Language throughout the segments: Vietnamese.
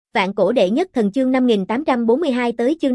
Vạn cổ đệ nhất thần chương 5842 tới chương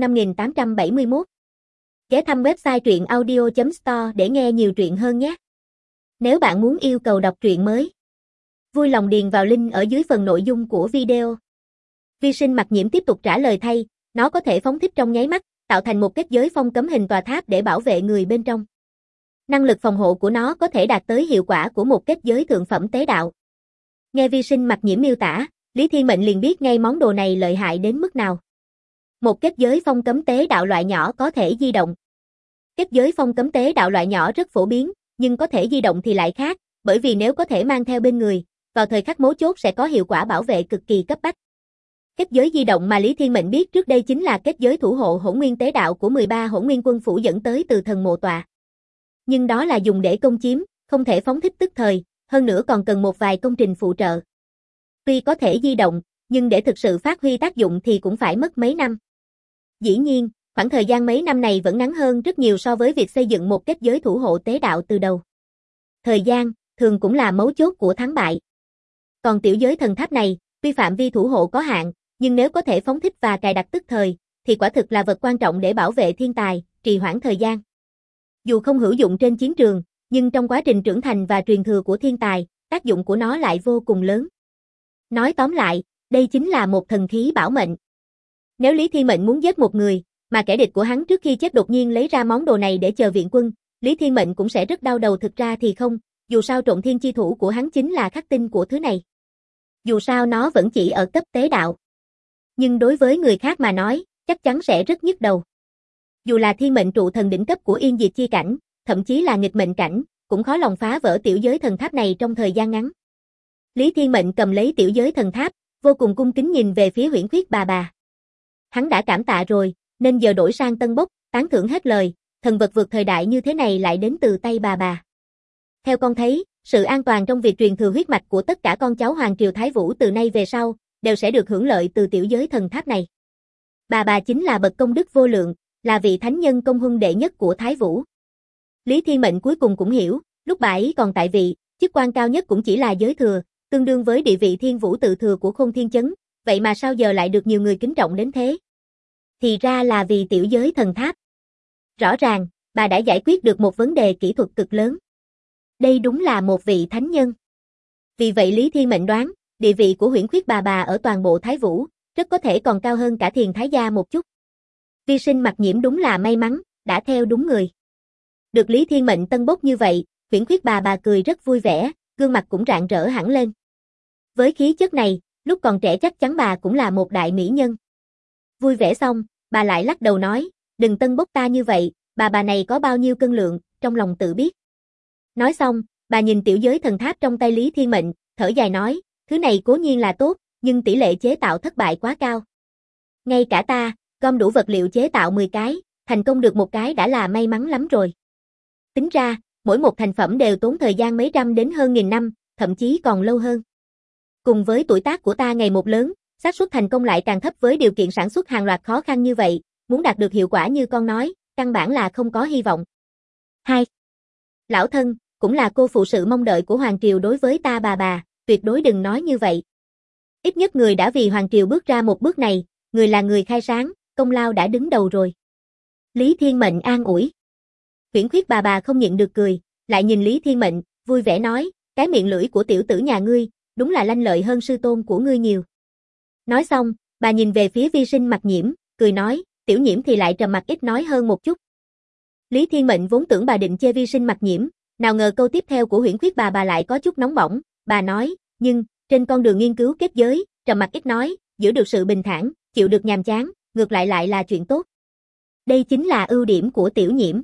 5871. Ghé thăm website truyện audio.store để nghe nhiều truyện hơn nhé. Nếu bạn muốn yêu cầu đọc truyện mới, vui lòng điền vào link ở dưới phần nội dung của video. Vi sinh mặc nhiễm tiếp tục trả lời thay, nó có thể phóng thích trong nháy mắt, tạo thành một kết giới phong cấm hình tòa tháp để bảo vệ người bên trong. Năng lực phòng hộ của nó có thể đạt tới hiệu quả của một kết giới thượng phẩm tế đạo. Nghe vi sinh mặc nhiễm miêu tả, Lý Thiên Mệnh liền biết ngay món đồ này lợi hại đến mức nào. Một kết giới phong cấm tế đạo loại nhỏ có thể di động. Kết giới phong cấm tế đạo loại nhỏ rất phổ biến, nhưng có thể di động thì lại khác, bởi vì nếu có thể mang theo bên người, vào thời khắc mấu chốt sẽ có hiệu quả bảo vệ cực kỳ cấp bách. Kết giới di động mà Lý Thiên Mệnh biết trước đây chính là kết giới thủ hộ hỗn nguyên tế đạo của 13 hỗn nguyên quân phủ dẫn tới từ thần mộ tọa. Nhưng đó là dùng để công chiếm, không thể phóng thích tức thời, hơn nữa còn cần một vài công trình phụ trợ. Tuy có thể di động, nhưng để thực sự phát huy tác dụng thì cũng phải mất mấy năm. Dĩ nhiên, khoảng thời gian mấy năm này vẫn ngắn hơn rất nhiều so với việc xây dựng một kết giới thủ hộ tế đạo từ đầu. Thời gian, thường cũng là mấu chốt của thắng bại. Còn tiểu giới thần tháp này, tuy phạm vi thủ hộ có hạn, nhưng nếu có thể phóng thích và cài đặt tức thời, thì quả thực là vật quan trọng để bảo vệ thiên tài, trì hoãn thời gian. Dù không hữu dụng trên chiến trường, nhưng trong quá trình trưởng thành và truyền thừa của thiên tài, tác dụng của nó lại vô cùng lớn. Nói tóm lại, đây chính là một thần khí bảo mệnh. Nếu Lý Thiên Mệnh muốn giết một người, mà kẻ địch của hắn trước khi chết đột nhiên lấy ra món đồ này để chờ viện quân, Lý Thiên Mệnh cũng sẽ rất đau đầu. Thực ra thì không, dù sao Trộn Thiên chi thủ của hắn chính là khắc tinh của thứ này. Dù sao nó vẫn chỉ ở cấp tế đạo. Nhưng đối với người khác mà nói, chắc chắn sẽ rất nhức đầu. Dù là thiên mệnh trụ thần đỉnh cấp của Yên Diệt chi cảnh, thậm chí là nghịch mệnh cảnh, cũng khó lòng phá vỡ tiểu giới thần tháp này trong thời gian ngắn. Lý Thiên Mệnh cầm lấy tiểu giới thần tháp, vô cùng cung kính nhìn về phía Huyễn Khuyết bà bà. Hắn đã cảm tạ rồi, nên giờ đổi sang tân bốc, tán thưởng hết lời, thần vật vượt thời đại như thế này lại đến từ tay bà bà. Theo con thấy, sự an toàn trong việc truyền thừa huyết mạch của tất cả con cháu Hoàng Triều Thái Vũ từ nay về sau, đều sẽ được hưởng lợi từ tiểu giới thần tháp này. Bà chính là bậc công đức vô lượng, là vị thánh nhân công huân đệ nhất của Thái Vũ. Lý Thiên Mệnh cuối cùng cũng hiểu, lúc bà ấy còn tại vị, chức quan cao nhất cũng chỉ là giới thừa, tương đương với địa vị thiên vũ tự thừa của Khôn Thiên Chấn, vậy mà sao giờ lại được nhiều người kính trọng đến thế? Thì ra là vì tiểu giới thần tháp. Rõ ràng, bà đã giải quyết được một vấn đề kỹ thuật cực lớn. Đây đúng là một vị thánh nhân. Vì vậy Lý Thiên Mệnh đoán, địa vị của Huyễn Khuyết bà ở toàn bộ Thái Vũ, rất có thể còn cao hơn cả Thiền Thái gia một chút. Vi sinh mặc nhiễm đúng là may mắn, đã theo đúng người. Được Lý Thiên Mệnh tân bốc như vậy, Huyễn Khuyết bà cười rất vui vẻ, gương mặt cũng rạng rỡ hẳn lên. Với khí chất này, lúc còn trẻ chắc chắn bà cũng là một đại mỹ nhân. Vui vẻ xong, bà lại lắc đầu nói, đừng tân bốc ta như vậy, bà này có bao nhiêu cân lượng, trong lòng tự biết. Nói xong, bà nhìn tiểu giới thần tháp trong tay Lý Thiên Mệnh, thở dài nói, thứ này cố nhiên là tốt, nhưng tỷ lệ chế tạo thất bại quá cao. Ngay cả ta, gom đủ vật liệu chế tạo 10 cái, thành công được một cái đã là may mắn lắm rồi. Tính ra, mỗi một thành phẩm đều tốn thời gian mấy trăm đến hơn nghìn năm, thậm chí còn lâu hơn. Cùng với tuổi tác của ta ngày một lớn, xác suất thành công lại càng thấp với điều kiện sản xuất hàng loạt khó khăn như vậy, muốn đạt được hiệu quả như con nói, căn bản là không có hy vọng. 2. Lão thân, cũng là cô phụ sự mong đợi của Hoàng Triều đối với ta bà, tuyệt đối đừng nói như vậy. Ít nhất người đã vì Hoàng Triều bước ra một bước này, người là người khai sáng, công lao đã đứng đầu rồi. Lý Thiên Mệnh an ủi. Huyễn Khuyết bà không nhịn được cười, lại nhìn Lý Thiên Mệnh, vui vẻ nói, cái miệng lưỡi của tiểu tử nhà ngươi, đúng là lanh lợi hơn sư tôn của ngươi nhiều. Nói xong, bà nhìn về phía vi sinh mặc nhiễm, cười nói, tiểu nhiễm thì lại trầm mặc ít nói hơn một chút. Lý Thiên Mệnh vốn tưởng bà định chê vi sinh mặc nhiễm, nào ngờ câu tiếp theo của Huyễn Khuyết bà lại có chút nóng bỏng, bà nói, nhưng, trên con đường nghiên cứu kết giới, trầm mặc ít nói, giữ được sự bình thản, chịu được nhàm chán, ngược lại là chuyện tốt. Đây chính là ưu điểm của tiểu nhiễm.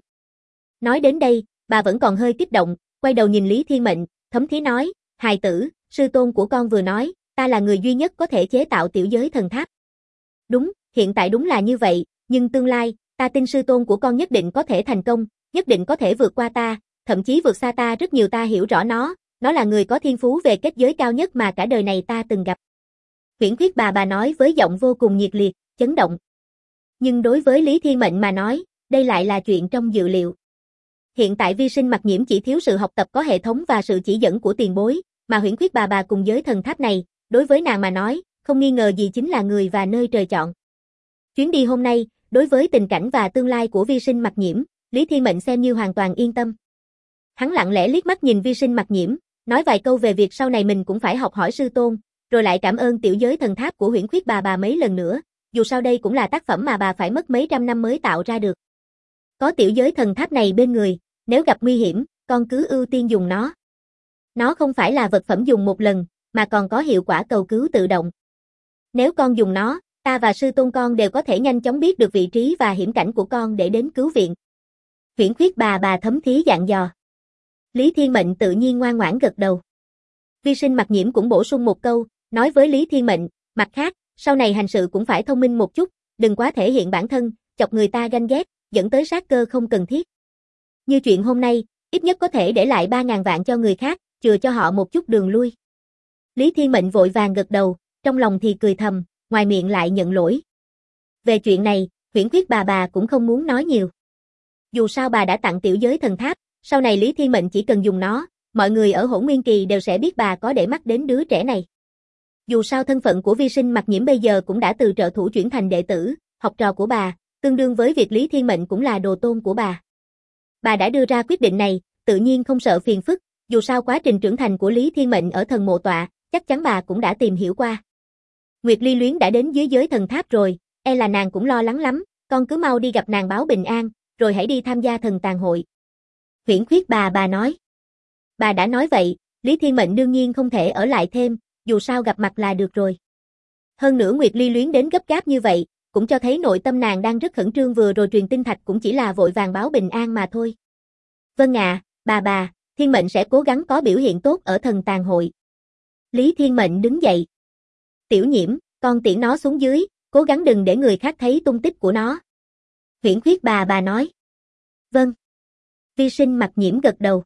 Nói đến đây, bà vẫn còn hơi kích động, quay đầu nhìn Lý Thiên Mệnh, thấm thía nói, hài tử, sư tôn của con vừa nói, ta là người duy nhất có thể chế tạo tiểu giới thần tháp. Đúng, hiện tại đúng là như vậy, nhưng tương lai, ta tin sư tôn của con nhất định có thể thành công, nhất định có thể vượt qua ta, thậm chí vượt xa ta rất nhiều. Ta hiểu rõ nó là người có thiên phú về kết giới cao nhất mà cả đời này ta từng gặp. Huyễn Khuyết bà nói với giọng vô cùng nhiệt liệt, chấn động. Nhưng đối với Lý Thiên Mệnh mà nói, đây lại là chuyện trong dự liệu. Hiện tại vi sinh mặc nhiễm chỉ thiếu sự học tập có hệ thống và sự chỉ dẫn của tiền bối, mà Huyễn Khuyết bà cùng giới thần tháp này, đối với nàng mà nói, không nghi ngờ gì chính là người và nơi trời chọn. Chuyến đi hôm nay, đối với tình cảnh và tương lai của Vi Sinh Mặc Nhiễm, Lý Thiên Mệnh xem như hoàn toàn yên tâm. Hắn lặng lẽ liếc mắt nhìn Vi Sinh Mặc Nhiễm, nói vài câu về việc sau này mình cũng phải học hỏi sư tôn, rồi lại cảm ơn tiểu giới thần tháp của Huyễn Khuyết bà mấy lần nữa, dù sao đây cũng là tác phẩm mà bà phải mất mấy trăm năm mới tạo ra được. Có tiểu giới thần tháp này bên người, nếu gặp nguy hiểm, con cứ ưu tiên dùng nó. Nó không phải là vật phẩm dùng một lần, mà còn có hiệu quả cầu cứu tự động. Nếu con dùng nó, ta và sư tôn con đều có thể nhanh chóng biết được vị trí và hiểm cảnh của con để đến cứu viện. Huyễn Khuyết bà thấm thía dặn dò. Lý Thiên Mệnh tự nhiên ngoan ngoãn gật đầu. Vi Sinh Mặc Nhiễm cũng bổ sung một câu, nói với Lý Thiên Mệnh, mặt khác, sau này hành sự cũng phải thông minh một chút, đừng quá thể hiện bản thân, chọc người ta ganh ghét, dẫn tới sát cơ không cần thiết. Như chuyện hôm nay, ít nhất có thể để lại 3.000 vạn cho người khác, chừa cho họ một chút đường lui. Lý Thiên Mệnh vội vàng gật đầu, trong lòng thì cười thầm, ngoài miệng lại nhận lỗi. Về chuyện này, Huyễn Khuyết bà cũng không muốn nói nhiều. Dù sao bà đã tặng tiểu giới thần tháp, sau này Lý Thiên Mệnh chỉ cần dùng nó, mọi người ở Hỗn Nguyên Kỳ đều sẽ biết bà có để mắt đến đứa trẻ này. Dù sao thân phận của Vi Sinh Mặc Nhiễm bây giờ cũng đã từ trợ thủ chuyển thành đệ tử, học trò của bà, tương đương với việc Lý Thiên Mệnh cũng là đồ tôn của bà. Bà đã đưa ra quyết định này, tự nhiên không sợ phiền phức, dù sao quá trình trưởng thành của Lý Thiên Mệnh ở thần mộ tọa, chắc chắn bà cũng đã tìm hiểu qua. Nguyệt Ly Luyến đã đến dưới giới thần tháp rồi, e là nàng cũng lo lắng lắm, con cứ mau đi gặp nàng báo bình an, rồi hãy đi tham gia thần tàn hội. Huyễn Khuyết bà nói. Bà đã nói vậy, Lý Thiên Mệnh đương nhiên không thể ở lại thêm, dù sao gặp mặt là được rồi. Hơn nữa Nguyệt Ly Luyến đến gấp gáp như vậy, cũng cho thấy nội tâm nàng đang rất khẩn trương, vừa rồi truyền tinh thạch cũng chỉ là vội vàng báo bình an mà thôi. Vâng ạ, bà, Thiên Mệnh sẽ cố gắng có biểu hiện tốt ở thần tàn hội. Lý Thiên Mệnh đứng dậy. Tiểu Nhiễm, con tiễn nó xuống dưới, cố gắng đừng để người khác thấy tung tích của nó. Huyễn Khuyết bà nói. Vâng. Vi Sinh Mặc Nhiễm gật đầu.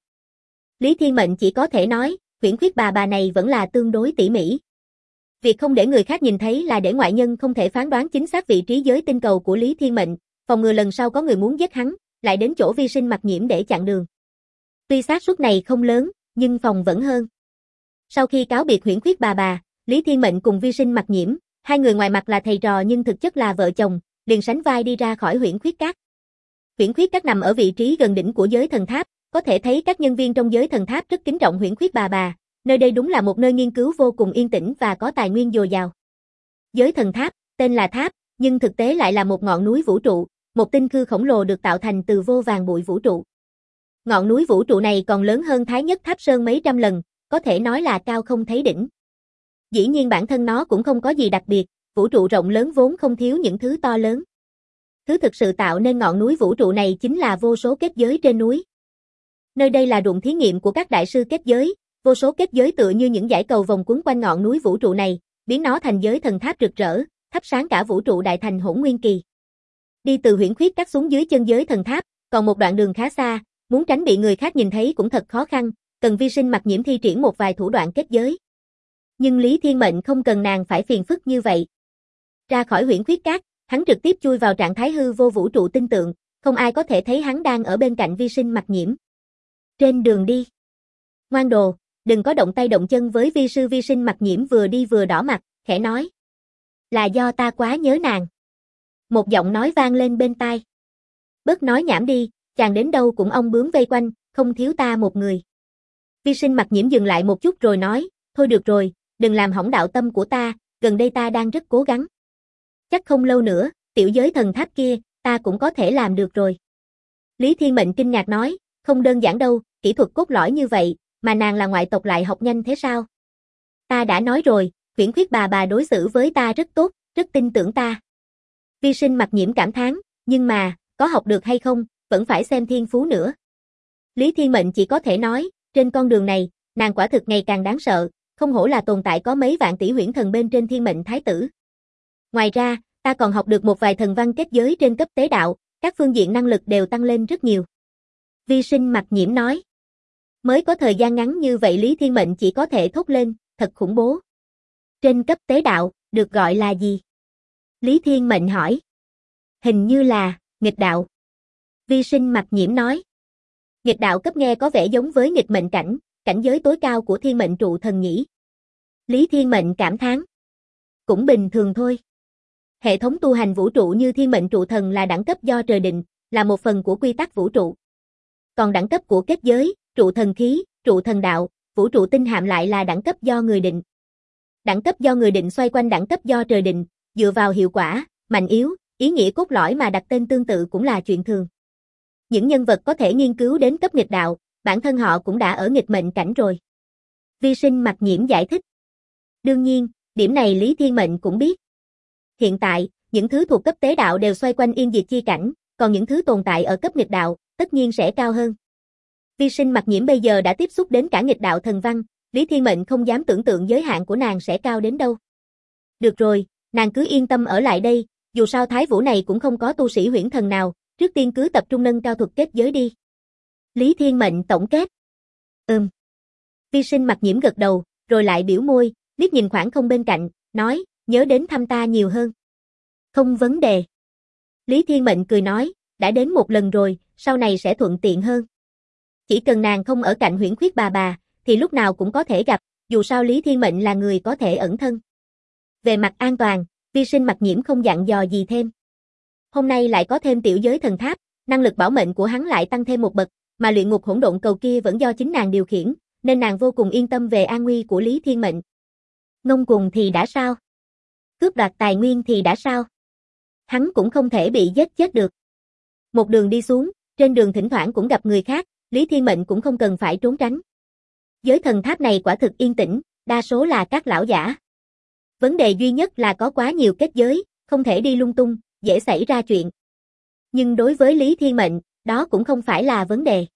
Lý Thiên Mệnh chỉ có thể nói, Huyễn Khuyết bà này vẫn là tương đối tỉ mỉ. Việc không để người khác nhìn thấy là để ngoại nhân không thể phán đoán chính xác vị trí giới tinh cầu của Lý Thiên Mệnh, phòng ngừa lần sau có người muốn giết hắn, lại đến chỗ Vi Sinh Mặc Nhiễm để chặn đường. Tuy xác suất này không lớn, nhưng phòng vẫn hơn. Sau khi cáo biệt Huyễn Khuyết bà, Lý Thiên Mệnh cùng Vi Sinh Mặc Nhiễm, hai người ngoài mặt là thầy trò nhưng thực chất là vợ chồng, liền sánh vai đi ra khỏi Huyễn Khuyết Các. Huyễn Khuyết Các nằm ở vị trí gần đỉnh của giới thần tháp, có thể thấy các nhân viên trong giới thần tháp rất kính trọng Huyễn Khuyết bà. Nơi đây đúng là một nơi nghiên cứu vô cùng yên tĩnh và có tài nguyên dồi dào. Giới thần tháp, tên là tháp, nhưng thực tế lại là một ngọn núi vũ trụ, một tinh khư khổng lồ được tạo thành từ vô vàn bụi vũ trụ. Ngọn núi vũ trụ này còn lớn hơn Thái Nhất Tháp Sơn mấy trăm lần, có thể nói là cao không thấy đỉnh. Dĩ nhiên bản thân nó cũng không có gì đặc biệt, vũ trụ rộng lớn vốn không thiếu những thứ to lớn. Thứ thực sự tạo nên ngọn núi vũ trụ này chính là vô số kết giới trên núi. Nơi đây là ruộng thí nghiệm của các đại sư kết giới, vô số kết giới tựa như những dải cầu vòng quấn quanh ngọn núi vũ trụ này, biến nó thành giới thần tháp rực rỡ, thắp sáng cả vũ trụ đại thành Hỗn Nguyên Kỳ. Đi từ Huyễn Khuyết Các xuống dưới chân giới thần tháp, còn một đoạn đường khá xa, muốn tránh bị người khác nhìn thấy cũng thật khó khăn, cần Vi Sinh Mặc Nhiễm thi triển một vài thủ đoạn kết giới. Nhưng Lý Thiên Mệnh không cần nàng phải phiền phức như vậy. Ra khỏi Huyễn Khuyết Các, hắn trực tiếp chui vào trạng thái hư vô vũ trụ tinh tượng, không ai có thể thấy hắn đang ở bên cạnh Vi Sinh Mặc Nhiễm. Trên đường đi. Ngoan đồ, đừng có động tay động chân với vi sư. Vi Sinh Mặc Nhiễm vừa đi vừa đỏ mặt, khẽ nói. Là do ta quá nhớ nàng. Một giọng nói vang lên bên tai. Bớt nói nhảm đi, chàng đến đâu cũng ong bướm vây quanh, không thiếu ta một người. Vi Sinh Mặc Nhiễm dừng lại một chút rồi nói, thôi được rồi, đừng làm hỏng đạo tâm của ta, gần đây ta đang rất cố gắng. Chắc không lâu nữa, tiểu giới thần tháp kia, ta cũng có thể làm được rồi. Lý Thiên Mệnh kinh ngạc nói, không đơn giản đâu, kỹ thuật cốt lõi như vậy, mà nàng là ngoại tộc lại học nhanh thế sao? Ta đã nói rồi, Huyễn Khuyết bà đối xử với ta rất tốt, rất tin tưởng ta. Vi Sinh Mặc Nhiễm cảm thán, nhưng mà, có học được hay không, vẫn phải xem thiên phú nữa. Lý Thiên Mệnh chỉ có thể nói, trên con đường này, nàng quả thực ngày càng đáng sợ, không hổ là tồn tại có mấy vạn tỷ huyễn thần bên trên Thiên Mệnh Thái tử. Ngoài ra, ta còn học được một vài thần văn kết giới trên cấp tế đạo, các phương diện năng lực đều tăng lên rất nhiều. Vi Sinh Mặc Nhiễm nói. Mới có thời gian ngắn như vậy Lý Thiên Mệnh chỉ có thể thốt lên, thật khủng bố. Trên cấp tế đạo, được gọi là gì? Lý Thiên Mệnh hỏi. Hình như là, nghịch đạo. Vi Sinh Mặc Nhiễm nói. Nghịch đạo cấp nghe có vẻ giống với nghịch mệnh cảnh, cảnh giới tối cao của thiên mệnh trụ thần nhỉ. Lý Thiên Mệnh cảm thán. Cũng bình thường thôi. Hệ thống tu hành vũ trụ như thiên mệnh trụ thần là đẳng cấp do trời định, là một phần của quy tắc vũ trụ. Còn đẳng cấp của kết giới, trụ thần khí, trụ thần đạo, vũ trụ tinh hạm lại là đẳng cấp do người định. Đẳng cấp do người định xoay quanh đẳng cấp do trời định, dựa vào hiệu quả, mạnh yếu, ý nghĩa cốt lõi mà đặt tên tương tự cũng là chuyện thường. Những nhân vật có thể nghiên cứu đến cấp nghịch đạo, bản thân họ cũng đã ở nghịch mệnh cảnh rồi. Vi Sinh Mặc Nhiễm giải thích. Đương nhiên, điểm này Lý Thiên Mệnh cũng biết. Hiện tại, những thứ thuộc cấp tế đạo đều xoay quanh yên diệt chi cảnh, còn những thứ tồn tại ở cấp nghịch đạo, tất nhiên sẽ cao hơn. Vi Sinh Mặc Nhiễm bây giờ đã tiếp xúc đến cả nghịch đạo thần văn, Lý Thiên Mệnh không dám tưởng tượng giới hạn của nàng sẽ cao đến đâu. Được rồi, nàng cứ yên tâm ở lại đây, dù sao Thái Vũ này cũng không có tu sĩ huyễn thần nào, trước tiên cứ tập trung nâng cao thuật kết giới đi. Lý Thiên Mệnh tổng kết. Vi Sinh Mặc Nhiễm gật đầu, rồi lại biểu môi, liếc nhìn khoảng không bên cạnh, nói, nhớ đến thăm ta nhiều hơn. Không vấn đề. Lý Thiên Mệnh cười nói, đã đến một lần rồi, sau này sẽ thuận tiện hơn. Chỉ cần nàng không ở cạnh Huyễn Khuyết bà, thì lúc nào cũng có thể gặp, dù sao Lý Thiên Mệnh là người có thể ẩn thân. Về mặt an toàn, Vi Sinh Mặc Nhiễm không dặn dò gì thêm. Hôm nay lại có thêm tiểu giới thần tháp, năng lực bảo mệnh của hắn lại tăng thêm một bậc, mà luyện ngục hỗn độn cầu kia vẫn do chính nàng điều khiển, nên nàng vô cùng yên tâm về an nguy của Lý Thiên Mệnh. Ngông cuồng thì đã sao? Cướp đoạt tài nguyên thì đã sao? Hắn cũng không thể bị giết chết được. Một đường đi xuống, trên đường thỉnh thoảng cũng gặp người khác, Lý Thiên Mệnh cũng không cần phải trốn tránh. Giới thần tháp này quả thực yên tĩnh, đa số là các lão giả. Vấn đề duy nhất là có quá nhiều kết giới, không thể đi lung tung, dễ xảy ra chuyện. Nhưng đối với Lý Thiên Mệnh, đó cũng không phải là vấn đề.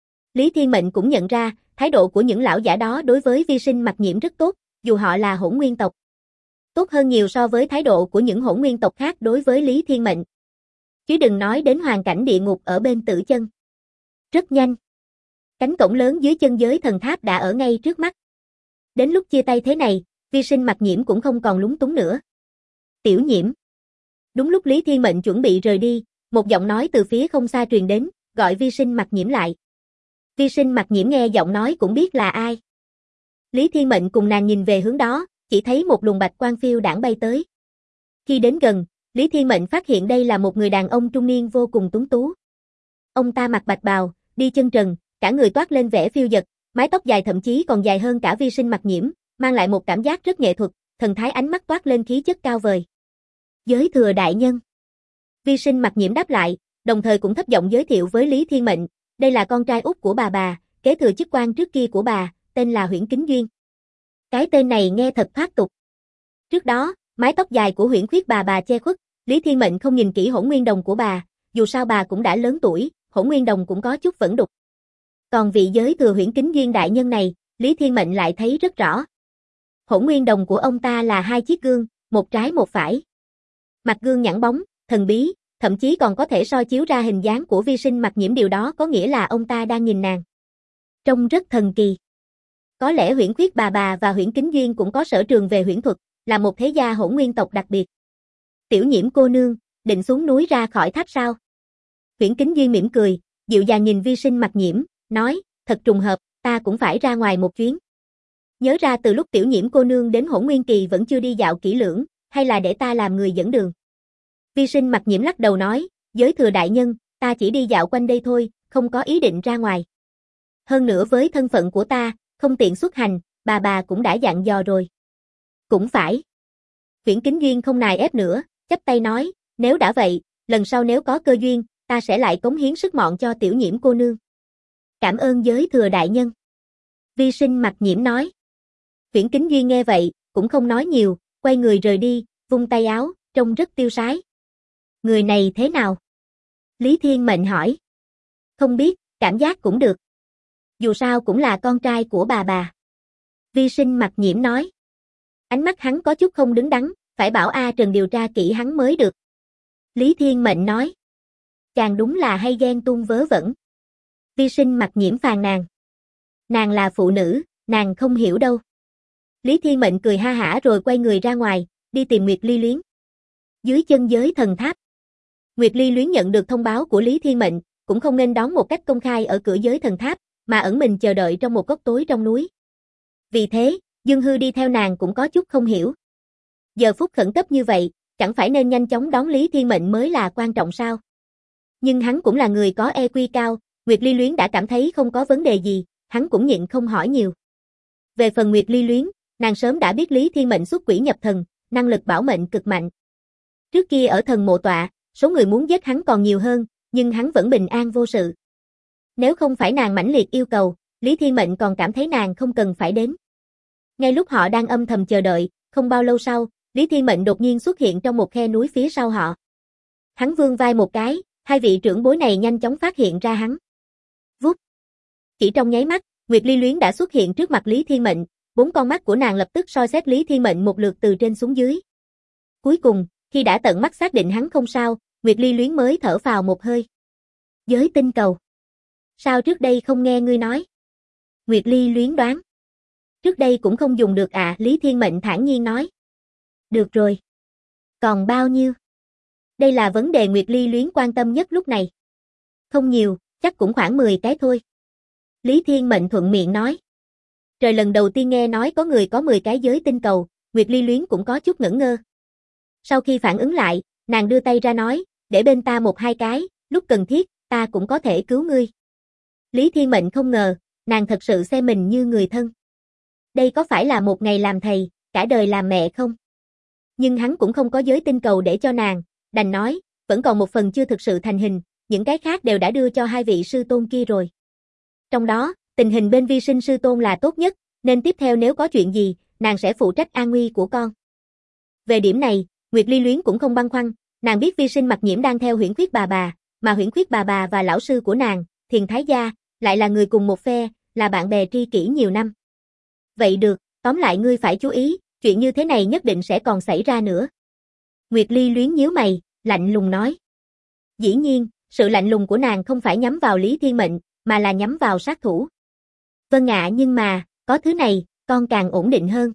Lý Thiên Mệnh cũng nhận ra, thái độ của những lão giả đó đối với Vi Sinh Mặc Nhiễm rất tốt, dù họ là hỗn nguyên tộc. Tốt hơn nhiều so với thái độ của những hỗn nguyên tộc khác đối với Lý Thiên Mệnh. Chứ đừng nói đến hoàn cảnh địa ngục ở bên Tử Chân. Rất nhanh. Cánh cổng lớn dưới chân giới thần tháp đã ở ngay trước mắt. Đến lúc chia tay thế này, Vi Sinh Mặc Nhiễm cũng không còn lúng túng nữa. Tiểu Nhiễm. Đúng lúc Lý Thiên Mệnh chuẩn bị rời đi, một giọng nói từ phía không xa truyền đến, gọi Vi Sinh Mặc Nhiễm lại. Vi Sinh Mặc Nhiễm nghe giọng nói cũng biết là ai. Lý Thiên Mệnh cùng nàng nhìn về hướng đó, chỉ thấy một luồng bạch quang phiêu đãng bay tới. Khi đến gần, Lý Thiên Mệnh phát hiện đây là một người đàn ông trung niên vô cùng tuấn tú. Ông ta mặc bạch bào, đi chân trần, cả người toát lên vẻ phiêu dật, mái tóc dài thậm chí còn dài hơn cả Vi Sinh Mặc Nhiễm, mang lại một cảm giác rất nghệ thuật, thần thái ánh mắt toát lên khí chất cao vời. Giới thừa đại nhân. Vi Sinh Mặc Nhiễm đáp lại, đồng thời cũng thấp giọng giới thiệu với Lý Thiên Mệnh, đây là con trai út của bà, kế thừa chức quan trước kia của bà, tên là Huyễn Kính Duyên. Cái tên này nghe thật thoát tục. Trước đó, mái tóc dài của Huyễn Khuyết bà che khuất, Lý Thiên Mệnh không nhìn kỹ hỗn nguyên đồng của bà, dù sao bà cũng đã lớn tuổi, hỗn nguyên đồng cũng có chút vẫn đục. Còn vị giới thừa Huyễn Kính Duyên đại nhân này, Lý Thiên Mệnh lại thấy rất rõ. Hỗn nguyên đồng của ông ta là hai chiếc gương, một trái một phải. Mặt gương nhẵn bóng, thần bí, thậm chí còn có thể soi chiếu ra hình dáng của Vi Sinh Mặc Nhiễm, điều đó có nghĩa là ông ta đang nhìn nàng. Trông rất thần kỳ. Có lẽ Huyễn Khuyết bà và Huyễn Kính Duyên cũng có sở trường về huyễn thuật, là một thế gia hỗn nguyên tộc đặc biệt. Tiểu Nhiễm cô nương, định xuống núi ra khỏi tháp sao? Huyễn Kính Duyên mỉm cười, dịu dàng nhìn Vi Sinh Mặc Nhiễm, nói, thật trùng hợp, ta cũng phải ra ngoài một chuyến. Nhớ ra từ lúc Tiểu Nhiễm cô nương đến Hỗn Nguyên Kỳ vẫn chưa đi dạo kỹ lưỡng, hay là để ta làm người dẫn đường? Vi Sinh Mặc Nhiễm lắc đầu nói, giới thừa đại nhân, ta chỉ đi dạo quanh đây thôi, không có ý định ra ngoài. Hơn nữa với thân phận của ta, không tiện xuất hành, bà cũng đã dặn dò rồi. Cũng phải. Huyễn Kính Duyên không nài ép nữa, chắp tay nói, nếu đã vậy, lần sau nếu có cơ duyên, ta sẽ lại cống hiến sức mọn cho Tiểu Nhiễm cô nương. Cảm ơn giới thừa đại nhân. Vi Sinh Mặc Nhiễm nói. Huyễn Kính Duyên nghe vậy, cũng không nói nhiều, quay người rời đi, vung tay áo, trông rất tiêu sái. Người này thế nào? Lý Thiên Mệnh hỏi. Không biết, cảm giác cũng được. Dù sao cũng là con trai của bà. Vi Sinh Mặc Nhiễm nói. Ánh mắt hắn có chút không đứng đắn, phải bảo A Trần điều tra kỹ hắn mới được. Lý Thiên Mệnh nói. Chàng đúng là hay ghen tuông vớ vẩn. Vi Sinh Mặc Nhiễm phàn nàn. Nàng là phụ nữ, nàng không hiểu đâu. Lý Thiên Mệnh cười ha hả rồi quay người ra ngoài, đi tìm Nguyệt Ly Luyến. Dưới chân giới thần tháp. Nguyệt Ly Luyến nhận được thông báo của Lý Thiên Mệnh, cũng không nên đón một cách công khai ở cửa giới thần tháp, mà ẩn mình chờ đợi trong một góc tối trong núi. Vì thế, Dương Hư đi theo nàng cũng có chút không hiểu. Giờ phút khẩn cấp như vậy, chẳng phải nên nhanh chóng đón Lý Thiên Mệnh mới là quan trọng sao? Nhưng hắn cũng là người có EQ cao, Nguyệt Ly Luyến đã cảm thấy không có vấn đề gì, hắn cũng nhịn không hỏi nhiều. Về phần Nguyệt Ly Luyến, nàng sớm đã biết Lý Thiên Mệnh xuất quỷ nhập thần, năng lực bảo mệnh cực mạnh. Trước kia ở thần mộ tọa, số người muốn giết hắn còn nhiều hơn, nhưng hắn vẫn bình an vô sự. Nếu không phải nàng mãnh liệt yêu cầu, Lý Thiên Mệnh còn cảm thấy nàng không cần phải đến. Ngay lúc họ đang âm thầm chờ đợi, không bao lâu sau, Lý Thiên Mệnh đột nhiên xuất hiện trong một khe núi phía sau họ. Hắn vươn vai một cái, hai vị trưởng bối này nhanh chóng phát hiện ra hắn. Vút. Chỉ trong nháy mắt, Nguyệt Ly Luyến đã xuất hiện trước mặt Lý Thiên Mệnh, 4 con mắt của nàng lập tức soi xét Lý Thiên Mệnh một lượt từ trên xuống dưới. Cuối cùng, khi đã tận mắt xác định hắn không sao, Nguyệt Ly Luyến mới thở phào một hơi. Giới tinh cầu. Sao trước đây không nghe ngươi nói? Nguyệt Ly Luyến đoán. Trước đây cũng không dùng được à, Lý Thiên Mệnh thản nhiên nói. Được rồi. Còn bao nhiêu? Đây là vấn đề Nguyệt Ly Luyến quan tâm nhất lúc này. Không nhiều, chắc cũng khoảng 10 cái thôi. Lý Thiên Mệnh thuận miệng nói. Trời, lần đầu tiên nghe nói có người có 10 cái giới tinh cầu, Nguyệt Ly Luyến cũng có chút ngẩn ngơ. Sau khi phản ứng lại, nàng đưa tay ra nói, để bên ta 1-2 cái, lúc cần thiết, ta cũng có thể cứu ngươi. Lý Thiên Mệnh không ngờ, nàng thật sự xem mình như người thân. Đây có phải là một ngày làm thầy, cả đời làm mẹ không? Nhưng hắn cũng không có giới tinh cầu để cho nàng, đành nói, vẫn còn một phần chưa thực sự thành hình, những cái khác đều đã đưa cho hai vị sư tôn kia rồi. Trong đó, tình hình bên Vi Sinh sư tôn là tốt nhất, nên tiếp theo nếu có chuyện gì, nàng sẽ phụ trách an nguy của con. Về điểm này, Nguyệt Ly Luyến cũng không băn khoăn, nàng biết Vi Sinh Mặc Nhiễm đang theo Huyễn Khuyết bà, mà Huyễn Khuyết bà và lão sư của nàng, Thiền Thái Gia, lại là người cùng một phe, là bạn bè tri kỷ nhiều năm. Vậy được, tóm lại ngươi phải chú ý, chuyện như thế này nhất định sẽ còn xảy ra nữa. Nguyệt Ly Luyến nhíu mày, lạnh lùng nói. Dĩ nhiên, sự lạnh lùng của nàng không phải nhắm vào Lý Thiên Mệnh, mà là nhắm vào sát thủ. Vâng ạ, nhưng mà, có thứ này, con càng ổn định hơn.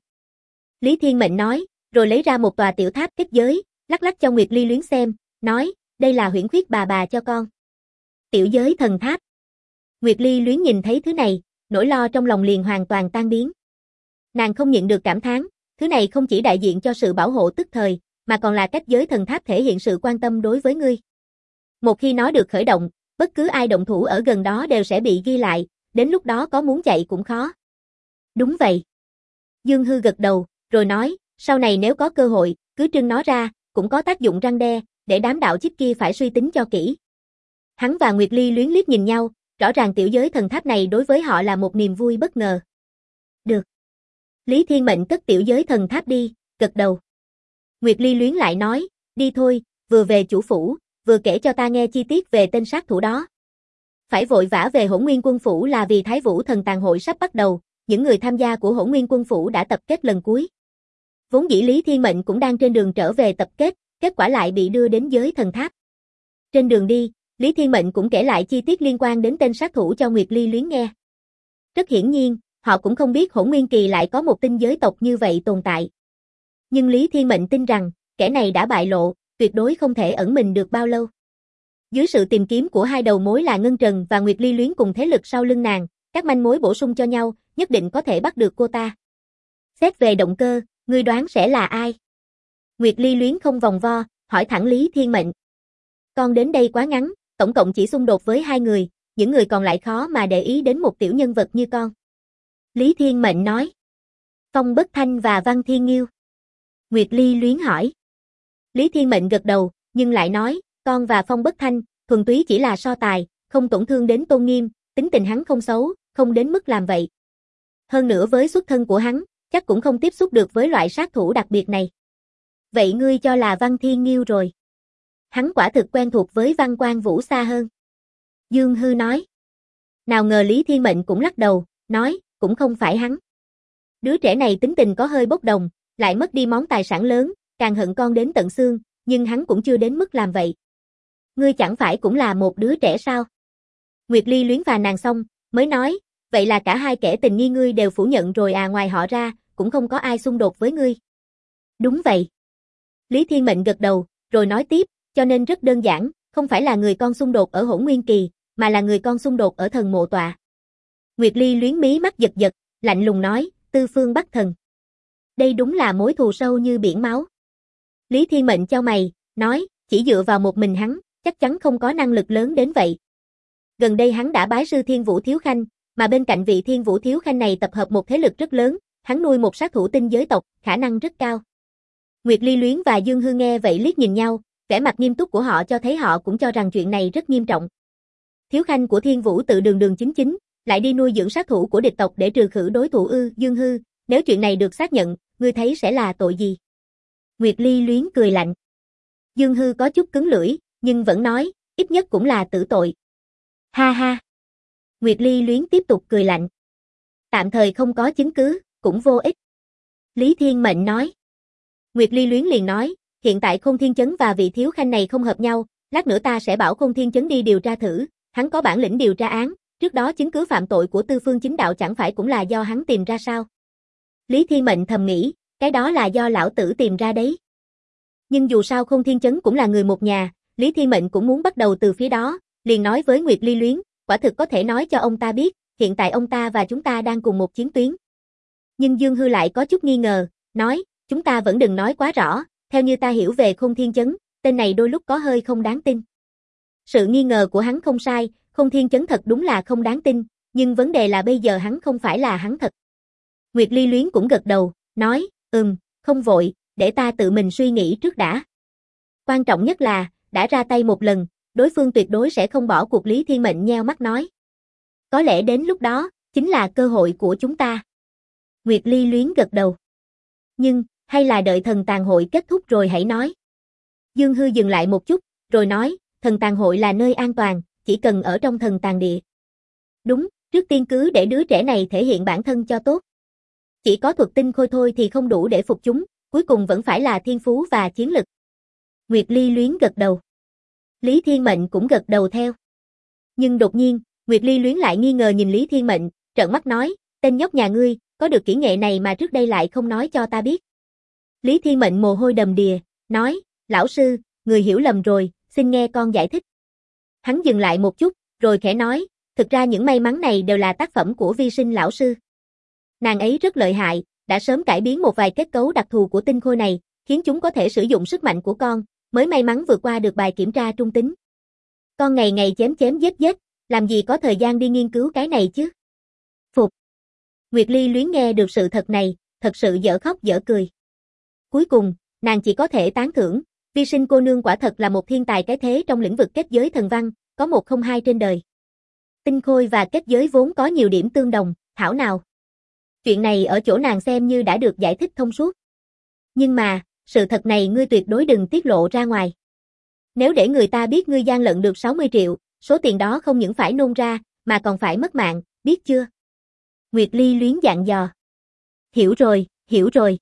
Lý Thiên Mệnh nói, rồi lấy ra một tòa tiểu tháp kết giới, lắc lắc cho Nguyệt Ly Luyến xem, nói, đây là Huyễn Khuyết bà cho con. Tiểu giới thần tháp. Nguyệt Ly Luyến nhìn thấy thứ này, nỗi lo trong lòng liền hoàn toàn tan biến. Nàng không nhịn được cảm thán, thứ này không chỉ đại diện cho sự bảo hộ tức thời, mà còn là cách giới thần tháp thể hiện sự quan tâm đối với ngươi. Một khi nó được khởi động, bất cứ ai động thủ ở gần đó đều sẽ bị ghi lại, đến lúc đó có muốn chạy cũng khó. Đúng vậy. Dương Hư gật đầu, rồi nói, sau này nếu có cơ hội, cứ trưng nó ra, cũng có tác dụng răn đe, để đám đạo chích kia phải suy tính cho kỹ. Hắn và Nguyệt Ly Luyến liếc nhìn nhau, rõ ràng tiểu giới thần tháp này đối với họ là một niềm vui bất ngờ. Được. Lý Thiên Mệnh cất tiểu giới thần tháp đi, gật đầu. Nguyệt Ly Luyến lại nói, đi thôi, vừa về chủ phủ, vừa kể cho ta nghe chi tiết về tên sát thủ đó. Phải vội vã về Hỗn Nguyên Quân Phủ là vì Thái Vũ Thần Tàn Hội sắp bắt đầu, những người tham gia của Hỗn Nguyên Quân Phủ đã tập kết lần cuối. Vốn dĩ Lý Thiên Mệnh cũng đang trên đường trở về tập kết, kết quả lại bị đưa đến giới thần tháp. Trên đường đi, Lý Thiên Mệnh cũng kể lại chi tiết liên quan đến tên sát thủ cho Nguyệt Ly Luyến nghe. Rất hiển nhiên, họ cũng không biết Hỗn Nguyên Kỳ lại có một tinh giới tộc như vậy tồn tại. Nhưng Lý Thiên Mệnh tin rằng, kẻ này đã bại lộ, tuyệt đối không thể ẩn mình được bao lâu. Dưới sự tìm kiếm của hai đầu mối là Ngân Trần và Nguyệt Ly Luyến cùng thế lực sau lưng nàng, các manh mối bổ sung cho nhau, nhất định có thể bắt được cô ta. Xét về động cơ, ngươi đoán sẽ là ai? Nguyệt Ly Luyến không vòng vo, hỏi thẳng Lý Thiên Mệnh. Con đến đây quá ngắn, tổng cộng chỉ xung đột với 2 người, những người còn lại khó mà để ý đến một tiểu nhân vật như con. Lý Thiên Mệnh nói. Phong Bất Thanh và Văn Thiên Nghiêu. Nguyệt Ly Luyến hỏi. Lý Thiên Mệnh gật đầu, nhưng lại nói, con và Phong Bất Thanh, thuần túy chỉ là so tài, không tổn thương đến tôn nghiêm, tính tình hắn không xấu, không đến mức làm vậy. Hơn nữa với xuất thân của hắn, chắc cũng không tiếp xúc được với loại sát thủ đặc biệt này. Vậy ngươi cho là Văn Thiên Nghiêu rồi. Hắn quả thực quen thuộc với Văn Quan Vũ xa hơn. Dương Hư nói. Nào ngờ Lý Thiên Mệnh cũng lắc đầu, nói, cũng không phải hắn. Đứa trẻ này tính tình có hơi bốc đồng, lại mất đi món tài sản lớn, càng hận con đến tận xương, nhưng hắn cũng chưa đến mức làm vậy. Ngươi chẳng phải cũng là một đứa trẻ sao? Nguyệt Ly Luyến và nàng xong, mới nói, vậy là cả hai kẻ tình nghi ngươi đều phủ nhận rồi à, ngoài họ ra, cũng không có ai xung đột với ngươi. Đúng vậy. Lý Thiên Mệnh gật đầu, rồi nói tiếp, cho nên rất đơn giản, không phải là người con xung đột ở Hỗn Nguyên Kỳ, mà là người con xung đột ở thần mộ tọa. Nguyệt Ly Luyến mí mắt giật giật, lạnh lùng nói, Tư Phương Bắc Thần. Đây đúng là mối thù sâu như biển máu. Lý Thiên Mệnh chau mày, nói, chỉ dựa vào một mình hắn, chắc chắn không có năng lực lớn đến vậy. Gần đây hắn đã bái sư Thiên Vũ Thiếu Khanh, mà bên cạnh vị Thiên Vũ Thiếu Khanh này tập hợp một thế lực rất lớn, hắn nuôi một sát thủ tinh giới tộc, khả năng rất cao. Nguyệt Ly Luyến và Dương Hư nghe vậy liếc nhìn nhau, vẻ mặt nghiêm túc của họ cho thấy họ cũng cho rằng chuyện này rất nghiêm trọng. Thiếu Khanh của Thiên Vũ tự đường đường chính chính, lại đi nuôi dưỡng sát thủ của địch tộc để trừ khử đối thủ ư? Dương Hư, nếu chuyện này được xác nhận, ngươi thấy sẽ là tội gì? Nguyệt Ly Luyến cười lạnh. Dương Hư có chút cứng lưỡi, nhưng vẫn nói, ít nhất cũng là tử tội. Ha ha. Nguyệt Ly Luyến tiếp tục cười lạnh. Tạm thời không có chứng cứ, cũng vô ích. Lý Thiên Mệnh nói. Nguyệt Ly Luyến liền nói, hiện tại Khôn Thiên Chấn và vị Thiếu Khanh này không hợp nhau, lát nữa ta sẽ bảo Khôn Thiên Chấn đi điều tra thử, hắn có bản lĩnh điều tra án, trước đó chứng cứ phạm tội của Tư Phương Chính Đạo chẳng phải cũng là do hắn tìm ra sao? Lý Thiên Mệnh thầm nghĩ, cái đó là do lão tử tìm ra đấy. Nhưng dù sao Khôn Thiên Chấn cũng là người một nhà, Lý Thiên Mệnh cũng muốn bắt đầu từ phía đó, liền nói với Nguyệt Ly Luyến, quả thực có thể nói cho ông ta biết, hiện tại ông ta và chúng ta đang cùng một chiến tuyến. Nhưng Dương Hư lại có chút nghi ngờ, nói, chúng ta vẫn đừng nói quá rõ, theo như ta hiểu về Khôn Thiên Chấn, tên này đôi lúc có hơi không đáng tin. Sự nghi ngờ của hắn không sai, Khôn Thiên Chấn thật đúng là không đáng tin, nhưng vấn đề là bây giờ hắn không phải là hắn thật. Nguyệt Ly Luyến cũng gật đầu, nói, không vội, để ta tự mình suy nghĩ trước đã. Quan trọng nhất là, đã ra tay một lần, đối phương tuyệt đối sẽ không bỏ cuộc. Lý Thiên Mệnh nheo mắt nói. Có lẽ đến lúc đó, chính là cơ hội của chúng ta. Nguyệt Ly Luyến gật đầu. Nhưng, hay là đợi thần tàn hội kết thúc rồi hãy nói. Dương Hư dừng lại một chút, rồi nói, thần tàn hội là nơi an toàn, chỉ cần ở trong thần tàn địa. Đúng, trước tiên cứ để đứa trẻ này thể hiện bản thân cho tốt. Chỉ có thuật tinh khôi thôi thì không đủ để phục chúng, cuối cùng vẫn phải là thiên phú và chiến lực. Nguyệt Ly Luyến gật đầu. Lý Thiên Mệnh cũng gật đầu theo. Nhưng đột nhiên, Nguyệt Ly Luyến lại nghi ngờ nhìn Lý Thiên Mệnh, trợn mắt nói, tên nhóc nhà ngươi, có được kỹ nghệ này mà trước đây lại không nói cho ta biết. Lý Thiên Mệnh mồ hôi đầm đìa, nói, lão sư, người hiểu lầm rồi, xin nghe con giải thích. Hắn dừng lại một chút, rồi khẽ nói, thực ra những may mắn này đều là tác phẩm của vi sinh lão sư. Nàng ấy rất lợi hại, đã sớm cải biến một vài kết cấu đặc thù của tinh khôi này, khiến chúng có thể sử dụng sức mạnh của con, mới may mắn vượt qua được bài kiểm tra trung tính. Con ngày ngày chém chém giết giết, làm gì có thời gian đi nghiên cứu cái này chứ? Phục. Nguyệt Ly Luyến nghe được sự thật này, thật sự dở khóc dở cười. Cuối cùng, nàng chỉ có thể tán thưởng, vi sinh cô nương quả thật là một thiên tài cái thế trong lĩnh vực kết giới thần văn, có một không hai trên đời. Tinh khôi và kết giới vốn có nhiều điểm tương đồng, thảo nào. Chuyện này ở chỗ nàng xem như đã được giải thích thông suốt. Nhưng mà, sự thật này ngươi tuyệt đối đừng tiết lộ ra ngoài. Nếu để người ta biết ngươi gian lận được 60 triệu, số tiền đó không những phải nôn ra, mà còn phải mất mạng, biết chưa? Nguyệt Ly Luyến dặn dò. Hiểu rồi, hiểu rồi.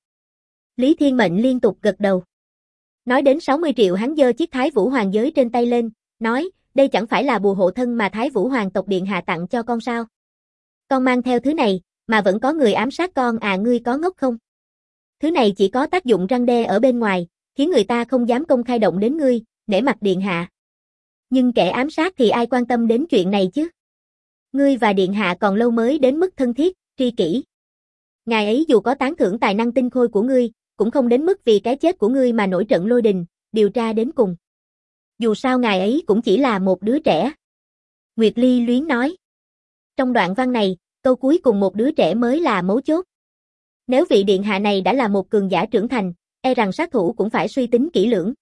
Lý Thiên Mệnh liên tục gật đầu. Nói đến 60 triệu hắn giơ chiếc Thái Vũ Hoàng giới trên tay lên, nói, đây chẳng phải là bùa hộ thân mà Thái Vũ Hoàng tộc điện hạ tặng cho con sao? Con mang theo thứ này, mà vẫn có người ám sát con à, ngươi có ngốc không? Thứ này chỉ có tác dụng răn đe ở bên ngoài, khiến người ta không dám công khai động đến ngươi, nể mặt điện hạ. Nhưng kẻ ám sát thì ai quan tâm đến chuyện này chứ? Ngươi và điện hạ còn lâu mới đến mức thân thiết, tri kỷ. Ngài ấy dù có tán thưởng tài năng tinh khôi của ngươi, cũng không đến mức vì cái chết của ngươi mà nổi trận lôi đình, điều tra đến cùng. Dù sao ngài ấy cũng chỉ là một đứa trẻ. Nguyệt Ly Luyến nói. Trong đoạn văn này, câu cuối cùng một đứa trẻ mới là mấu chốt. Nếu vị điện hạ này đã là một cường giả trưởng thành, e rằng sát thủ cũng phải suy tính kỹ lưỡng.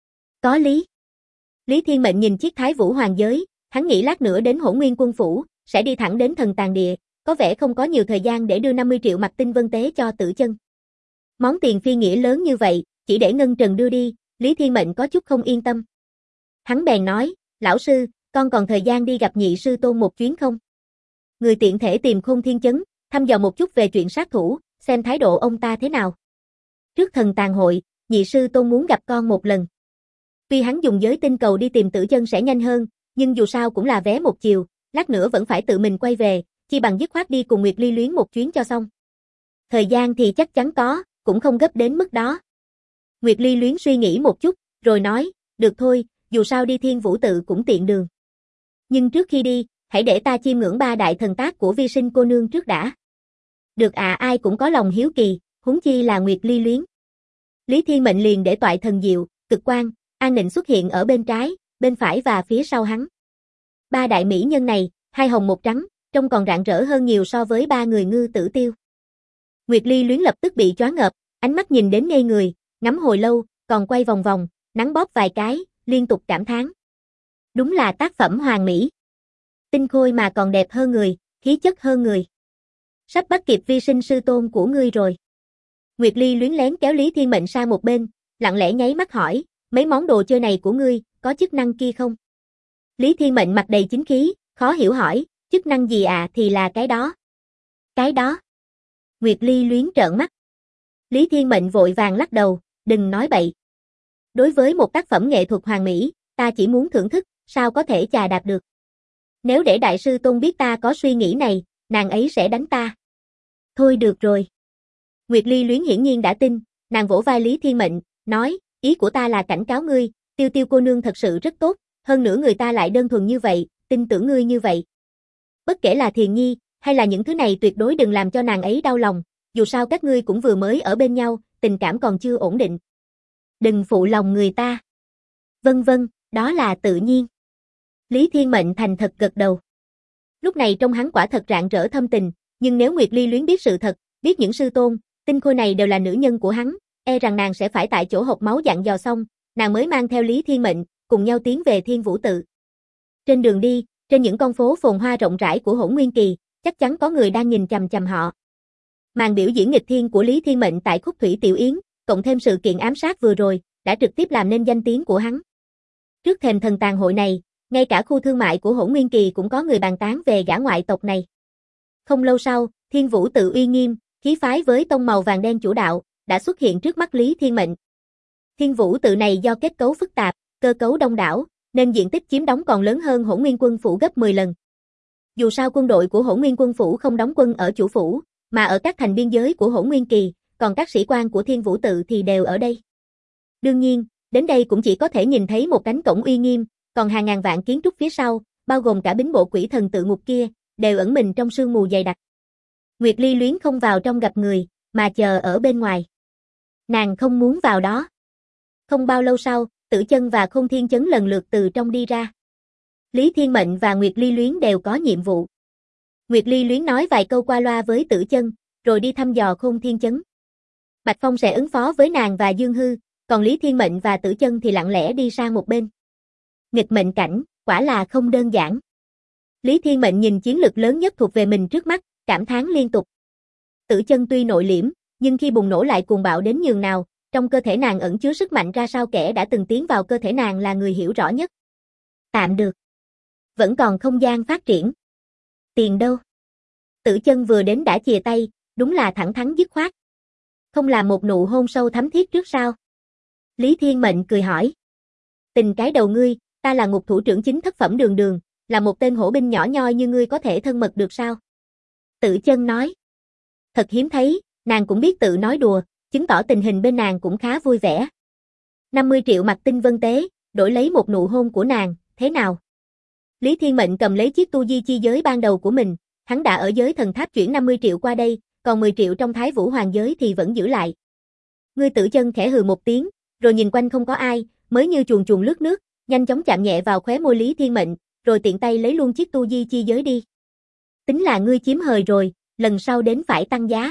Có lý. Lý Thiên Mệnh nhìn chiếc Thái Vũ Hoàng giới, hắn nghĩ lát nữa đến Hỗn Nguyên Quân Phủ, sẽ đi thẳng đến thần tàn địa, có vẻ không có nhiều thời gian để đưa 50 triệu mặt tinh vân tế cho Tử Chân. Món tiền phi nghĩa lớn như vậy, chỉ để Ngân Trần đưa đi, Lý Thiên Mệnh có chút không yên tâm. Hắn bèn nói, lão sư, con còn thời gian đi gặp nhị sư tôn một chuyến không? Người tiện thể tìm Khôn Thiên Chấn, thăm dò một chút về chuyện sát thủ, xem thái độ ông ta thế nào. Trước thần tàn hội, nhị sư tôn muốn gặp con một lần. Tuy hắn dùng giới tinh cầu đi tìm Tử Chân sẽ nhanh hơn, nhưng dù sao cũng là vé một chiều, lát nữa vẫn phải tự mình quay về, chi bằng dứt khoát đi cùng Nguyệt Ly Luyến một chuyến cho xong. Thời gian thì chắc chắn có, cũng không gấp đến mức đó. Nguyệt Ly Luyến suy nghĩ một chút, rồi nói, được thôi, dù sao đi Thiên Vũ tự cũng tiện đường. Nhưng trước khi đi, hãy để ta chiêm ngưỡng 3 đại thần tác của vi sinh cô nương trước đã. Được à, ai cũng có lòng hiếu kỳ, huống chi là Nguyệt Ly Luyến. Lý Thiên Mệnh liền để toại thần diệu, cực quang, an nịnh xuất hiện ở bên trái, bên phải và phía sau hắn. Ba đại mỹ nhân này, hai hồng một trắng, trông còn rạng rỡ hơn nhiều so với ba người Ngư Tử Tiêu. Nguyệt Ly Luyến lập tức bị choáng ngợp, ánh mắt nhìn đến ngây người, ngắm hồi lâu, còn quay vòng vòng, nắn bóp vài cái, liên tục cảm thán. Đúng là tác phẩm hoàn mỹ. Tinh khôi mà còn đẹp hơn người, khí chất hơn người. Sắp bắt kịp vi sinh sư tôn của ngươi rồi. Nguyệt Ly Luyến lén kéo Lý Thiên Mệnh sang một bên, lặng lẽ nháy mắt hỏi, mấy món đồ chơi này của ngươi, có chức năng kia không? Lý Thiên Mệnh mặt đầy chính khí, khó hiểu hỏi, chức năng gì thì là cái đó. Cái đó. Nguyệt Ly Luyến trợn mắt. Lý Thiên Mệnh vội vàng lắc đầu, đừng nói bậy. Đối với một tác phẩm nghệ thuật hoàn mỹ, ta chỉ muốn thưởng thức, sao có thể chà đạp được. Nếu để đại sư tôn biết ta có suy nghĩ này, nàng ấy sẽ đánh ta. Thôi được rồi. Nguyệt Ly Luyến hiển nhiên đã tin, nàng vỗ vai Lý Thiên Mệnh, nói, ý của ta là cảnh cáo ngươi, Tiêu Tiêu cô nương thật sự rất tốt, hơn nữa người ta lại đơn thuần như vậy, tin tưởng ngươi như vậy. Bất kể là Thiền Nhi, hay là những thứ này tuyệt đối đừng làm cho nàng ấy đau lòng, dù sao các ngươi cũng vừa mới ở bên nhau, tình cảm còn chưa ổn định. Đừng phụ lòng người ta. Vân vân, đó là tự nhiên. Lý Thiên Mệnh thành thật gật đầu. Lúc này trong hắn quả thật rạng rỡ thâm tình, nhưng nếu Nguyệt Ly Luyến biết sự thật, biết những sư tôn, tinh khôi này đều là nữ nhân của hắn, e rằng nàng sẽ phải tại chỗ hộc máu dặn dò xong, nàng mới mang theo Lý Thiên Mệnh, cùng nhau tiến về Thiên Vũ Tự. Trên đường đi, trên những con phố phồn hoa rộng rãi của Hỗn Nguyên Kỳ, chắc chắn có người đang nhìn chằm chằm họ. Màn biểu diễn nghịch thiên của Lý Thiên Mệnh tại Khúc Thủy Tiểu Yến, cộng thêm sự kiện ám sát vừa rồi, đã trực tiếp làm nên danh tiếng của hắn. Trước thềm thần tàn hội này, ngay cả khu thương mại của Hỗn Nguyên Kỳ cũng có người bàn tán về gã ngoại tộc này. Không lâu sau, Thiên Vũ Tự uy nghiêm, khí phái với tông màu vàng đen chủ đạo, đã xuất hiện trước mắt Lý Thiên Mệnh. Thiên Vũ Tự này do kết cấu phức tạp, cơ cấu đông đảo, nên diện tích chiếm đóng còn lớn hơn Hỗn Nguyên Quân phủ gấp 10 lần. Dù sao quân đội của Hỗn Nguyên Quân phủ không đóng quân ở chủ phủ, mà ở các thành biên giới của Hỗn Nguyên Kỳ, còn các sĩ quan của Thiên Vũ Tự thì đều ở đây. Đương nhiên, đến đây cũng chỉ có thể nhìn thấy một cánh cổng uy nghiêm, còn hàng ngàn vạn kiến trúc phía sau, bao gồm cả bính bộ quỷ thần tự ngục kia, đều ẩn mình trong sương mù dày đặc. Nguyệt Ly Luyến không vào trong gặp người, mà chờ ở bên ngoài. Nàng không muốn vào đó. Không bao lâu sau, Tử Chân và Khôn Thiên Chấn lần lượt từ trong đi ra. Lý Thiên Mệnh và Nguyệt Ly Luyến đều có nhiệm vụ. Nguyệt Ly Luyến nói vài câu qua loa với Tử Chân, rồi đi thăm dò Khôn Thiên Chấn. Bạch Phong sẽ ứng phó với nàng và Dương Hư, còn Lý Thiên Mệnh và Tử Chân thì lặng lẽ đi sang một bên. Nghịch mệnh cảnh, quả là không đơn giản. Lý Thiên Mệnh nhìn chiến lực lớn nhất thuộc về mình trước mắt, cảm thán liên tục. Tử Chân tuy nội liễm, nhưng khi bùng nổ lại cuồng bạo đến nhường nào, trong cơ thể nàng ẩn chứa sức mạnh ra sao kẻ đã từng tiến vào cơ thể nàng là người hiểu rõ nhất. Tạm được. Vẫn còn không gian phát triển. Tiền đâu? Tử Chân vừa đến đã chìa tay, đúng là thẳng thắn dứt khoát. Không làm một nụ hôn sâu thắm thiết trước sao? Lý Thiên Mệnh cười hỏi. Tình cái đầu ngươi, ta là ngục thủ trưởng chính thất phẩm Đường Đường, là một tên hổ binh nhỏ nhoi như ngươi có thể thân mật được sao? Tử Chân nói. Thật hiếm thấy, nàng cũng biết tự nói đùa, chứng tỏ tình hình bên nàng cũng khá vui vẻ. 50 triệu mặt tinh vân tế, đổi lấy một nụ hôn của nàng, thế nào? Lý Thiên Mệnh cầm lấy chiếc tu di chi giới ban đầu của mình, hắn đã ở giới thần tháp chuyển 50 triệu qua đây, còn 10 triệu trong Thái Vũ Hoàng giới thì vẫn giữ lại. Ngươi Tử Chân khẽ hừ một tiếng, rồi nhìn quanh không có ai, mới như chuồn chuồn lướt nước, nhanh chóng chạm nhẹ vào khóe môi Lý Thiên Mệnh, rồi tiện tay lấy luôn chiếc tu di chi giới đi. Tính là ngươi chiếm hời rồi, lần sau đến phải tăng giá.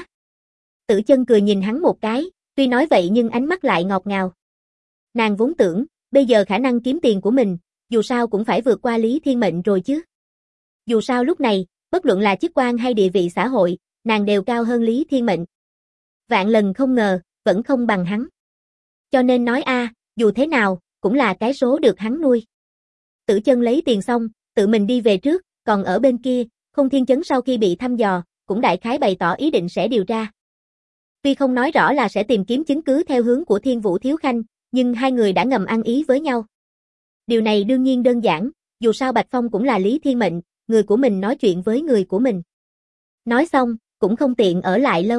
Tử Chân cười nhìn hắn một cái, tuy nói vậy nhưng ánh mắt lại ngọt ngào. Nàng vốn tưởng, bây giờ khả năng kiếm tiền của mình, dù sao cũng phải vượt qua Lý Thiên Mệnh rồi chứ. Dù sao lúc này, bất luận là chức quan hay địa vị xã hội, nàng đều cao hơn Lý Thiên Mệnh. Vạn lần không ngờ, vẫn không bằng hắn. Cho nên nói dù thế nào, cũng là cái số được hắn nuôi. Tử Chân lấy tiền xong, tự mình đi về trước, còn ở bên kia, Khôn Thiên Chấn sau khi bị thăm dò, cũng đại khái bày tỏ ý định sẽ điều tra. Tuy không nói rõ là sẽ tìm kiếm chứng cứ theo hướng của Thiên Vũ Thiếu Khanh, nhưng hai người đã ngầm ăn ý với nhau. Điều này đương nhiên đơn giản, dù sao Bạch Phong cũng là Lý Thiên Mệnh, người của mình nói chuyện với người của mình. Nói xong, cũng không tiện ở lại lâu.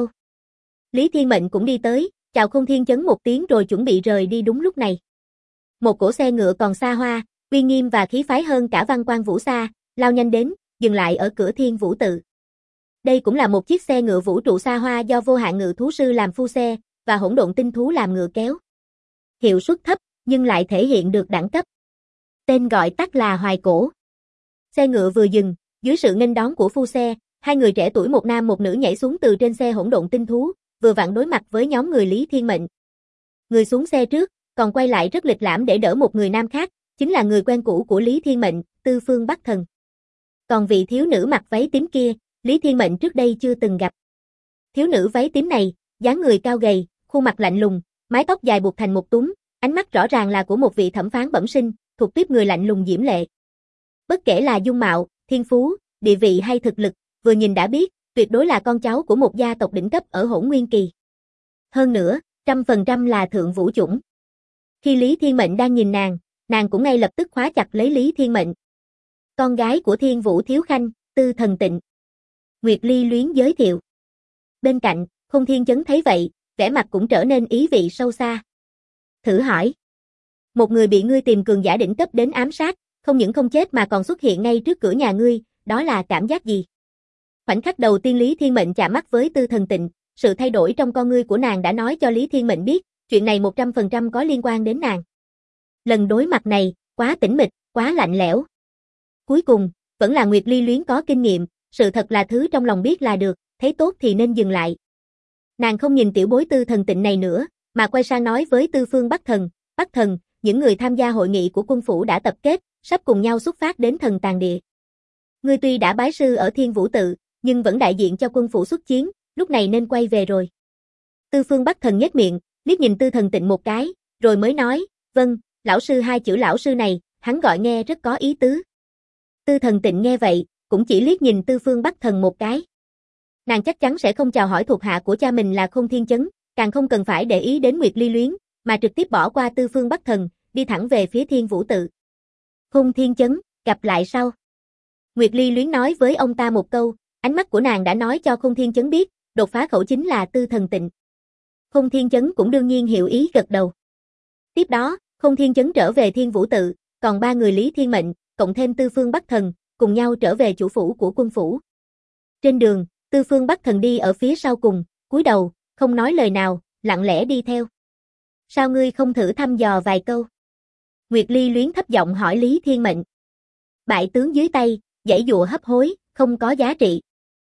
Lý Thiên Mệnh cũng đi tới, chào Khôn Thiên Chấn một tiếng rồi chuẩn bị rời đi đúng lúc này. Một cỗ xe ngựa còn xa hoa, uy nghiêm và khí phái hơn cả Văn Quan Vũ Sa, lao nhanh đến, dừng lại ở cửa Thiên Vũ Tự. Đây cũng là một chiếc xe ngựa vũ trụ xa hoa do Vô Hạn Ngự Thú Sư làm phu xe, và hỗn độn tinh thú làm ngựa kéo. Hiệu suất thấp, nhưng lại thể hiện được đẳng cấp. Tên gọi tắt là Hoài Cổ. Xe ngựa vừa dừng, dưới sự nghênh đón của phu xe, hai người trẻ tuổi một nam một nữ nhảy xuống từ trên xe hỗn độn tinh thú, vừa vặn đối mặt với nhóm người Lý Thiên Mệnh. Người xuống xe trước, còn quay lại rất lịch lãm để đỡ một người nam khác, chính là người quen cũ của Lý Thiên Mệnh, Tư Phương Bắc Thần. Còn vị thiếu nữ mặc váy tím kia, Lý Thiên Mệnh trước đây chưa từng gặp. Thiếu nữ váy tím này, dáng người cao gầy, khuôn mặt lạnh lùng, mái tóc dài buộc thành một túm, ánh mắt rõ ràng là của một vị thẩm phán bẩm sinh, thuộc tiếp người lạnh lùng diễm lệ. Bất kể là dung mạo, thiên phú, địa vị hay thực lực, vừa nhìn đã biết, tuyệt đối là con cháu của một gia tộc đỉnh cấp ở Hỗn Nguyên Kỳ. Hơn nữa, 100% là thượng vũ chủng. Khi Lý Thiên Mệnh đang nhìn nàng cũng ngay lập tức khóa chặt lấy Lý Thiên Mệnh. Con gái của Thiên Vũ Thiếu Khanh, Tư Thần Tịnh. Nguyệt Ly luyến giới thiệu. Bên cạnh, Không Thiên Chấn thấy vậy, vẻ mặt cũng trở nên ý vị sâu xa. Thử hỏi. Một người bị ngươi tìm cường giả đỉnh cấp đến ám sát, không những không chết mà còn xuất hiện ngay trước cửa nhà ngươi, đó là cảm giác gì? Khoảnh khắc đầu tiên Lý Thiên Mệnh chạm mắt với Tư Thần Tịnh, sự thay đổi trong con ngươi của nàng đã nói cho Lý Thiên Mệnh biết, chuyện này 100% có liên quan đến nàng. Lần đối mặt này, quá tĩnh mịch, quá lạnh lẽo. Cuối cùng, vẫn là Nguyệt Ly luyến có kinh nghiệm, sự thật là thứ trong lòng biết là được, thấy tốt thì nên dừng lại. Nàng không nhìn tiểu bối Tư Thần Tịnh này nữa, mà quay sang nói với Tư Phương Bắc Thần, những người tham gia hội nghị của quân phủ đã tập kết, sắp cùng nhau xuất phát đến Thần Tàng Địa. Ngươi tuy đã bái sư ở Thiên Vũ Tự, nhưng vẫn đại diện cho quân phủ xuất chiến, lúc này nên quay về rồi. Tư Phương Bắc Thần nhếch miệng, liếc nhìn Tư Thần Tịnh một cái, rồi mới nói, vâng, lão sư, hai chữ lão sư này, hắn gọi nghe rất có ý tứ. Tư Thần Tịnh nghe vậy, cũng chỉ liếc nhìn Tư Phương Bắc Thần một cái. Nàng chắc chắn sẽ không chào hỏi thuộc hạ của cha mình là Không Thiên Chấn, càng không cần phải để ý đến Nguyệt Ly luyến, mà trực tiếp bỏ qua Tư Phương Bắc Thần, đi thẳng về phía Thiên Vũ Tự. Không Thiên Chấn, gặp lại sau. Nguyệt Ly luyến nói với ông ta một câu, ánh mắt của nàng đã nói cho Không Thiên Chấn biết, đột phá khẩu chính là Tư Thần Tịnh. Không Thiên Chấn cũng đương nhiên hiểu ý gật đầu. Tiếp đó, Không Thiên Chấn trở về Thiên Vũ Tự, còn ba người Lý Thiên Mệnh, cộng thêm Tư Phương Bắc Thần, cùng nhau trở về chủ phủ của quân phủ. Trên đường, Tư Phương Bắc Thần đi ở phía sau cùng, cúi đầu, không nói lời nào, lặng lẽ đi theo. Sao ngươi không thử thăm dò vài câu? Nguyệt Ly luyến thấp giọng hỏi Lý Thiên Mệnh. Bại tướng dưới tay, giãy dụa hấp hối, không có giá trị.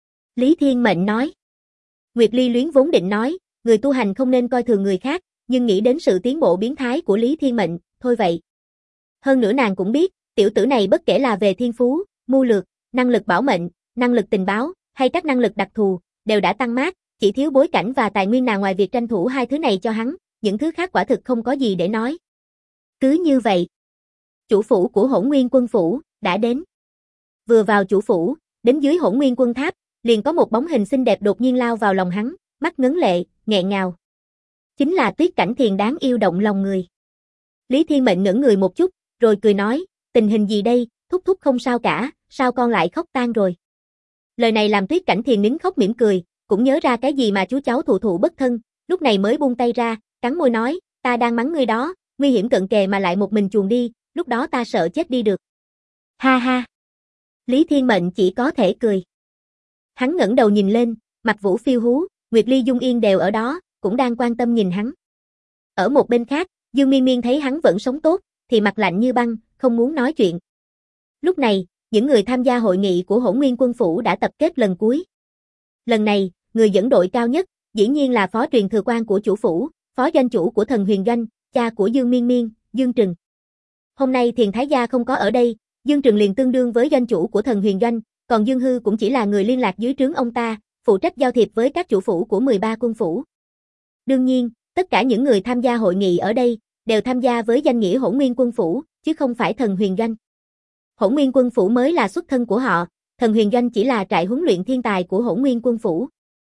Lý Thiên Mệnh nói. Nguyệt Ly luyến vốn định nói, người tu hành không nên coi thường người khác, nhưng nghĩ đến sự tiến bộ biến thái của Lý Thiên Mệnh, thôi vậy. Hơn nữa nàng cũng biết, tiểu tử này bất kể là về thiên phú, mưu lược, năng lực bảo mệnh, năng lực tình báo, hay các năng lực đặc thù, đều đã tăng mát, chỉ thiếu bối cảnh và tài nguyên nào ngoài việc tranh thủ hai thứ này cho hắn, những thứ khác quả thực không có gì để nói. Cứ như vậy, chủ phủ của Hỗn Nguyên Quân phủ đã đến. Vừa vào chủ phủ, đến dưới Hỗn Nguyên Quân tháp, liền có một bóng hình xinh đẹp đột nhiên lao vào lòng hắn, mắt ngấn lệ, nghẹn ngào. Chính là Tuyết Cảnh Thiền đáng yêu động lòng người. Lý Thiên Mệnh ngẩn người một chút, rồi cười nói, tình hình gì đây, thúc thúc không sao cả, sao con lại khóc tan rồi. Lời này làm Tuyết Cảnh Thiền nín khóc mỉm cười, cũng nhớ ra cái gì mà chú cháu thụ thụ bất thân, lúc này mới buông tay ra, cắn môi nói, ta đang mắng ngươi đó, nguy hiểm cận kề mà lại một mình chuồn đi, lúc đó ta sợ chết đi được. Ha ha. Lý Thiên Mệnh chỉ có thể cười. Hắn ngẩng đầu nhìn lên, Mạch Vũ phiêu hú, Nguyệt Ly Dung Yên đều ở đó, cũng đang quan tâm nhìn hắn. Ở một bên khác, Dương Miên Miên thấy hắn vẫn sống tốt, thì mặt lạnh như băng, không muốn nói chuyện. Lúc này, những người tham gia hội nghị của Hỗn Nguyên Quân phủ đã tập kết lần cuối. Lần này, người dẫn đội cao nhất, dĩ nhiên là phó truyền thừa quan của chủ phủ, phó doanh chủ của Thần Huyền Doanh, cha của Dương Miên Miên, Dương Trừng. Hôm nay Thiền Thái Gia không có ở đây, Dương Trừng liền tương đương với doanh chủ của Thần Huyền Doanh, còn Dương Hư cũng chỉ là người liên lạc dưới trướng ông ta, phụ trách giao thiệp với các chủ phủ của 13 quân phủ. Đương nhiên, tất cả những người tham gia hội nghị ở đây, đều tham gia với danh nghĩa Hỗn Nguyên Quân phủ, chứ không phải Thần Huyền Doanh. Hỗn Nguyên Quân phủ mới là xuất thân của họ, Thần Huyền Doanh chỉ là trại huấn luyện thiên tài của Hỗn Nguyên Quân phủ.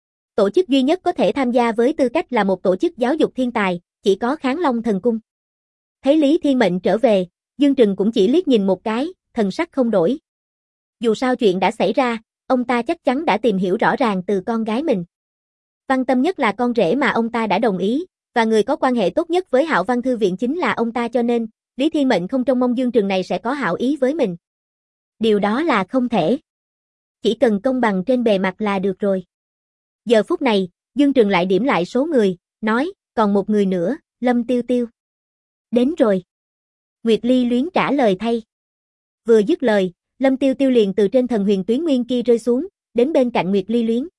Tổ chức duy nhất có thể tham gia với tư cách là một tổ chức giáo dục thiên tài, chỉ có Kháng Long Thần Cung. Thấy Lý Thiên Mệnh trở về, Dương Trừng cũng chỉ liếc nhìn một cái, thần sắc không đổi. Dù sao chuyện đã xảy ra, ông ta chắc chắn đã tìm hiểu rõ ràng từ con gái mình. Văn Tâm Nhất là con rể mà ông ta đã đồng ý, và người có quan hệ tốt nhất với Hạo Văn Thư viện chính là ông ta, cho nên, Lý Thiên Mệnh không trông mong Dương Trừng này sẽ có hảo ý với mình. Điều đó là không thể. Chỉ cần công bằng trên bề mặt là được rồi. Giờ phút này, Dương Trừng lại điểm lại số người, nói, còn một người nữa, Lâm Tiêu Tiêu. Đến rồi. Nguyệt Ly luyến trả lời thay. Vừa dứt lời, Lâm Tiêu Tiêu liền từ trên thần huyền tuyến nguyên kia rơi xuống, đến bên cạnh Nguyệt Ly luyến.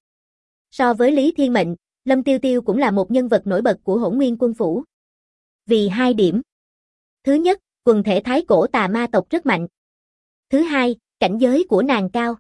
So với Lý Thiên Mệnh, Lâm Tiêu Tiêu cũng là một nhân vật nổi bật của Hỗn Nguyên Quân phủ. Vì hai điểm. Thứ nhất, quần thể thái cổ tà ma tộc rất mạnh. Thứ hai, cảnh giới của nàng cao.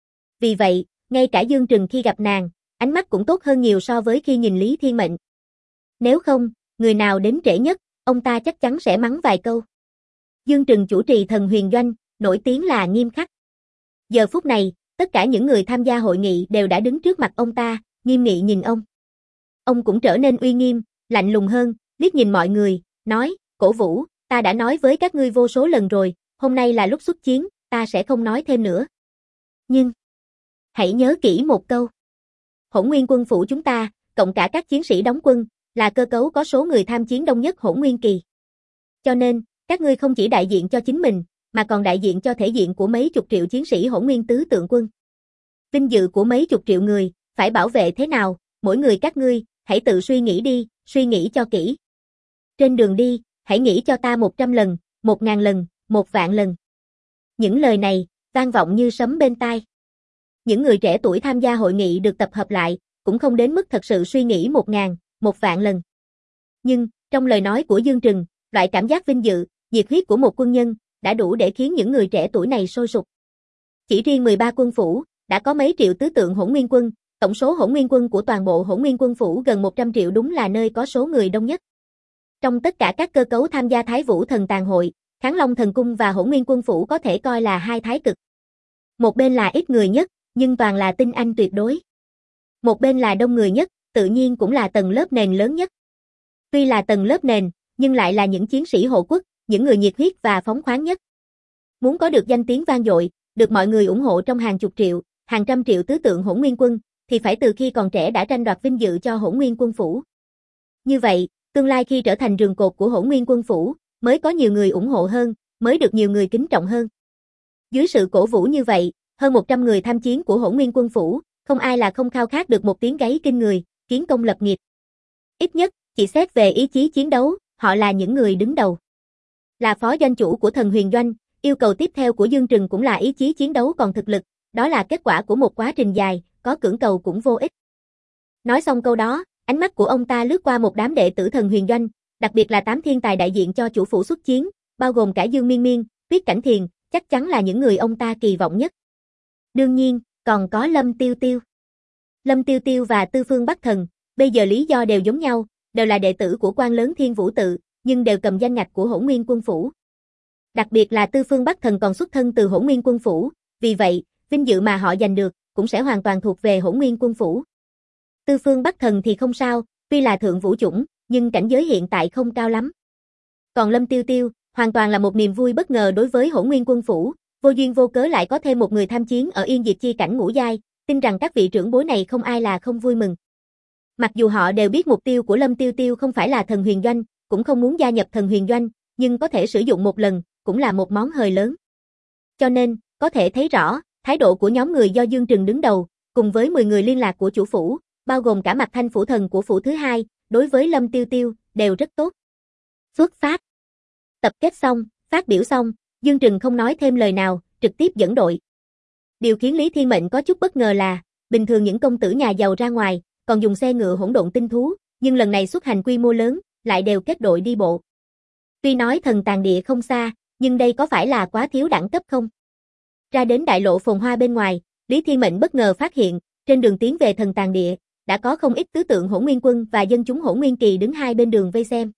Vì vậy, ngay cả Dương Trừng khi gặp nàng, ánh mắt cũng tốt hơn nhiều so với khi nhìn Lý Thiên Mệnh. Nếu không, người nào đến trễ nhất, ông ta chắc chắn sẽ mắng vài câu. Dương Trừng chủ trì thần huyền doanh, nổi tiếng là nghiêm khắc. Giờ phút này, tất cả những người tham gia hội nghị đều đã đứng trước mặt ông ta, nghiêm nghị nhìn ông. Ông cũng trở nên uy nghiêm, lạnh lùng hơn, liếc nhìn mọi người, nói, cổ vũ, ta đã nói với các ngươi vô số lần rồi, hôm nay là lúc xuất chiến, ta sẽ không nói thêm nữa. Nhưng, hãy nhớ kỹ một câu. Hỗn Nguyên Quân phủ chúng ta, cộng cả các chiến sĩ đóng quân, là cơ cấu có số người tham chiến đông nhất Hỗn Nguyên kỳ. Cho nên, các ngươi không chỉ đại diện cho chính mình, mà còn đại diện cho thể diện của mấy chục triệu chiến sĩ Hỗn Nguyên tứ tượng quân. Vinh dự của mấy chục triệu người, phải bảo vệ thế nào, mỗi người các ngươi, hãy tự suy nghĩ đi, suy nghĩ cho kỹ. Trên đường đi, hãy nghĩ cho ta 100 lần, 1000 lần, 1.000.000 lần. Những lời này, vang vọng như sấm bên tai. Những người trẻ tuổi tham gia hội nghị được tập hợp lại, cũng không đến mức thật sự suy nghĩ 1000, 1.000.000 lần. Nhưng, trong lời nói của Dương Trừng, loại cảm giác vinh dự, nhiệt huyết của một quân nhân, đã đủ để khiến những người trẻ tuổi này sôi sục. Chỉ riêng 13 quân phủ, đã có mấy triệu tứ tượng Hỗn Nguyên quân, tổng số Hỗn Nguyên quân của toàn bộ Hỗn Nguyên quân phủ gần 100 triệu, đúng là nơi có số người đông nhất. Trong tất cả các cơ cấu tham gia Thái Vũ Thần Tàn Hội, Kháng Long Thần Cung và Hỗn Nguyên quân phủ có thể coi là hai thái cực. Một bên là ít người nhất, nhưng toàn là tinh anh tuyệt đối. Một bên là đông người nhất, tự nhiên cũng là tầng lớp nền lớn nhất. Tuy là tầng lớp nền, nhưng lại là những chiến sĩ hộ quốc, những người nhiệt huyết và phóng khoáng nhất. Muốn có được danh tiếng vang dội, được mọi người ủng hộ trong hàng chục triệu, hàng trăm triệu tứ tượng Hỗn Nguyên quân, thì phải từ khi còn trẻ đã tranh đoạt vinh dự cho Hỗn Nguyên quân phủ. Như vậy, tương lai khi trở thành rường cột của Hỗn Nguyên quân phủ, mới có nhiều người ủng hộ hơn, mới được nhiều người kính trọng hơn. Dưới sự cổ vũ như vậy, hơn 100 người tham chiến của Hỗn Nguyên quân phủ, không ai là không khao khát được một tiếng gáy kinh người, kiến công lập nghiệp. Ít nhất, chỉ xét về ý chí chiến đấu, họ là những người đứng đầu. Là phó doanh chủ của thần huyền doanh, yêu cầu tiếp theo của Dương Trừng cũng là ý chí chiến đấu, còn thực lực, đó là kết quả của một quá trình dài, có cưỡng cầu cũng vô ích. Nói xong câu đó, ánh mắt của ông ta lướt qua một đám đệ tử thần huyền doanh, đặc biệt là 8 thiên tài đại diện cho chủ phủ xuất chiến, bao gồm cả Dương Miên Miên, Tuyết Cảnh Thiền, chắc chắn là những người ông ta kỳ vọng nhất. Đương nhiên, còn có Lâm Tiêu Tiêu. Lâm Tiêu Tiêu và Tư Phương Bắc Thần, bây giờ lý do đều giống nhau, đều là đệ tử của quan lớn Thiên Vũ Tự, nhưng đều cầm danh ngạch của Hỗn Nguyên quân phủ. Đặc biệt là Tư Phương Bắc Thần còn xuất thân từ Hỗn Nguyên quân phủ, vì vậy, vinh dự mà họ giành được, cũng sẽ hoàn toàn thuộc về Hỗn Nguyên quân phủ. Tư Phương Bắc Thần thì không sao, tuy là thượng vũ chủng, nhưng cảnh giới hiện tại không cao lắm. Còn Lâm Tiêu Tiêu, hoàn toàn là một niềm vui bất ngờ đối với Hỗn Nguyên quân phủ, vô duyên vô cớ lại có thêm một người tham chiến ở Yên Diệt chi cảnh ngũ giai, tin rằng các vị trưởng bối này không ai là không vui mừng. Mặc dù họ đều biết mục tiêu của Lâm Tiêu Tiêu không phải là thần huyền doanh, cũng không muốn gia nhập thần huyền doanh, nhưng có thể sử dụng một lần, cũng là một món hời lớn. Cho nên, có thể thấy rõ, thái độ của nhóm người do Dương Trừng đứng đầu, cùng với 10 người liên lạc của chủ phủ, bao gồm cả Mạc Thanh phủ thần của phủ thứ hai, đối với Lâm Tiêu Tiêu, đều rất tốt. Xuất phát. Tập kết xong, phát biểu xong, Dương Trừng không nói thêm lời nào, trực tiếp dẫn đội. Điều khiến Lý Thiên Mệnh có chút bất ngờ là, bình thường những công tử nhà giàu ra ngoài, còn dùng xe ngựa hỗn độn tinh thú, nhưng lần này xuất hành quy mô lớn, lại đều kết đội đi bộ. Tuy nói thần tàn địa không xa, nhưng đây có phải là quá thiếu đẳng cấp không? Ra đến đại lộ phồn hoa bên ngoài, Lý Thiên Mệnh bất ngờ phát hiện, trên đường tiến về thần tàn địa, đã có không ít tứ tượng Hỗn Nguyên quân và dân chúng Hỗn Nguyên kỳ đứng hai bên đường vây xem.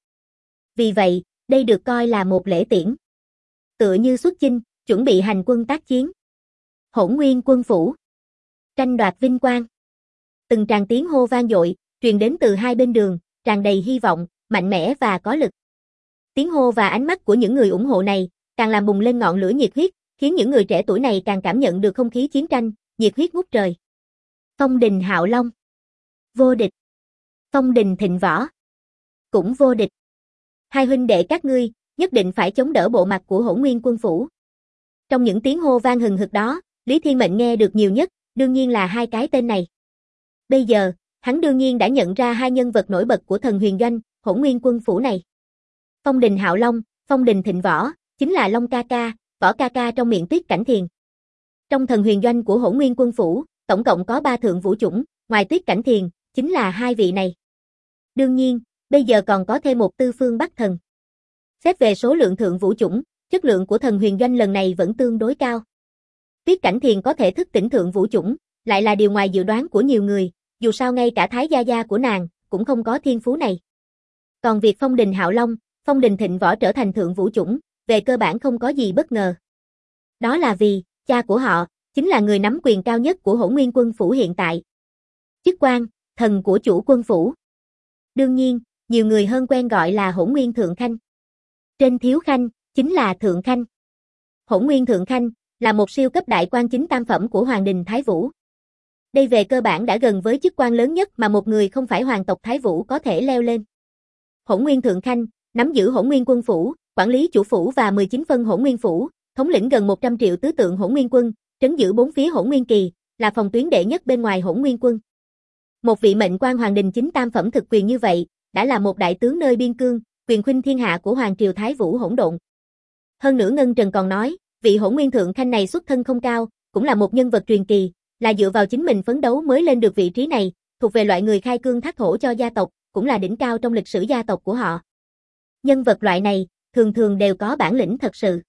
Vì vậy, đây được coi là một lễ tiễn. Tựa như xuất chinh, chuẩn bị hành quân tác chiến. Hỗn Nguyên quân phủ. Tranh đoạt vinh quang. Từng tràng tiếng hô vang dội, truyền đến từ hai bên đường, tràn đầy hy vọng, mạnh mẽ và có lực. Tiếng hô và ánh mắt của những người ủng hộ này, càng làm bùng lên ngọn lửa nhiệt huyết, khiến những người trẻ tuổi này càng cảm nhận được không khí chiến tranh, nhiệt huyết ngút trời. Phong Đình Hạo Long. Vô địch. Phong Đình Thịnh Võ. Cũng vô địch. Hai huynh đệ các ngươi, nhất định phải chống đỡ bộ mặt của Hỗn Nguyên quân phủ. Trong những tiếng hô vang hừng hực đó, Lý Thiên Mệnh nghe được nhiều nhất, đương nhiên là hai cái tên này. Bây giờ, hắn đương nhiên đã nhận ra hai nhân vật nổi bật của thần huyền doanh, Hỗn Nguyên Quân phủ này. Phong Đình Hạo Long, Phong Đình Thịnh Võ, chính là Long ca ca, Võ ca ca trong miệng Tuyết Cảnh Thiền. Trong thần huyền doanh của Hỗn Nguyên Quân phủ, tổng cộng có 3 thượng vũ chủng, ngoài Tuyết Cảnh Thiền, chính là 2 vị này. Đương nhiên, bây giờ còn có thêm một Tư Phương Bắc Thần. Xét về số lượng thượng vũ chủng, chất lượng của thần huyền doanh lần này vẫn tương đối cao. Tuyết Cảnh Thiền có thể thức tỉnh thượng vũ chủng, lại là điều ngoài dự đoán của nhiều người, dù sao ngay cả Thái gia gia của nàng cũng không có thiên phú này. Còn việc Phong Đình Hạo Long, Phong Đình Thịnh Võ trở thành thượng vũ chủng, về cơ bản không có gì bất ngờ. Đó là vì, cha của họ, chính là người nắm quyền cao nhất của Hỗn Nguyên Quân phủ hiện tại. Chức quan, thần của chủ quân phủ. Đương nhiên, nhiều người hơn quen gọi là Hỗn Nguyên Thượng Khanh. Trên thiếu khanh, chính là Thượng Khanh. Hỗn Nguyên Thượng Khanh, là một siêu cấp đại quan chính tam phẩm của Hoàng đình Thái Vũ. Đây về cơ bản đã gần với chức quan lớn nhất mà một người không phải hoàng tộc Thái Vũ có thể leo lên. Hỗn Nguyên Thượng Khanh, nắm giữ Hỗn Nguyên Quân phủ, quản lý chủ phủ và 19 phân Hỗn Nguyên phủ, thống lĩnh gần 100 triệu tứ tượng Hỗn Nguyên quân, trấn giữ 4 phía Hỗn Nguyên kỳ, là phòng tuyến đệ nhất bên ngoài Hỗn Nguyên quân. Một vị mệnh quan hoàng đình chính tam phẩm thực quyền như vậy, đã là một đại tướng nơi biên cương, quyền khuynh thiên hạ của hoàng triều Thái Vũ hỗn độn. Hơn nữa Ngân Trần còn nói, vị Hỗn Nguyên Thượng Khanh này xuất thân không cao, cũng là một nhân vật truyền kỳ, là dựa vào chính mình phấn đấu mới lên được vị trí này, thuộc về loại người khai cương thác thổ cho gia tộc, cũng là đỉnh cao trong lịch sử gia tộc của họ. Nhân vật loại này, thường thường đều có bản lĩnh thật sự.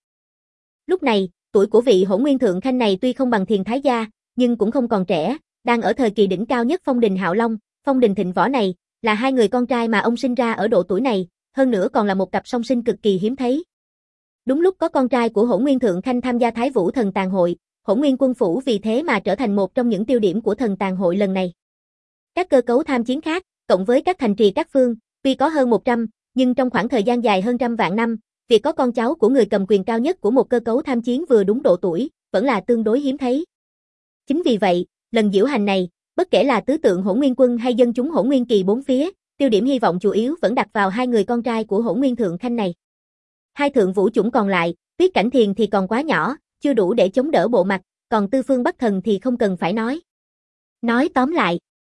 Lúc này, tuổi của vị Hỗn Nguyên Thượng Khanh này tuy không bằng Thiền Thái gia, nhưng cũng không còn trẻ, đang ở thời kỳ đỉnh cao nhất. Phong Đình Hạo Long, Phong Đình Thịnh Võ này, là 2 người con trai mà ông sinh ra ở độ tuổi này, hơn nữa còn là một cặp song sinh cực kỳ hiếm thấy. Đúng lúc có con trai của Hỗn Nguyên Thượng Khanh tham gia Thái Vũ Thần Tàn Hội, Hỗn Nguyên Quân phủ vì thế mà trở thành một trong những tiêu điểm của Thần Tàn Hội lần này. Các cơ cấu tham chiến khác, cộng với các thành trì các phương, tuy có hơn 100, nhưng trong khoảng thời gian dài hơn trăm vạn năm, việc có con cháu của người cầm quyền cao nhất của một cơ cấu tham chiến vừa đúng độ tuổi, vẫn là tương đối hiếm thấy. Chính vì vậy, lần diễu hành này, bất kể là tứ tượng Hỗn Nguyên quân hay dân chúng Hỗn Nguyên kỳ 4 phía, tiêu điểm hy vọng chủ yếu vẫn đặt vào 2 người con trai của Hỗn Nguyên Thượng Khanh này. 2 thượng vũ chủng còn lại, Tuyết Cảnh Thiền thì còn quá nhỏ, chưa đủ để chống đỡ bộ mặt, còn Tư Phương Bắc Thần thì không cần phải nói. Nói tóm lại,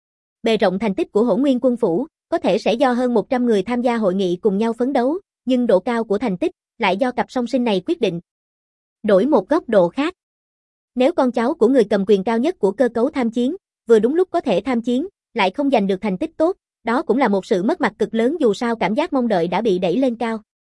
bề rộng thành tích của Hỗn Nguyên quân phủ, có thể sẽ do hơn 100 người tham gia hội nghị cùng nhau phấn đấu, nhưng độ cao của thành tích lại do cặp song sinh này quyết định. Đổi một góc độ khác, nếu con cháu của người cầm quyền cao nhất của cơ cấu tham chiến, vừa đúng lúc có thể tham chiến, lại không giành được thành tích tốt, đó cũng là một sự mất mặt cực lớn, dù sao cảm giác mong đợi đã bị đẩy lên cao.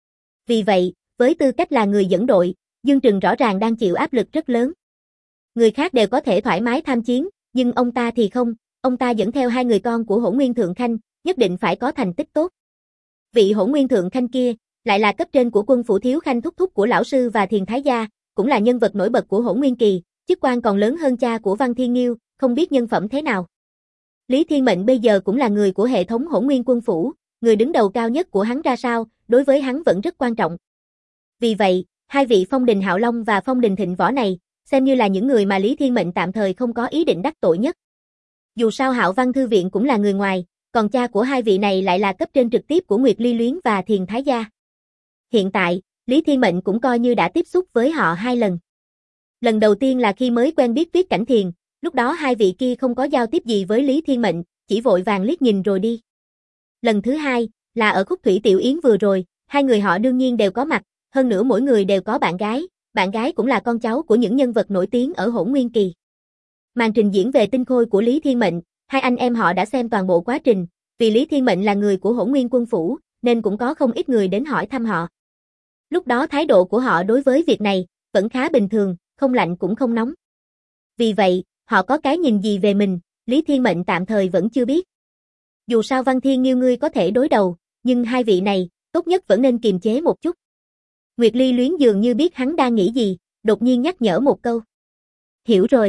Vì vậy, với tư cách là người dẫn đội, Dương Trừng rõ ràng đang chịu áp lực rất lớn. Người khác đều có thể thoải mái tham chiến, nhưng ông ta thì không, ông ta dẫn theo 2 người con của Hỗn Nguyên Thượng Khanh, nhất định phải có thành tích tốt. Vị Hỗn Nguyên Thượng Khanh kia, lại là cấp trên của quân phủ thiếu khanh thúc thúc của lão sư và Thiền Thái gia, cũng là nhân vật nổi bật của Hỗn Nguyên kỳ, chức quan còn lớn hơn cha của Văn Thiên Nghiêu, không biết nhân phẩm thế nào. Lý Thiên Mệnh bây giờ cũng là người của hệ thống Hỗn Nguyên quân phủ, người đứng đầu cao nhất của hắn ra sao, đối với hắn vẫn rất quan trọng. Vì vậy, 2 vị Phong Đình Hạo Long và Phong Đình Thịnh Võ này, xem như là những người mà Lý Thiên Mệnh tạm thời không có ý định đắc tội nhất. Dù sao Hạo Văn Thư viện cũng là người ngoài, còn cha của 2 vị này lại là cấp trên trực tiếp của Nguyệt Ly Luyến và Thiền Thái gia. Hiện tại, Lý Thiên Mệnh cũng coi như đã tiếp xúc với họ 2 lần. Lần đầu tiên là khi mới quen biết Tuyết Cảnh Thiền, lúc đó 2 vị kia không có giao tiếp gì với Lý Thiên Mệnh, chỉ vội vàng liếc nhìn rồi đi. Lần thứ 2, là ở Khúc Thủy Tiểu Yến vừa rồi, 2 người họ đương nhiên đều có mặt, hơn nữa mỗi người đều có bạn gái cũng là con cháu của những nhân vật nổi tiếng ở Hỗn Nguyên kỳ. Màn trình diễn về tinh khôi của Lý Thiên Mệnh, 2 anh em họ đã xem toàn bộ quá trình, vì Lý Thiên Mệnh là người của Hỗn Nguyên quân phủ, nên cũng có không ít người đến hỏi thăm họ. Lúc đó thái độ của họ đối với việc này, vẫn khá bình thường, không lạnh cũng không nóng. Vì vậy, họ có cái nhìn gì về mình, Lý Thiên Mệnh tạm thời vẫn chưa biết. Dù sao Văn Thiên Nghiêu ngươi có thể đối đầu, nhưng 2 vị này, tốt nhất vẫn nên kiềm chế một chút. Nguyệt Ly Luyến dường như biết hắn đang nghĩ gì, đột nhiên nhắc nhở một câu. Hiểu rồi.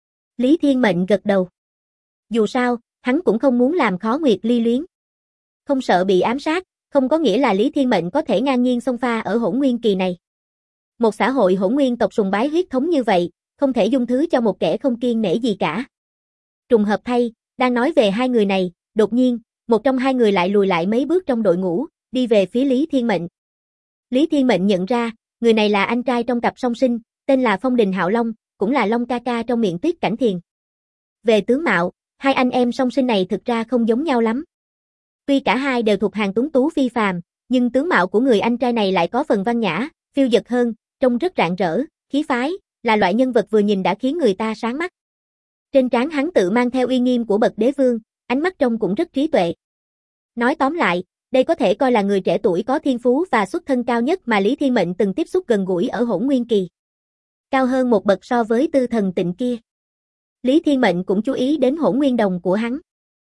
Lý Thiên Mệnh gật đầu. Dù sao, hắn cũng không muốn làm khó Nguyệt Ly Luyến. Không sợ bị ám sát, không có nghĩa là Lý Thiên Mệnh có thể ngang nhiên xông pha ở Hỗn Nguyên kỳ này. Một xã hội Hỗn Nguyên tộc sùng bái huyết thống như vậy, không thể dung thứ cho một kẻ không kiêng nể gì cả. Trùng hợp thay, đang nói về 2 người này, đột nhiên, một trong 2 người lại lùi lại mấy bước trong đội ngũ, đi về phía Lý Thiên Mệnh. Lý Thiên Mệnh nhận ra, người này là anh trai trong cặp song sinh, tên là Phong Đình Hạo Long, cũng là Long ca ca trong miệng Tuyết Cảnh Thiền. Về tướng mạo, 2 anh em song sinh này thực ra không giống nhau lắm. Tuy cả hai đều thuộc hàng tuấn tú phi phàm, nhưng tướng mạo của người anh trai này lại có phần văn nhã, phiêu dật hơn, trông rất rạng rỡ, khí phái, là loại nhân vật vừa nhìn đã khiến người ta sáng mắt. Trên trán hắn tự mang theo uy nghiêm của bậc đế vương, ánh mắt trông cũng rất trí tuệ. Nói tóm lại, đây có thể coi là người trẻ tuổi có thiên phú và xuất thân cao nhất mà Lý Thiên Mệnh từng tiếp xúc gần gũi ở Hỗn Nguyên Kỳ. Cao hơn một bậc so với Tư Thần Tịnh kia. Lý Thiên Mệnh cũng chú ý đến hỗn nguyên đồng của hắn.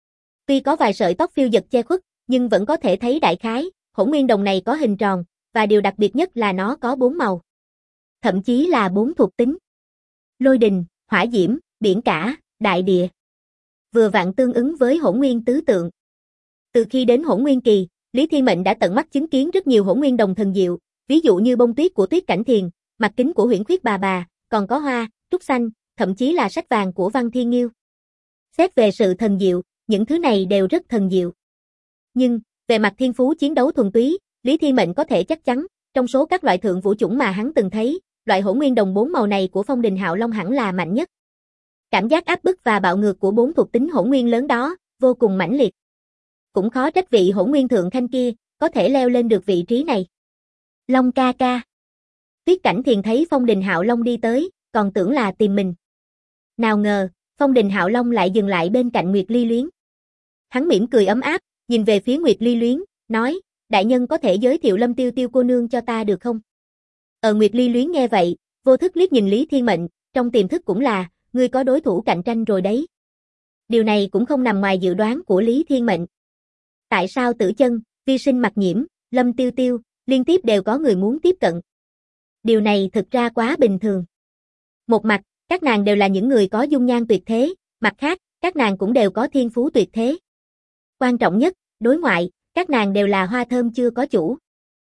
Tuy có vài sợi tóc phiêu dật che khuất, nhưng vẫn có thể thấy đại khái, hỗn nguyên đồng này có hình tròn, và điều đặc biệt nhất là nó có 4 màu. Thậm chí là 4 thuộc tính. Lôi đình, hỏa diễm, biển cả, đại địa. Vừa vặn tương ứng với hỗn nguyên tứ tượng. Từ khi đến Hỗn Nguyên Kỳ, Lý Thiên Mệnh đã tận mắt chứng kiến rất nhiều hỗn nguyên đồng thần diệu, ví dụ như bông tuyết của Tuyết Cảnh Thiền, mặt kính của Huyễn Khuyết Bà, còn có hoa, trúc xanh, thậm chí là sách vàng của Văn Thiên Nghiêu. Xét về sự thần diệu, những thứ này đều rất thần diệu. Nhưng, về mặt thiên phú chiến đấu thuần túy, Lý Thiên Mệnh có thể chắc chắn, trong số các loại thượng vũ chủng mà hắn từng thấy, loại hỗn nguyên đồng 4 màu này của Phong Đình Hạo Long hẳn là mạnh nhất. Cảm giác áp bức và bạo ngược của 4 thuộc tính hỗn nguyên lớn đó, vô cùng mãnh liệt. Cũng khó trách vị hỗn nguyên thượng khanh kia, có thể leo lên được vị trí này. Long ca ca. Tuyết Cảnh Thiền thấy Phong Đình Hạo Long đi tới, còn tưởng là tìm mình. Nào ngờ, Phong Đình Hạo Long lại dừng lại bên cạnh Nguyệt Ly Luyến. Hắn mỉm cười ấm áp, nhìn về phía Nguyệt Ly Luyến, nói, đại nhân có thể giới thiệu Lâm Tiêu Tiêu cô nương cho ta được không? Nguyệt Ly Luyến nghe vậy, vô thức liếc nhìn Lý Thiên Mệnh, trong tiềm thức cũng là, ngươi có đối thủ cạnh tranh rồi đấy. Điều này cũng không nằm ngoài dự đoán của Lý Thiên Mệnh. Tại sao Tử Chân, Vi Sinh Mặc Nhiễm, Lâm Tiêu Tiêu, liên tiếp đều có người muốn tiếp cận? Điều này thực ra quá bình thường. Một mặt, các nàng đều là những người có dung nhan tuyệt thế, mặt khác, các nàng cũng đều có thiên phú tuyệt thế. Quan trọng nhất, đối ngoại, các nàng đều là hoa thơm chưa có chủ.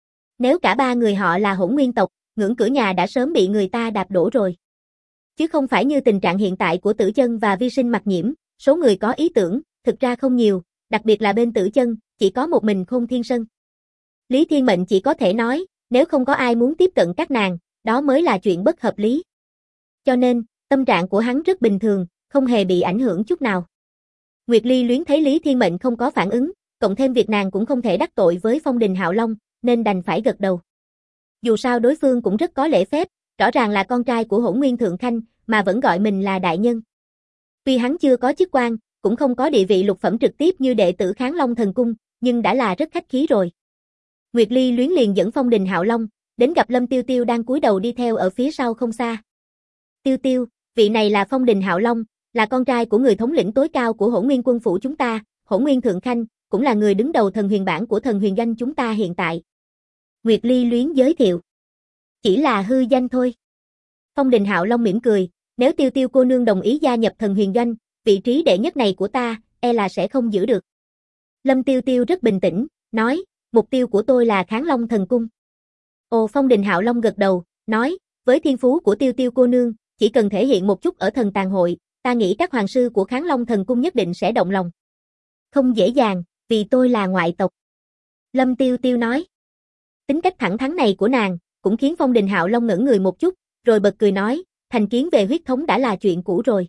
Nếu cả ba người họ là hỗn nguyên tộc, ngưỡng cửa nhà đã sớm bị người ta đạp đổ rồi. Chứ không phải như tình trạng hiện tại của Tử Chân và Vi Sinh Mặc Nhiễm, số người có ý tưởng, thực ra không nhiều, đặc biệt là bên Tử Chân, chỉ có một mình Khôn Thiên Sân. Lý Thiên Mệnh chỉ có thể nói, nếu không có ai muốn tiếp cận các nàng, đó mới là chuyện bất hợp lý. Cho nên, tâm trạng của hắn rất bình thường, không hề bị ảnh hưởng chút nào. Nguyệt Ly Luyến thấy Lý Thiên Mệnh không có phản ứng, cộng thêm việc nàng cũng không thể đắc tội với Phong Đình Hạo Long, nên đành phải gật đầu. Dù sao đối phương cũng rất có lễ phép, rõ ràng là con trai của Hỗn Nguyên Thượng Khanh, mà vẫn gọi mình là đại nhân. Tuy hắn chưa có chức quan, cũng không có địa vị lục phẩm trực tiếp như đệ tử Kháng Long Thần Cung, nhưng đã là rất khách khí rồi. Nguyệt Ly Luyến liền dẫn Phong Đình Hạo Long, đến gặp Lâm Tiêu Tiêu đang cúi đầu đi theo ở phía sau không xa. Tiêu Tiêu, vị này là Phong Đình Hạo Long, là con trai của người thống lĩnh tối cao của Hỗn Nguyên quân phủ chúng ta, Hỗn Nguyên Thượng Khanh, cũng là người đứng đầu thần huyền bản của thần huyền danh chúng ta hiện tại. Nguyệt Ly Luyến giới thiệu. Chỉ là hư danh thôi. Phong Đình Hạo Long mỉm cười, nếu Tiêu Tiêu cô nương đồng ý gia nhập thần huyền doanh, vị trí đệ nhất này của ta, e là sẽ không giữ được. Lâm Tiêu Tiêu rất bình tĩnh, nói, mục tiêu của tôi là Kháng Long Thần Cung. Phong Đình Hạo Long gật đầu, nói, với thiên phú của Tiêu Tiêu cô nương, chỉ cần thể hiện một chút ở thần tàng hội, ta nghĩ các hoàng sư của Kháng Long Thần Cung nhất định sẽ động lòng. Không dễ dàng, vì tôi là ngoại tộc. Lâm Tiêu Tiêu nói. Tính cách thẳng thắn này của nàng, cũng khiến Phong Đình Hạo Long ngẩn người một chút, rồi bật cười nói, thành kiến về huyết thống đã là chuyện cũ rồi.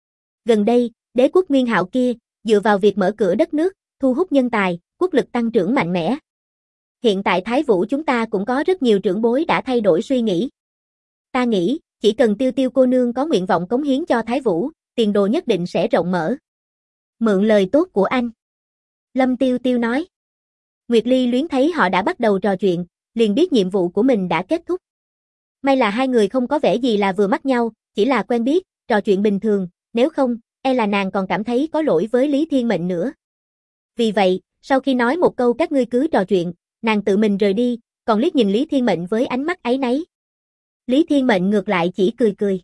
Gần đây, đế quốc Nguyên Hạo kia, dựa vào việc mở cửa đất nước, thu hút nhân tài, quốc lực tăng trưởng mạnh mẽ. Hiện tại Thái Vũ chúng ta cũng có rất nhiều trưởng bối đã thay đổi suy nghĩ. Ta nghĩ, chỉ cần Tiêu Tiêu cô nương có nguyện vọng cống hiến cho Thái Vũ, tiền đồ nhất định sẽ rộng mở. Mượn lời tốt của anh. Lâm Tiêu Tiêu nói. Nguyệt Ly Luyến thấy họ đã bắt đầu trò chuyện, liền biết nhiệm vụ của mình đã kết thúc. May là hai người không có vẻ gì là vừa mắt nhau, chỉ là quen biết, trò chuyện bình thường, nếu không, e là nàng còn cảm thấy có lỗi với Lý Thiên Mệnh nữa. Vì vậy, sau khi nói một câu các ngươi cứ trò chuyện, nàng tự mình rời đi, còn liếc nhìn Lý Thiên Mệnh với ánh mắt áy náy. Lý Thiên Mệnh ngược lại chỉ cười cười.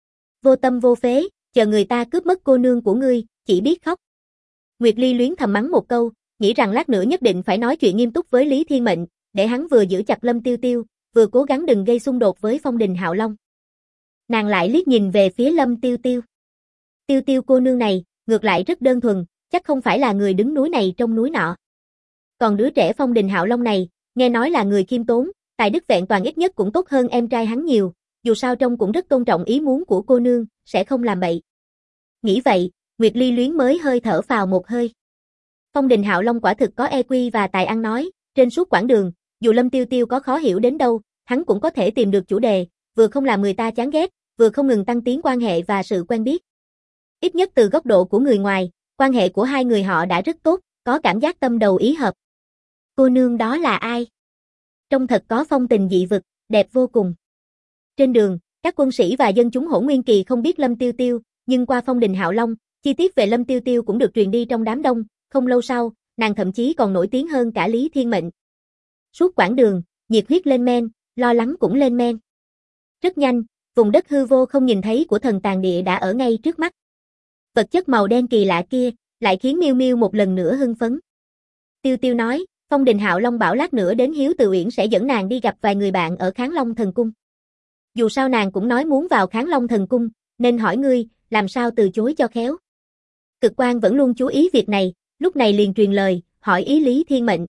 Vô tâm vô phế, chờ người ta cướp mất cô nương của ngươi, chỉ biết khóc. Nguyệt Ly Luyến thầm mắng một câu, nghĩ rằng lát nữa nhất định phải nói chuyện nghiêm túc với Lý Thiên Mệnh, để hắn vừa giữ chặt Lâm Tiêu Tiêu, vừa cố gắng đừng gây xung đột với Phong Đình Hạo Long. Nàng lại liếc nhìn về phía Lâm Tiêu Tiêu. Tiêu Tiêu cô nương này, ngược lại rất đơn thuần, chắc không phải là người đứng núi này trong núi nọ. Còn đứa trẻ Phong Đình Hạo Long này, nghe nói là người khiêm tốn, tài đức vẹn toàn ít nhất cũng tốt hơn em trai hắn nhiều, dù sao trông cũng rất tôn trọng ý muốn của cô nương, sẽ không làm bậy. Nghĩ vậy, Nguyệt Ly Luyến mới hơi thở phào một hơi. Phong Đình Hạo Long quả thực có EQ và tài ăn nói, trên suốt quãng đường, dù Lâm Tiêu Tiêu có khó hiểu đến đâu, hắn cũng có thể tìm được chủ đề, vừa không làm người ta chán ghét, vừa không ngừng tăng tiến quan hệ và sự quen biết. Ít nhất từ góc độ của người ngoài, quan hệ của hai người họ đã rất tốt, có cảm giác tâm đầu ý hợp. Cô nương đó là ai? Trông thật có phong tình dị vực, đẹp vô cùng. Trên đường, các quân sĩ và dân chúng Hỗn Nguyên Kỳ không biết Lâm Tiêu Tiêu, nhưng qua Phong Đình Hạo Long, chi tiết về Lâm Tiêu Tiêu cũng được truyền đi trong đám đông, không lâu sau, nàng thậm chí còn nổi tiếng hơn cả Lý Thiên Mệnh. Suốt quãng đường, nhiệt huyết lên men, lo lắng cũng lên men. Rất nhanh, vùng đất hư vô không nhìn thấy của thần tàn địa đã ở ngay trước mắt. Vật chất màu đen kỳ lạ kia, lại khiến Miêu Miêu một lần nữa hưng phấn. Tiêu Tiêu nói, Phong Đình Hạo Long bảo lát nữa đến Hiếu Từ Uyển sẽ dẫn nàng đi gặp vài người bạn ở Kháng Long Thần Cung. Dù sao nàng cũng nói muốn vào Kháng Long Thần Cung, nên hỏi ngươi, làm sao từ chối cho khéo. Cực Quan vẫn luôn chú ý việc này, lúc này liền truyền lời, hỏi ý Lý Thiên Mệnh.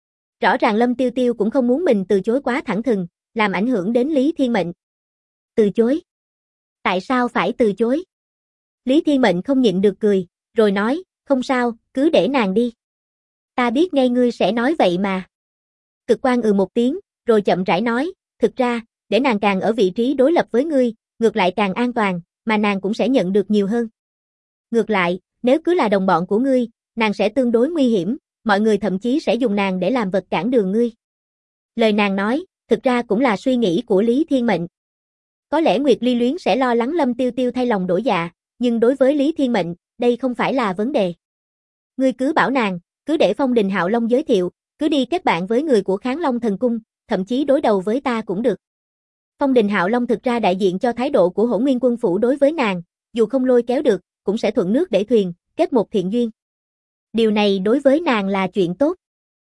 Rõ ràng Lâm Tiêu Tiêu cũng không muốn mình từ chối quá thẳng thừng, làm ảnh hưởng đến Lý Thiên Mệnh. Từ chối? Tại sao phải từ chối? Lý Thiên Mệnh không nhịn được cười, rồi nói, không sao, cứ để nàng đi. Ta biết ngay ngươi sẽ nói vậy mà. Cực Quan một tiếng, rồi chậm rãi nói, thực ra, để nàng càng ở vị trí đối lập với ngươi, ngược lại càng an toàn, mà nàng cũng sẽ nhận được nhiều hơn. Ngược lại, nếu cứ là đồng bọn của ngươi, nàng sẽ tương đối nguy hiểm, mọi người thậm chí sẽ dùng nàng để làm vật cản đường ngươi. Lời nàng nói, thực ra cũng là suy nghĩ của Lý Thiên Mệnh. Có lẽ Nguyệt Ly Luyến sẽ lo lắng Lâm Tiêu Tiêu thay lòng đổi dạ, nhưng đối với Lý Thiên Mệnh, đây không phải là vấn đề. Ngươi cứ bảo nàng, cứ để Phong Đình Hạo Long giới thiệu, cứ đi kết bạn với người của Kháng Long Thần Cung, thậm chí đối đầu với ta cũng được. Phong Đình Hạo Long thực ra đại diện cho thái độ của Hỗn Nguyên Quân phủ đối với nàng, dù không lôi kéo được, cũng sẽ thuận nước để thuyền, kết một thiện duyên. Điều này đối với nàng là chuyện tốt.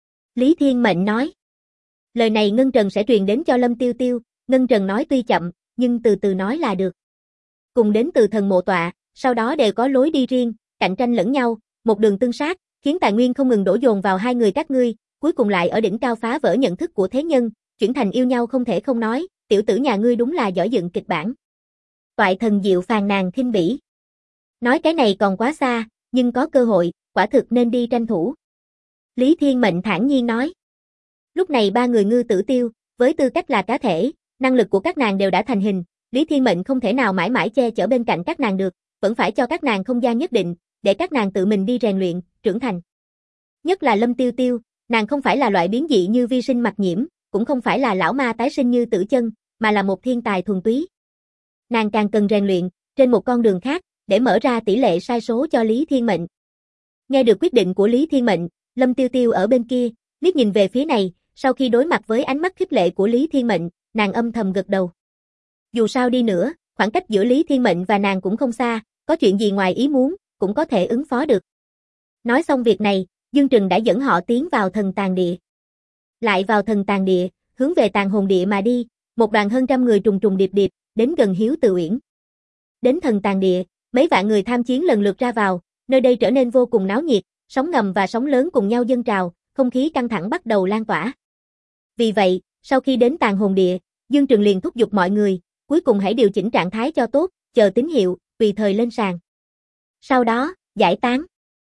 Lý Thiên Mệnh nói. Lời này Ngân Trần sẽ truyền đến cho Lâm Tiêu Tiêu, Ngân Trần nói tuy chậm, nhưng từ từ nói là được. Cùng đến từ thần mộ tọa, sau đó đều có lối đi riêng, cạnh tranh lẫn nhau, một đường tương sát, khiến tài nguyên không ngừng đổ dồn vào hai người các ngươi, cuối cùng lại ở đỉnh cao phá vỡ nhận thức của thế nhân, chuyển thành yêu nhau không thể không nói, tiểu tử nhà ngươi đúng là giỏi dựng kịch bản. Toại Thần Diệu phàn nàn khinh bỉ. Nói cái này còn quá xa, nhưng có cơ hội, quả thực nên đi tranh thủ. Lý Thiên Mệnh thản nhiên nói. Lúc này ba người Ngư Tử Tiêu, với tư cách là cá thể, năng lực của các nàng đều đã thành hình, Lý Thiên Mệnh không thể nào mãi mãi che chở bên cạnh các nàng được, vẫn phải cho các nàng không gian nhất định, để các nàng tự mình đi rèn luyện, trưởng thành. Nhất là Lâm Tiêu Tiêu, nàng không phải là loại biến dị như Vi Sinh Mặc Nhiễm, cũng không phải là lão ma tái sinh như Tử Chân, mà là một thiên tài thuần túy. Nàng càng cần rèn luyện, trên một con đường khác, để mở ra tỷ lệ sai số cho Lý Thiên Mệnh. Nghe được quyết định của Lý Thiên Mệnh, Lâm Tiêu Tiêu ở bên kia, liếc nhìn về phía này, sau khi đối mặt với ánh mắt khích lệ của Lý Thiên Mệnh, nàng âm thầm gật đầu. Dù sao đi nữa, khoảng cách giữa Lý Thiên Mệnh và nàng cũng không xa, có chuyện gì ngoài ý muốn, cũng có thể ứng phó được. Nói xong việc này, Dương Trừng đã dẫn họ tiến vào thần tàn địa. Lại vào thần tàn địa, hướng về tàn hồn địa mà đi, một đoàn hơn trăm người trùng trùng điệp điệp, đến gần Hiếu Từ Uyển. Đến thần tàn địa, mấy vạn người tham chiến lần lượt ra vào, nơi đây trở nên vô cùng náo nhiệt, sóng ngầm và sóng lớn cùng nhau dâng trào, không khí căng thẳng bắt đầu lan tỏa. Vì vậy, sau khi đến tàn hồn địa, Dương Trừng liền thúc giục mọi người, cuối cùng hãy điều chỉnh trạng thái cho tốt, chờ tín hiệu, tùy thời lên sàn. Sau đó, giải tán.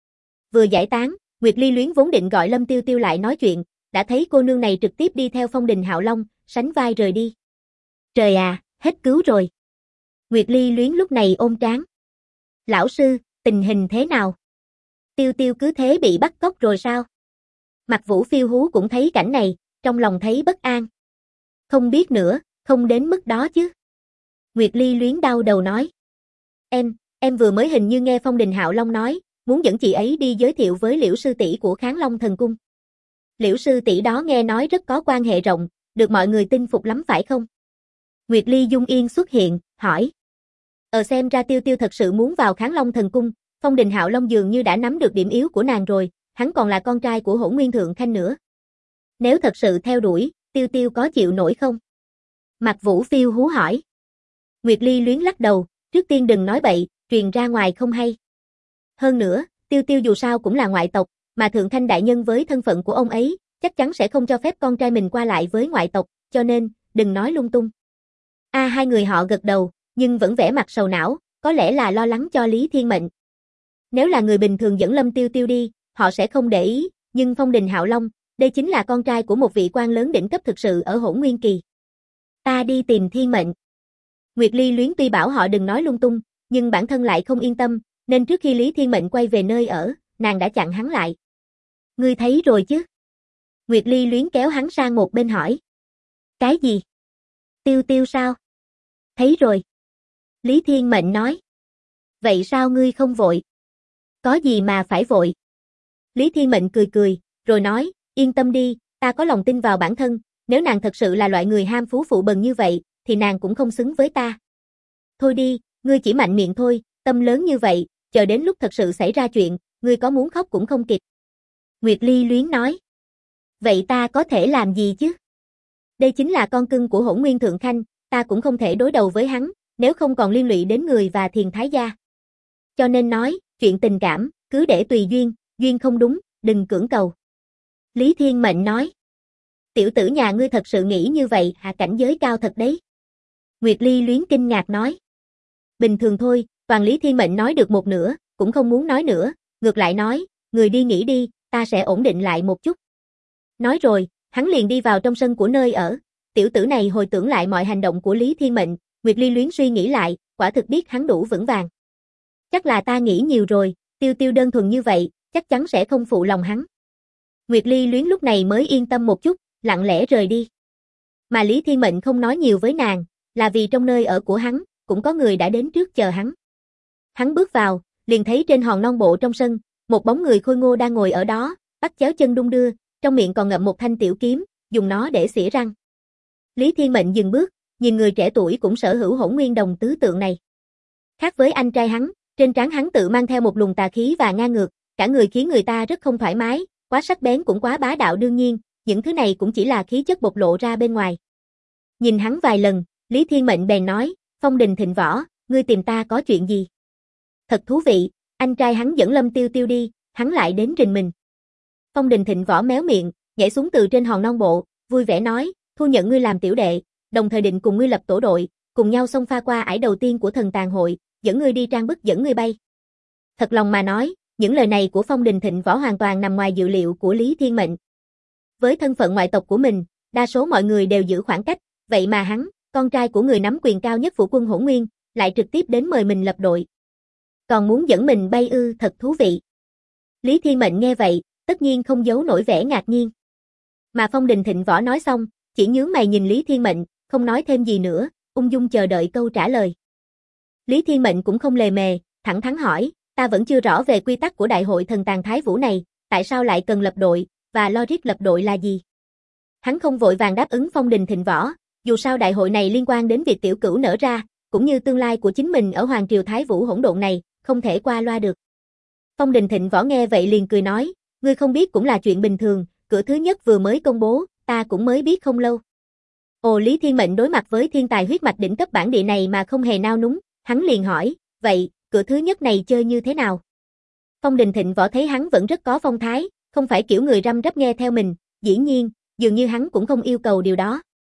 Vừa giải tán, Nguyệt Ly Luyến vốn định gọi Lâm Tiêu Tiêu lại nói chuyện, đã thấy cô nương này trực tiếp đi theo Phong Đình Hạo Long, sánh vai rời đi. Trời à, hết cứu rồi. Nguyệt Ly Luyến lúc này ôm trán. Lão sư, tình hình thế nào? Tiêu Tiêu cứ thế bị bắt cóc rồi sao? Mặc Vũ Phiêu Hú cũng thấy cảnh này, trong lòng thấy bất an. Không biết nữa, không đến mức đó chứ. Nguyệt Ly Luyến đau đầu nói. Em vừa mới hình như nghe Phong Đình Hạo Long nói, muốn dẫn chị ấy đi giới thiệu với Liễu sư tỷ của Kháng Long Thần Cung. Liễu sư tỷ đó nghe nói rất có quan hệ rộng, được mọi người tin phục lắm phải không? Nguyệt Ly Dung Yên xuất hiện, hỏi. Xem ra Tiêu Tiêu thật sự muốn vào Kháng Long Thần Cung, Phong Đình Hạo Long dường như đã nắm được điểm yếu của nàng rồi, hắn còn là con trai của Hỗn Nguyên Thượng Khanh nữa. Nếu thật sự theo đuổi, Tiêu Tiêu có chịu nổi không? Mặc Vũ Phiêu Hú hỏi. Nguyệt Ly Luyến lắc đầu, trước tiên đừng nói bậy, truyền ra ngoài không hay. Hơn nữa, Tiêu Tiêu dù sao cũng là ngoại tộc, mà Thượng Khanh đại nhân với thân phận của ông ấy, chắc chắn sẽ không cho phép con trai mình qua lại với ngoại tộc, cho nên, đừng nói lung tung. Hai người họ gật đầu, nhưng vẫn vẻ mặt sầu não, có lẽ là lo lắng cho Lý Thiên Mệnh. Nếu là người bình thường dẫn Lâm Tiêu Tiêu đi, họ sẽ không để ý, nhưng Phong Đình Hạo Long, đây chính là con trai của một vị quan lớn đỉnh cấp thực sự ở Hỗn Nguyên Kỳ. Ta đi tìm Thiên Mệnh. Nguyệt Ly Luyến tuy bảo họ đừng nói lung tung, nhưng bản thân lại không yên tâm, nên trước khi Lý Thiên Mệnh quay về nơi ở, nàng đã chặn hắn lại. Ngươi thấy rồi chứ? Nguyệt Ly Luyến kéo hắn sang một bên hỏi. Cái gì? Tiêu Tiêu sao? Thấy rồi. Lý Thiên Mệnh nói. Vậy sao ngươi không vội? Có gì mà phải vội? Lý Thiên Mệnh cười cười, rồi nói, yên tâm đi, ta có lòng tin vào bản thân, nếu nàng thật sự là loại người ham phú phụ bần như vậy, thì nàng cũng không xứng với ta. Thôi đi, ngươi chỉ mạnh miệng thôi, tâm lớn như vậy, chờ đến lúc thật sự xảy ra chuyện, ngươi có muốn khóc cũng không kịp. Nguyệt Ly Luyến nói. Vậy ta có thể làm gì chứ? Đây chính là con cưng của Hỗn Nguyên Thượng Khanh, ta cũng không thể đối đầu với hắn, nếu không còn liên lụy đến người và Thiền Thái gia. Cho nên nói, chuyện tình cảm, cứ để tùy duyên, duyên không đúng, đừng cưỡng cầu. Lý Thiên Mệnh nói. Tiểu tử nhà ngươi thật sự nghĩ như vậy, hạ cảnh giới cao thật đấy. Nguyệt Ly Luyến kinh ngạc nói. Bình thường thôi, toàn Lý Thiên Mệnh nói được một nửa, cũng không muốn nói nữa, ngược lại nói, người đi nghỉ đi, ta sẽ ổn định lại một chút. Nói rồi, hắn liền đi vào trong sân của nơi ở, tiểu tử này hồi tưởng lại mọi hành động của Lý Thiên Mệnh, Nguyệt Ly Luyến suy nghĩ lại, quả thực biết hắn đủ vững vàng. Chắc là ta nghĩ nhiều rồi, Tiêu Tiêu đơn thuần như vậy, chắc chắn sẽ không phụ lòng hắn. Nguyệt Ly Luyến lúc này mới yên tâm một chút, lặng lẽ rời đi. Mà Lý Thiên Mệnh không nói nhiều với nàng, là vì trong nơi ở của hắn, cũng có người đã đến trước chờ hắn. Hắn bước vào, liền thấy trên hòn non bộ trong sân, một bóng người khôi ngô đang ngồi ở đó, bắt chéo chân đung đưa, trong miệng còn ngậm một thanh tiểu kiếm, dùng nó để xỉa răng. Lý Thiên Mệnh dừng bước, nhìn người trẻ tuổi cũng sở hữu Hỗn Nguyên đồng tứ tượng này. Khác với anh trai hắn, trên trán hắn tự mang theo một luồng tà khí và ngang ngược, cả người khiến người ta rất không thoải mái, quá sắc bén cũng quá bá đạo đương nhiên, những thứ này cũng chỉ là khí chất bộc lộ ra bên ngoài. Nhìn hắn vài lần, Lý Thiên Mệnh bèn nói, Phong Đình Thịnh Võ, ngươi tìm ta có chuyện gì? Thật thú vị, anh trai hắn dẫn Lâm Tiêu Tiêu đi, hắn lại đến rình mình. Phong Đình Thịnh Võ méo miệng, nhảy xuống từ trên hòn non bộ, vui vẻ nói, thu nhận ngươi làm tiểu đệ, đồng thời định cùng ngươi lập tổ đội, cùng nhau xông pha qua ải đầu tiên của thần tàn hội, dẫn ngươi đi trang bức dẫn ngươi bay. Thật lòng mà nói, những lời này của Phong Đình Thịnh Võ hoàn toàn nằm ngoài dự liệu của Lý Thiên Mệnh. Với thân phận ngoại tộc của mình, đa số mọi người đều giữ khoảng cách, vậy mà hắn, con trai của người nắm quyền cao nhất phủ quân Hỗn Nguyên, lại trực tiếp đến mời mình lập đội. Còn muốn dẫn mình bay ư, thật thú vị. Lý Thiên Mệnh nghe vậy, tất nhiên không giấu nổi vẻ ngạc nhiên. Mà Phong Đình Thịnh Võ nói xong, chỉ nhướng mày nhìn Lý Thiên Mệnh, không nói thêm gì nữa, ung dung chờ đợi câu trả lời. Lý Thiên Mệnh cũng không lề mề, thẳng thắn hỏi, ta vẫn chưa rõ về quy tắc của đại hội thần tàn thái vũ này, tại sao lại cần lập đội, và logic lập đội là gì? Hắn không vội vàng đáp ứng Phong Đình Thịnh Võ, dù sao đại hội này liên quan đến việc tiểu cửu nở ra, cũng như tương lai của chính mình ở Hoàng Triều Thái Vũ hỗn độn này, không thể qua loa được. Phong Đình Thịnh Võ nghe vậy liền cười nói, ngươi không biết cũng là chuyện bình thường, cửa thứ nhất vừa mới công bố, ta cũng mới biết không lâu. Ồ, Lý Thiên Mệnh đối mặt với thiên tài huyết mạch đỉnh cấp bản địa này mà không hề nao núng, hắn liền hỏi, vậy, cửa thứ nhất này chơi như thế nào? Phong Đình Thịnh Võ thấy hắn vẫn rất có phong thái, không phải kiểu người răm rắp nghe theo mình, dĩ nhiên, dường như hắn cũng không yêu cầu điều đó.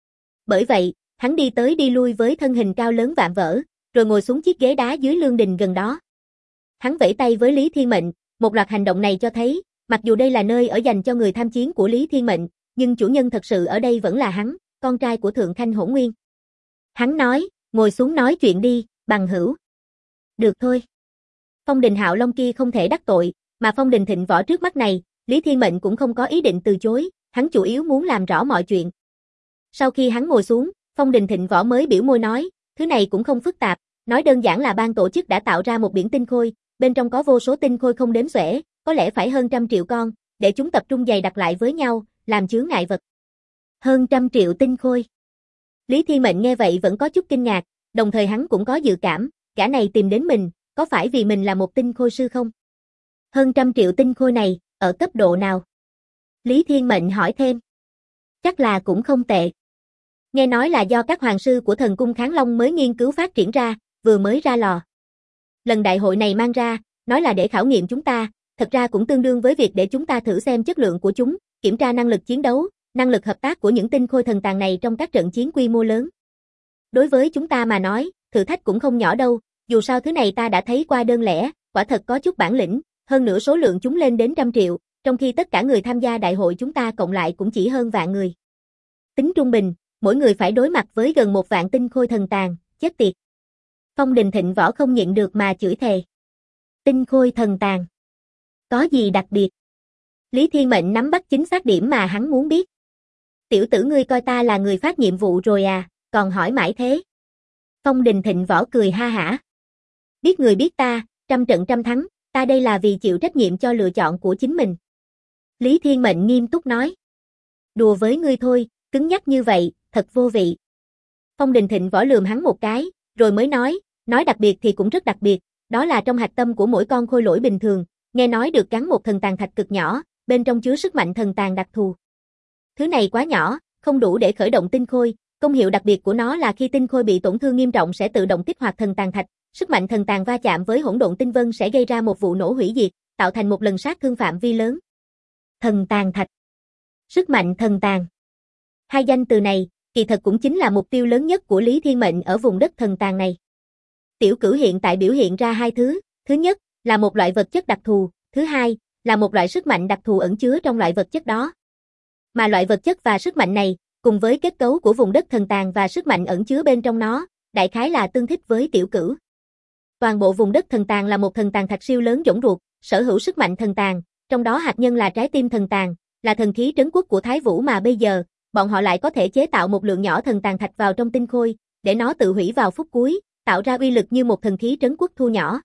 Bởi vậy, hắn đi tới đi lui với thân hình cao lớn vạm vỡ, rồi ngồi xuống chiếc ghế đá dưới lương đình gần đó. Hắn vẫy tay với Lý Thiên Mệnh, một loạt hành động này cho thấy, mặc dù đây là nơi ở dành cho người tham chiến của Lý Thiên Mệnh, nhưng chủ nhân thật sự ở đây vẫn là hắn, con trai của Thượng Khanh Hỗn Nguyên. Hắn nói, ngồi xuống nói chuyện đi, bằng hữu. Được thôi. Phong Đình Hạo Long kia không thể đắc tội, mà Phong Đình Thịnh Võ trước mắt này, Lý Thiên Mệnh cũng không có ý định từ chối, hắn chủ yếu muốn làm rõ mọi chuyện. Sau khi hắn ngồi xuống, Phong Đình Thịnh Võ mới biểu môi nói, thứ này cũng không phức tạp, nói đơn giản là ban tổ chức đã tạo ra một biển tinh khôi, bên trong có vô số tinh khôi không đếm xuể, có lẽ phải hơn 100 triệu con, để chúng tập trung dày đặc lại với nhau, làm chướng ngại vật. Hơn 100 triệu tinh khôi. Lý Thiên Mệnh nghe vậy vẫn có chút kinh ngạc, đồng thời hắn cũng có dự cảm, gã này tìm đến mình, có phải vì mình là một tinh khôi sư không? Hơn 100 triệu tinh khôi này, ở cấp độ nào? Lý Thiên Mệnh hỏi thêm. Chắc là cũng không tệ. Nghe nói là do các hoàng sư của thần cung Kháng Long mới nghiên cứu phát triển ra, vừa mới ra lò. Lần đại hội này mang ra, nói là để khảo nghiệm chúng ta, thật ra cũng tương đương với việc để chúng ta thử xem chất lượng của chúng, kiểm tra năng lực chiến đấu, năng lực hợp tác của những tinh khôi thần tàng này trong các trận chiến quy mô lớn. Đối với chúng ta mà nói, thử thách cũng không nhỏ đâu, dù sao thứ này ta đã thấy qua đơn lẻ, quả thật có chút bản lĩnh, Hơn nữa số lượng chúng lên đến 100 triệu, trong khi tất cả người tham gia đại hội chúng ta cộng lại cũng chỉ hơn vạn người. Tính trung bình, mỗi người phải đối mặt với gần 1 vạn tinh khôi thần tàn, chết tiệt. Phong Đình Thịnh Võ không nhịn được mà chửi thề. Tinh khôi thần tàn. Có gì đặc biệt? Lý Thiên Mệnh nắm bắt chính xác điểm mà hắn muốn biết. Tiểu tử ngươi coi ta là người phát nhiệm vụ rồi à, còn hỏi mãi thế. Phong Đình Thịnh Võ cười ha hả. Biết người biết ta, trăm trận trăm thắng, ta đây là vì chịu trách nhiệm cho lựa chọn của chính mình. Lý Thiên Mệnh nghiêm túc nói. Đùa với ngươi thôi, cứng nhắc như vậy, thật vô vị. Phong Đình Thịnh Võ lườm hắn một cái, rồi mới nói đặc biệt thì cũng rất đặc biệt, đó là trong hạch tâm của mỗi con khôi lỗi bình thường, nghe nói được gắn một thần tàn thạch cực nhỏ, bên trong chứa sức mạnh thần tàn đặc thù. Thứ này quá nhỏ, không đủ để khởi động tinh khôi, công hiệu đặc biệt của nó là khi tinh khôi bị tổn thương nghiêm trọng sẽ tự động kích hoạt thần tàn thạch, sức mạnh thần tàn va chạm với hỗn độn tinh vân sẽ gây ra một vụ nổ hủy diệt, tạo thành một lần sát thương phạm vi lớn. Thần tàn thạch. Sức mạnh thần tàn. Hai danh từ này, kỳ thật cũng chính là mục tiêu lớn nhất của Lý Thiên Mệnh ở vùng đất thần tàn này. Tiểu Cửu hiện tại biểu hiện ra hai thứ, thứ nhất là một loại vật chất đặc thù, thứ hai là một loại sức mạnh đặc thù ẩn chứa trong loại vật chất đó. Mà loại vật chất và sức mạnh này, cùng với kết cấu của vùng đất thần tàn và sức mạnh ẩn chứa bên trong nó, đại khái là tương thích với Tiểu Cửu. Toàn bộ vùng đất thần tàn là một thần tàn thạch siêu lớn rỗng ruột, sở hữu sức mạnh thần tàn, trong đó hạt nhân là trái tim thần tàn, là thần khí trấn quốc của Thái Vũ mà bây giờ, bọn họ lại có thể chế tạo một lượng nhỏ thần tàn thạch vào trong tinh khôi, để nó tự hủy vào phút cuối, tạo ra uy lực như một thần khí trấn quốc thu nhỏ.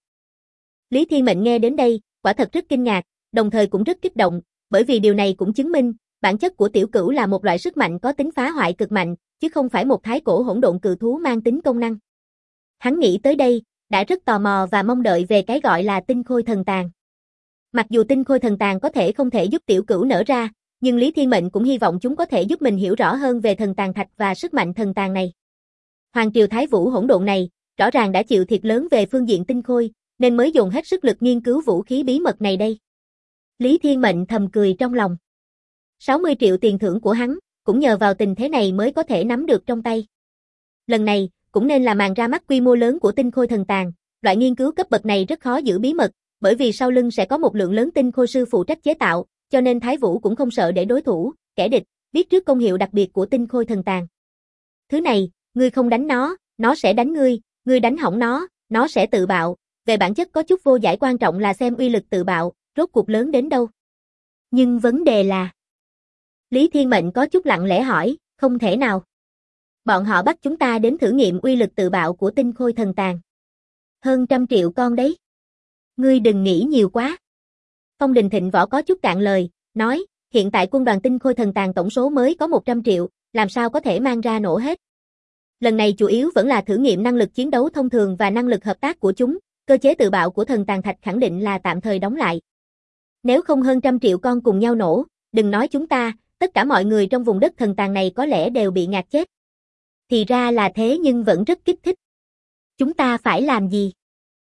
Lý Thiên Mệnh nghe đến đây, quả thật rất kinh ngạc, đồng thời cũng rất kích động, bởi vì điều này cũng chứng minh, bản chất của Tiểu Cửu là một loại sức mạnh có tính phá hoại cực mạnh, chứ không phải một thái cổ hỗn độn cự thú mang tính công năng. Hắn nghĩ tới đây, đã rất tò mò và mong đợi về cái gọi là tinh khôi thần tàn. Mặc dù tinh khôi thần tàn có thể không thể giúp Tiểu Cửu nở ra, nhưng Lý Thiên Mệnh cũng hy vọng chúng có thể giúp mình hiểu rõ hơn về thần tàn thạch và sức mạnh thần tàn này. Hoàng triều Thái Vũ hỗn độn này, rõ ràng đã chịu thiệt lớn về phương diện tinh khôi, nên mới dồn hết sức lực nghiên cứu vũ khí bí mật này đây. Lý Thiên Mệnh thầm cười trong lòng. 60 triệu tiền thưởng của hắn, cũng nhờ vào tình thế này mới có thể nắm được trong tay. Lần này, cũng nên là màn ra mắt quy mô lớn của tinh khôi thần tàn, loại nghiên cứu cấp bậc này rất khó giữ bí mật, bởi vì sau lưng sẽ có một lượng lớn tinh khôi sư phụ trách chế tạo, cho nên Thái Vũ cũng không sợ để đối thủ, kẻ địch, biết trước công hiệu đặc biệt của tinh khôi thần tàn. Thứ này, ngươi không đánh nó sẽ đánh ngươi đánh hỏng nó sẽ tự bạo, về bản chất có chút vô giải, quan trọng là xem uy lực tự bạo, rốt cuộc lớn đến đâu. Nhưng vấn đề là... Lý Thiên Mệnh có chút lặng lẽ hỏi, không thể nào. Bọn họ bắt chúng ta đến thử nghiệm uy lực tự bạo của tinh khôi thần tàn. Hơn 100 triệu con đấy. Ngươi đừng nghĩ nhiều quá. Phong Đình Thịnh Võ có chút cạn lời, nói, hiện tại quân đoàn tinh khôi thần tàn tổng số mới có 100 triệu, làm sao có thể mang ra nổ hết. Lần này chủ yếu vẫn là thử nghiệm năng lực chiến đấu thông thường và năng lực hợp tác của chúng, cơ chế tự bạo của thần tàn thạch khẳng định là tạm thời đóng lại. Nếu không hơn 100 triệu con cùng nhau nổ, đừng nói chúng ta, tất cả mọi người trong vùng đất thần tàn này có lẽ đều bị ngạt chết. Thì ra là thế, nhưng vẫn rất kích thích. Chúng ta phải làm gì?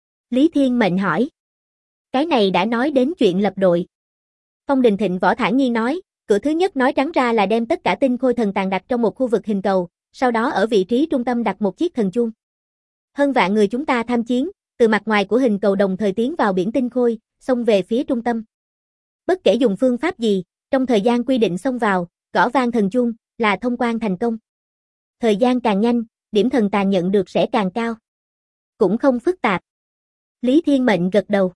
Lý Thiên Mệnh hỏi. Cái này đã nói đến chuyện lập đội. Phong Đình Thịnh Võ thản nhiên nói, cửa thứ nhất nói trắng ra là đem tất cả tinh khôi thần tàn đặt trong một khu vực hình cầu, sau đó ở vị trí trung tâm đặt một chiếc thần chuông. Hơn vạn người chúng ta tham chiến, từ mặt ngoài của hình cầu đồng thời tiến vào biển tinh khôi, xông về phía trung tâm. Bất kể dùng phương pháp gì, trong thời gian quy định xông vào, gõ vang thần chuông, là thông quan thành công. Thời gian càng nhanh, điểm thần tàn nhận được sẽ càng cao. Cũng không phức tạp. Lý Thiên Mệnh gật đầu.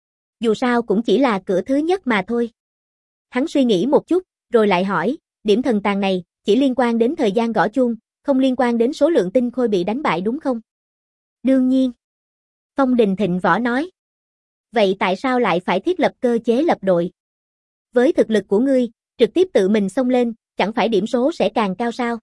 Dù sao cũng chỉ là cửa thứ nhất mà thôi. Hắn suy nghĩ một chút, rồi lại hỏi, điểm thần tàn này, chỉ liên quan đến thời gian gõ chuông, không liên quan đến số lượng tinh khôi bị đánh bại đúng không? Đương nhiên. Phong Đình Thịnh Võ nói. Vậy tại sao lại phải thiết lập cơ chế lập đội? Với thực lực của ngươi, trực tiếp tự mình xông lên, chẳng phải điểm số sẽ càng cao sao?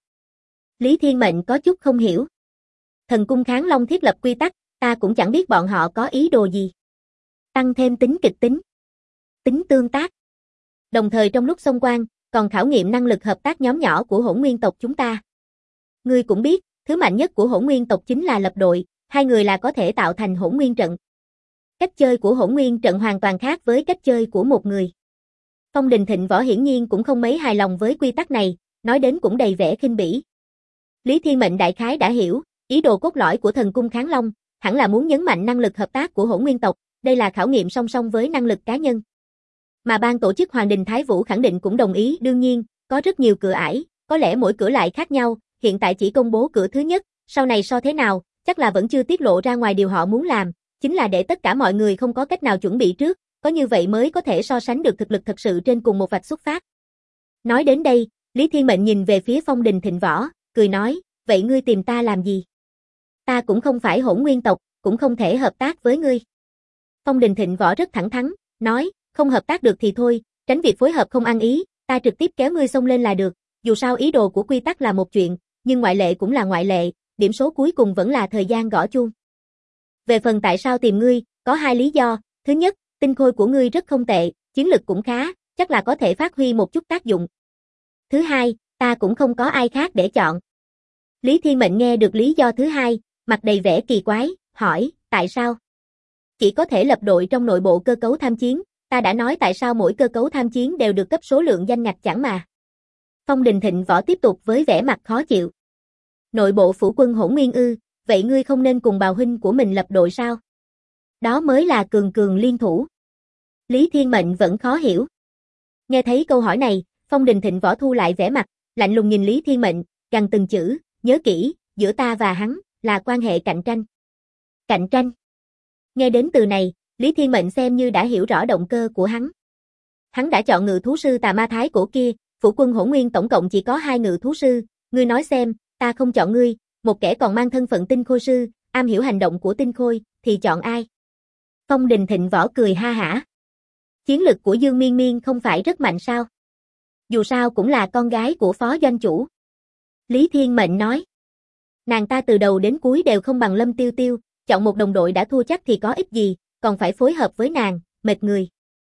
Lý Thiên Mệnh có chút không hiểu. Thần cung Kháng Long thiết lập quy tắc, ta cũng chẳng biết bọn họ có ý đồ gì. Tăng thêm tính kịch tính, tính tương tác. Đồng thời trong lúc xông quan, còn khảo nghiệm năng lực hợp tác nhóm nhỏ của Hỗn Nguyên tộc chúng ta. Ngươi cũng biết, thứ mạnh nhất của Hỗn Nguyên tộc chính là lập đội, hai người là có thể tạo thành Hỗn Nguyên trận. Cách chơi của Hỗn Nguyên trận hoàn toàn khác với cách chơi của một người. Phong Đình Thịnh Võ hiển nhiên cũng không mấy hài lòng với quy tắc này, nói đến cũng đầy vẻ khinh bỉ. Lý Thiên Mệnh đại khái đã hiểu, ý đồ cốt lõi của thần cung Kháng Long, hẳn là muốn nhấn mạnh năng lực hợp tác của Hỗn Nguyên tộc, đây là khảo nghiệm song song với năng lực cá nhân. Mà ban tổ chức Hoàng Đình Thái Vũ khẳng định cũng đồng ý, đương nhiên, có rất nhiều cửa ải, có lẽ mỗi cửa lại khác nhau, hiện tại chỉ công bố cửa thứ nhất, sau này so thế nào, chắc là vẫn chưa tiết lộ ra ngoài. Điều họ muốn làm, chính là để tất cả mọi người không có cách nào chuẩn bị trước, có như vậy mới có thể so sánh được thực lực thật sự trên cùng một vạch xuất phát. Nói đến đây, Lý Thiên Mệnh nhìn về phía Phong Đình Thịnh Võ, cười nói, vậy ngươi tìm ta làm gì? Ta cũng không phải Hỗn Nguyên tộc, cũng không thể hợp tác với ngươi. Phong Đình Thịnh Võ rất thẳng thắn, nói, không hợp tác được thì thôi, tránh việc phối hợp không ăn ý, ta trực tiếp kéo ngươi xông lên là được, dù sao ý đồ của quy tắc là một chuyện, nhưng ngoại lệ cũng là ngoại lệ, điểm số cuối cùng vẫn là thời gian gõ chuông. Về phần tại sao tìm ngươi, có hai lý do, thứ nhất, tinh khôi của ngươi rất không tệ, chiến lực cũng khá, chắc là có thể phát huy một chút tác dụng. Thứ hai, ta cũng không có ai khác để chọn. Lý Thiên Mệnh nghe được lý do thứ hai, mặt đầy vẻ kỳ quái, hỏi, tại sao? Chỉ có thể lập đội trong nội bộ cơ cấu tham chiến, ta đã nói tại sao mỗi cơ cấu tham chiến đều được cấp số lượng danh ngạch chẳng mà. Phong Đình Thịnh Võ tiếp tục với vẻ mặt khó chịu. Nội bộ phủ quân Hỗn Nguyên ư, vậy ngươi không nên cùng bào huynh của mình lập đội sao? Đó mới là cường cường liên thủ. Lý Thiên Mệnh vẫn khó hiểu. Nghe thấy câu hỏi này, Phong Đình Thịnh Võ thu lại vẻ mặt, lạnh lùng nhìn Lý Thiên Mệnh, gằn từng chữ, nhớ kỹ, giữa ta và hắn, là quan hệ cạnh tranh. Cạnh tranh. Nghe đến từ này, Lý Thiên Mệnh xem như đã hiểu rõ động cơ của hắn. Hắn đã chọn ngự thú sư Tà Ma Thái Cổ kia, phủ quân Hỗn Nguyên tổng cộng chỉ có 2 ngự thú sư, ngươi nói xem, ta không chọn ngươi, một kẻ còn mang thân phận tinh khôi sư, am hiểu hành động của tinh khôi, thì chọn ai? Phong Đình Thịnh Võ cười ha hả. Chiến lực của Dương Miên Miên không phải rất mạnh sao? Dù sao cũng là con gái của phó doanh chủ. Lý Thiên Mệnh nói. Nàng ta từ đầu đến cuối đều không bằng Lâm Tiêu Tiêu, chọn một đồng đội đã thua chắc thì có ích gì, còn phải phối hợp với nàng, mệt người.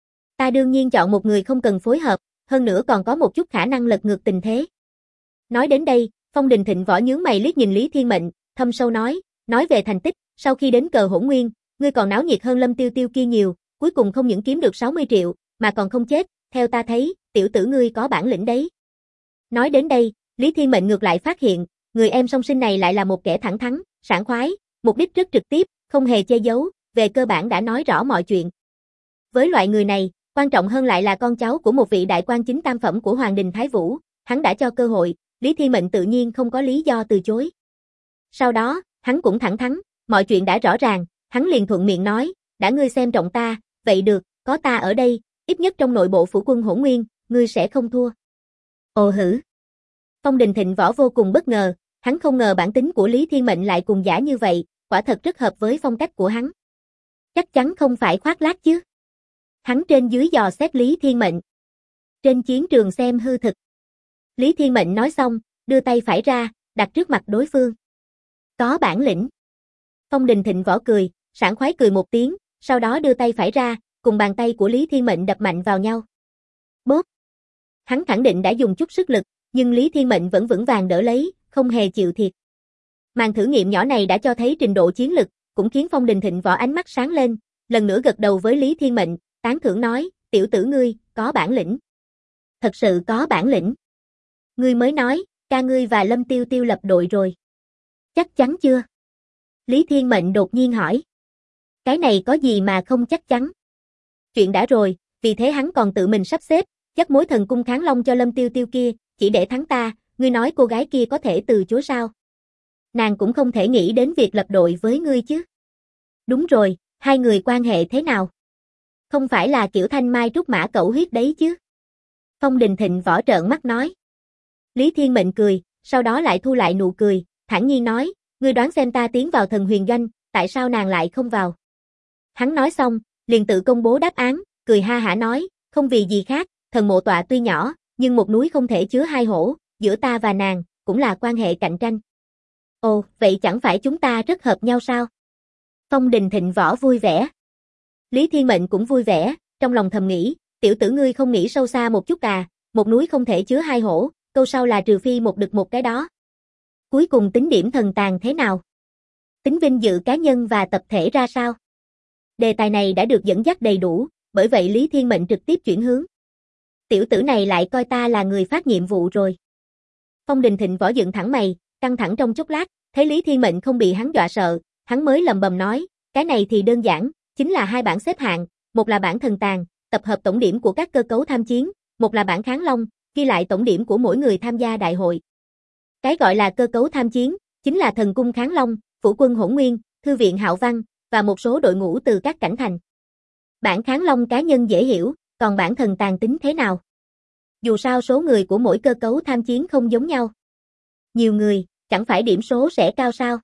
Ta đương nhiên chọn một người không cần phối hợp, hơn nữa còn có một chút khả năng lật ngược tình thế. Nói đến đây, Phong Đình Thịnh Võ nhướng mày liếc nhìn Lý Thiên Mệnh, thâm sâu nói về thành tích, sau khi đến cờ Hỗn Nguyên, ngươi còn náo nhiệt hơn Lâm Tiêu Tiêu kia nhiều, cuối cùng không những kiếm được 60 triệu, mà còn không chết, theo ta thấy, tiểu tử ngươi có bản lĩnh đấy. Nói đến đây, Lý Thiên Mệnh ngược lại phát hiện, người em song sinh này lại là một kẻ thẳng thắn, sảng khoái, mục đích rất trực tiếp, không hề che giấu, về cơ bản đã nói rõ mọi chuyện. Với loại người này, quan trọng hơn lại là con cháu của một vị đại quan chính tam phẩm của Hoàng Đình Thái Vũ, hắn đã cho cơ hội, Lý Thiên Mệnh tự nhiên không có lý do từ chối. Sau đó, hắn cũng thẳng thắn, mọi chuyện đã rõ ràng, hắn liền thuận miệng nói, đã ngươi xem trọng ta, vậy được, có ta ở đây, ít nhất trong nội bộ phủ quân Hỗn Nguyên, ngươi sẽ không thua. Ồ hử. Phong Đình Thịnh Võ vô cùng bất ngờ, hắn không ngờ bản tính của Lý Thiên Mệnh lại cùng dã như vậy, quả thật rất hợp với phong cách của hắn. Chắc chắn không phải khoác lác chứ. Hắn trên dưới dò xét Lý Thiên Mệnh. Trên chiến trường xem hư thực. Lý Thiên Mệnh nói xong, đưa tay phải ra, đặt trước mặt đối phương. Có bản lĩnh. Phong Đình Thịnh Võ cười, sảng khoái cười một tiếng, sau đó đưa tay phải ra, cùng bàn tay của Lý Thiên Mệnh đập mạnh vào nhau. Bốp. Hắn khẳng định đã dùng chút sức lực, nhưng Lý Thiên Mệnh vẫn vững vàng đỡ lấy, không hề chịu thiệt. Màn thử nghiệm nhỏ này đã cho thấy trình độ chiến lực, cũng khiến Phong Đình Thịnh Võ ánh mắt sáng lên, lần nữa gật đầu với Lý Thiên Mệnh, tán thưởng nói, tiểu tử ngươi, có bản lĩnh. Thật sự có bản lĩnh. Ngươi mới nói, ca ngươi và Lâm Tiêu Tiêu lập đội rồi. Chắc chắn chưa? Lý Thiên Mệnh đột nhiên hỏi. Cái này có gì mà không chắc chắn? Chuyện đã rồi, vì thế hắn còn tự mình sắp xếp, dắt mối thần cung kháng long cho Lâm Tiêu Tiêu kia, chỉ để thắng ta, ngươi nói cô gái kia có thể từ chối sao? Nàng cũng không thể nghĩ đến việc lập đội với ngươi chứ. Đúng rồi, hai người quan hệ thế nào? Không phải là kiểu thanh mai trúc mã cẩu huyết đấy chứ? Phong Đình Thịnh Võ trợn mắt nói. Lý Thiên Mệnh cười, sau đó lại thu lại nụ cười, thản nhiên nói, ngươi đoán xem ta tiến vào thần huyền doanh, tại sao nàng lại không vào? Hắn nói xong, liền tự công bố đáp án, cười ha hả nói, không vì gì khác, thần mộ tọa tuy nhỏ, nhưng một núi không thể chứa hai hổ, giữa ta và nàng, cũng là quan hệ cạnh tranh. Ồ, vậy chẳng phải chúng ta rất hợp nhau sao? Phong Đình Thịnh Võ vui vẻ. Lý Thiên Mệnh cũng vui vẻ, trong lòng thầm nghĩ, tiểu tử ngươi không nghĩ sâu xa một chút à, một núi không thể chứa hai hổ, câu sau là trừ phi một đực một cái đó. Cuối cùng tính điểm thần tàn thế nào? Tính vinh dự cá nhân và tập thể ra sao? Đề tài này đã được dẫn dắt đầy đủ, bởi vậy Lý Thiên Mệnh trực tiếp chuyển hướng. Tiểu tử này lại coi ta là người phát nhiệm vụ rồi. Phong Đình Thịnh Võ dựng thẳng mày, căng thẳng trong chốc lát, thấy Lý Thiên Mệnh không bị hắn dọa sợ, hắn mới lầm bầm nói, cái này thì đơn giản, chính là hai bảng xếp hạng, một là bảng thần tàng, tập hợp tổng điểm của các cơ cấu tham chiến, một là bảng kháng long, ghi lại tổng điểm của mỗi người tham gia đại hội. Cái gọi là cơ cấu tham chiến, chính là thần cung kháng long, phủ quân hỗn nguyên, thư viện hạo văn, và một số đội ngũ từ các cảnh thành. Bảng kháng long cá nhân dễ hiểu, còn bảng thần tàng tính thế nào? Dù sao số người của mỗi cơ cấu tham chiến không giống nhau. Nhiều người, chẳng phải điểm số sẽ cao sao?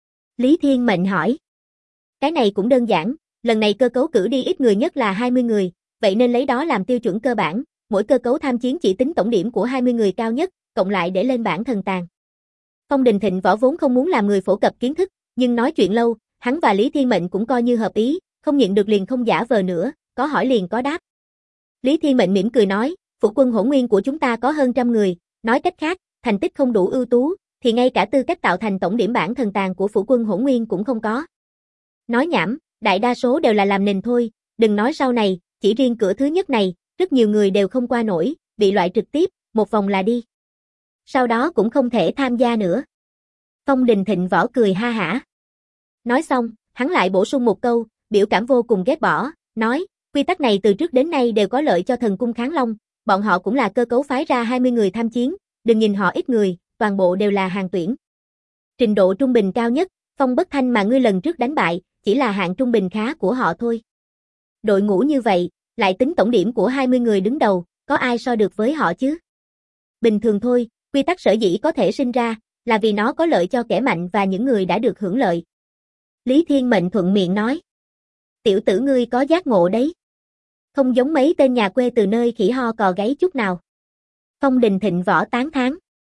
Lý Thiên Mệnh hỏi. Cái này cũng đơn giản, lần này cơ cấu cử đi ít người nhất là 20 người, vậy nên lấy đó làm tiêu chuẩn cơ bản, mỗi cơ cấu tham chiến chỉ tính tổng điểm của 20 người cao nhất, cộng lại để lên bảng thần tàng. Phong Đình Thịnh võ vốn không muốn làm người phổ cập kiến thức, nhưng nói chuyện lâu, hắn và Lý Thiên Mệnh cũng coi như hợp ý, không nhịn được liền không giả vờ nữa, có hỏi liền có đáp. Lý Thiên Mệnh mỉm cười nói, phủ quân hỗn nguyên của chúng ta có hơn 100 người, nói cách khác, thành tích không đủ ưu tú, thì ngay cả tư cách tạo thành tổng điểm bảng thần tàng của phủ quân hỗn nguyên cũng không có. Nói nhảm, đại đa số đều là làm nền thôi, đừng nói sau này, chỉ riêng cửa thứ nhất này, rất nhiều người đều không qua nổi, bị loại trực tiếp, một vòng là đi. Sau đó cũng không thể tham gia nữa. Phong Đình Thịnh võ cười ha hả. Nói xong, hắn lại bổ sung một câu, biểu cảm vô cùng ghét bỏ, nói, quy tắc này từ trước đến nay đều có lợi cho thần cung kháng long, bọn họ cũng là cơ cấu phái ra 20 người tham chiến, đừng nhìn họ ít người, toàn bộ đều là hàng tuyển. Trình độ trung bình cao nhất, Phong Bất Thanh mà ngươi lần trước đánh bại, chỉ là hạng trung bình khá của họ thôi. Đội ngũ như vậy, lại tính tổng điểm của 20 người đứng đầu, có ai so được với họ chứ? Bình thường thôi, quy tắc sở dĩ có thể sinh ra, là vì nó có lợi cho kẻ mạnh và những người đã được hưởng lợi. Lý Thiên Mệnh thuận miệng nói. Tiểu tử ngươi có giác ngộ đấy. Không giống mấy tên nhà quê từ nơi khỉ ho cò gáy chút nào. Phong Đình Thịnh võ tán thán.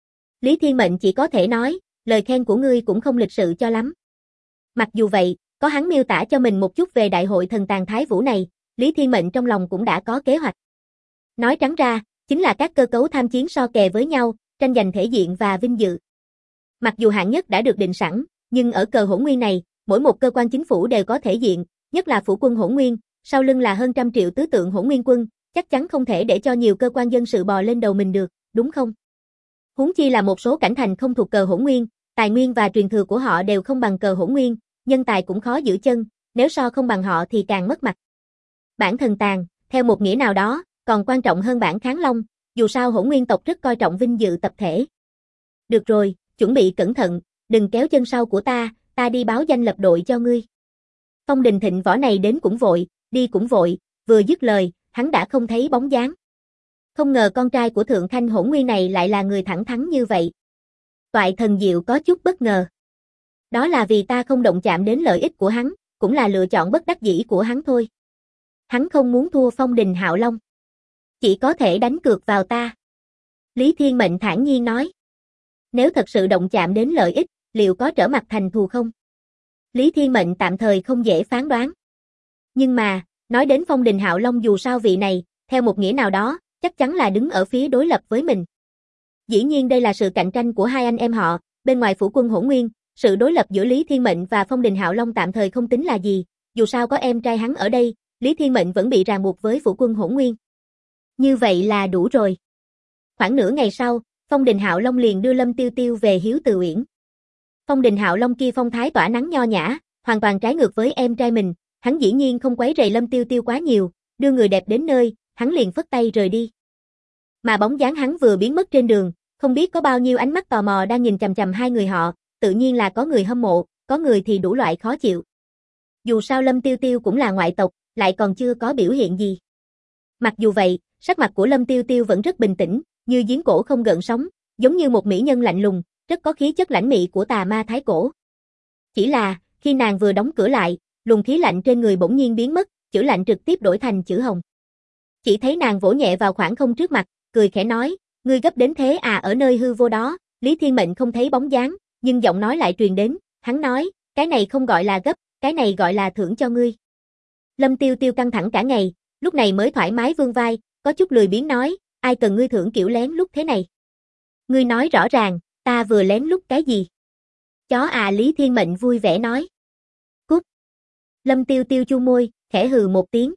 Lý Thiên Mệnh chỉ có thể nói, lời khen của ngươi cũng không lịch sự cho lắm. Mặc dù vậy, có hắn miêu tả cho mình một chút về đại hội thần tàng Thái Vũ này, Lý Thiên Mệnh trong lòng cũng đã có kế hoạch. Nói trắng ra, chính là các cơ cấu tham chiến so kè với nhau, tranh giành thể diện và vinh dự. Mặc dù hạng nhất đã được định sẵn, nhưng ở cờ hỗn nguyên này, mỗi một cơ quan chính phủ đều có thể diện, nhất là phủ quân hỗn nguyên, sau lưng là hơn 100 triệu tứ tượng hỗn nguyên quân, chắc chắn không thể để cho nhiều cơ quan dân sự bò lên đầu mình được, đúng không? Huống chi là một số cảnh thành không thuộc cờ hỗn nguyên, tài nguyên và truyền thừa của họ đều không bằng cờ hỗn nguyên, nhân tài cũng khó giữ chân, nếu so không bằng họ thì càng mất mặt. Bảng thần tàng, theo một nghĩa nào đó, còn quan trọng hơn bảng kháng long, dù sao hỗn nguyên tộc rất coi trọng vinh dự tập thể. Được rồi, chuẩn bị cẩn thận, đừng kéo chân sau của ta đi báo danh lập đội cho ngươi. Phong Đình Thịnh võ này đến cũng vội, đi cũng vội, vừa dứt lời, hắn đã không thấy bóng dáng. Không ngờ con trai của Thượng Khanh hỗn nguyên này lại là người thẳng thắn như vậy. Toại Thần Diệu có chút bất ngờ. Đó là vì ta không động chạm đến lợi ích của hắn, cũng là lựa chọn bất đắc dĩ của hắn thôi. Hắn không muốn thua Phong Đình Hạo Long. Chỉ có thể đánh cược vào ta. Lý Thiên Mệnh thản nhiên nói. Nếu thật sự động chạm đến lợi ích, liệu có trở mặt thành thù không? Lý Thiên Mệnh tạm thời không dễ phán đoán. Nhưng mà, nói đến Phong Đình Hạo Long dù sao vị này, theo một nghĩa nào đó, chắc chắn là đứng ở phía đối lập với mình. Dĩ nhiên đây là sự cạnh tranh của hai anh em họ, bên ngoài phủ quân hỗn nguyên, sự đối lập giữa Lý Thiên Mệnh và Phong Đình Hạo Long tạm thời không tính là gì, dù sao có em trai hắn ở đây, Lý Thiên Mệnh vẫn bị ràng buộc với phủ quân hỗn nguyên. Như vậy là đủ rồi. Khoảng nửa ngày sau, Phong Đình Hạo Long liền đưa Lâm Tiêu Tiêu về Hiếu Từ Uyển. Phong Đình Hạo Long kia phong thái tỏa nắng nho nhã, hoàn toàn trái ngược với em trai mình, hắn dĩ nhiên không quấy rầy Lâm Tiêu Tiêu quá nhiều, đưa người đẹp đến nơi, hắn liền phất tay rời đi. Mà bóng dáng hắn vừa biến mất trên đường, không biết có bao nhiêu ánh mắt tò mò đang nhìn chằm chằm hai người họ, tự nhiên là có người hâm mộ, có người thì đủ loại khó chịu. Dù sao Lâm Tiêu Tiêu cũng là ngoại tộc, lại còn chưa có biểu hiện gì. Mặc dù vậy, sắc mặt của Lâm Tiêu Tiêu vẫn rất bình tĩnh, như giếng cổ không gợn sóng, giống như một mỹ nhân lạnh lùng, rất có khí chất lãnh mị của tà ma thái cổ. Chỉ là, khi nàng vừa đóng cửa lại, luồng khí lạnh trên người bỗng nhiên biến mất, chữ lạnh trực tiếp đổi thành chữ hồng. Chỉ thấy nàng vỗ nhẹ vào khoảng không trước mặt, cười khẽ nói, ngươi gấp đến thế à? Ở nơi hư vô đó, Lý Thiên Mệnh không thấy bóng dáng, nhưng giọng nói lại truyền đến, hắn nói, cái này không gọi là gấp, cái này gọi là thưởng cho ngươi. Lâm Tiêu Tiêu căng thẳng cả ngày, lúc này mới thoải mái vươn vai, có chút lười biếng nói, ai cần ngươi thưởng kiểu lén lút thế này? Ngươi nói rõ ràng, ta vừa lén lút cái gì? Chó à? Lý Thiên Mệnh vui vẻ nói. Cút. Lâm Tiêu Tiêu chu môi, khẽ hừ một tiếng.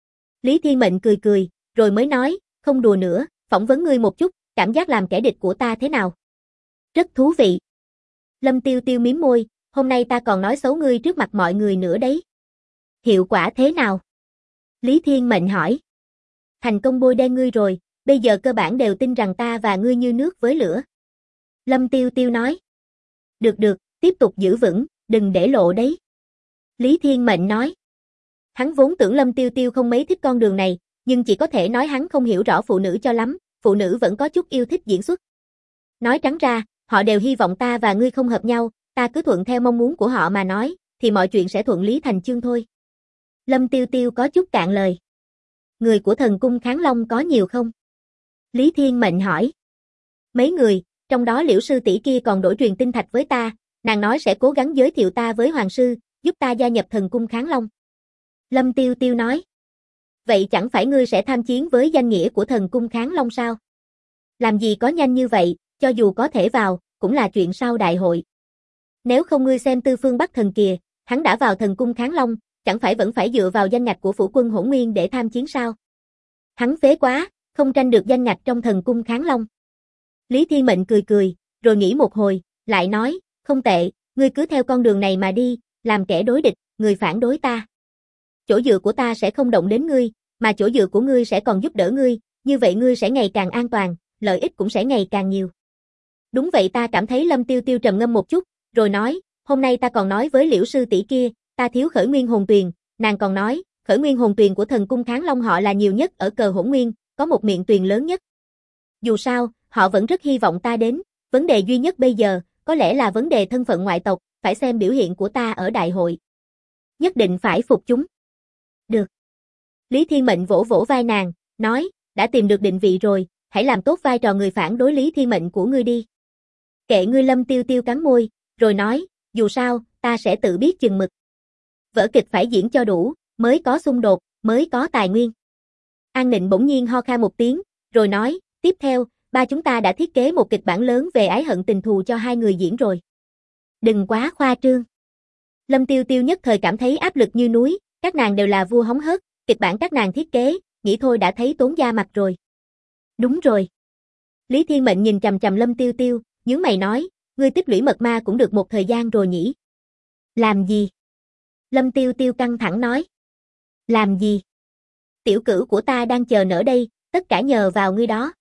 Lý Thiên Mệnh cười cười, rồi mới nói, không đùa nữa, phỏng vấn ngươi một chút, cảm giác làm kẻ địch của ta thế nào? Rất thú vị. Lâm Tiêu Tiêu mím môi, hôm nay ta còn nói xấu ngươi trước mặt mọi người nữa đấy. Hiệu quả thế nào? Lý Thiên Mệnh hỏi. Thành công bôi đen ngươi rồi, bây giờ cơ bản đều tin rằng ta và ngươi như nước với lửa. Lâm Tiêu Tiêu nói. Được, tiếp tục giữ vững, đừng để lộ đấy. Lý Thiên Mệnh nói. Hắn vốn tưởng Lâm Tiêu Tiêu không mấy thích con đường này, nhưng chỉ có thể nói hắn không hiểu rõ phụ nữ cho lắm, phụ nữ vẫn có chút yêu thích diễn xuất. Nói trắng ra, họ đều hy vọng ta và ngươi không hợp nhau, ta cứ thuận theo mong muốn của họ mà nói, thì mọi chuyện sẽ thuận lý thành chương thôi. Lâm Tiêu Tiêu có chút cạn lời. Người của thần cung Kháng Long có nhiều không? Lý Thiên Mệnh hỏi. Mấy người, trong đó Liễu sư tỷ kia còn đổi truyền tinh thạch với ta, nàng nói sẽ cố gắng giới thiệu ta với hoàng sư, giúp ta gia nhập thần cung Kháng Long. Lâm Tiêu Tiêu nói. Vậy chẳng phải ngươi sẽ tham chiến với danh nghĩa của thần cung Kháng Long sao? Làm gì có nhanh như vậy, cho dù có thể vào, cũng là chuyện sau đại hội. Nếu không ngươi xem Tư Phương Bắc Thần kìa, hắn đã vào thần cung Kháng Long, chẳng phải vẫn phải dựa vào danh ngạch của phủ quân Hỗn Nguyên để tham chiến sao? Hắn phế quá, không tranh được danh ngạch trong thần cung Kháng Long. Lý Thiên Mệnh cười, rồi nghĩ một hồi, lại nói, không tệ, ngươi cứ theo con đường này mà đi, làm kẻ đối địch, người phản đối ta. Chỗ dựa của ta sẽ không động đến ngươi, mà chỗ dựa của ngươi sẽ còn giúp đỡ ngươi, như vậy ngươi sẽ ngày càng an toàn, lợi ích cũng sẽ ngày càng nhiều. Đúng vậy, ta cảm thấy Lâm Tiêu Tiêu trầm ngâm một chút, rồi nói, hôm nay ta còn nói với Liễu sư tỷ kia, ta thiếu Khởi Nguyên hồn tuyền, nàng còn nói, Khởi Nguyên hồn tuyền của thần cung Kháng Long họ là nhiều nhất ở cờ Hỗn Nguyên, có một miệng tuyền lớn nhất. Dù sao, họ vẫn rất hy vọng ta đến, vấn đề duy nhất bây giờ, có lẽ là vấn đề thân phận ngoại tộc, phải xem biểu hiện của ta ở đại hội. Nhất định phải phục chúng. Được. Lý Thiên Mệnh vỗ vỗ vai nàng, nói, đã tìm được định vị rồi, hãy làm tốt vai trò người phản đối Lý Thiên Mệnh của ngươi đi. Kệ ngươi. Lâm Tiêu Tiêu cắn môi, rồi nói, dù sao, ta sẽ tự biết chừng mực. Vở kịch phải diễn cho đủ, mới có xung đột, mới có tài nguyên. An Nịnh bỗng nhiên ho khan một tiếng, rồi nói, tiếp theo, ba chúng ta đã thiết kế một kịch bản lớn về ái hận tình thù cho hai người diễn rồi. Đừng quá khoa trương. Lâm Tiêu Tiêu nhất thời cảm thấy áp lực như núi, các nàng đều là vua hóng hớt, kịch bản các nàng thiết kế, nghĩ thôi đã thấy tốn da mặt rồi. Đúng rồi. Lý Thiên Mệnh nhìn chằm chằm Lâm Tiêu Tiêu, nhướng mày nói, ngươi tích lũy mật ma cũng được một thời gian rồi nhỉ? Làm gì? Lâm Tiêu Tiêu căng thẳng nói. Làm gì? Tiểu cửu của ta đang chờ nở đây, tất cả nhờ vào ngươi đó.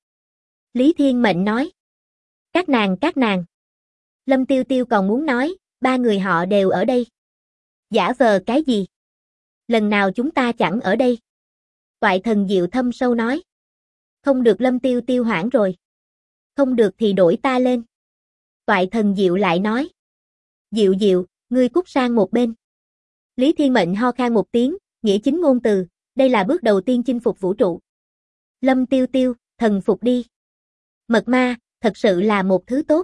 Lý Thiên Mệnh nói. Các nàng. Lâm Tiêu Tiêu còn muốn nói, ba người họ đều ở đây. Giả vờ cái gì? Lần nào chúng ta chẳng ở đây. Toại Thần Diệu thâm sâu nói. Không được. Lâm Tiêu Tiêu hoảng rồi. Không được thì đổi ta lên. Toại Thần Diệu lại nói. Diệu, ngươi cút sang một bên. Lý Thiên Mệnh ho khan một tiếng, nghĩa chính ngôn từ, đây là bước đầu tiên chinh phục vũ trụ. Lâm Tiêu Tiêu, thần phục đi. Mật ma, thật sự là một thứ tốt.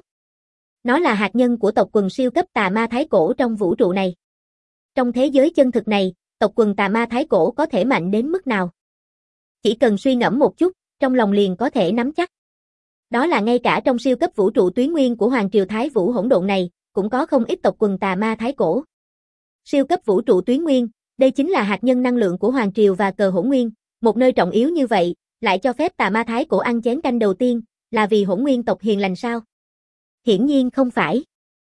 Nó là hạt nhân của tộc quần siêu cấp tà ma thái cổ trong vũ trụ này. Trong thế giới chân thực này, tộc quần tà ma thái cổ có thể mạnh đến mức nào? Chỉ cần suy ngẫm một chút, trong lòng liền có thể nắm chắc. Đó là ngay cả trong siêu cấp vũ trụ tuyến nguyên của Hoàng Triều Thái Vũ hỗn độn này, cũng có không ít tộc quần tà ma thái cổ. Siêu cấp vũ trụ tuyến nguyên, đây chính là hạt nhân năng lượng của Hoàng Triều và cờ Hỗn Nguyên, một nơi trọng yếu như vậy, lại cho phép tà ma thái cổ ăn chén canh đầu tiên, là vì Hỗn Nguyên tộc hiền lành sao? Hiển nhiên không phải.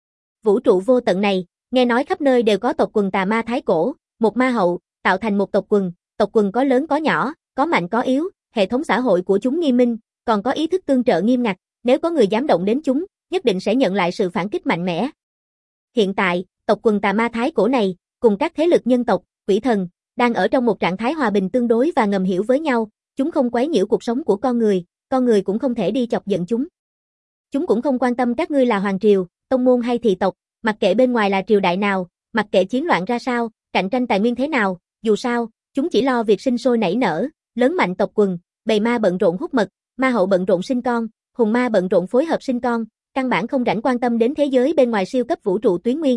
Vũ trụ vô tận này, nghe nói khắp nơi đều có tộc quần tà ma thái cổ, một ma hậu, tạo thành một tộc quần có lớn có nhỏ, có mạnh có yếu, hệ thống xã hội của chúng nghiêm minh, còn có ý thức tương trợ nghiêm ngặt, nếu có người dám động đến chúng, nhất định sẽ nhận lại sự phản kích mạnh mẽ. Hiện tại, tộc quần tà ma thái cổ này, cùng các thế lực nhân tộc, quỷ thần, đang ở trong một trạng thái hòa bình tương đối và ngầm hiểu với nhau, chúng không quấy nhiễu cuộc sống của con người cũng không thể đi chọc giận chúng. Chúng cũng không quan tâm các ngươi là hoàng triều, tông môn hay thị tộc, mặc kệ bên ngoài là triều đại nào, mặc kệ chiến loạn ra sao, cạnh tranh tài nguyên thế nào, dù sao, chúng chỉ lo việc sinh sôi nảy nở, lớn mạnh tộc quần, bầy ma bận rộn hút mật, ma hậu bận rộn sinh con, hùng ma bận rộn phối hợp sinh con, căn bản không rảnh quan tâm đến thế giới bên ngoài siêu cấp vũ trụ tuyến nguyên.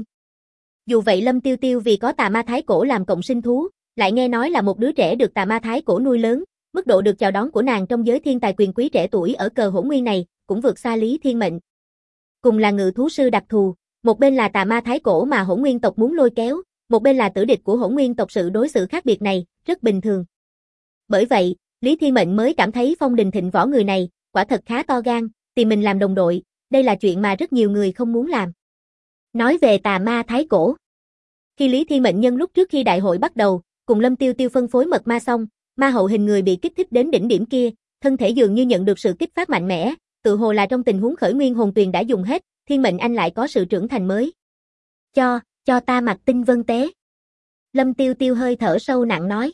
Dù vậy Lâm Tiêu Tiêu vì có tà ma thái cổ làm cộng sinh thú, lại nghe nói là một đứa trẻ được tà ma thái cổ nuôi lớn, mức độ được chào đón của nàng trong giới thiên tài quyền quý trẻ tuổi ở cờ Hỗn Nguyên này, cũng vượt xa Lý Thiên Mệnh. Cùng là ngự thú sư đặc thù, một bên là tà ma thái cổ mà Hỗn Nguyên tộc muốn lôi kéo, một bên là tử địch của Hỗn Nguyên tộc, sự đối xử khác biệt này, rất bình thường. Bởi vậy, Lý Thiên Mệnh mới cảm thấy Phong Đình Thịnh võ người này, quả thật khá to gan, tìm mình làm đồng đội, đây là chuyện mà rất nhiều người không muốn làm. Nói về tà ma thái cổ, Khi Lý Thiên Mệnh nhân lúc trước khi đại hội bắt đầu, cùng Lâm Tiêu Tiêu phân phối mật ma xong, ma hậu hình người bị kích thích đến đỉnh điểm kia, thân thể dường như nhận được sự kích phát mạnh mẽ, tự hồ là trong tình huống khởi nguyên hồn tuyền đã dùng hết, Thiên Mệnh anh lại có sự trưởng thành mới. Cho ta mặc tinh vân tế. Lâm Tiêu Tiêu hơi thở sâu nặng nói.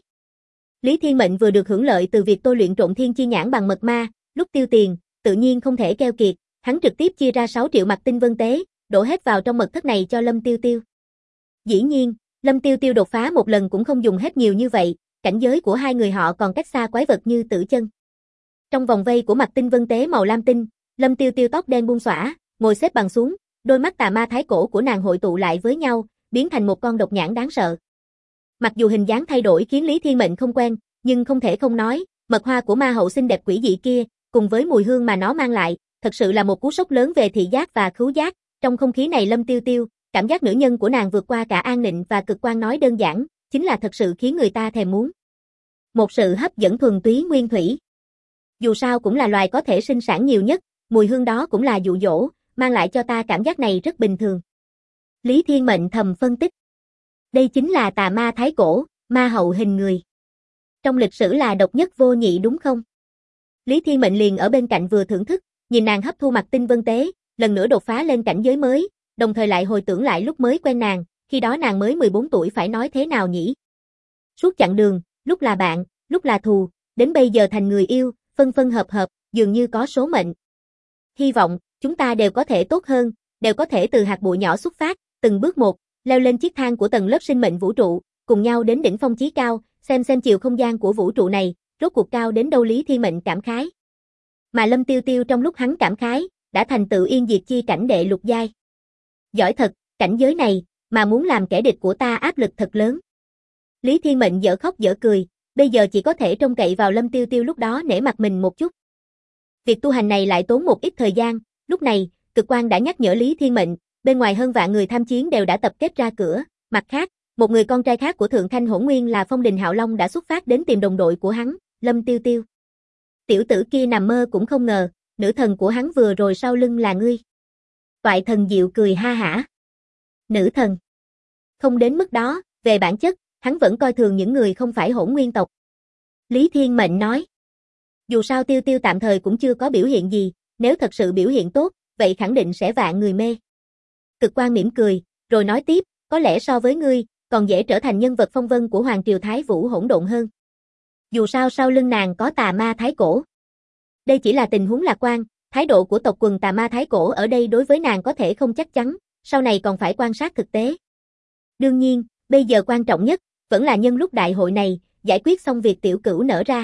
Lý Thiên Mệnh vừa được hưởng lợi từ việc tôi luyện trộn thiên chi nhãn bằng mật ma, lúc tiêu tiền, tự nhiên không thể keo kiệt, hắn trực tiếp chia ra 6 triệu mặc tinh vân tế, đổ hết vào trong mật thất này cho Lâm Tiêu Tiêu. Dĩ nhiên, Lâm Tiêu Tiêu đột phá một lần cũng không dùng hết nhiều như vậy, cảnh giới của hai người họ còn cách xa quái vật như tử chân. Trong vòng vây của mặc tinh vân tế màu lam tinh, Lâm Tiêu Tiêu tóc đen buông xõa, ngồi xếp bằng xuống, đôi mắt tà ma thái cổ của nàng hội tụ lại với nhau, biến thành một con độc nhãn đáng sợ. Mặc dù hình dáng thay đổi khiến Lý Thiên Mệnh không quen, nhưng không thể không nói, mật hoa của ma hậu xinh đẹp quỷ dị kia, cùng với mùi hương mà nó mang lại, thật sự là một cú sốc lớn về thị giác và khứu giác. Trong không khí này Lâm Tiêu Tiêu, cảm giác nữ nhân của nàng vượt qua cả an nịnh và cực quan nói đơn giản, chính là thật sự khiến người ta thèm muốn. Một sự hấp dẫn thuần túy nguyên thủy. Dù sao cũng là loài có thể sinh sản nhiều nhất, mùi hương đó cũng là dụ dỗ, mang lại cho ta cảm giác này rất bình thường. Lý Thiên Mệnh thầm phân tích. Đây chính là tà ma thái cổ, ma hậu hình người. Trong lịch sử là độc nhất vô nhị đúng không? Lý Thiên Mệnh liền ở bên cạnh vừa thưởng thức, nhìn nàng hấp thu mặc tinh vân tế, lần nữa đột phá lên cảnh giới mới, đồng thời lại hồi tưởng lại lúc mới quen nàng, khi đó nàng mới 14 tuổi phải nói thế nào nhỉ? Suốt chặng đường, lúc là bạn, lúc là thù, đến bây giờ thành người yêu, phân phân hợp hợp, dường như có số mệnh. Hy vọng, chúng ta đều có thể tốt hơn, đều có thể từ hạt bụi nhỏ xuất phát, từng bước một, leo lên chiếc thang của tầng lớp sinh mệnh vũ trụ, cùng nhau đến đỉnh phong chí cao, xem chiều không gian của vũ trụ này, rốt cuộc cao đến đâu. Lý Thiên Mệnh cảm khái. Mà Lâm Tiêu Tiêu trong lúc hắn cảm khái, đã thành tựu yên diệt chi cảnh đệ lục giai. Giỏi thật, cảnh giới này, mà muốn làm kẻ địch của ta áp lực thật lớn. Lý Thiên Mệnh dở khóc dở cười, bây giờ chỉ có thể trông cậy vào Lâm Tiêu Tiêu lúc đó nể mặt mình một chút. Việc tu hành này lại tốn một ít thời gian, lúc này, cực quan đã nhắc nhở Lý Thiên Mệnh, bên ngoài hơn vạn người tham chiến đều đã tập kết ra cửa, mặt khác, một người con trai khác của Thượng Thanh Hỗn Nguyên là Phong Đình Hạo Long đã xuất phát đến tìm đồng đội của hắn, Lâm Tiêu Tiêu. Tiểu tử kia nằm mơ cũng không ngờ, nữ thần của hắn vừa rồi sau lưng là ngươi. Toại thần Diệu cười ha hả. Nữ thần? Không đến mức đó, về bản chất, hắn vẫn coi thường những người không phải Hỗn Nguyên tộc. Lý Thiên Mệnh nói. Dù sao Tiêu Tiêu tạm thời cũng chưa có biểu hiện gì, nếu thật sự biểu hiện tốt, vậy khẳng định sẽ vạn người mê. Cực quan mỉm cười, rồi nói tiếp, có lẽ so với ngươi, còn dễ trở thành nhân vật phong vân của Hoàng Triều Thái Vũ hỗn độn hơn. Dù sao sau lưng nàng có tà ma thái cổ. Đây chỉ là tình huống lạc quan, thái độ của tộc quần tà ma thái cổ ở đây đối với nàng có thể không chắc chắn, sau này còn phải quan sát thực tế. Đương nhiên, bây giờ quan trọng nhất, vẫn là nhân lúc đại hội này, giải quyết xong việc tiểu cửu nở ra.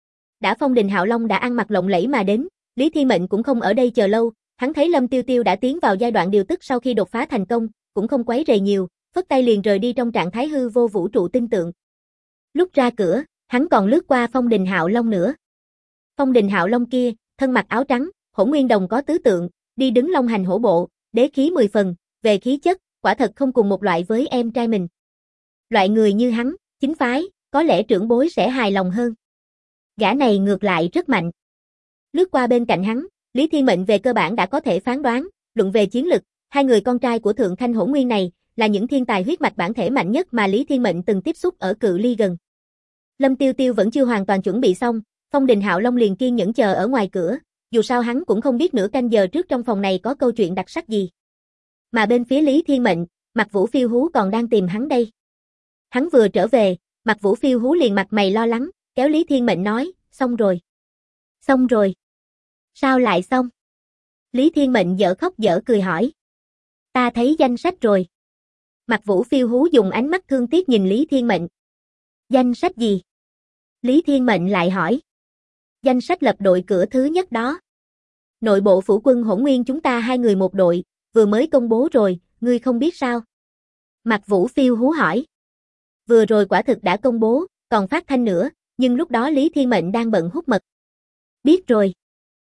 Đã Phong Đình Hạo Long đã ăn mặc lộng lẫy mà đến, Lý Thiên Mệnh cũng không ở đây chờ lâu, hắn thấy Lâm Tiêu Tiêu đã tiến vào giai đoạn điều tức sau khi đột phá thành công, cũng không quấy rầy nhiều, phất tay liền rời đi trong trạng thái hư vô vũ trụ tinh tượng. Lúc ra cửa, hắn còn lướt qua Phong Đình Hạo Long nữa. Phong Đình Hạo Long kia, thân mặc áo trắng, Hỗn Nguyên đồng có tứ tượng, đi đứng long hành hổ bộ, đế khí 10 phần, về khí chất, quả thật không cùng một loại với em trai mình. Loại người như hắn, chính phái, có lẽ trưởng bối sẽ hài lòng hơn. Gã này ngược lại rất mạnh. Lướt qua bên cạnh hắn, Lý Thiên Mệnh về cơ bản đã có thể phán đoán, luận về chiến lực, hai người con trai của Thượng Thanh Hỗn Nguyên này là những thiên tài huyết mạch bản thể mạnh nhất mà Lý Thiên Mệnh từng tiếp xúc ở cự ly gần. Lâm Tiêu Tiêu vẫn chưa hoàn toàn chuẩn bị xong, Phong Đình Hạo Long liền kiên nhẫn chờ ở ngoài cửa, dù sao hắn cũng không biết nửa canh giờ trước trong phòng này có câu chuyện đặc sắc gì. Mà bên phía Lý Thiên Mệnh, Mạc Vũ Phiêu Hú còn đang tìm hắn đây. Hắn vừa trở về, Mạc Vũ Phiêu Hú liền mặt mày lo lắng, kéo Lý Thiên Mệnh nói, xong rồi. Xong rồi. Sao lại xong? Lý Thiên Mệnh dở khóc dở cười hỏi. Ta thấy danh sách rồi. Mạc Vũ Phiêu Hú dùng ánh mắt thương tiếc nhìn Lý Thiên Mệnh. Danh sách gì? Lý Thiên Mệnh lại hỏi. Danh sách lập đội cửa thứ nhất đó. Nội bộ phủ quân Hỗn Nguyên chúng ta hai người một đội, vừa mới công bố rồi, ngươi không biết sao? Mạc Vũ Phiêu Hú hỏi. Vừa rồi quả thực đã công bố, còn phát thanh nữa, nhưng lúc đó Lý Thiên Mệnh đang bận hút mật. Biết rồi.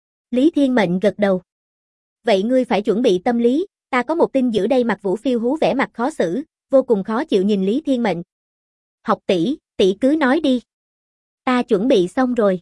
Lý Thiên Mệnh gật đầu. Vậy ngươi phải chuẩn bị tâm lý, ta có một tin dữ đây. Mạc Vũ Phiêu Hú vẻ mặt khó xử, vô cùng khó chịu nhìn Lý Thiên Mệnh. Học tỷ, tỷ cứ nói đi. Ta chuẩn bị xong rồi.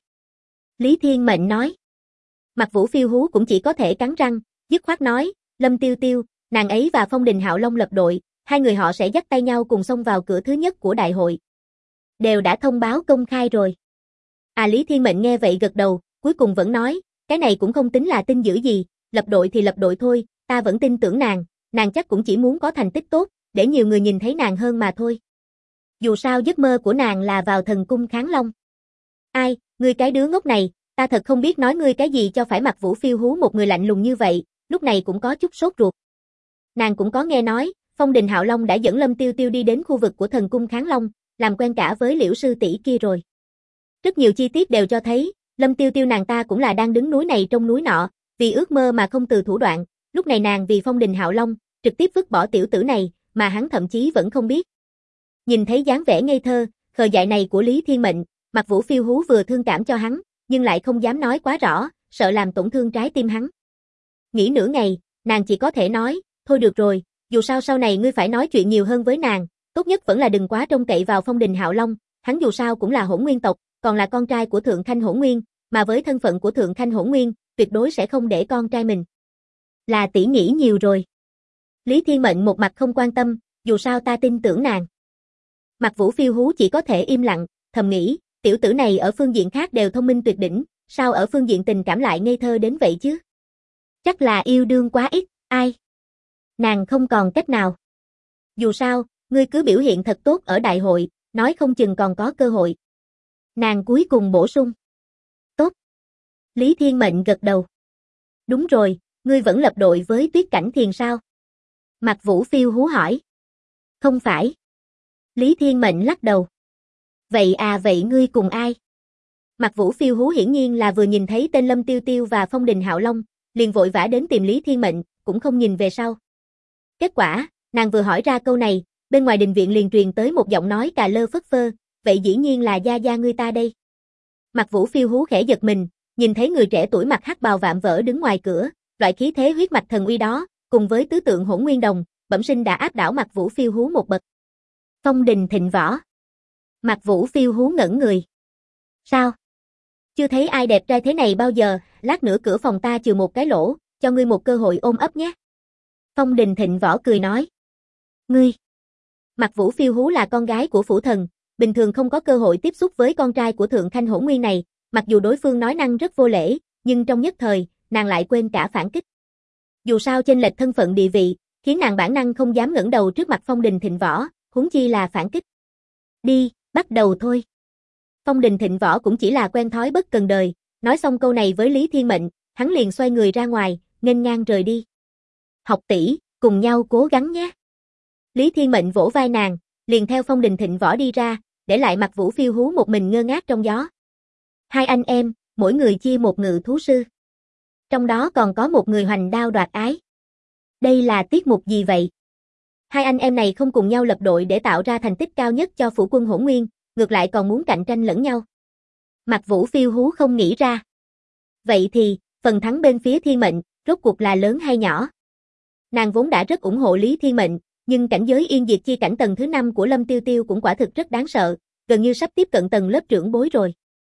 Lý Thiên Mệnh nói. Mạc Vũ Phiêu Hú cũng chỉ có thể cắn răng, dứt khoát nói, Lâm Tiêu Tiêu, nàng ấy và Phong Đình Hạo Long lập đội, hai người họ sẽ dắt tay nhau cùng xông vào cửa thứ nhất của đại hội. Đều đã thông báo công khai rồi. Lý Thiên Mệnh nghe vậy gật đầu, cuối cùng vẫn nói, cái này cũng không tính là tin dữ gì, lập đội thì lập đội thôi, ta vẫn tin tưởng nàng chắc cũng chỉ muốn có thành tích tốt, để nhiều người nhìn thấy nàng hơn mà thôi. Dù sao giấc mơ của nàng là vào thần cung Kháng Long. Ai, ngươi cái đứa ngốc này, ta thật không biết nói ngươi cái gì cho phải. Mặc Vũ phiêu hú một người lạnh lùng như vậy, lúc này cũng có chút sốt ruột. Nàng cũng có nghe nói, Phong Đình Hạo Long đã dẫn Lâm Tiêu Tiêu đi đến khu vực của thần cung Kháng Long, làm quen cả với Liễu sư tỷ kia rồi. Rất nhiều chi tiết đều cho thấy, Lâm Tiêu Tiêu nàng ta cũng là đang đứng núi này trông núi nọ, vì ước mơ mà không từ thủ đoạn, lúc này nàng vì Phong Đình Hạo Long, trực tiếp vứt bỏ tiểu tử này, mà hắn thậm chí vẫn không biết. Nhìn thấy dáng vẻ ngây thơ, khờ dại này của Lý Thiên Mệnh, Mặc Vũ phiêu hú vừa thương cảm cho hắn, nhưng lại không dám nói quá rõ, sợ làm tổn thương trái tim hắn. Nghĩ nửa ngày, nàng chỉ có thể nói, thôi được rồi, dù sao sau này ngươi phải nói chuyện nhiều hơn với nàng, tốt nhất vẫn là đừng quá trông cậy vào Phong Đình Hạo Long, hắn dù sao cũng là Hỗn Nguyên tộc, còn là con trai của Thượng Khanh Hỗn Nguyên, mà với thân phận của Thượng Khanh Hỗn Nguyên, tuyệt đối sẽ không để con trai mình. Là tỷ nghĩ nhiều rồi. Lý Thiên Mệnh một mặt không quan tâm, dù sao ta tin tưởng nàng. Mặc Vũ phiêu hú chỉ có thể im lặng, thầm nghĩ, tiểu tử này ở phương diện khác đều thông minh tuyệt đỉnh, sao ở phương diện tình cảm lại ngây thơ đến vậy chứ? Chắc là yêu đương quá ít, ai? Nàng không còn cách nào. Dù sao, ngươi cứ biểu hiện thật tốt ở đại hội, nói không chừng còn có cơ hội. Nàng cuối cùng bổ sung. Tốt. Lý Thiên Mệnh gật đầu. Đúng rồi, ngươi vẫn lập đội với Tuyết Cảnh Thiền sao? Mặc Vũ phiêu hú hỏi. Không phải. Lý Thiên Mệnh lắc đầu. Vậy ngươi cùng ai? Mặc Vũ phiêu hú hiển nhiên là vừa nhìn thấy tên Lâm Tiêu Tiêu và Phong Đình Hạo Long, liền vội vã đến tìm Lý Thiên Mệnh, cũng không nhìn về sau. Kết quả, nàng vừa hỏi ra câu này, bên ngoài đình viện liền truyền tới một giọng nói cà lơ phất phơ, vậy dĩ nhiên là gia gia ngươi ta đây. Mặc Vũ phiêu hú khẽ giật mình, nhìn thấy người trẻ tuổi mặc hắc bào vạm vỡ đứng ngoài cửa, loại khí thế huyết mạch thần uy đó, cùng với tứ tượng Hỗn Nguyên Đồng, bẩm sinh đã áp đảo Mặc Vũ phiêu hú một bậc. Phong Đình Thịnh Võ. Mặc Vũ phiêu hú ngẩn người. Sao? Chưa thấy ai đẹp trai thế này bao giờ, lát nữa cửa phòng ta chừa một cái lỗ, cho ngươi một cơ hội ôm ấp nhé. Phong Đình Thịnh Võ cười nói. Ngươi. Mặc Vũ phiêu hú là con gái của phủ thần, bình thường không có cơ hội tiếp xúc với con trai của Thượng Khanh Hỗn Nguyên này, mặc dù đối phương nói năng rất vô lễ, nhưng trong nhất thời, nàng lại quên cả phản kích. Dù sao chênh lệch thân phận địa vị, khiến nàng bản năng không dám ngẩng đầu trước mặt Phong Đình Thịnh Võ, huống chi là phản kích. Đi, bắt đầu thôi. Phong Đình Thịnh Võ cũng chỉ là quen thói bất cần đời, nói xong câu này với Lý Thiên Mệnh, hắn liền xoay người ra ngoài, nghênh ngang rời đi. Học tỷ, cùng nhau cố gắng nhé. Lý Thiên Mệnh vỗ vai nàng, liền theo Phong Đình Thịnh Võ đi ra, để lại Mặc Vũ phiêu hú một mình ngơ ngác trong gió. Hai anh em, mỗi người chia một ngự thú sư. Trong đó còn có một người hoành đao đoạt ái. Đây là tiết mục gì vậy? Hai anh em này không cùng nhau lập đội để tạo ra thành tích cao nhất cho phủ quân Hỗn Nguyên, ngược lại còn muốn cạnh tranh lẫn nhau. Mặc Vũ phiêu hú không nghĩ ra. Vậy thì, phần thắng bên phía Thiên Mệnh, rốt cuộc là lớn hay nhỏ? Nàng vốn đã rất ủng hộ Lý Thiên Mệnh, nhưng cảnh giới yên diệt chi cảnh tầng thứ 5 của Lâm Tiêu Tiêu cũng quả thực rất đáng sợ, gần như sắp tiếp cận tầng lớp trưởng bối rồi.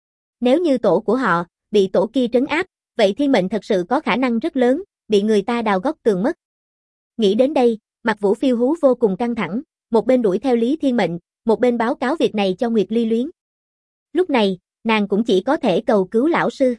Nếu như tổ của họ bị tổ kia trấn áp, vậy Thiên Mệnh thật sự có khả năng rất lớn, bị người ta đào góc tường mất. Nghĩ đến đây, Mặc Vũ phiêu hú vô cùng căng thẳng, một bên đuổi theo Lý Thiên Mệnh, một bên báo cáo việc này cho Nguyệt Ly Luyến. Lúc này, nàng cũng chỉ có thể cầu cứu lão sư.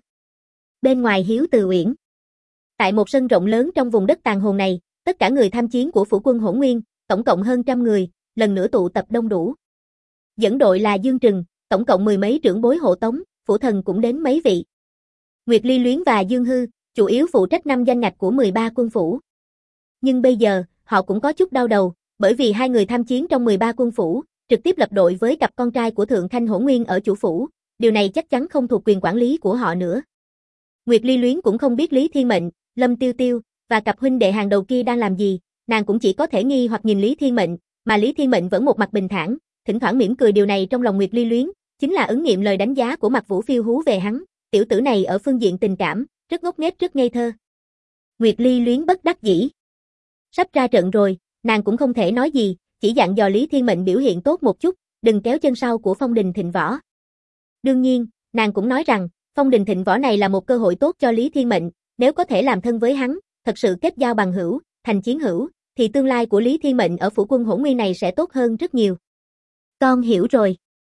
Bên ngoài Hiếu Từ Uyển. Tại một sân rộng lớn trong vùng đất tàn hồn này, tất cả người tham chiến của phủ quân Hỗn Nguyên, tổng cộng hơn trăm người, lần nữa tụ tập đông đủ. Dẫn đội là Dương Trừng, tổng cộng mười mấy trưởng bối hộ tống, phủ thần cũng đến mấy vị. Nguyệt Ly Luyến và Dương Hư, chủ yếu phụ trách 5 danh ngạch của 13 quân phủ. Nhưng bây giờ, họ cũng có chút đau đầu, bởi vì hai người tham chiến trong 13 quân phủ, trực tiếp lập đội với cặp con trai của Thượng Khanh Hỗn Nguyên ở chủ phủ, điều này chắc chắn không thuộc quyền quản lý của họ nữa. Nguyệt Ly Luyến cũng không biết Lý Thiên Mệnh, Lâm Tiêu Tiêu và cặp huynh đệ hàng đầu kia đang làm gì, nàng cũng chỉ có thể nghi hoặc nhìn Lý Thiên Mệnh, mà Lý Thiên Mệnh vẫn một mặt bình thản, thỉnh thoảng mỉm cười. Điều này trong lòng Nguyệt Ly Luyến, chính là ứng nghiệm lời đánh giá của Mặc Vũ phiêu hú về hắn, tiểu tử này ở phương diện tình cảm, rất ngốc nghếch rất ngây thơ. Nguyệt Ly Luyến bất đắc dĩ. Sắp ra trận rồi, nàng cũng không thể nói gì, chỉ dặn dò Lý Thiên Mệnh biểu hiện tốt một chút, đừng kéo chân sau của Phong Đình Thịnh Võ. Đương nhiên, nàng cũng nói rằng, Phong Đình Thịnh Võ này là một cơ hội tốt cho Lý Thiên Mệnh, nếu có thể làm thân với hắn, thật sự kết giao bằng hữu, thành chiến hữu, thì tương lai của Lý Thiên Mệnh ở phủ quân Hỗn Nguyên này sẽ tốt hơn rất nhiều. Con hiểu rồi.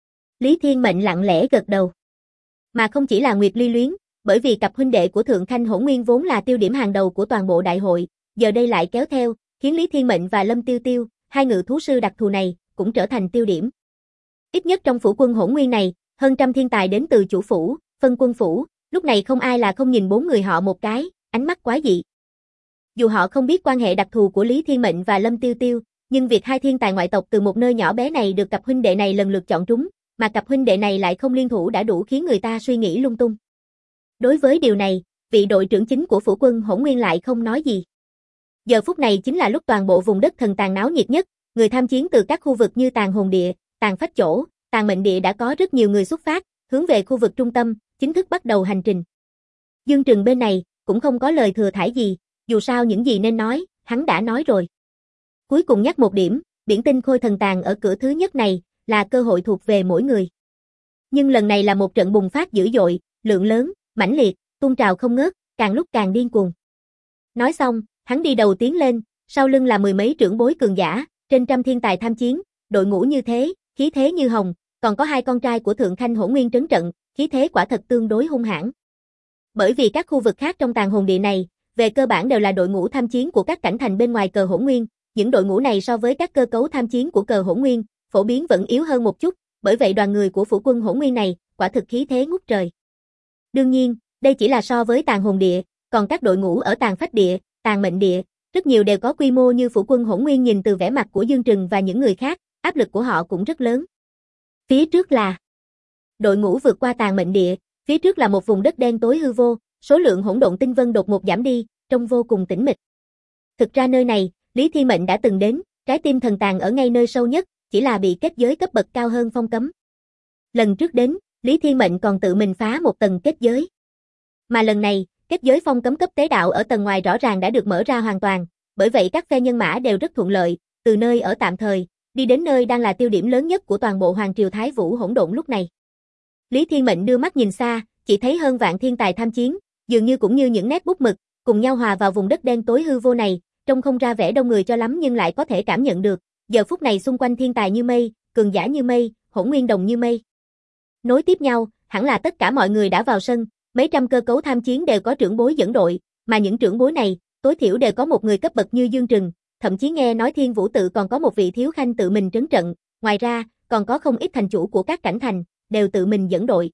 Lý Thiên Mệnh lặng lẽ gật đầu. Mà không chỉ là Nguyệt Ly Luyến, bởi vì cặp huynh đệ của Thượng Khanh Hỗn Nguyên vốn là tiêu điểm hàng đầu của toàn bộ đại hội, giờ đây lại kéo theo, khiến Lý Thiên Mệnh và Lâm Tiêu Tiêu, hai ngự thú sư đặc thù này, cũng trở thành tiêu điểm. Ít nhất trong phủ quân Hỗn Nguyên này, hơn trăm thiên tài đến từ chủ phủ, phân quân phủ, lúc này không ai là không nhìn bốn người họ một cái, ánh mắt quái dị. Dù họ không biết quan hệ đặc thù của Lý Thiên Mệnh và Lâm Tiêu Tiêu, nhưng việc hai thiên tài ngoại tộc từ một nơi nhỏ bé này được cặp huynh đệ này lần lượt chọn trúng, mà cặp huynh đệ này lại không liên thủ đã đủ khiến người ta suy nghĩ lung tung. Đối với điều này, vị đội trưởng chính của phủ quân Hỗn Nguyên lại không nói gì. Giờ phút này chính là lúc toàn bộ vùng đất thần tàn náo nhiệt nhất, người tham chiến từ các khu vực như Tàn Hồn Địa, Tàn Phách Chỗ, Tàn Mệnh Địa đã có rất nhiều người xuất phát, hướng về khu vực trung tâm, chính thức bắt đầu hành trình. Dương Trừng bên này, cũng không có lời thừa thãi gì, dù sao những gì nên nói, hắn đã nói rồi. Cuối cùng nhắc một điểm, biển tinh khôi thần tàn ở cửa thứ nhất này, là cơ hội thuộc về mỗi người. Nhưng lần này là một trận bùng phát dữ dội, lượng lớn, mãnh liệt, tuôn trào không ngớt, càng lúc càng điên cuồng. Nói xong, hắn đi đầu tiến lên, sau lưng là mười mấy trưởng bối cường giả, trên trăm thiên tài tham chiến, đội ngũ như thế, khí thế như hồng, còn có hai con trai của Thượng Khanh Hỗn Nguyên trấn trận, khí thế quả thật tương đối hung hãn. Bởi vì các khu vực khác trong Tàn Hồn Địa này, về cơ bản đều là đội ngũ tham chiến của các cảnh thành bên ngoài cờ Hỗn Nguyên, những đội ngũ này so với các cơ cấu tham chiến của cờ Hỗn Nguyên, phổ biến vẫn yếu hơn một chút, bởi vậy đoàn người của phủ quân Hỗn Nguyên này, quả thực khí thế ngút trời. Đương nhiên, đây chỉ là so với Tàn Hồn Địa, còn các đội ngũ ở Tàn Phách Địa, Tàn Mệnh Địa, rất nhiều đều có quy mô như phủ quân Hỗn Nguyên. Nhìn từ vẻ mặt của Dương Trừng và những người khác, áp lực của họ cũng rất lớn. Phía trước là đội ngũ vượt qua Tàn Mệnh Địa, phía trước là một vùng đất đen tối hư vô, số lượng hỗn độn tinh vân đột ngột giảm đi, trông vô cùng tĩnh mịch. Thực ra nơi này, Lý Thiên Mệnh đã từng đến, trái tim thần tàn ở ngay nơi sâu nhất, chỉ là bị kết giới cấp bậc cao hơn phong cấm. Lần trước đến, Lý Thiên Mệnh còn tự mình phá một tầng kết giới. Mà lần này, kết giới phong cấm cấp tế đạo ở tầng ngoài rõ ràng đã được mở ra hoàn toàn, bởi vậy các phe nhân mã đều rất thuận lợi, từ nơi ở tạm thời, đi đến nơi đang là tiêu điểm lớn nhất của toàn bộ Hoàng Triều Thái Vũ hỗn độn lúc này. Lý Thiên Mệnh đưa mắt nhìn xa, chỉ thấy hơn vạn thiên tài tham chiến, dường như cũng như những nét bút mực, cùng nhau hòa vào vùng đất đen tối hư vô này, trông không ra vẻ đông người cho lắm nhưng lại có thể cảm nhận được, giờ phút này xung quanh thiên tài như mây, cường giả như mây, hỗn nguyên đồng như mây. Nối tiếp nhau, hẳn là tất cả mọi người đã vào sân, mấy trăm cơ cấu tham chiến đều có trưởng bối dẫn đội, mà những trưởng bối này, tối thiểu đều có một người cấp bậc như Dương Trừng, thậm chí nghe nói Thiên Vũ tự còn có một vị thiếu khanh tự mình trấn trận, ngoài ra, còn có không ít thành chủ của các cảnh thành, đều tự mình dẫn đội.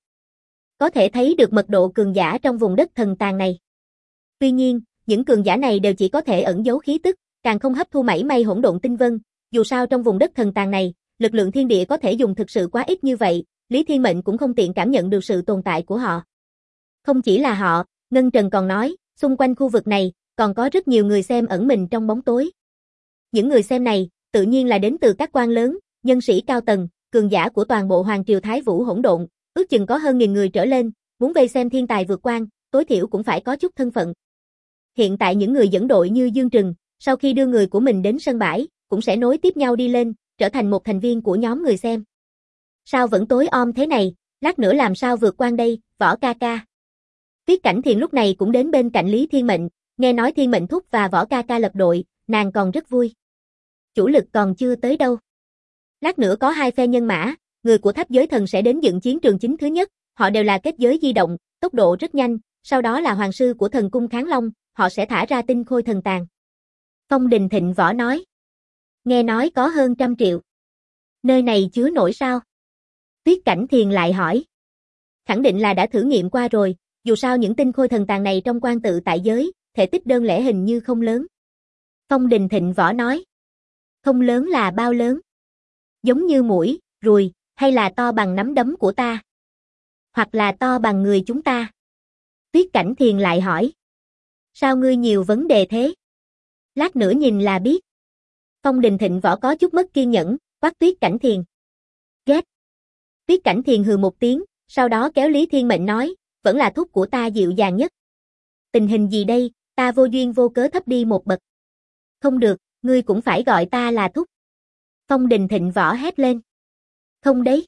Có thể thấy được mật độ cường giả trong vùng đất thần tàn này. Tuy nhiên, những cường giả này đều chỉ có thể ẩn giấu khí tức, càng không hấp thu mảy may hỗn độn tinh vân, dù sao trong vùng đất thần tàn này, lực lượng thiên địa có thể dùng thực sự quá ít như vậy, Lý Thiên Mệnh cũng không tiện cảm nhận được sự tồn tại của họ. Không chỉ là họ, Ngân Trần còn nói, xung quanh khu vực này, còn có rất nhiều người xem ẩn mình trong bóng tối. Những người xem này, tự nhiên là đến từ các quan lớn, nhân sĩ cao tầng, cường giả của toàn bộ Hoàng Triều Thái Vũ hỗn độn, ước chừng có hơn 1000 người trở lên, muốn vây xem thiên tài vượt quan, tối thiểu cũng phải có chút thân phận. Hiện tại những người dẫn đội như Dương Trừng, sau khi đưa người của mình đến sân bãi, cũng sẽ nối tiếp nhau đi lên, trở thành một thành viên của nhóm người xem. Sao vẫn tối om thế này, lát nữa làm sao vượt quan đây, Võ ca ca. Tuyết Cảnh Thiền lúc này cũng đến bên cạnh Lý Thiên Mệnh, nghe nói Thiên Mệnh thúc và Võ ca ca lập đội, nàng còn rất vui. Chủ lực còn chưa tới đâu. Lát nữa có hai phe nhân mã, người của Tháp Giới Thần sẽ đến dựng chiến trường chính thứ nhất, họ đều là kết giới di động, tốc độ rất nhanh, sau đó là hoàng sư của thần cung Kháng Long, họ sẽ thả ra tinh khôi thần tàn. Phong Đình Thịnh Võ nói. Nghe nói có hơn 100 triệu. Nơi này chứa nổi sao? Tuyết Cảnh Thiền lại hỏi. Khẳng định là đã thử nghiệm qua rồi, dù sao những tinh khôi thần tàn này trong quan tự tại giới, thể tích đơn lẻ hình như không lớn. Phong Đình Thịnh Võ nói. Không lớn là bao lớn? Giống như muỗi, ruồi, hay là to bằng nắm đấm của ta? Hoặc là to bằng người chúng ta? Tuyết Cảnh Thiền lại hỏi. Sao ngươi nhiều vấn đề thế? Lát nữa nhìn là biết. Phong Đình Thịnh Võ có chút mất kiên nhẫn, quát Tuyết Cảnh Thiền. Ghét. Tuyết Cảnh Thiền hừ một tiếng, sau đó kéo Lý Thiên Mệnh nói, vẫn là thúc của ta dịu dàng nhất. Tình hình gì đây, ta vô duyên vô cớ thấp đi một bậc. Không được, ngươi cũng phải gọi ta là thúc. Phong Đình Thịnh Võ hét lên. Không đấy.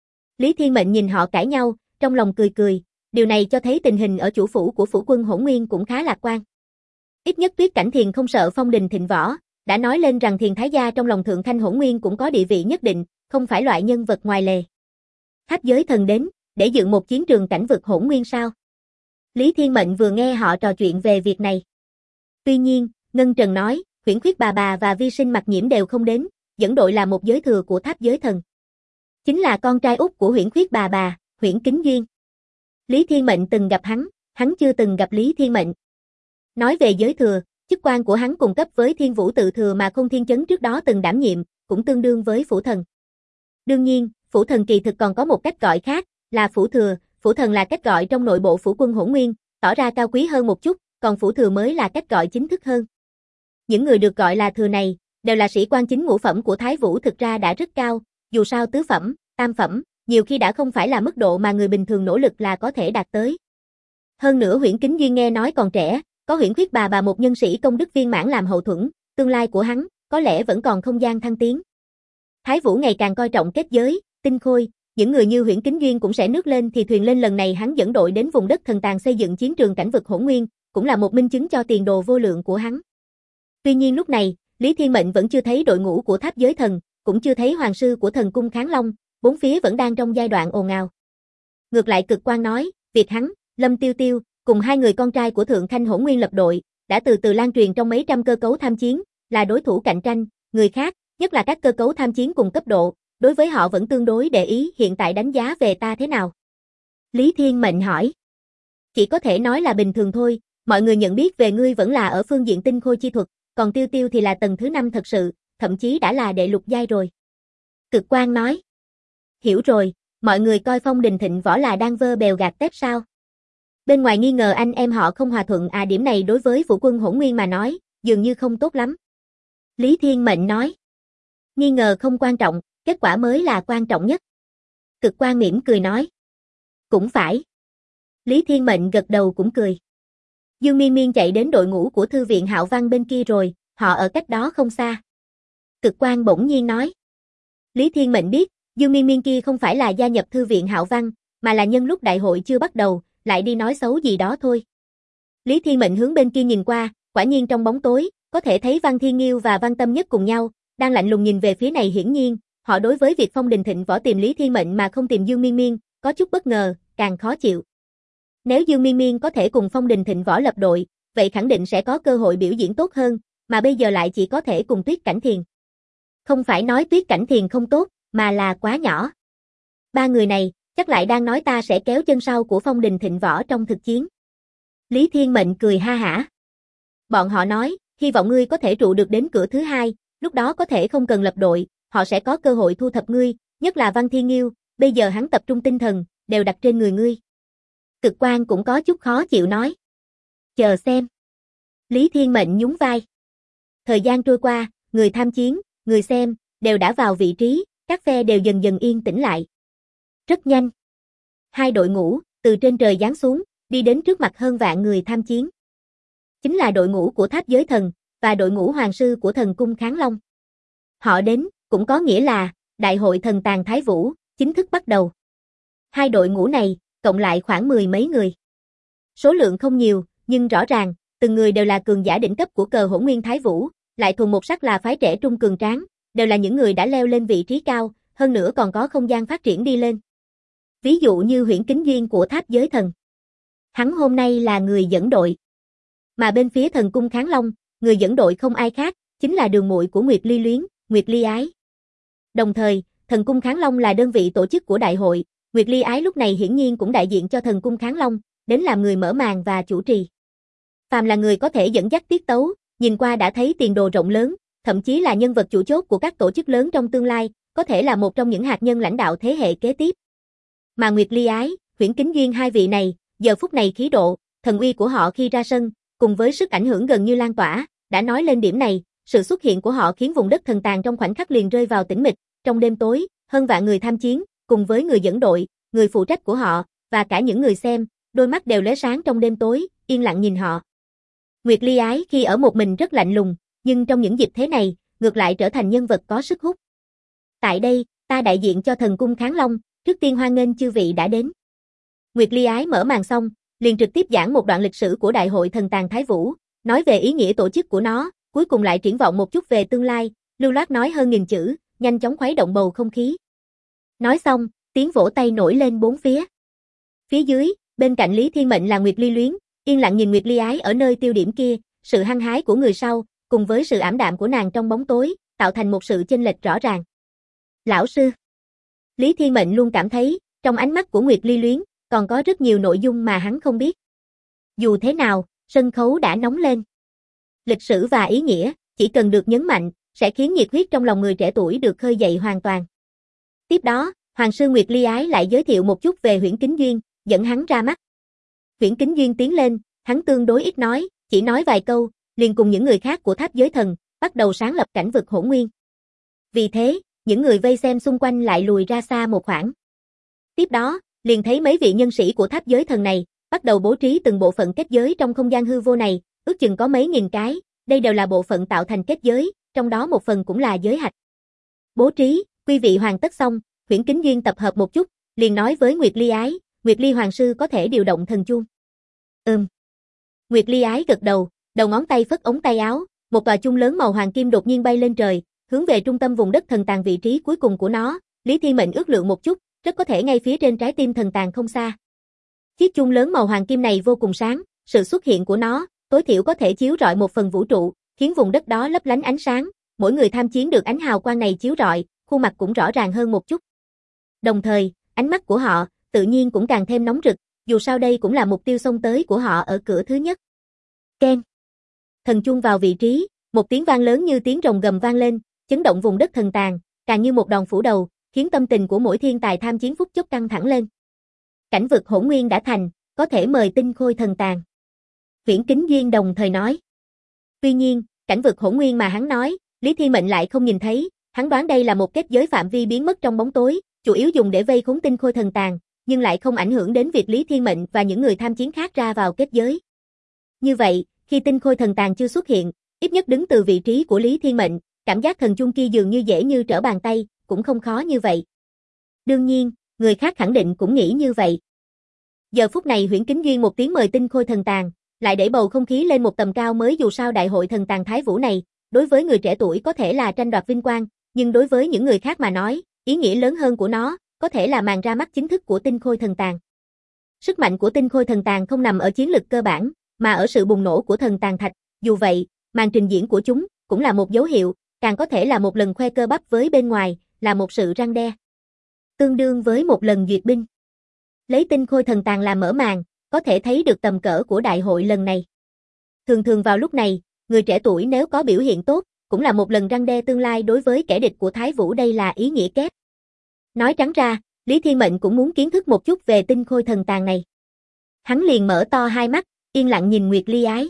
Lý Thiên Mệnh nhìn họ cãi nhau, trong lòng cười cười, điều này cho thấy tình hình ở chủ phủ của phủ quân Hỗn Nguyên cũng khá lạc quan. Ít nhất Tuyết Cảnh Thiền không sợ Phong Đình Thịnh Võ, đã nói lên rằng Thiền Thái Gia trong lòng Thượng Thanh Hỗn Nguyên cũng có địa vị nhất định, không phải loại nhân vật ngoài lề. Tháp giới thần đến, để dựng một chiến trường cảnh vực hỗn nguyên sao? Lý Thiên Mệnh vừa nghe họ trò chuyện về việc này. Tuy nhiên, Ngân Trần nói, Huyễn Khuyết bà và Vi Sinh Mặc Nhiễm đều không đến, dẫn đội là một giới thừa của tháp giới thần. Chính là con trai út của Huyễn Khuyết bà, Huyễn Kính Duyên. Lý Thiên Mệnh từng gặp hắn chưa từng gặp Lý Thiên Mệnh. Nói về giới thừa, chức quan của hắn cùng cấp với Thiên Vũ tự thừa mà Khôn Thiên Chấn trước đó từng đảm nhiệm, cũng tương đương với phủ thần. Đương nhiên, phủ thần kỳ thực còn có một cách gọi khác, là phủ thừa, phủ thần là cách gọi trong nội bộ phủ quân Hỗn Nguyên, tỏ ra cao quý hơn một chút, còn phủ thừa mới là cách gọi chính thức hơn. Những người được gọi là thừa này, đều là sĩ quan chính ngũ phẩm của Thái Vũ, thực ra đã rất cao, dù sao tứ phẩm, tam phẩm, nhiều khi đã không phải là mức độ mà người bình thường nỗ lực là có thể đạt tới. Hơn nữa Huyễn Kính Duyên nghe nói còn trẻ, có Huyễn Khuyết bà một nhân sĩ công đức viên mãn làm hậu thuẫn, tương lai của hắn, có lẽ vẫn còn không gian thăng tiến. Thái Vũ ngày càng coi trọng kết giới, tinh khôi, những người như Huyễn Kính Duyên cũng sẽ nước lên thì thuyền lên. Lần này hắn dẫn đội đến vùng đất thần tàn xây dựng chiến trường cảnh vực hỗn nguyên, cũng là một minh chứng cho tiền đồ vô lượng của hắn. Tuy nhiên lúc này, Lý Thiên Mệnh vẫn chưa thấy đội ngũ của tháp giới thần, cũng chưa thấy hoàng sư của thần cung Kháng Long, bốn phía vẫn đang trong giai đoạn ồn ào. Ngược lại Cực Quang nói, việc hắn, Lâm Tiêu Tiêu, cùng hai người con trai của Thượng Thanh Hỗn Nguyên lập đội, đã từ từ lan truyền trong mấy trăm cơ cấu tham chiến, là đối thủ cạnh tranh, người khác, nhất là các cơ cấu tham chiến cùng cấp độ, đối với họ vẫn tương đối để ý. Hiện tại đánh giá về ta thế nào? Lý Thiên Mệnh hỏi. Chỉ có thể nói là bình thường thôi, mọi người nhận biết về ngươi vẫn là ở phương diện tinh khôi chi thuật, còn Tiêu Tiêu thì là tầng thứ 5 thật sự, thậm chí đã là đệ lục giai rồi. Cực Quang nói. Hiểu rồi, mọi người coi Phong Đình Thịnh Võ là đang vơ bèo gạt tép sao? Bên ngoài nghi ngờ anh em họ không hòa thuận à, điểm này đối với phủ quân Hỗn Nguyên mà nói, dường như không tốt lắm. Lý Thiên Mệnh nói. Nghi ngờ không quan trọng, kết quả mới là quan trọng nhất. Cực Quang mỉm cười nói. Cũng phải. Lý Thiên Mệnh gật đầu cũng cười. Dương Miên Miên chạy đến đội ngũ của thư viện Hạo Văn bên kia rồi, họ ở cách đó không xa. Cực Quang bỗng nhiên nói. Lý Thiên Mệnh biết, Dương Miên Miên kia không phải là gia nhập thư viện Hạo Văn, mà là nhân lúc đại hội chưa bắt đầu, lại đi nói xấu gì đó thôi. Lý Thiên Mệnh hướng bên kia nhìn qua, quả nhiên trong bóng tối, có thể thấy Văn Thiên Nghiêu và Văn Tâm Nhất cùng nhau, đang lạnh lùng nhìn về phía này. Hiển nhiên, họ đối với việc Phong Đình Thịnh Võ tìm Lý Thiên Mệnh mà không tìm Dương Miên Miên, có chút bất ngờ, càng khó chịu. Nếu Dương Miên Miên có thể cùng Phong Đình Thịnh Võ lập đội, vậy khẳng định sẽ có cơ hội biểu diễn tốt hơn, mà bây giờ lại chỉ có thể cùng Tuyết Cảnh Thiền. Không phải nói Tuyết Cảnh Thiền không tốt, mà là quá nhỏ. Ba người này, chắc lại đang nói ta sẽ kéo chân sau của Phong Đình Thịnh Võ trong thực chiến. Lý Thiên Mệnh cười ha hả. Bọn họ nói, hy vọng ngươi có thể trụ được đến cửa thứ 2, lúc đó có thể không cần lập đội, họ sẽ có cơ hội thu thập ngươi, nhất là Văn Thiên Nghiêu, bây giờ hắn tập trung tinh thần, đều đặt trên người ngươi. Cực Quang cũng có chút khó chịu nói. Chờ xem. Lý Thiên Mệnh nhún vai. Thời gian trôi qua, người tham chiến, người xem, đều đã vào vị trí, các phe đều dần dần yên tĩnh lại. Rất nhanh. Hai đội ngũ, từ trên trời giáng xuống, đi đến trước mặt hơn vạn người tham chiến. Chính là đội ngũ của tháp giới thần, và đội ngũ hoàng sư của thần cung Kháng Long. Họ đến, cũng có nghĩa là, đại hội thần tàn Thái Vũ, chính thức bắt đầu. Hai đội ngũ này, cộng lại khoảng 10 mấy người. Số lượng không nhiều, nhưng rõ ràng, từng người đều là cường giả đỉnh cấp của cờ Hỗn Nguyên Thái Vũ, lại thuần một sắc là phái trẻ trung cường tráng, đều là những người đã leo lên vị trí cao, hơn nữa còn có không gian phát triển đi lên. Ví dụ như Huyễn Kính Duyên của tháp giới thần. Hắn hôm nay là người dẫn đội. Mà bên phía thần cung Kháng Long, người dẫn đội không ai khác, chính là đường muội của Nguyệt Ly Luyến, Nguyệt Ly Ái. Đồng thời, thần cung Kháng Long là đơn vị tổ chức của đại hội, Nguyệt Ly Ái lúc này hiển nhiên cũng đại diện cho thần cung Kháng Long, đến làm người mở màn và chủ trì. Phàm là người có thể dẫn dắt tiết tấu, nhìn qua đã thấy tiền đồ rộng lớn, thậm chí là nhân vật chủ chốt của các tổ chức lớn trong tương lai, có thể là một trong những hạt nhân lãnh đạo thế hệ kế tiếp. Mà Nguyệt Ly Ái, Huyễn Kính Duyên hai vị này, giờ phút này khí độ, thần uy của họ khi ra sân, cùng với sức ảnh hưởng gần như lan tỏa, đã nói lên điểm này, sự xuất hiện của họ khiến vùng đất thần tàn trong khoảnh khắc liền rơi vào tĩnh mịch, trong đêm tối, hơn vạn người tham chiến, cùng với người dẫn đội, người phụ trách của họ, và cả những người xem, đôi mắt đều lóe sáng trong đêm tối, yên lặng nhìn họ. Nguyệt Ly Ái khi ở một mình rất lạnh lùng, nhưng trong những dịp thế này, ngược lại trở thành nhân vật có sức hút. Tại đây, ta đại diện cho thần cung Kháng Long, trước tiên hoan nghênh chư vị đã đến. Nguyệt Ly Ái mở màn xong, liền trực tiếp giảng một đoạn lịch sử của Đại hội Thần Tàn Thái Vũ, nói về ý nghĩa tổ chức của nó, cuối cùng lại triển vọng một chút về tương lai, lưu loát nói hơn 1000 chữ, nhanh chóng khuấy động bầu không khí. Nói xong, tiếng vỗ tay nổi lên bốn phía. Phía dưới, bên cạnh Lý Thiên Mệnh là Nguyệt Ly Luyến, yên lặng nhìn Nguyệt Ly Ái ở nơi tiêu điểm kia, sự hăng hái của người sau, cùng với sự ảm đạm của nàng trong bóng tối, tạo thành một sự chênh lệch rõ ràng. Lão sư. Lý Thiên Mệnh luôn cảm thấy, trong ánh mắt của Nguyệt Ly Luyến, còn có rất nhiều nội dung mà hắn không biết. Dù thế nào, sân khấu đã nóng lên. Lịch sử và ý nghĩa, chỉ cần được nhấn mạnh, sẽ khiến nhiệt huyết trong lòng người trẻ tuổi được khơi dậy hoàn toàn. Tiếp đó, Hoàng sư Nguyệt Ly Ái lại giới thiệu một chút về Huyễn Kính Duyên, dẫn hắn ra mắt. Huyễn Kính Duyên tiến lên, hắn tương đối ít nói, chỉ nói vài câu, liền cùng những người khác của Tháp Giới Thần, bắt đầu sáng lập cảnh vực hỗn nguyên. Vì thế, những người vây xem xung quanh lại lùi ra xa một khoảng. Tiếp đó, liền thấy mấy vị nhân sĩ của Tháp Giới Thần này, bắt đầu bố trí từng bộ phận kết giới trong không gian hư vô này, ước chừng có mấy nghìn cái, đây đều là bộ phận tạo thành kết giới, trong đó một phần cũng là giới hạch. Bố trí, quý vị hoàn tất xong, Huyễn Kính Duyên tập hợp một chút, liền nói với Nguyệt Ly Ái, Nguyệt Ly Hoàng sư có thể điều động thần chuông. Nguyệt Ly Ái gật đầu, đầu ngón tay phất ống tay áo, một tòa chuông lớn màu hoàng kim đột nhiên bay lên trời, hướng về trung tâm vùng đất thần tàng vị trí cuối cùng của nó, Lý Thiên Mệnh ước lượng một chút, rất có thể ngay phía trên trái tim thần tàng không xa. Chiếc chuông lớn màu hoàng kim này vô cùng sáng, sự xuất hiện của nó, tối thiểu có thể chiếu rọi một phần vũ trụ, khiến vùng đất đó lấp lánh ánh sáng, mỗi người tham chiến được ánh hào quang này chiếu rọi, khuôn mặt cũng rõ ràng hơn một chút. Đồng thời, ánh mắt của họ, tự nhiên cũng càng thêm nóng rực, dù sao đây cũng là mục tiêu xông tới của họ ở cửa thứ nhất. Keng. Thần chuông vào vị trí, một tiếng vang lớn như tiếng rồng gầm vang lên, chấn động vùng đất thần tàng, càng như một đòn phủ đầu, khiến tâm tình của mỗi thiên tài tham chiến phút chốc căng thẳng lên. Cảnh vực hỗn nguyên đã thành, có thể mời tinh khôi thần tàng. Huyễn Kính Duyên đồng thời nói. Tuy nhiên, cảnh vực hỗn nguyên mà hắn nói, Lý Thiên Mệnh lại không nhìn thấy, hắn đoán đây là một kết giới phạm vi biến mất trong bóng tối, chủ yếu dùng để vây khốn tinh khôi thần tàng, nhưng lại không ảnh hưởng đến việc Lý Thiên Mệnh và những người tham chiến khác ra vào kết giới. Như vậy, khi tinh khôi thần tàng chưa xuất hiện, ít nhất đứng từ vị trí của Lý Thiên Mệnh, cảm giác thần chuông kia dường như dễ như trở bàn tay, cũng không khó như vậy. Đương nhiên, người khác khẳng định cũng nghĩ như vậy. Giờ phút này Huyễn Kính Duyên một tiếng mời tinh khôi thần tàng, lại đẩy bầu không khí lên một tầm cao mới, dù sao đại hội thần tàng Thái Vũ này, đối với người trẻ tuổi có thể là tranh đoạt vinh quang, nhưng đối với những người khác mà nói, ý nghĩa lớn hơn của nó, có thể là màn ra mắt chính thức của tinh khôi thần tàng. Sức mạnh của tinh khôi thần tàng không nằm ở chiến lực cơ bản, mà ở sự bùng nổ của thần tàng thạch, dù vậy, màn trình diễn của chúng, cũng là một dấu hiệu, càng có thể là một lần khoe cơ bắp với bên ngoài, là một sự răn đe. Tương đương với một lần duyệt binh. Lấy tinh khôi thần tàng làm mở màn, có thể thấy được tầm cỡ của đại hội lần này. Thường thường vào lúc này, người trẻ tuổi nếu có biểu hiện tốt, cũng là một lần răn đe tương lai đối với kẻ địch của Thái Vũ, đây là ý nghĩa kép. Nói trắng ra, Lý Thiên Mệnh cũng muốn kiến thức một chút về tinh khôi thần tàng này. Hắn liền mở to hai mắt, yên lặng nhìn Nguyệt Ly Ái.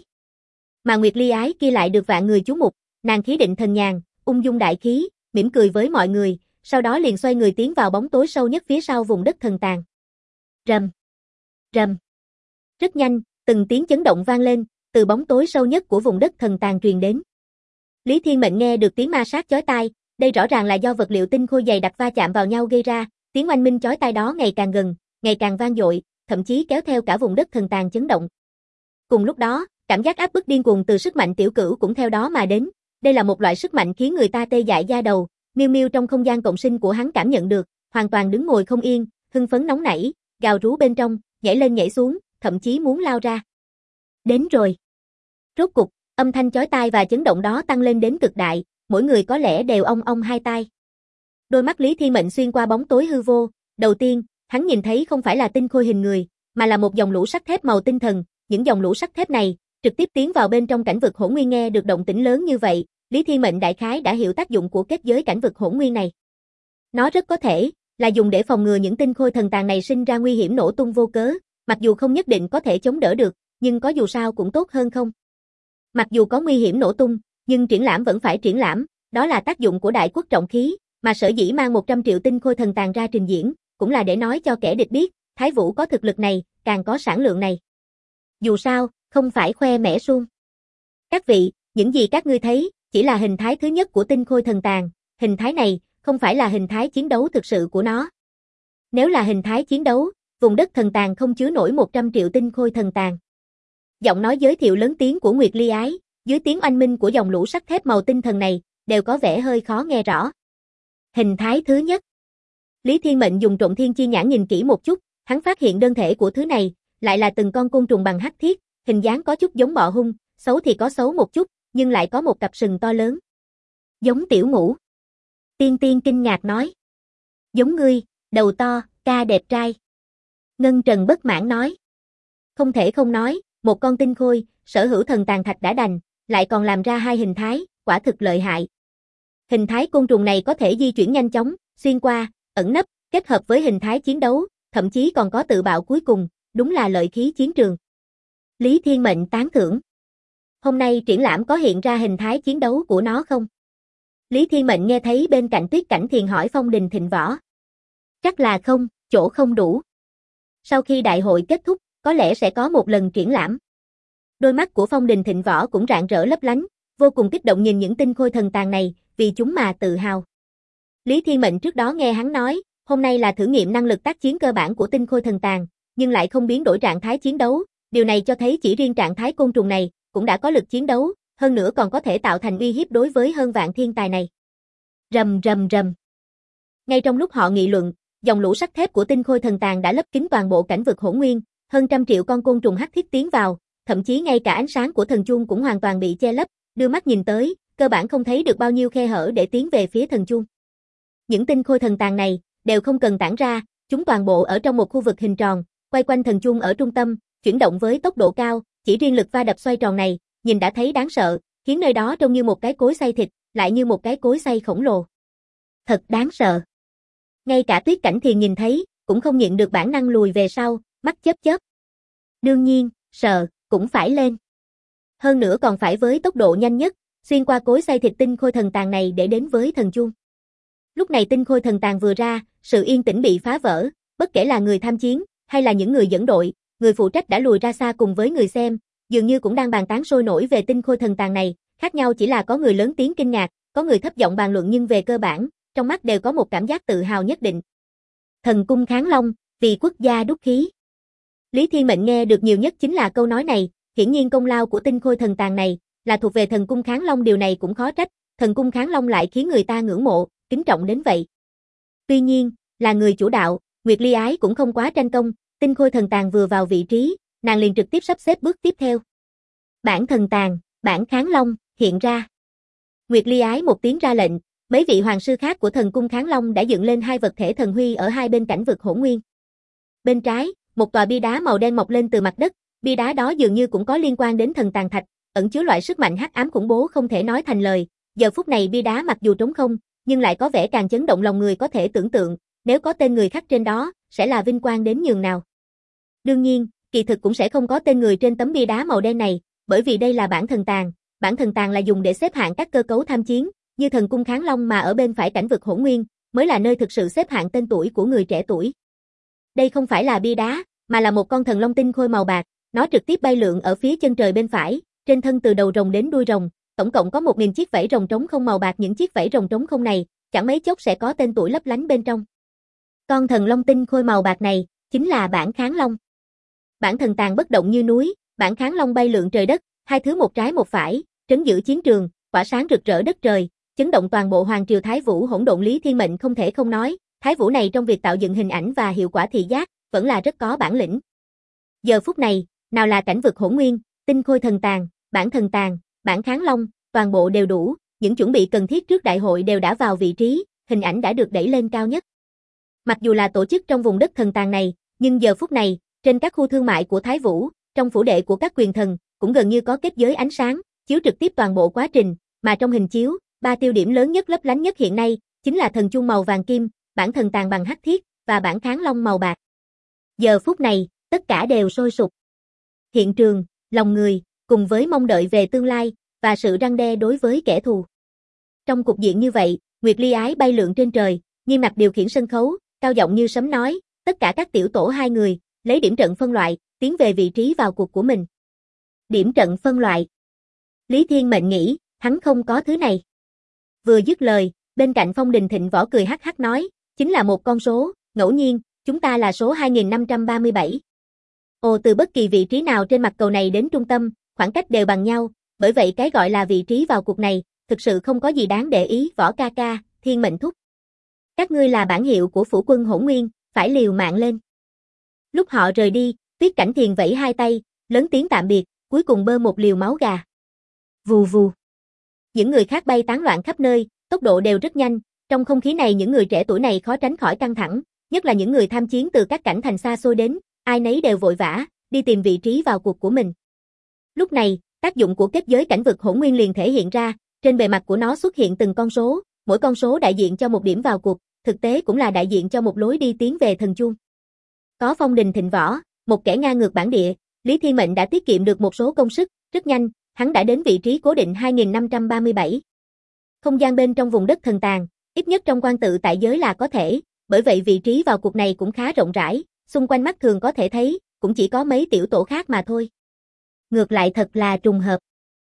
Mà Nguyệt Ly Ái kia lại được vạn người chú mục, nàng khí định thần nhàn, ung dung đại khí, mỉm cười với mọi người, sau đó liền xoay người tiến vào bóng tối sâu nhất phía sau vùng đất thần tàng. Rầm, rầm. Rất nhanh, từng tiếng chấn động vang lên, từ bóng tối sâu nhất của vùng đất thần tàng truyền đến. Lý Thiên Mệnh nghe được tiếng ma sát chói tai, đây rõ ràng là do vật liệu tinh khôi dày đặc va chạm vào nhau gây ra, tiếng oanh minh chói tai đó ngày càng gần, ngày càng vang dội, thậm chí kéo theo cả vùng đất thần tàng chấn động. Cùng lúc đó, cảm giác áp bức điên cuồng từ sức mạnh tiểu cửu cũng theo đó mà đến, đây là một loại sức mạnh khiến người ta tê dại da đầu, Miêu Miêu trong không gian cộng sinh của hắn cảm nhận được, hoàn toàn đứng ngồi không yên, hưng phấn nóng nảy, gào rú bên trong, nhảy lên nhảy xuống, thậm chí muốn lao ra. Đến rồi. Rốt cục, âm thanh chói tai và chấn động đó tăng lên đến cực đại, mỗi người có lẽ đều ong ong hai tai. Đôi mắt Lý Thiên Mệnh xuyên qua bóng tối hư vô, đầu tiên, hắn nhìn thấy không phải là tinh khôi hình người, mà là một dòng lũ sắt thép màu tinh thần, những dòng lũ sắt thép này trực tiếp tiến vào bên trong cảnh vực hỗn nguyên. Nghe được động tĩnh lớn như vậy, Lý Thiên Mệnh đại khái đã hiểu tác dụng của kết giới cảnh vực hỗn nguyên này. Nó rất có thể là dùng để phòng ngừa những tinh khôi thần tàng này sinh ra nguy hiểm nổ tung vô cớ, mặc dù không nhất định có thể chống đỡ được, nhưng có dù sao cũng tốt hơn không. Mặc dù có nguy hiểm nổ tung, nhưng triển lãm vẫn phải triển lãm, đó là tác dụng của đại quốc trọng khí, mà sở dĩ mang 100 triệu tinh khôi thần tàng ra trình diễn, cũng là để nói cho kẻ địch biết, Thái Vũ có thực lực này, càng có sản lượng này. Dù sao, không phải khoe mẽ suông. Các vị, những gì các ngươi thấy, chỉ là hình thái thứ nhất của tinh khôi thần tàng, hình thái này, không phải là hình thái chiến đấu thực sự của nó. Nếu là hình thái chiến đấu, vùng đất thần tàng không chứa nổi 100 triệu tinh khôi thần tàng. Giọng nói giới thiệu lớn tiếng của Nguyệt Ly Ái, Dưới tiếng oanh minh của dòng lũ sắt thép màu tinh thần này, đều có vẻ hơi khó nghe rõ. Hình thái thứ nhất. Lý Thiên Mệnh dùng trộn thiên chi nhãn nhìn kỹ một chút, hắn phát hiện đơn thể của thứ này, lại là từng con côn trùng bằng hắc thiết, hình dáng có chút giống bọ hung, xấu thì có xấu một chút, nhưng lại có một cặp sừng to lớn. Giống Tiểu Ngũ. Tiên Tiên kinh ngạc nói. Giống ngươi, đầu to, ca đẹp trai. Ngân Trần bất mãn nói. Không thể không nói, một con tinh khôi, sở hữu thần tàn thạch đã đành, lại còn làm ra hai hình thái, quả thực lợi hại. Hình thái côn trùng này có thể di chuyển nhanh chóng, xuyên qua, ẩn nấp, kết hợp với hình thái chiến đấu, thậm chí còn có tự bạo cuối cùng, đúng là lợi khí chiến trường. Lý Thiên Mệnh tán thưởng. Hôm nay triển lãm có hiện ra hình thái chiến đấu của nó không? Lý Thiên Mệnh nghe thấy bên cạnh Tuyết Cảnh Thiền hỏi Phong Đình Thịnh Võ. Chắc là không, chỗ không đủ. Sau khi đại hội kết thúc, có lẽ sẽ có một lần triển lãm. Đôi mắt của Phong Đình Thịnh Võ cũng rạng rỡ lấp lánh, vô cùng kích động nhìn những tinh khôi thần tàn này, vì chúng mà tự hào. Lý Thiên Mệnh trước đó nghe hắn nói, hôm nay là thử nghiệm năng lực tác chiến cơ bản của tinh khôi thần tàn, nhưng lại không biến đổi trạng thái chiến đấu, điều này cho thấy chỉ riêng trạng thái côn trùng này cũng đã có lực chiến đấu, hơn nữa còn có thể tạo thành uy hiếp đối với hơn vạn thiên tài này. Rầm rầm rầm. Ngay trong lúc họ nghị luận, dòng lũ sắt thép của tinh khôi thần tàn đã lấp kín toàn bộ cảnh vực hỗn nguyên, hơn 100 triệu con côn trùng hắc thiết tiến vào, thậm chí ngay cả ánh sáng của thần chuông cũng hoàn toàn bị che lấp, đưa mắt nhìn tới, cơ bản không thấy được bao nhiêu khe hở để tiến về phía thần chuông. Những tinh khôi thần tàn này đều không cần tản ra, chúng toàn bộ ở trong một khu vực hình tròn, quay quanh thần chuông ở trung tâm, chuyển động với tốc độ cao, chỉ riêng lực va đập xoay tròn này, nhìn đã thấy đáng sợ, khiến nơi đó trông như một cái cối xay thịt, lại như một cái cối xay khổng lồ. Thật đáng sợ. Ngay cả Tuyết Cảnh Thiền nhìn thấy, cũng không nhịn được bản năng lùi về sau, mắt chớp chớp. Đương nhiên, sợ, cũng phải lên. Hơn nữa còn phải với tốc độ nhanh nhất, xuyên qua cối xay thịt tinh khôi thần tàn này để đến với thần chuông. Lúc này tinh khôi thần tàn vừa ra, sự yên tĩnh bị phá vỡ, bất kể là người tham chiến, hay là những người dẫn đội, người phụ trách đã lùi ra xa cùng với người xem, dường như cũng đang bàn tán sôi nổi về tinh khôi thần tàn này, khác nhau chỉ là có người lớn tiếng kinh ngạc, có người thấp giọng bàn luận nhưng về cơ bản, trong mắt đều có một cảm giác tự hào nhất định. Thần cung kháng long, vì quốc gia đúc khí. Lý Thiên Mệnh nghe được nhiều nhất chính là câu nói này, hiển nhiên công lao của tinh khôi thần tàn này là thuộc về thần cung kháng long, điều này cũng khó trách, thần cung kháng long lại khiến người ta ngưỡng mộ, kính trọng đến vậy. Tuy nhiên, là người chủ đạo, Nguyệt Ly Ái cũng không quá tranh công, tinh khôi thần tàn vừa vào vị trí, nàng liền trực tiếp sắp xếp bước tiếp theo. Bản thần tàn, bản kháng long, hiện ra. Nguyệt Ly Ái một tiếng ra lệnh, mấy vị hoàng sư khác của thần cung kháng long đã dựng lên hai vật thể thần huy ở hai bên cảnh vực hỗn nguyên. Bên trái, một tòa bia đá màu đen mọc lên từ mặt đất, bia đá đó dường như cũng có liên quan đến thần tàn thạch, ẩn chứa loại sức mạnh hắc ám khủng bố không thể nói thành lời. Giờ phút này bia đá mặc dù trống không, nhưng lại có vẻ càng chấn động lòng người, có thể tưởng tượng, nếu có tên người khắc trên đó, sẽ là vinh quang đến nhường nào. Đương nhiên, kỳ thực cũng sẽ không có tên người trên tấm bia đá màu đen này, bởi vì đây là bản thần tàn. Bản thần tàn là dùng để xếp hạng các cơ cấu tham chiến, như thần cung kháng long mà ở bên phải cảnh vực hỗn nguyên, mới là nơi thực sự xếp hạng tên tuổi của người trẻ tuổi. Đây không phải là bia đá, mà là một con thần long tinh khôi màu bạc, nó trực tiếp bay lượn ở phía chân trời bên phải, trên thân từ đầu rồng đến đuôi rồng, tổng cộng có 1000 chiếc vảy rồng trống không màu bạc, những chiếc vảy rồng trống không này, chẳng mấy chốc sẽ có tên tuổi lấp lánh bên trong. Con thần long tinh khôi màu bạc này, chính là bản kháng long. Bản thần tàn bất động như núi, bản kháng long bay lượn trời đất, hai thứ một trái một phải, trấn giữ chiến trường, tỏa sáng rực rỡ đất trời, chấn động toàn bộ hoàng triều Thái Vũ hỗn độn. Lý Thiên Mệnh không thể không nói, Thái Vũ này trong việc tạo dựng hình ảnh và hiệu quả thị giác, vẫn là rất có bản lĩnh. Giờ phút này, nào là cảnh vực hỗn nguyên, tinh khôi thần tàn, bản kháng long, toàn bộ đều đủ, những chuẩn bị cần thiết trước đại hội đều đã vào vị trí, hình ảnh đã được đẩy lên cao nhất. Mặc dù là tổ chức trong vùng đất thần tàn này, nhưng giờ phút này, trên các khu thương mại của Thái Vũ, trong phủ đệ của các quyền thần, cũng gần như có kết giới ánh sáng, chiếu trực tiếp toàn bộ quá trình, mà trong hình chiếu, ba tiêu điểm lớn nhất lấp lánh nhất hiện nay, chính là thần chuông màu vàng kim, bản thần tàn bằng hắc thiết, và bản kháng long màu bạc. Giờ phút này, tất cả đều sôi sục. Hiện trường, lòng người, cùng với mong đợi về tương lai, và sự răn đe đối với kẻ thù. Trong cục diện như vậy, Nguyệt Ly Ái bay lượn trên trời, nghiêm mặt điều khiển sân khấu, cao giọng như sấm nói, tất cả các tiểu tổ 2 người, lấy điểm trận phân loại, tiến về vị trí vào cuộc của mình. Điểm trận phân loại. Lý Thiên Mệnh nghĩ, hắn không có thứ này. Vừa dứt lời, bên cạnh Phong Đình Thịnh Võ cười hắc hắc nói, chính là một con số, ngẫu nhiên, chúng ta là số 2537. Ồ, từ bất kỳ vị trí nào trên mặt cầu này đến trung tâm, khoảng cách đều bằng nhau, bởi vậy cái gọi là vị trí vào cuộc này, thực sự không có gì đáng để ý. Võ ca ca, Thiên Mệnh thúc. Các ngươi là bản hiệu của phủ quân Hỗn Nguyên, phải liều mạng lên. Lúc họ rời đi, Tuyết Cảnh Thiền vẫy hai tay, lớn tiếng tạm biệt, cuối cùng bơ một liều máu gà. Vù vù. Những người khác bay tán loạn khắp nơi, tốc độ đều rất nhanh, trong không khí này những người trẻ tuổi này khó tránh khỏi căng thẳng, nhất là những người tham chiến từ các cảnh thành xa xôi đến, ai nấy đều vội vã, đi tìm vị trí vào cuộc của mình. Lúc này, tác dụng của kết giới cảnh vực Hỗn Nguyên liền thể hiện ra, trên bề mặt của nó xuất hiện từng con số, mỗi con số đại diện cho một điểm vào cuộc, thực tế cũng là đại diện cho một lối đi tiến về thần chuông. Có Phong Đình Thịnh Võ, một kẻ ngang ngược bản địa, Lý Thiên Mệnh đã tiết kiệm được một số công sức, rất nhanh, hắn đã đến vị trí cố định 2537. Không gian bên trong vùng đất thần tàn, ít nhất trong quan tự tại giới là có thể, bởi vậy vị trí vào cuộc này cũng khá rộng rãi, xung quanh mắt thường có thể thấy, cũng chỉ có mấy tiểu tổ khác mà thôi. Ngược lại thật là trùng hợp.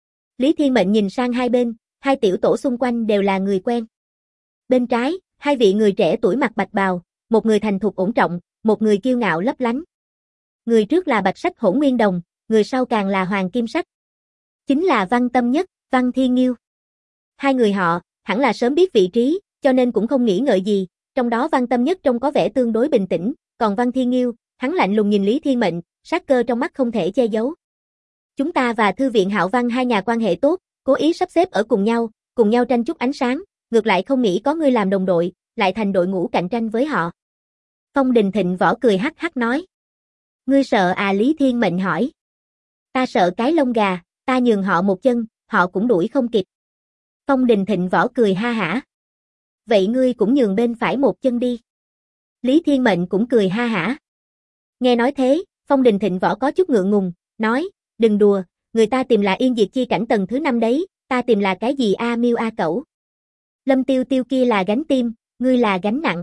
Lý Thiên Mệnh nhìn sang hai bên, hai tiểu tổ xung quanh đều là người quen. Bên trái, hai vị người trẻ tuổi mặc bạch bào, một người thành thục ổn trọng, một người kiêu ngạo lấp lánh. Người trước là Bạch Sách Hỗn Nguyên Đồng, người sau càng là Hoàng Kim Sách. Chính là Văn Tâm Nhất, Văn Thiên Nghiêu. Hai người họ, hẳn là sớm biết vị trí, cho nên cũng không nghĩ ngợi gì, trong đó Văn Tâm Nhất trông có vẻ tương đối bình tĩnh, còn Văn Thiên Nghiêu, hắn lạnh lùng nhìn Lý Thiên Mệnh, sát cơ trong mắt không thể che giấu. Chúng ta và Thư viện Hạo Văn hai nhà quan hệ tốt, cố ý sắp xếp ở cùng nhau tranh chút ánh sáng, ngược lại không nghĩ có ngươi làm đồng đội, lại thành đội ngũ cạnh tranh với họ. Phong Đình Thịnh Võ cười hắc hắc nói. Ngươi sợ à? Lý Thiên Mệnh hỏi. Ta sợ cái lông gà, ta nhường họ một chân, họ cũng đuổi không kịp. Phong Đình Thịnh Võ cười ha hả. Vậy ngươi cũng nhường bên phải một chân đi. Lý Thiên Mệnh cũng cười ha hả. Nghe nói thế, Phong Đình Thịnh Võ có chút ngượng ngùng, nói, đừng đùa, người ta tìm là yên diệt chi cảnh tầng thứ 5 đấy, ta tìm là cái gì a miêu a cẩu. Lâm Tiêu Tiêu kia là gánh tim, ngươi là gánh nặng.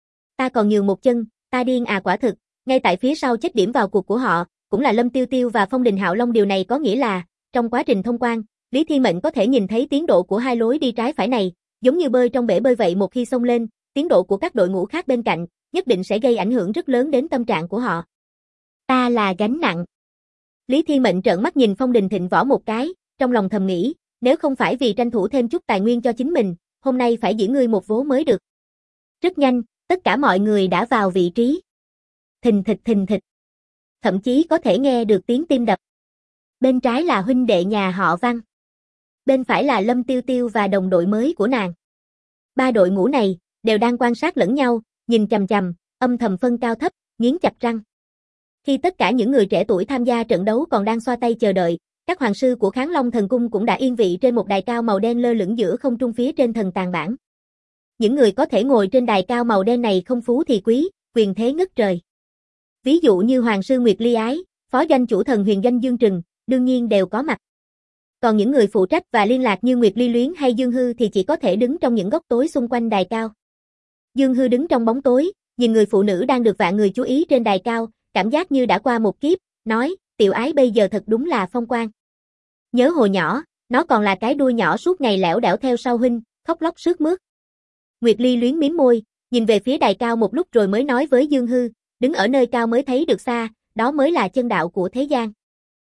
Ta còn nhường một chân, ta điên à? Quả thực, ngay tại phía sau chết điểm vào cuộc của họ, cũng là Lâm Tiêu Tiêu và Phong Đình Hạo Long. Điều này có nghĩa là, trong quá trình thông quan, Lý Thiên Mệnh có thể nhìn thấy tiến độ của hai lối đi trái phải này, giống như bơi trong bể bơi vậy. Một khi xông lên, tiến độ của các đội ngũ khác bên cạnh, nhất định sẽ gây ảnh hưởng rất lớn đến tâm trạng của họ. Ta là gánh nặng. Lý Thiên Mệnh trợn mắt nhìn Phong Đình Thịnh Võ một cái, trong lòng thầm nghĩ, nếu không phải vì tranh thủ thêm chút tài nguyên cho chính mình, hôm nay phải giết ngươi một vố mới được. Rất nhanh, tất cả mọi người đã vào vị trí. Thình thịch thình thịch. Thậm chí có thể nghe được tiếng tim đập. Bên trái là huynh đệ nhà họ Văn. Bên phải là Lâm Tiêu Tiêu và đồng đội mới của nàng. Ba đội ngũ này đều đang quan sát lẫn nhau, nhìn chằm chằm, âm thầm phân cao thấp, nghiến chặt răng. Khi tất cả những người trẻ tuổi tham gia trận đấu còn đang xoa tay chờ đợi, các hoàng sư của Kháng Long Thần Cung cũng đã yên vị trên một đài cao màu đen lơ lửng giữa không trung phía trên thần tàn bản. Những người có thể ngồi trên đài cao màu đen này không phú thì quý, quyền thế ngất trời. Ví dụ như Hoàng sư Nguyệt Ly Ái, Phó doanh chủ thần Huyền Danh Dương Trừng, đương nhiên đều có mặt. Còn những người phụ trách và liên lạc như Nguyệt Ly Luyến hay Dương Hư thì chỉ có thể đứng trong những góc tối xung quanh đài cao. Dương Hư đứng trong bóng tối, nhìn người phụ nữ đang được vạn người chú ý trên đài cao, cảm giác như đã qua một kiếp, nói, tiểu ái bây giờ thật đúng là phong quang. Nhớ hồi nhỏ, nó còn là cái đuôi nhỏ suốt ngày lẻo đẻo theo sau huynh, khóc lóc sướt mướt. Nguyệt Ly Luyến mím môi, nhìn về phía đài cao một lúc rồi mới nói với Dương Hư, đứng ở nơi cao mới thấy được xa, đó mới là chân đạo của thế gian.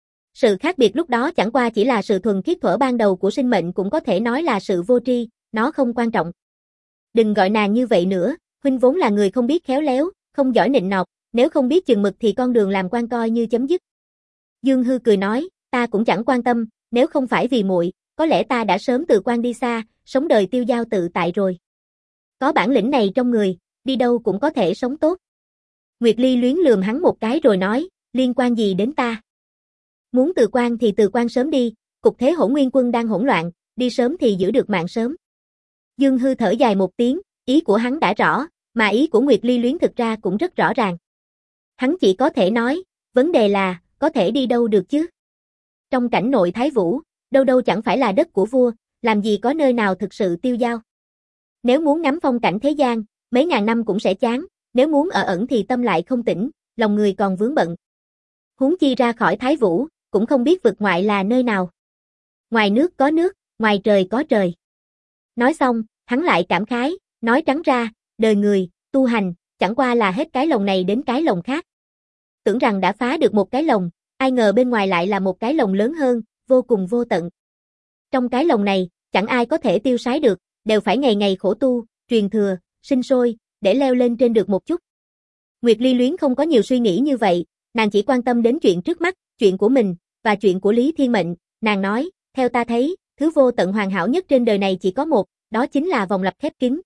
Sự khác biệt lúc đó chẳng qua chỉ là sự thuần khiết thuở ban đầu của sinh mệnh, cũng có thể nói là sự vô tri, nó không quan trọng. Đừng gọi nàng như vậy nữa, huynh vốn là người không biết khéo léo, không giỏi nịnh nọt, nếu không biết chừng mực thì con đường làm quan coi như chấm dứt. Dương Hư cười nói, ta cũng chẳng quan tâm, nếu không phải vì muội, có lẽ ta đã sớm từ quan đi xa, sống đời tiêu dao tự tại rồi. Có bản lĩnh này trong người, đi đâu cũng có thể sống tốt. Nguyệt Ly Luyến lườm hắn một cái rồi nói, liên quan gì đến ta? Muốn từ quan thì từ quan sớm đi, cục thế Hỗn Nguyên quân đang hỗn loạn, đi sớm thì giữ được mạng sớm. Dương Hư thở dài một tiếng, ý của hắn đã rõ, mà ý của Nguyệt Ly Luyến thực ra cũng rất rõ ràng. Hắn chỉ có thể nói, vấn đề là, có thể đi đâu được chứ? Trong cảnh nội Thái Vũ, đâu đâu chẳng phải là đất của vua, làm gì có nơi nào thực sự tiêu dao. Nếu muốn ngắm phong cảnh thế gian, mấy ngàn năm cũng sẽ chán, nếu muốn ở ẩn thì tâm lại không tĩnh, lòng người còn vướng bận. Huống chi ra khỏi Thái Vũ, cũng không biết vực ngoại là nơi nào. Ngoài nước có nước, ngoài trời có trời. Nói xong, hắn lại cảm khái, nói trắng ra, đời người, tu hành, chẳng qua là hết cái lồng này đến cái lồng khác. Tưởng rằng đã phá được một cái lồng, ai ngờ bên ngoài lại là một cái lồng lớn hơn, vô cùng vô tận. Trong cái lồng này, chẳng ai có thể tiêu sái được, đều phải ngày ngày khổ tu, truyền thừa, sinh sôi, để leo lên trên được một chút. Nguyệt Ly Luyến không có nhiều suy nghĩ như vậy, nàng chỉ quan tâm đến chuyện trước mắt, chuyện của mình, và chuyện của Lý Thiên Mệnh, nàng nói, theo ta thấy, thứ vô tận hoàn hảo nhất trên đời này chỉ có một, đó chính là vòng lặp khép kín.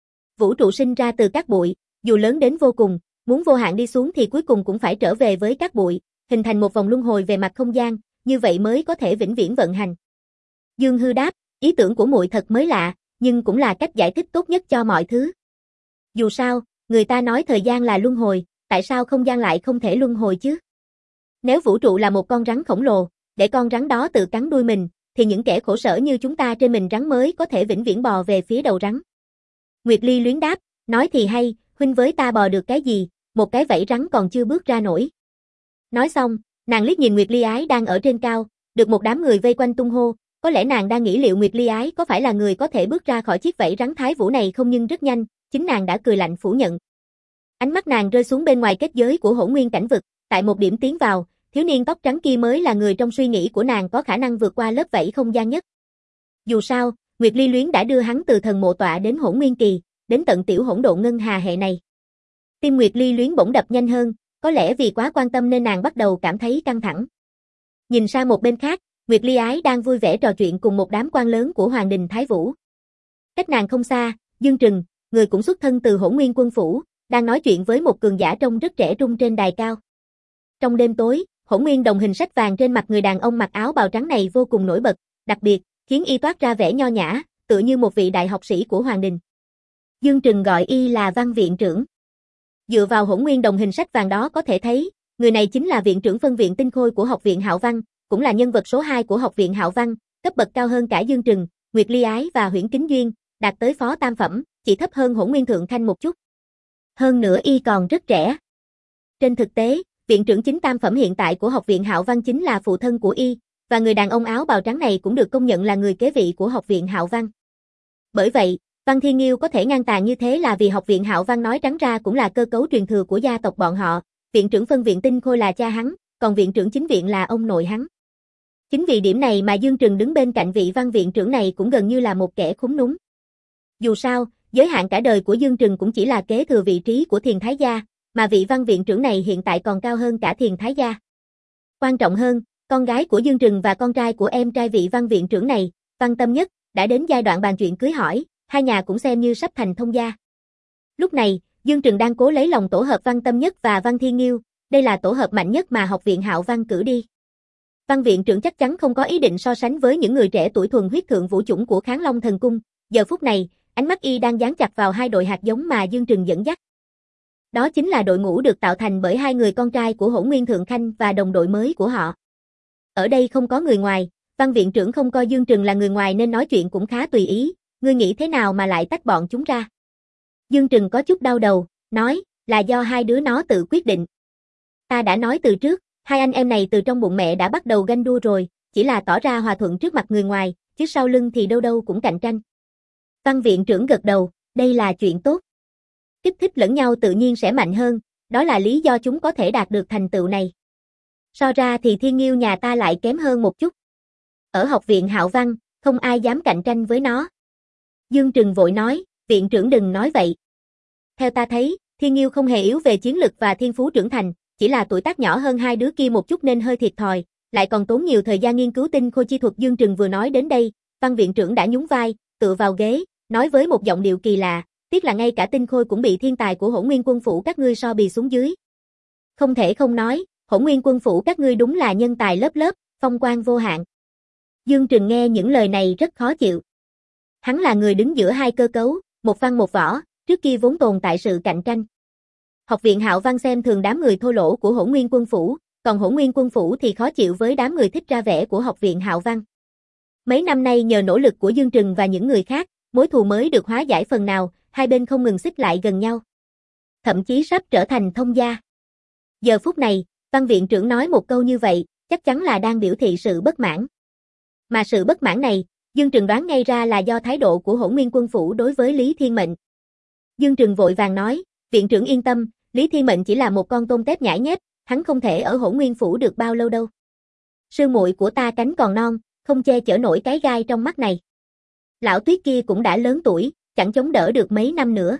Vũ trụ sinh ra từ cát bụi, dù lớn đến vô cùng, muốn vô hạn đi xuống thì cuối cùng cũng phải trở về với cát bụi, hình thành một vòng luân hồi về mặt không gian, như vậy mới có thể vĩnh viễn vận hành. Dương Hư đáp, ý tưởng của muội thật mới lạ, nhưng cũng là cách giải thích tốt nhất cho mọi thứ. Dù sao, người ta nói thời gian là luân hồi, tại sao không gian lại không thể luân hồi chứ? Nếu vũ trụ là một con rắn khổng lồ, để con rắn đó tự cắn đuôi mình, thì những kẻ khổ sở như chúng ta trên mình rắn mới có thể vĩnh viễn bò về phía đầu rắn. Nguyệt Ly Luyến đáp, nói thì hay, huynh với ta bò được cái gì, một cái vảy rắn còn chưa bước ra nổi. Nói xong, nàng liếc nhìn Nguyệt Ly Ái đang ở trên cao, được một đám người vây quanh tung hô, có lẽ nàng đang nghĩ liệu Nguyệt Ly Ái có phải là người có thể bước ra khỏi chiếc vảy rắn thái vũ này không, nhưng rất nhanh, chính nàng đã cười lạnh phủ nhận. Ánh mắt nàng rơi xuống bên ngoài kết giới của Hỗn Nguyên cảnh vực, tại một điểm tiến vào, thiếu niên tóc trắng kia mới là người trong suy nghĩ của nàng có khả năng vượt qua lớp vảy không gian nhất. Dù sao, Nguyệt Ly Luyến đã đưa hắn từ thần mộ tọa đến Hỗn Nguyên kỳ, đến tận tiểu hỗn độn ngân hà hệ này. Tim Nguyệt Ly Luyến bỗng đập nhanh hơn, có lẽ vì quá quan tâm nên nàng bắt đầu cảm thấy căng thẳng. Nhìn sang một bên khác, Nguyệt Ly Ái đang vui vẻ trò chuyện cùng một đám quan lớn của Hoàng đình Thái Vũ. Cách nàng không xa, Dương Trừng, người cũng xuất thân từ Hỗn Nguyên quân phủ, đang nói chuyện với một cường giả trông rất trẻ trung trên đài cao. Trong đêm tối, Hỗn Nguyên đồng hình sách vàng trên mặt người đàn ông mặc áo bào trắng này vô cùng nổi bật, đặc biệt, khiến y toát ra vẻ nho nhã, tựa như một vị đại học sĩ của Hoàng đình. Dương Trừng gọi y là Văn viện trưởng. Dựa vào Hỗn Nguyên đồng hình sách vàng đó có thể thấy, người này chính là viện trưởng phân viện tinh khôi của Học viện Hạo Văn, cũng là nhân vật số 2 của Học viện Hạo Văn, cấp bậc cao hơn cả Dương Trừng, Nguyệt Ly Ái và Huyễn Kính Duyên, đạt tới phó tam phẩm, chỉ thấp hơn Hỗn Nguyên thượng khanh một chút. Hơn nữa y còn rất trẻ. Trên thực tế, viện trưởng chính tam phẩm hiện tại của Học viện Hạo Văn chính là phụ thân của y, và người đàn ông áo bào trắng này cũng được công nhận là người kế vị của Học viện Hạo Văn. Bởi vậy, Văn Thiên Nghiêu có thể ngang tàn như thế là vì Học viện Hạo Văn nói trắng ra cũng là cơ cấu truyền thừa của gia tộc bọn họ, viện trưởng phân viện tinh khôi là cha hắn, còn viện trưởng chính viện là ông nội hắn. Chính vì điểm này mà Dương Trừng đứng bên cạnh vị Văn viện trưởng này cũng gần như là một kẻ khúm núm. Dù sao, giới hạn cả đời của Dương Trừng cũng chỉ là kế thừa vị trí của Thiền Thái gia, mà vị Văn viện trưởng này hiện tại còn cao hơn cả Thiền Thái gia. Quan trọng hơn, con gái của Dương Trừng và con trai của em trai vị Văn viện trưởng này, Văn Tâm Nhất, đã đến giai đoạn bàn chuyện cưới hỏi, hai nhà cũng xem như sắp thành thông gia. Lúc này, Dương Trừng đang cố lấy lòng tổ hợp Văn Tâm Nhất và Văn Thiên Nghiêu, đây là tổ hợp mạnh nhất mà Học viện Hạo Văn cử đi. Văn viện trưởng chắc chắn không có ý định so sánh với những người trẻ tuổi thuần huyết thượng vũ chủng của Kháng Long Thần Cung, giờ phút này, ánh mắt y đang dán chặt vào hai đội hạt giống mà Dương Trừng dẫn dắt. Đó chính là đội ngũ được tạo thành bởi hai người con trai của Hỗn Nguyên thượng khanh và đồng đội mới của họ. Ở đây không có người ngoài, Văn viện trưởng không coi Dương Trừng là người ngoài nên nói chuyện cũng khá tùy ý, ngươi nghĩ thế nào mà lại tách bọn chúng ra? Dương Trừng có chút đau đầu, nói, là do hai đứa nó tự quyết định. Ta đã nói từ trước, hai anh em này từ trong bụng mẹ đã bắt đầu ganh đua rồi, chỉ là tỏ ra hòa thuận trước mặt người ngoài, chứ sau lưng thì đâu đâu cũng cạnh tranh. Văn viện trưởng gật đầu, đây là chuyện tốt. Kích thích lẫn nhau tự nhiên sẽ mạnh hơn, đó là lý do chúng có thể đạt được thành tựu này. So ra thì Thiên Nghiêu nhà ta lại kém hơn một chút. Ở Học viện Hạo Văn, không ai dám cạnh tranh với nó. Dương Trừng vội nói, viện trưởng đừng nói vậy. Theo ta thấy, Thiên Nghiêu không hề yếu về chiến lực và thiên phú trưởng thành, chỉ là tuổi tác nhỏ hơn hai đứa kia một chút nên hơi thiệt thòi, lại còn tốn nhiều thời gian nghiên cứu tinh khôi chi thuật. Dương Trừng vừa nói đến đây, Văn viện trưởng đã nhún vai, tựa vào ghế, nói với một giọng điệu kỳ lạ, tiếc là ngay cả tinh khôi cũng bị thiên tài của Hỗn Nguyên quân phủ các ngươi so bì xuống dưới. Không thể không nói, Hỗn Nguyên quân phủ các ngươi đúng là nhân tài lớp lớp, phong quang vô hạn. Dương Trừng nghe những lời này rất khó chịu. Hắn là người đứng giữa hai cơ cấu, một văn một võ, trước kia vốn tồn tại sự cạnh tranh. Học viện Hạo Văn xem thường đám người thô lỗ của Hỗn Nguyên quân phủ, còn Hỗn Nguyên quân phủ thì khó chịu với đám người thích ra vẻ của Học viện Hạo Văn. Mấy năm nay nhờ nỗ lực của Dương Trừng và những người khác, mối thù mới được hóa giải phần nào, hai bên không ngừng xích lại gần nhau. Thậm chí sắp trở thành thông gia. Giờ phút này, Văn viện trưởng nói một câu như vậy, chắc chắn là đang biểu thị sự bất mãn. Mà sự bất mãn này, Dương Trừng đoán ngay ra là do thái độ của Hỗn Nguyên quân phủ đối với Lý Thiên Mệnh. Dương Trừng vội vàng nói, viện trưởng yên tâm, Lý Thiên Mệnh chỉ là một con tôm tép nhãi nhép, hắn không thể ở Hỗn Nguyên phủ được bao lâu đâu. Sư muội của ta cánh còn non, không che chở nổi cái gai trong mắt này. Lão Tuyết kia cũng đã lớn tuổi, chẳng chống đỡ được mấy năm nữa.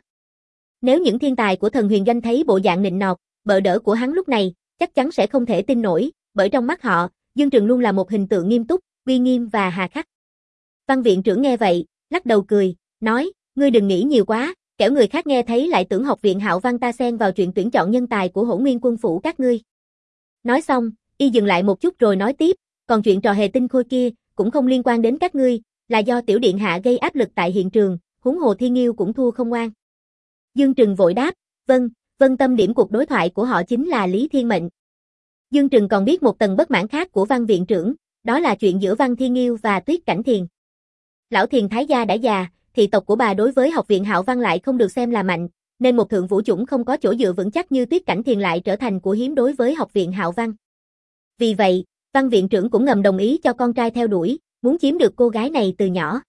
Nếu những thiên tài của thần huyền doanh thấy bộ dạng nịnh nọt, bợ đỡ của hắn lúc này, chắc chắn sẽ không thể tin nổi, bởi trong mắt họ, Dương Trừng luôn là một hình tượng nghiêm túc, uy nghiêm và hà khắc. Văn viện trưởng nghe vậy, lắc đầu cười, nói, ngươi đừng nghĩ nhiều quá, kẻo người khác nghe thấy lại tưởng học viện Hạo Văn ta xen vào chuyện tuyển chọn nhân tài của Hỗn Nguyên quân phủ các ngươi. Nói xong, y dừng lại một chút rồi nói tiếp, còn chuyện trò hề tinh khôi kia, cũng không liên quan đến các ngươi, là do tiểu điện hạ gây áp lực tại hiện trường, huống hồ Thiên Nghiêu cũng thua không oan. Dương Trừng vội đáp, vâng, tâm điểm cuộc đối thoại của họ chính là Lý Thiên Mệnh. Dương Trừng còn biết một tầng bất mãn khác của Văn viện trưởng, đó là chuyện giữa Văn Thiên Nghiêu và Tuyết Cảnh Thiền. Lão Thiền Thái gia đã già, thị tộc của bà đối với học viện Hạo Văn lại không được xem là mạnh, nên một thượng vũ chủng không có chỗ dựa vững chắc như Tuyết Cảnh Thiền lại trở thành của hiếm đối với học viện Hạo Văn. Vì vậy, Văn viện trưởng cũng ngầm đồng ý cho con trai theo đuổi, muốn chiếm được cô gái này từ nhỏ.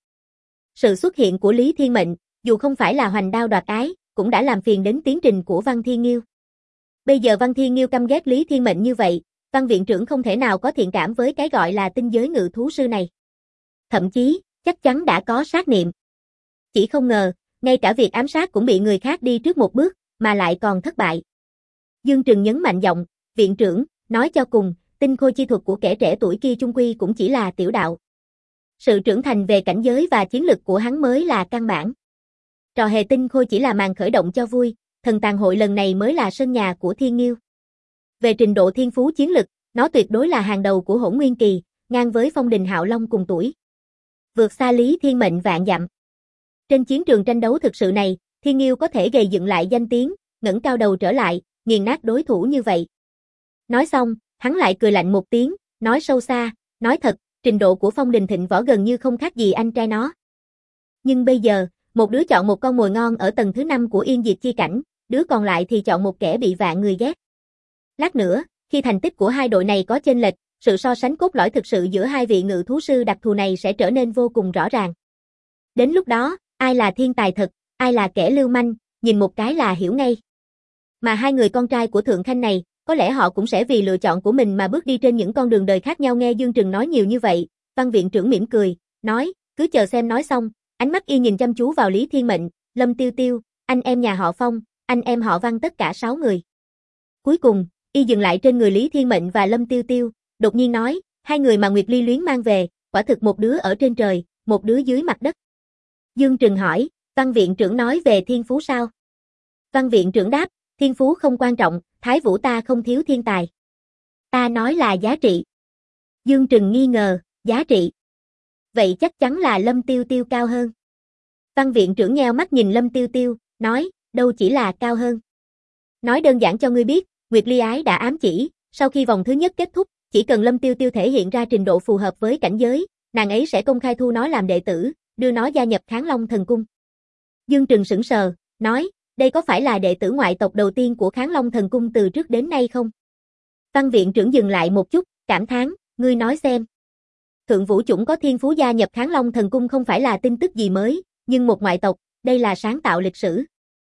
Sự xuất hiện của Lý Thiên Mệnh, dù không phải là hoành đao đoạt ái, cũng đã làm phiền đến tiến trình của Văn Thiên Nghiêu. Bây giờ Văn Thiên Nghiêu căm ghét Lý Thiên Mệnh như vậy, Văn viện trưởng không thể nào có thiện cảm với cái gọi là tinh giới ngự thú sư này. Thậm chí, chắc chắn đã có sát niệm. Chỉ không ngờ, ngay cả việc ám sát cũng bị người khác đi trước một bước, mà lại còn thất bại. Dương Trừng nhấn mạnh giọng, viện trưởng, nói cho cùng, tinh khôi chi thuật của kẻ trẻ tuổi kia chung quy cũng chỉ là tiểu đạo. Sự trưởng thành về cảnh giới và chiến lực của hắn mới là căn bản. Trò hề tinh khôi chỉ là màn khởi động cho vui, thần tàn hội lần này mới là sân nhà của Thiên Nghiêu. Về trình độ thiên phú chiến lực, nó tuyệt đối là hàng đầu của Hỗn Nguyên kỳ, ngang với Phong Đình Hạo Long cùng tuổi. Vượt xa Lý Thiên Mệnh vạn dặm. Trên chiến trường tranh đấu thực sự này, Thiên Nghiêu có thể gây dựng lại danh tiếng, ngẩng cao đầu trở lại, nghiền nát đối thủ như vậy. Nói xong, hắn lại cười lạnh một tiếng, nói sâu xa, nói thật, trình độ của Phong Đình Thịnh Võ gần như không khác gì anh trai nó. Nhưng bây giờ, một đứa chọn một con mồi ngon ở tầng thứ 5 của Yên Diệt Chi Cảnh, đứa còn lại thì chọn một kẻ bị vạn người ghét. Lát nữa, khi thành tích của hai đội này có chênh lệch, sự so sánh cốt lõi thực sự giữa hai vị ngự thú sư đặc thù này sẽ trở nên vô cùng rõ ràng. Đến lúc đó, ai là thiên tài thật, ai là kẻ lưu manh, nhìn một cái là hiểu ngay. Mà hai người con trai của Thượng Khanh này, có lẽ họ cũng sẽ vì lựa chọn của mình mà bước đi trên những con đường đời khác nhau. Nghe Dương Trừng nói nhiều như vậy, Văn viện trưởng mỉm cười, nói, cứ chờ xem. Nói xong, ánh mắt y nhìn chăm chú vào Lý Thiên Mệnh, Lâm Tiêu Tiêu, anh em nhà họ Phong, anh em họ Văn, tất cả 6 người. Cuối cùng, y dừng lại trên người Lý Thiên Mệnh và Lâm Tiêu Tiêu, đột nhiên nói, hai người mà Nguyệt Ly Luyến mang về, quả thực một đứa ở trên trời, một đứa dưới mặt đất. Dương Trừng hỏi, Văn viện trưởng nói về thiên phú sao? Văn viện trưởng đáp, thiên phú không quan trọng, Thái Vũ ta không thiếu thiên tài. Ta nói là giá trị. Dương Trừng nghi ngờ, giá trị. Vậy chắc chắn là Lâm Tiêu Tiêu cao hơn. Văn viện trưởng nheo mắt nhìn Lâm Tiêu Tiêu, nói, đâu chỉ là cao hơn. Nói đơn giản cho ngươi biết, Nguyệt Ly Ái đã ám chỉ, sau khi vòng thứ nhất kết thúc, chỉ cần Lâm Tiêu Tiêu thể hiện ra trình độ phù hợp với cảnh giới, nàng ấy sẽ công khai thu nó làm đệ tử, đưa nó gia nhập Kháng Long Thần Cung. Dương Trừng sững sờ, nói, đây có phải là đệ tử ngoại tộc đầu tiên của Kháng Long Thần Cung từ trước đến nay không? Văn viện trưởng dừng lại một chút, cảm thán, ngươi nói xem. Thượng Vũ Chủng có thiên phú gia nhập Kháng Long Thần Cung không phải là tin tức gì mới, nhưng một ngoại tộc, đây là sáng tạo lịch sử.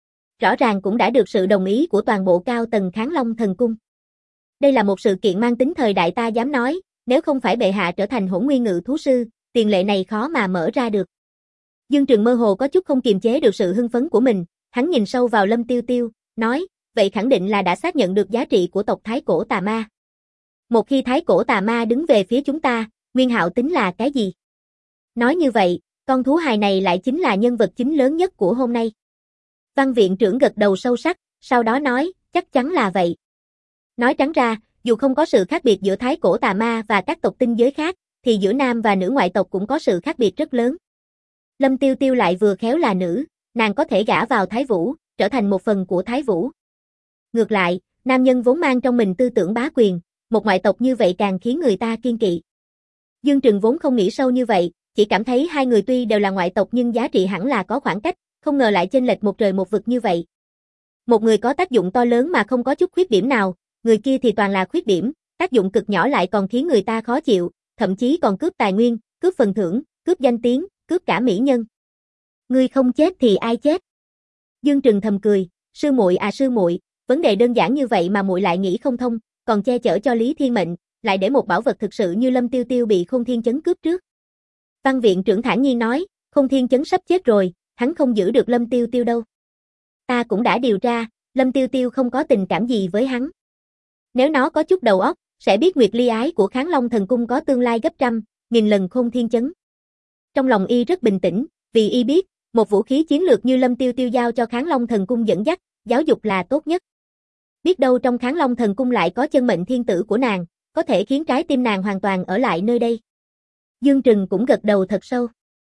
Rõ ràng cũng đã được sự đồng ý của toàn bộ cao tầng Kháng Long Thần Cung. Đây là một sự kiện mang tính thời đại, ta dám nói, nếu không phải bệ hạ trở thành Hỗn Nguyên ngự thú sư, tiền lệ này khó mà mở ra được. Dương Trừng mơ hồ có chút không kiềm chế được sự hưng phấn của mình, hắn nhìn sâu vào Lâm Tiêu Tiêu, nói, vậy khẳng định là đã xác nhận được giá trị của tộc Thái Cổ Tà Ma. Một khi Thái Cổ Tà Ma đứng về phía chúng ta, Nguyên Hạo tính là cái gì? Nói như vậy, con thú hài này lại chính là nhân vật chính lớn nhất của hôm nay. Văn viện trưởng gật đầu sâu sắc, sau đó nói, chắc chắn là vậy. Nói trắng ra, dù không có sự khác biệt giữa Thái Cổ Tà Ma và các tộc tinh giới khác, thì giữa nam và nữ ngoại tộc cũng có sự khác biệt rất lớn. Lâm Tiêu Tiêu lại vừa khéo là nữ, nàng có thể gả vào Thái Vũ, trở thành một phần của Thái Vũ. Ngược lại, nam nhân vốn mang trong mình tư tưởng bá quyền, một ngoại tộc như vậy càng khiến người ta kiêng kỵ. Dương Trừng vốn không nghĩ sâu như vậy, chỉ cảm thấy hai người tuy đều là ngoại tộc nhưng giá trị hẳn là có khoảng cách, không ngờ lại chênh lệch một trời một vực như vậy. Một người có tác dụng to lớn mà không có chút khuyết điểm nào, người kia thì toàn là khuyết điểm, tác dụng cực nhỏ lại còn khiến người ta khó chịu, thậm chí còn cướp tài nguyên, cướp phần thưởng, cướp danh tiếng, cướp cả mỹ nhân. Ngươi không chết thì ai chết? Dương Trừng thầm cười, sư muội à sư muội, vấn đề đơn giản như vậy mà muội lại nghĩ không thông, còn che chở cho Lý Thiên Mệnh, lại để một bảo vật thực sự như Lâm Tiêu Tiêu bị Khôn Thiên Chấn cướp trước. Văn viện trưởng thản nhiên nói, Khôn Thiên Chấn sắp chết rồi, hắn không giữ được Lâm Tiêu Tiêu đâu. Ta cũng đã điều tra, Lâm Tiêu Tiêu không có tình cảm gì với hắn. Nếu nó có chút đầu óc, sẽ biết Nguyệt Ly Ái của Kháng Long Thần Cung có tương lai gấp trăm, nghìn lần Khôn Thiên Chấn. Trong lòng y rất bình tĩnh, vì y biết, một vũ khí chiến lược như Lâm Tiêu Tiêu giao cho Kháng Long Thần Cung dẫn dắt, giáo dục là tốt nhất. Biết đâu trong Kháng Long Thần Cung lại có chân mệnh thiên tử của nàng, có thể khiến trái tim nàng hoàn toàn ở lại nơi đây. Dương Trừng cũng gật đầu thật sâu.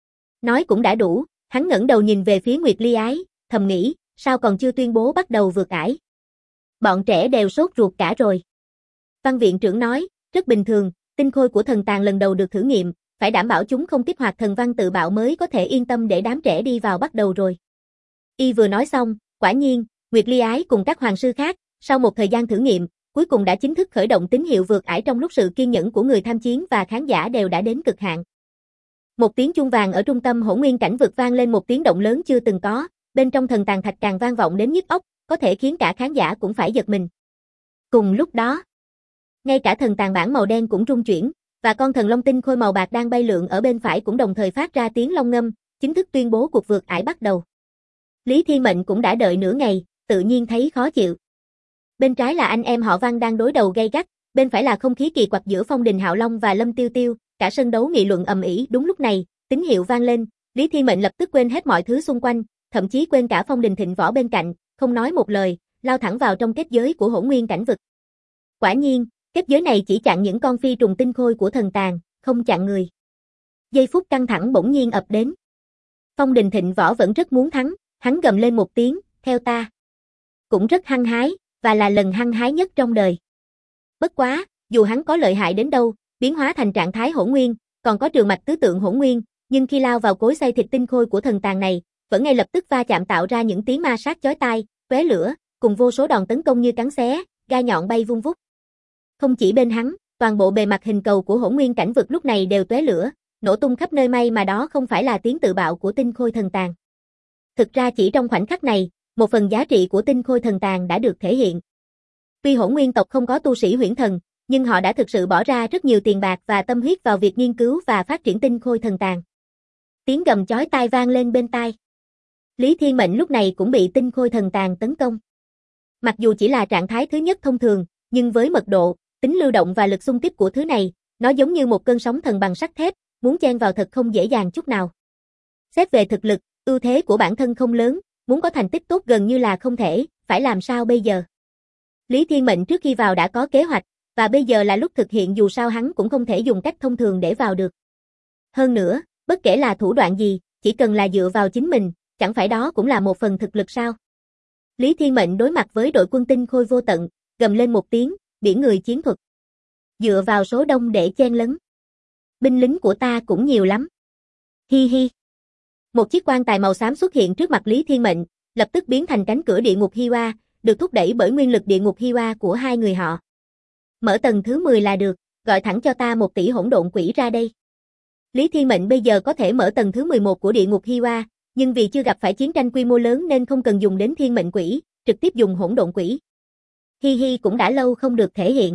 Nói cũng đã đủ, hắn ngẩng đầu nhìn về phía Nguyệt Ly Ái, thầm nghĩ, sao còn chưa tuyên bố bắt đầu vượt ải. Bọn trẻ đều sốt ruột cả rồi. Văn viện trưởng nói, rất bình thường, tinh khôi của thần tàng lần đầu được thử nghiệm, phải đảm bảo chúng không kích hoạt thần văn tự bạo mới có thể yên tâm để đám trẻ đi vào bắt đầu rồi. Y vừa nói xong, quả nhiên, Nguyệt Ly Ái cùng các hoàng sư khác, sau một thời gian thử nghiệm, cuối cùng đã chính thức khởi động tín hiệu vượt ải trong lúc sự kiên nhẫn của người tham chiến và khán giả đều đã đến cực hạn. Một tiếng chuông vàng ở trung tâm Hỗn Nguyên cảnh vực vang lên một tiếng động lớn chưa từng có, bên trong thần tàng thạch càng vang vọng đến nhức óc, có thể khiến cả khán giả cũng phải giật mình. Cùng lúc đó, ngay cả thần tàng bản màu đen cũng rung chuyển, và con thần long tinh khôi màu bạc đang bay lượn ở bên phải cũng đồng thời phát ra tiếng long ngâm, chính thức tuyên bố cuộc vượt ải bắt đầu. Lý Thiên Mệnh cũng đã đợi nửa ngày, tự nhiên thấy khó chịu. Bên trái là anh em họ Văn đang đối đầu gay gắt, bên phải là không khí kỳ quặc giữa Phong Đình Hạo Long và Lâm Tiêu Tiêu, cả sân đấu nghị luận ầm ĩ. Đúng lúc này, tín hiệu vang lên, Lý Thiên Mệnh lập tức quên hết mọi thứ xung quanh, thậm chí quên cả Phong Đình Thịnh Võ bên cạnh, không nói một lời, lao thẳng vào trong kết giới của Hỗn Nguyên cảnh vực. Quả nhiên, kết giới này chỉ chặn những con phi trùng tinh khôi của thần tàng, không chặn người. Giây phút căng thẳng bỗng nhiên ập đến. Phong Đình Thịnh Võ vẫn rất muốn thắng, hắn gầm lên một tiếng, theo ta. Cũng rất hăng hái, và là lần hăng hái nhất trong đời. Bất quá, dù hắn có lợi hại đến đâu, biến hóa thành trạng thái hỗn nguyên, còn có trường mạch tứ tượng hỗn nguyên, nhưng khi lao vào cối xay thịt tinh khôi của thần tàng này, vẫn ngay lập tức va chạm tạo ra những tiếng ma sát chói tai, tóe lửa, cùng vô số đòn tấn công như cắn xé, gai nhọn bay vung vút. Không chỉ bên hắn, toàn bộ bề mặt hình cầu của Hỗn Nguyên cảnh vực lúc này đều tóe lửa, nổ tung khắp nơi, may mà đó không phải là tiếng tự bạo của tinh khôi thần tàng. Thực ra chỉ trong khoảnh khắc này, một phần giá trị của tinh khôi thần tàng đã được thể hiện. Tuy Hỗn Nguyên tộc không có tu sĩ huyễn thần, nhưng họ đã thực sự bỏ ra rất nhiều tiền bạc và tâm huyết vào việc nghiên cứu và phát triển tinh khôi thần tàng. Tiếng gầm chói tai vang lên bên tai. Lý Thiên Mệnh lúc này cũng bị tinh khôi thần tàng tấn công. Mặc dù chỉ là trạng thái thứ nhất thông thường, nhưng với mật độ, tính lưu động và lực xung kích của thứ này, nó giống như một cơn sóng thần bằng sắt thép, muốn chen vào thật không dễ dàng chút nào. Xét về thực lực, ưu thế của bản thân không lớn, muốn có thành tích tốt gần như là không thể, phải làm sao bây giờ? Lý Thiên Mệnh trước khi vào đã có kế hoạch, và bây giờ là lúc thực hiện, dù sao hắn cũng không thể dùng cách thông thường để vào được. Hơn nữa, bất kể là thủ đoạn gì, chỉ cần là dựa vào chính mình, chẳng phải đó cũng là một phần thực lực sao? Lý Thiên Mệnh đối mặt với đội quân tinh khôi vô tận, gầm lên một tiếng, biển người chiến thuật. Dựa vào số đông để chen lấn. Binh lính của ta cũng nhiều lắm. Hi hi. Một chiếc quan tài màu xám xuất hiện trước mặt Lý Thiên Mệnh, lập tức biến thành cánh cửa địa ngục Hi Oa, được thúc đẩy bởi nguyên lực địa ngục Hi Oa của hai người họ. Mở tầng thứ 10 là được, gọi thẳng cho ta 1 tỷ hỗn độn quỷ ra đây. Lý Thiên Mệnh bây giờ có thể mở tầng thứ 11 của địa ngục Hi Oa, nhưng vì chưa gặp phải chiến tranh quy mô lớn nên không cần dùng đến thiên mệnh quỷ, trực tiếp dùng hỗn độn quỷ. Hi hi cũng đã lâu không được thể hiện.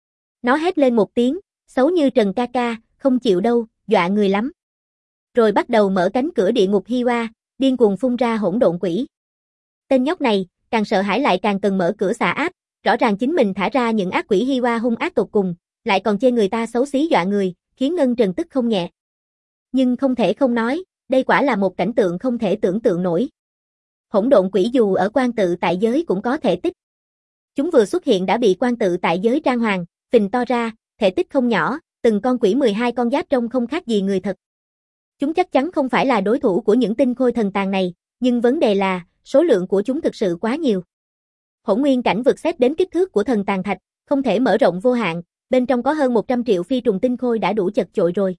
Nó hét lên một tiếng, xấu như Trần ca ca, không chịu đâu, dọa người lắm. Rồi bắt đầu mở cánh cửa địa ngục Hi Oa, điên cuồng phun ra hỗn độn quỷ. Tên nhóc này, càng sợ hãi lại càng cần mở cửa xả áp, rõ ràng chính mình thả ra những ác quỷ Hi Oa hung ác tột cùng, lại còn chê người ta xấu xí dọa người, khiến Ngân Trần tức không nhẹ. Nhưng không thể không nói, đây quả là một cảnh tượng không thể tưởng tượng nổi. Hỗn độn quỷ dù ở quan tự tại giới cũng có thể tích. Chúng vừa xuất hiện đã bị quan tự tại giới trang hoàng, phình to ra, thể tích không nhỏ, từng con quỷ 12 con giáp trông không khác gì người thật. Chúng chắc chắn không phải là đối thủ của những tinh khôi thần tàng này, nhưng vấn đề là, số lượng của chúng thực sự quá nhiều. Hỗn Nguyên cảnh vực xét đến kích thước của thần tàng thạch, không thể mở rộng vô hạn, bên trong có hơn 100 triệu phi trùng tinh khôi đã đủ chật chội rồi.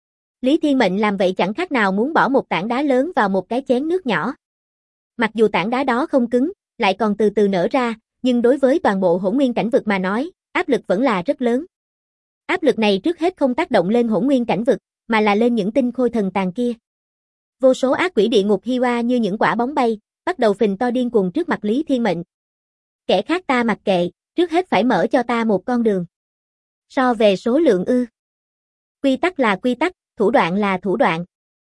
Lý Thiên Mệnh làm vậy chẳng khác nào muốn bỏ một tảng đá lớn vào một cái chén nước nhỏ. Mặc dù tảng đá đó không cứng, lại còn từ từ nở ra, nhưng đối với toàn bộ Hỗn Nguyên cảnh vực mà nói, áp lực vẫn là rất lớn. Áp lực này trước hết không tác động lên Hỗn Nguyên cảnh vực, mà là lên những tinh khôi thần tàng kia. Vô số ác quỷ địa ngục Hi Oa như những quả bóng bay, bắt đầu phình to điên cuồng trước mặt Lý Thiên Mệnh. Kẻ khác ta mặc kệ, trước hết phải mở cho ta một con đường. So về số lượng ư? Quy tắc là quy tắc, thủ đoạn là thủ đoạn.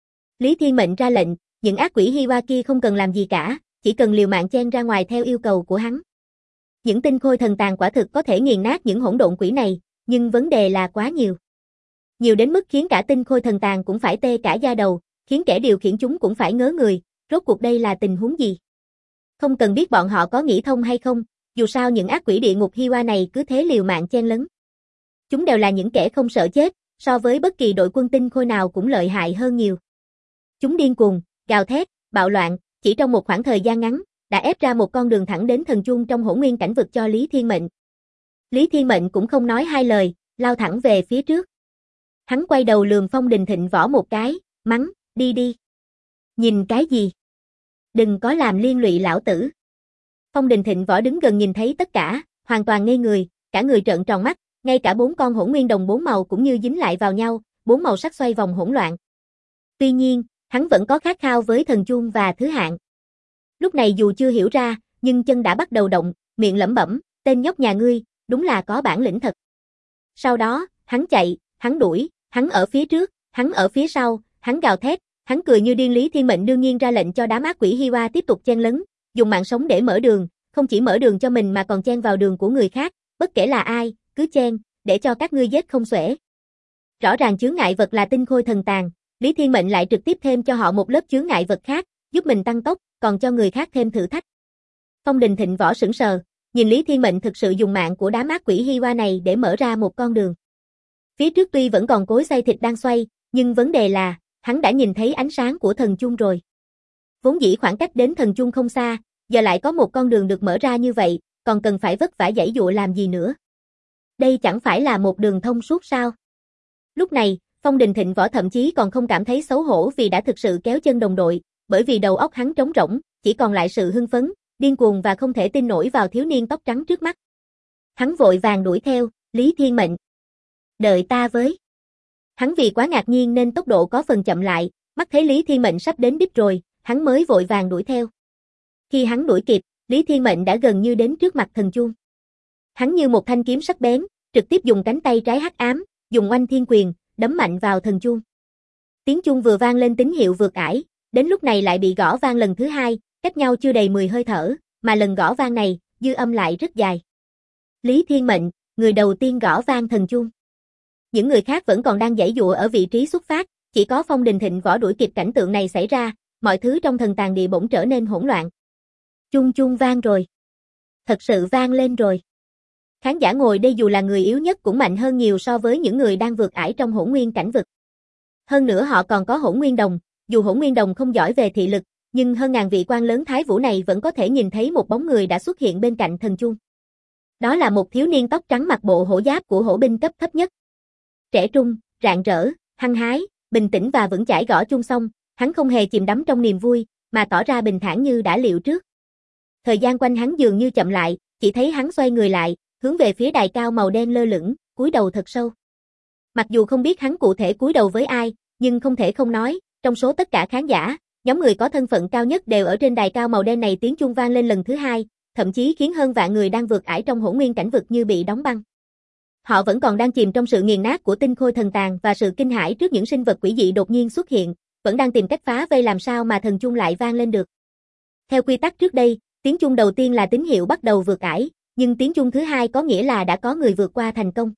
Lý Thiên Mệnh ra lệnh, những ác quỷ Hiwa kia không cần làm gì cả, chỉ cần liều mạng chen ra ngoài theo yêu cầu của hắn. Những tinh khôi thần tàn quả thực có thể nghiền nát những hỗn độn quỷ này, nhưng vấn đề là quá nhiều. Nhiều đến mức khiến cả tinh khôi thần tàn cũng phải tê cả da đầu, khiến kẻ điều khiển chúng cũng phải ngớ người, rốt cuộc đây là tình huống gì? Không cần biết bọn họ có nghĩ thông hay không, dù sao những ác quỷ địa ngục Hiwa này cứ thế liều mạng chen lấn. Chúng đều là những kẻ không sợ chết, so với bất kỳ đội quân tinh khôi nào cũng lợi hại hơn nhiều. Chúng điên cuồng, gào thét, bạo loạn, chỉ trong một khoảng thời gian ngắn, đã ép ra một con đường thẳng đến thần chuông trong hỗn nguyên cảnh vực cho Lý Thiên Mệnh. Lý Thiên Mệnh cũng không nói hai lời, lao thẳng về phía trước. Hắn quay đầu lườm Phong Đình Thịnh Võ một cái, mắng, đi đi. Nhìn cái gì? Đừng có làm liên lụy lão tử. Phong Đình Thịnh Võ đứng gần nhìn thấy tất cả, hoàn toàn ngây người, cả người trợn tròn mắt, ngay cả 4 con hỗn nguyên đồng 4 màu cũng như dính lại vào nhau, 4 màu sắc xoay vòng hỗn loạn. Tuy nhiên, hắn vẫn có khát khao với thần chuông và thứ hạng. Lúc này dù chưa hiểu ra, nhưng chân đã bắt đầu động, miệng lẩm bẩm, tên nhóc nhà ngươi, đúng là có bản lĩnh thật. Sau đó, hắn chạy, hắn đuổi, hắn ở phía trước, hắn ở phía sau, hắn gào thét, hắn cười như điên. Lý Thiên Mệnh đương nhiên ra lệnh cho đám ác quỷ Hiwa tiếp tục chen lấn, dùng mạng sống để mở đường, không chỉ mở đường cho mình mà còn chen vào đường của người khác, bất kể là ai, cứ chen, để cho các ngươi giết không xuể. Rõ ràng chướng ngại vật là tinh khôi thần tàn, Lý Thiên Mệnh lại trực tiếp thêm cho họ một lớp chướng ngại vật khác, giúp mình tăng tốc, còn cho người khác thêm thử thách. Phong Đình Thịnh Võ sững sờ, nhìn Lý Thiên Mệnh thực sự dùng mạng của đám ác quỷ Hiwa này để mở ra một con đường. Phía trước tuy vẫn còn cối xay thịt đang xoay, nhưng vấn đề là, hắn đã nhìn thấy ánh sáng của thần chuông rồi. Vốn dĩ khoảng cách đến thần chuông không xa, giờ lại có một con đường được mở ra như vậy, còn cần phải vất vả giãy giụa làm gì nữa. Đây chẳng phải là một đường thông suốt sao? Lúc này, Phong Đình Thịnh Võ thậm chí còn không cảm thấy xấu hổ vì đã thực sự kéo chân đồng đội, bởi vì đầu óc hắn trống rỗng, chỉ còn lại sự hưng phấn, điên cuồng và không thể tin nổi vào thiếu niên tóc trắng trước mắt. Hắn vội vàng đuổi theo, Lý Thiên Mệnh. Đợi ta với. Hắn vì quá ngạc nhiên nên tốc độ có phần chậm lại, mắt thấy Lý Thiên Mệnh sắp đến đích rồi, hắn mới vội vàng đuổi theo. Khi hắn đuổi kịp, Lý Thiên Mệnh đã gần như đến trước mặt thần chuông. Hắn như một thanh kiếm sắc bén, trực tiếp dùng cánh tay trái hắc ám, dùng oanh thiên quyền, đấm mạnh vào thần chuông. Tiếng chuông vừa vang lên tín hiệu vượt ải, đến lúc này lại bị gõ vang lần thứ hai, cách nhau chưa đầy 10 hơi thở, mà lần gõ vang này, dư âm lại rất dài. Lý Thiên Mệnh, người đầu tiên gõ vang thần chuông. Những người khác vẫn còn đang giãy giụa ở vị trí xuất phát, chỉ có Phong Đình Thịnh Võ đuổi kịp cảnh tượng này xảy ra, mọi thứ trong thần tàng địa bỗng trở nên hỗn loạn. Chuông chuông vang rồi. Thật sự vang lên rồi. Khán giả ngồi đây dù là người yếu nhất cũng mạnh hơn nhiều so với những người đang vượt ải trong hỗn nguyên cảnh vực. Hơn nữa họ còn có hỗn nguyên đồng, dù hỗn nguyên đồng không giỏi về thị lực, nhưng hơn ngàn vị quan lớn Thái Vũ này vẫn có thể nhìn thấy một bóng người đã xuất hiện bên cạnh thần chuông. Đó là một thiếu niên tóc trắng mặc bộ hổ giáp của hổ binh cấp thấp nhất. Trẻ trung, rạng rỡ, hăng hái, bình tĩnh và vững chãi gõ chuông xong, hắn không hề chìm đắm trong niềm vui, mà tỏ ra bình thản như đã liệu trước. Thời gian quanh hắn dường như chậm lại, chỉ thấy hắn xoay người lại, hướng về phía đài cao màu đen lơ lửng, cúi đầu thật sâu. Mặc dù không biết hắn cụ thể cúi đầu với ai, nhưng không thể không nói, trong số tất cả khán giả, nhóm người có thân phận cao nhất đều ở trên đài cao màu đen này. Tiếng chuông vang lên lần thứ hai, thậm chí khiến hơn vạn người đang vượt ải trong hỗn nguyên cảnh vực như bị đóng băng. Họ vẫn còn đang chìm trong sự nghiền nát của tinh khôi thần tàn và sự kinh hãi trước những sinh vật quỷ dị đột nhiên xuất hiện, vẫn đang tìm cách phá vây làm sao mà thần chuông lại vang lên được. Theo quy tắc trước đây, tiếng chuông đầu tiên là tín hiệu bắt đầu vượt ải, nhưng tiếng chuông thứ hai có nghĩa là đã có người vượt qua thành công.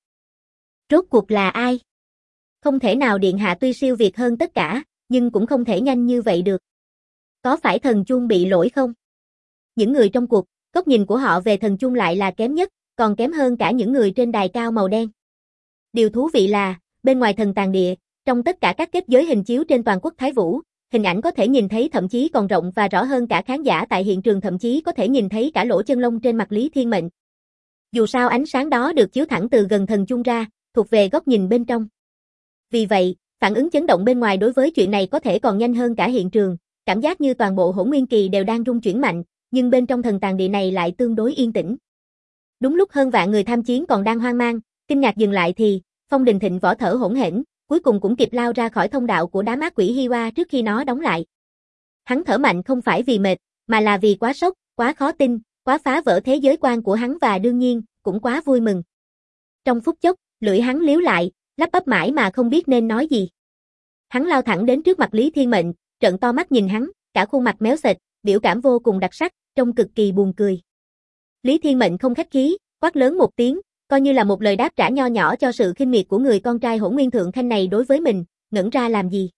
Rốt cuộc là ai? Không thể nào điện hạ tuy siêu việt hơn tất cả, nhưng cũng không thể nhanh như vậy được. Có phải thần chuông bị lỗi không? Những người trong cuộc, góc nhìn của họ về thần chuông lại là kém nhất, còn kém hơn cả những người trên đài cao màu đen. Điều thú vị là, bên ngoài thần tàng địa, trong tất cả các kết giới hình chiếu trên toàn quốc Thái Vũ, hình ảnh có thể nhìn thấy thậm chí còn rộng và rõ hơn cả khán giả tại hiện trường, thậm chí có thể nhìn thấy cả lỗ chân lông trên mặt Lý Thiên Mệnh. Dù sao ánh sáng đó được chiếu thẳng từ gần thần chuông ra, thuộc về góc nhìn bên trong. Vì vậy, phản ứng chấn động bên ngoài đối với chuyện này có thể còn nhanh hơn cả hiện trường, cảm giác như toàn bộ hỗn nguyên kỳ đều đang rung chuyển mạnh, nhưng bên trong thần tàng địa này lại tương đối yên tĩnh. Đúng lúc hơn vạn người tham chiến còn đang hoang mang, kinh ngạc dừng lại thì, Phong Đình Thịnh Võ thở hổn hển, cuối cùng cũng kịp lao ra khỏi thông đạo của đám ác quỷ Hiwa trước khi nó đóng lại. Hắn thở mạnh không phải vì mệt, mà là vì quá sốc, quá khó tin, quá phá vỡ thế giới quan của hắn và đương nhiên, cũng quá vui mừng. Trong phút chốc, Lưỡi hắn liếu lại, lắp bắp mãi mà không biết nên nói gì. Hắn lao thẳng đến trước mặt Lý Thiên Mệnh, trợn to mắt nhìn hắn, cả khuôn mặt méo sệt, biểu cảm vô cùng đặc sắc, trông cực kỳ buồn cười. Lý Thiên Mệnh không khách khí, quát lớn một tiếng, coi như là một lời đáp trả nho nhỏ cho sự khinh miệt của người con trai Hỗn Nguyên Thượng Khanh này đối với mình, ngẩn ra làm gì?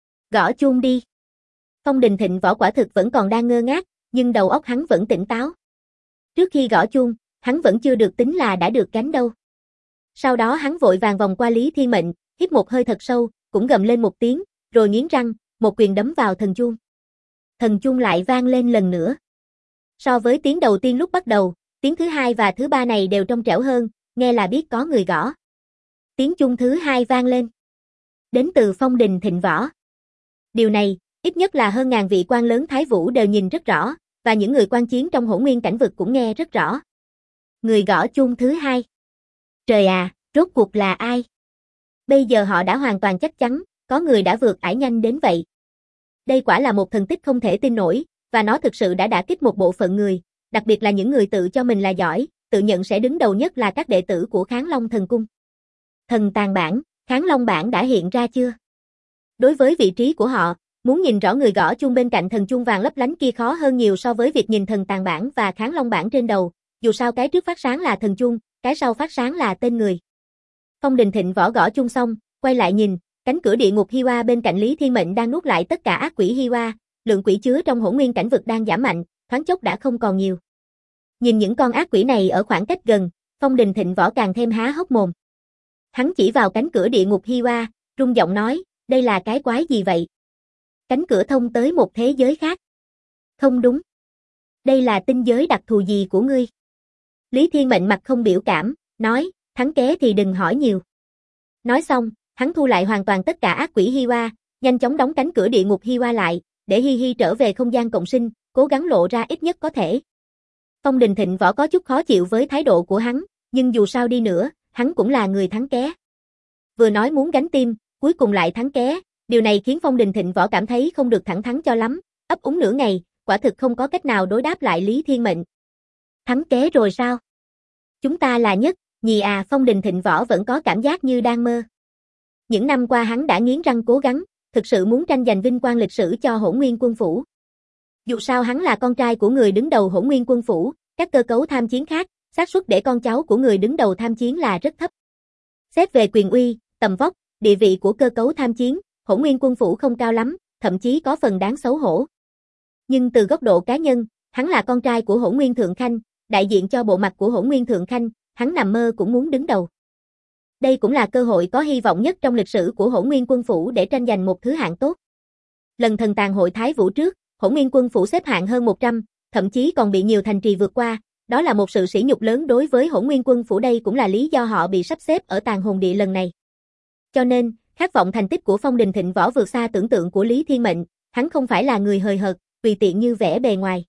Gõ chuông đi. Phong Đình Thịnh Võ quả thực vẫn còn đang ngơ ngác, nhưng đầu óc hắn vẫn tỉnh táo. Trước khi gõ chuông, hắn vẫn chưa được tính là đã được gánh đâu. Sau đó hắn vội vàng vòng qua Lý Thiên Mệnh, hít một hơi thật sâu, cũng gầm lên một tiếng, rồi nghiến răng, một quyền đấm vào thần chuông. Thần chuông lại vang lên lần nữa. So với tiếng đầu tiên lúc bắt đầu, tiếng thứ hai và thứ ba này đều trong trẻo hơn, nghe là biết có người gõ. Tiếng chuông thứ hai vang lên. Đến từ Phong Đình Thịnh Võ. Điều này, ít nhất là hơn ngàn vị quan lớn Thái Vũ đều nhìn rất rõ, và những người quan chiến trong Hỗn Nguyên cảnh vực cũng nghe rất rõ. Người gõ chuông thứ hai. Trời à, rốt cuộc là ai? Bây giờ họ đã hoàn toàn chắc chắn, có người đã vượt ải nhanh đến vậy. Đây quả là một thần tích không thể tin nổi, và nó thực sự đã đả kích một bộ phận người, đặc biệt là những người tự cho mình là giỏi, tự nhận sẽ đứng đầu nhất là các đệ tử của Kháng Long Thần Cung. Thần tàn bản, Kháng Long bản đã hiện ra chưa? Đối với vị trí của họ, muốn nhìn rõ người gõ chuông bên cạnh thần chuông vàng lấp lánh kia khó hơn nhiều so với việc nhìn thần tàn bản và Kháng Long bản trên đầu, dù sao cái trước phát sáng là thần chuông, cái sau phát sáng là tên người. Phong Đình Thịnh Võ gõ chuông xong, quay lại nhìn, cánh cửa địa ngục Hi Hoa bên cạnh Lý Thiên Mệnh đang nuốt lại tất cả ác quỷ Hi Hoa, lượng quỷ chứa trong Hỗn Nguyên cảnh vực đang giảm mạnh, thoáng chốc đã không còn nhiều. Nhìn những con ác quỷ này ở khoảng cách gần, Phong Đình Thịnh Võ càng thêm há hốc mồm. Hắn chỉ vào cánh cửa địa ngục Hi Hoa, rung giọng nói, đây là cái quái gì vậy? Cánh cửa thông tới một thế giới khác. Không đúng. Đây là tinh giới đặc thù gì của ngươi? Lý Thiên Mệnh mặt không biểu cảm, nói, thắng ké thì đừng hỏi nhiều. Nói xong, hắn thu lại hoàn toàn tất cả ác quỷ Hi Hoa, nhanh chóng đóng cánh cửa địa ngục Hi Hoa lại, để Hi Hi trở về không gian cộng sinh, cố gắng lộ ra ít nhất có thể. Phong Đình Thịnh Võ có chút khó chịu với thái độ của hắn, nhưng dù sao đi nữa, hắn cũng là người thắng ké. Vừa nói muốn gánh tim, cuối cùng lại thắng ké, điều này khiến Phong Đình Thịnh Võ cảm thấy không được thẳng thắn cho lắm, ấp úng nửa ngày, quả thực không có cách nào đối đáp lại Lý Thiên Mệnh. Thắng ké rồi sao? Chúng ta là nhất, nhì à, Phong Đình Thịnh Võ vẫn có cảm giác như đang mơ. Những năm qua hắn đã nghiến răng cố gắng, thực sự muốn tranh giành vinh quang lịch sử cho Hỗn Nguyên Quân Phủ. Dù sao hắn là con trai của người đứng đầu Hỗn Nguyên Quân Phủ, các cơ cấu tham chiến khác, xác suất để con cháu của người đứng đầu tham chiến là rất thấp. Xét về quyền uy, tầm vóc, địa vị của cơ cấu tham chiến, Hỗn Nguyên Quân Phủ không cao lắm, thậm chí có phần đáng xấu hổ. Nhưng từ góc độ cá nhân, hắn là con trai của Hỗn Nguyên Thượng Khanh, đại diện cho bộ mặt của Hỗn Nguyên Thượng Khanh, hắn nằm mơ cũng muốn đứng đầu. Đây cũng là cơ hội có hy vọng nhất trong lịch sử của Hỗn Nguyên Quân Phủ để tranh giành một thứ hạng tốt. Lần thần tàn hội Thái Vũ trước, Hỗn Nguyên Quân Phủ xếp hạng hơn 100, thậm chí còn bị nhiều thành trì vượt qua, đó là một sự sỉ nhục lớn đối với Hỗn Nguyên Quân Phủ, đây cũng là lý do họ bị sắp xếp ở tàn hồn địa lần này. Cho nên, khát vọng thành tích của Phong Đình Thịnh Võ vượt xa tưởng tượng của Lý Thiên Mệnh, hắn không phải là người hời hợt, tùy tiện như vẻ bề ngoài.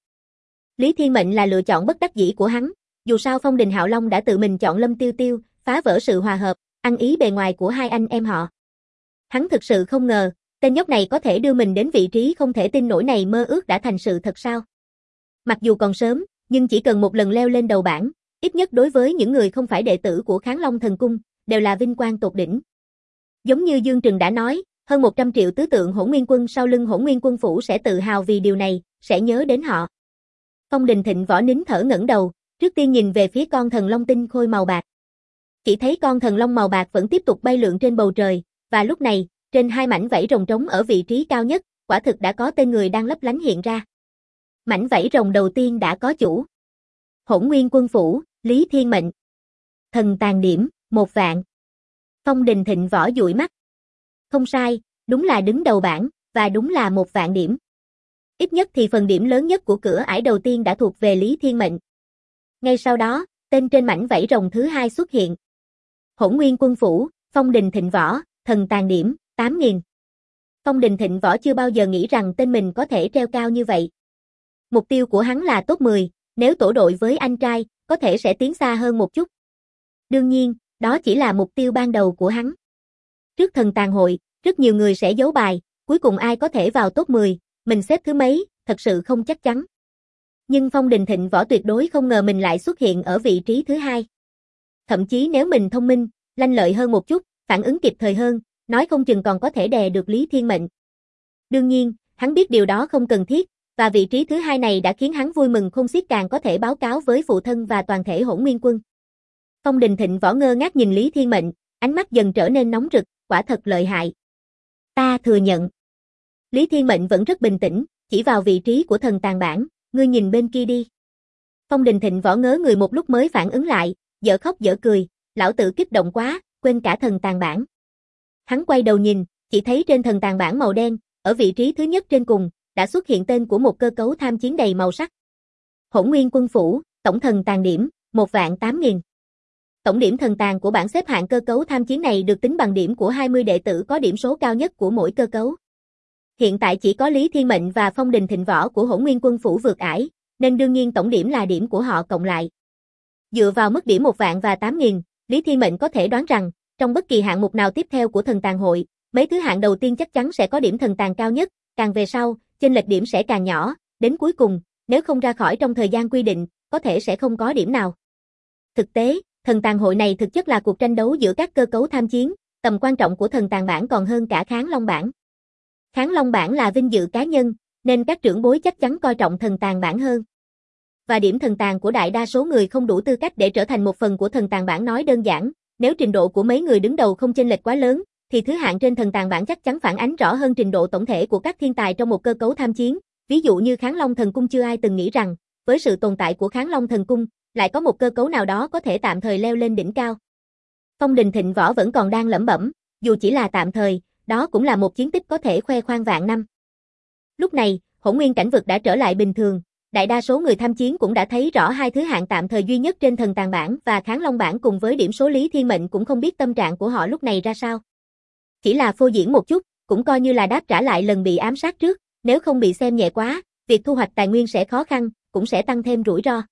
Lý Thiên Mệnh là lựa chọn bất đắc dĩ của hắn, dù sao Phong Đình Hạo Long đã tự mình chọn Lâm Tiêu Tiêu, phá vỡ sự hòa hợp, ăn ý bề ngoài của hai anh em họ. Hắn thực sự không ngờ, tên nhóc này có thể đưa mình đến vị trí không thể tin nổi này, mơ ước đã thành sự thật sao. Mặc dù còn sớm, nhưng chỉ cần một lần leo lên đầu bảng, ít nhất đối với những người không phải đệ tử của Kháng Long Thần Cung, đều là vinh quang tột đỉnh. Giống như Dương Trừng đã nói, hơn 100 triệu tứ tượng Hỗn Nguyên Quân sau lưng Hỗn Nguyên Quân Phủ sẽ tự hào vì điều này, sẽ nhớ đến họ. Phong Đình Thịnh Võ nín thở ngẩng đầu, trước tiên nhìn về phía con thần long tinh khôi màu bạc. Chỉ thấy con thần long màu bạc vẫn tiếp tục bay lượn trên bầu trời, và lúc này, trên hai mảnh vảy rồng trống ở vị trí cao nhất, quả thực đã có tên người đang lấp lánh hiện ra. Mảnh vảy rồng đầu tiên đã có chủ. Hỗn Nguyên Quân Phủ, Lý Thiên Mệnh. Thần tàn điểm, 1 vạn. Phong Đình Thịnh Võ dụi mắt. Không sai, đúng là đứng đầu bảng, và đúng là 1 vạn điểm. Ít nhất thì phần điểm lớn nhất của cửa ải đầu tiên đã thuộc về Lý Thiên Mệnh. Ngay sau đó, tên trên mảnh vảy rồng thứ hai xuất hiện. Hỗn Nguyên Quân Phủ, Phong Đình Thịnh Võ, thần tàn điểm, 8.000. Phong Đình Thịnh Võ chưa bao giờ nghĩ rằng tên mình có thể treo cao như vậy. Mục tiêu của hắn là top 10, nếu tổ đội với anh trai, có thể sẽ tiến xa hơn một chút. Đương nhiên, đó chỉ là mục tiêu ban đầu của hắn. Trước thần tàn hội, rất nhiều người sẽ giấu bài, cuối cùng ai có thể vào top 10, mình xếp thứ mấy, thật sự không chắc chắn. Nhưng Phong Đình Thịnh Võ tuyệt đối không ngờ mình lại xuất hiện ở vị trí thứ hai. Thậm chí nếu mình thông minh, lanh lợi hơn một chút, phản ứng kịp thời hơn, nói không chừng còn có thể đè được Lý Thiên Mệnh. Đương nhiên, hắn biết điều đó không cần thiết, và vị trí thứ hai này đã khiến hắn vui mừng không xiết, càng có thể báo cáo với phụ thân và toàn thể Hỗn Nguyên quân. Phong Đình Thịnh Võ ngơ ngác nhìn Lý Thiên Mệnh, ánh mắt dần trở nên nóng rực, quả thật lợi hại. Ta thừa nhận. Lý Thiên Mệnh vẫn rất bình tĩnh, chỉ vào vị trí của thần tàn bản, ngươi nhìn bên kia đi. Phong Đình Thịnh Võ ngớ người một lúc mới phản ứng lại, dở khóc dở cười, lão tử kích động quá, quên cả thần tàn bản. Hắn quay đầu nhìn, chỉ thấy trên thần tàn bản màu đen, ở vị trí thứ nhất trên cùng, đã xuất hiện tên của một cơ cấu tham chiến đầy màu sắc. Hỗn Nguyên quân phủ, tổng thần tàn điểm, 1.800.000. Tổng điểm thần tàn của bảng xếp hạng cơ cấu tham chiến này được tính bằng điểm của 20 đệ tử có điểm số cao nhất của mỗi cơ cấu. Hiện tại chỉ có Lý Thiên Mệnh và Phong Đình Thịnh Võ của Hỗn Nguyên quân phủ vượt ải, nên đương nhiên tổng điểm là điểm của họ cộng lại. Dựa vào mức điểm 1.800.000, Lý Thiên Mệnh có thể đoán rằng, trong bất kỳ hạng mục nào tiếp theo của thần tàn hội, mấy thứ hạng đầu tiên chắc chắn sẽ có điểm thần tàn cao nhất, càng về sau, chênh lệch điểm sẽ càng nhỏ, đến cuối cùng, nếu không ra khỏi trong thời gian quy định, có thể sẽ không có điểm nào. Thực tế, thần tàn hội này thực chất là cuộc tranh đấu giữa các cơ cấu tham chiến, tầm quan trọng của thần tàn bản còn hơn cả Kháng Long bản. Kháng Long bản là vinh dự cá nhân, nên các trưởng bối chắc chắn coi trọng thần tàn bản hơn. Và điểm thần tàn của đại đa số người không đủ tư cách để trở thành một phần của thần tàn bản. Nói đơn giản, nếu trình độ của mấy người đứng đầu không chênh lệch quá lớn, thì thứ hạng trên thần tàn bản chắc chắn phản ánh rõ hơn trình độ tổng thể của các thiên tài trong một cơ cấu tham chiến. Ví dụ như Kháng Long thần cung, chưa ai từng nghĩ rằng, với sự tồn tại của Kháng Long thần cung, lại có một cơ cấu nào đó có thể tạm thời leo lên đỉnh cao. Phong Đình Thịnh Võ vẫn còn đang lẩm bẩm, dù chỉ là tạm thời, đó cũng là một chiến tích có thể khoe khoang vạn năm. Lúc này, Hỗn Nguyên cảnh vực đã trở lại bình thường, đại đa số người tham chiến cũng đã thấy rõ hai thứ hạng tạm thời duy nhất trên thần tàn bản và Kháng Long bản cùng với điểm số. Lý Thiên Mệnh cũng không biết tâm trạng của họ lúc này ra sao. Chỉ là phô diễn một chút, cũng coi như là đáp trả lại lần bị ám sát trước, nếu không bị xem nhẹ quá, việc thu hoạch tài nguyên sẽ khó khăn, cũng sẽ tăng thêm rủi ro.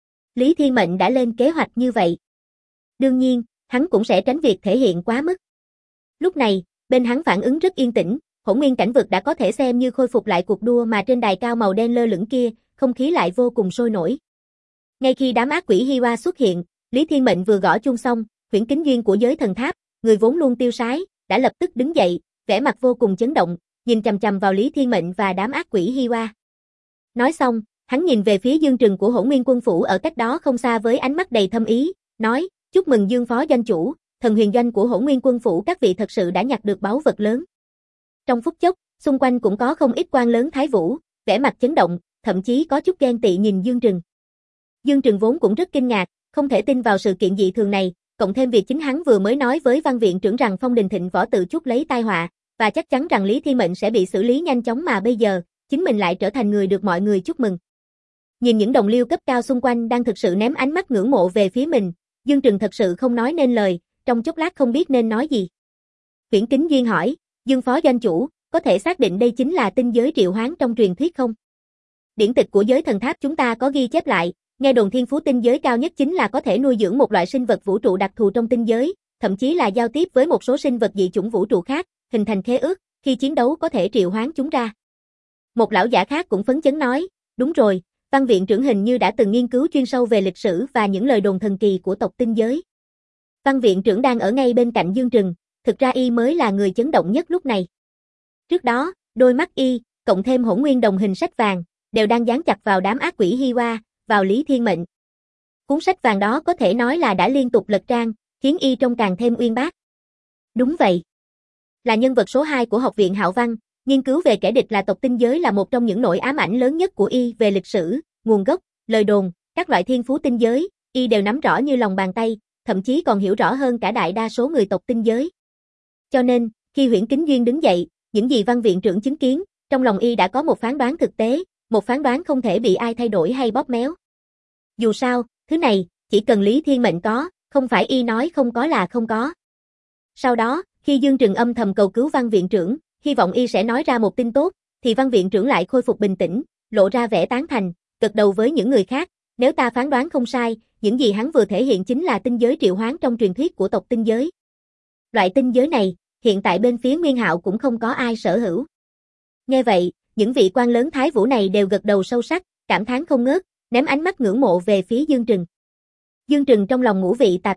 Lý Thiên Mệnh đã lên kế hoạch như vậy. Đương nhiên, hắn cũng sẽ tránh việc thể hiện quá mức. Lúc này, bên hắn phản ứng rất yên tĩnh, Hỗn Nguyên cảnh vực đã có thể xem như khôi phục lại cuộc đua, mà trên đài cao màu đen lơ lửng kia, không khí lại vô cùng sôi nổi. Ngay khi đám ác quỷ Hi Hoa xuất hiện, Lý Thiên Mệnh vừa gõ chuông xong, Huyễn Kính Duyên của giới thần tháp, người vốn luôn tiêu sái, đã lập tức đứng dậy, vẻ mặt vô cùng chấn động, nhìn chằm chằm vào Lý Thiên Mệnh và đám ác quỷ Hi Hoa. Nói xong, hắn nhìn về phía Dương Trừng của Hỗn Nguyên quân phủ ở cách đó không xa với ánh mắt đầy thâm ý, nói, chúc mừng Dương phó doanh chủ, thần huyền doanh của Hỗn Nguyên quân phủ các vị thật sự đã nhặt được báu vật lớn. Trong phút chốc, xung quanh cũng có không ít quan lớn Thái Vũ, vẻ mặt chấn động, thậm chí có chút ghen tị nhìn Dương Trừng. Dương Trừng vốn cũng rất kinh ngạc, không thể tin vào sự kiện dị thường này, cộng thêm việc chính hắn vừa mới nói với Văn viện trưởng rằng Phong Đình Thịnh Võ tự chuốc lấy tai họa, và chắc chắn rằng Lý Thiên Mệnh sẽ bị xử lý nhanh chóng, mà bây giờ, chính mình lại trở thành người được mọi người chúc mừng. Nhìn những đồng liêu cấp cao xung quanh đang thực sự ném ánh mắt ngưỡng mộ về phía mình, Dương Trừng thật sự không nói nên lời, trong chốc lát không biết nên nói gì. Huyễn Kính Duyên hỏi, Dương phó doanh chủ, có thể xác định đây chính là tinh giới triệu hoán trong truyền thuyết không? Điển tịch của giới thần tháp chúng ta có ghi chép lại, nghe đồn thiên phú tinh giới cao nhất chính là có thể nuôi dưỡng một loại sinh vật vũ trụ đặc thù trong tinh giới, thậm chí là giao tiếp với một số sinh vật dị chủng vũ trụ khác, hình thành khế ước, khi chiến đấu có thể triệu hoán chúng ra. Một lão giả khác cũng phấn chấn nói, đúng rồi, Văn viện trưởng hình như đã từng nghiên cứu chuyên sâu về lịch sử và những lời đồn thần kỳ của tộc tinh giới. Văn viện trưởng đang ở ngay bên cạnh Dương Trừng, thực ra y mới là người chấn động nhất lúc này. Trước đó, đôi mắt y, cộng thêm Hỗn Nguyên đồng hình sách vàng, đều đang dán chặt vào đám ác quỷ Hi Hoa, vào Lý Thiên Mệnh. Cuốn sách vàng đó có thể nói là đã liên tục lật trang, khiến y trông càng thêm uyên bác. Đúng vậy. Là nhân vật số 2 của Học viện Hạo Văn, nghiên cứu về kẻ địch là tộc tinh giới là một trong những nỗi ám ảnh lớn nhất của y về lịch sử, nguồn gốc, lời đồn, các loại thiên phú tinh giới, y đều nắm rõ như lòng bàn tay, thậm chí còn hiểu rõ hơn cả đại đa số người tộc tinh giới. Cho nên, khi Huyễn Kính Duyên đứng dậy, những gì Văn viện trưởng chứng kiến, trong lòng y đã có một phán đoán thực tế, một phán đoán không thể bị ai thay đổi hay bóp méo. Dù sao, thứ này, chỉ cần Lý Thiên Mệnh có, không phải y nói không có là không có. Sau đó, khi Dương Trừng âm thầm cầu cứu Văn viện trưởng, hy vọng y sẽ nói ra một tin tốt, thì Văn viện trưởng lại khôi phục bình tĩnh, lộ ra vẻ tán thành, gật đầu với những người khác, nếu ta phán đoán không sai, những gì hắn vừa thể hiện chính là tinh giới triệu hoán trong truyền thuyết của tộc tinh giới. Loại tinh giới này, hiện tại bên phía Nguyên Hạo cũng không có ai sở hữu. Nghe vậy, những vị quan lớn Thái Vũ này đều gật đầu sâu sắc, cảm thán không ngớt, ném ánh mắt ngưỡng mộ về phía Dương Trừng. Dương Trừng trong lòng ngũ vị tạp trần,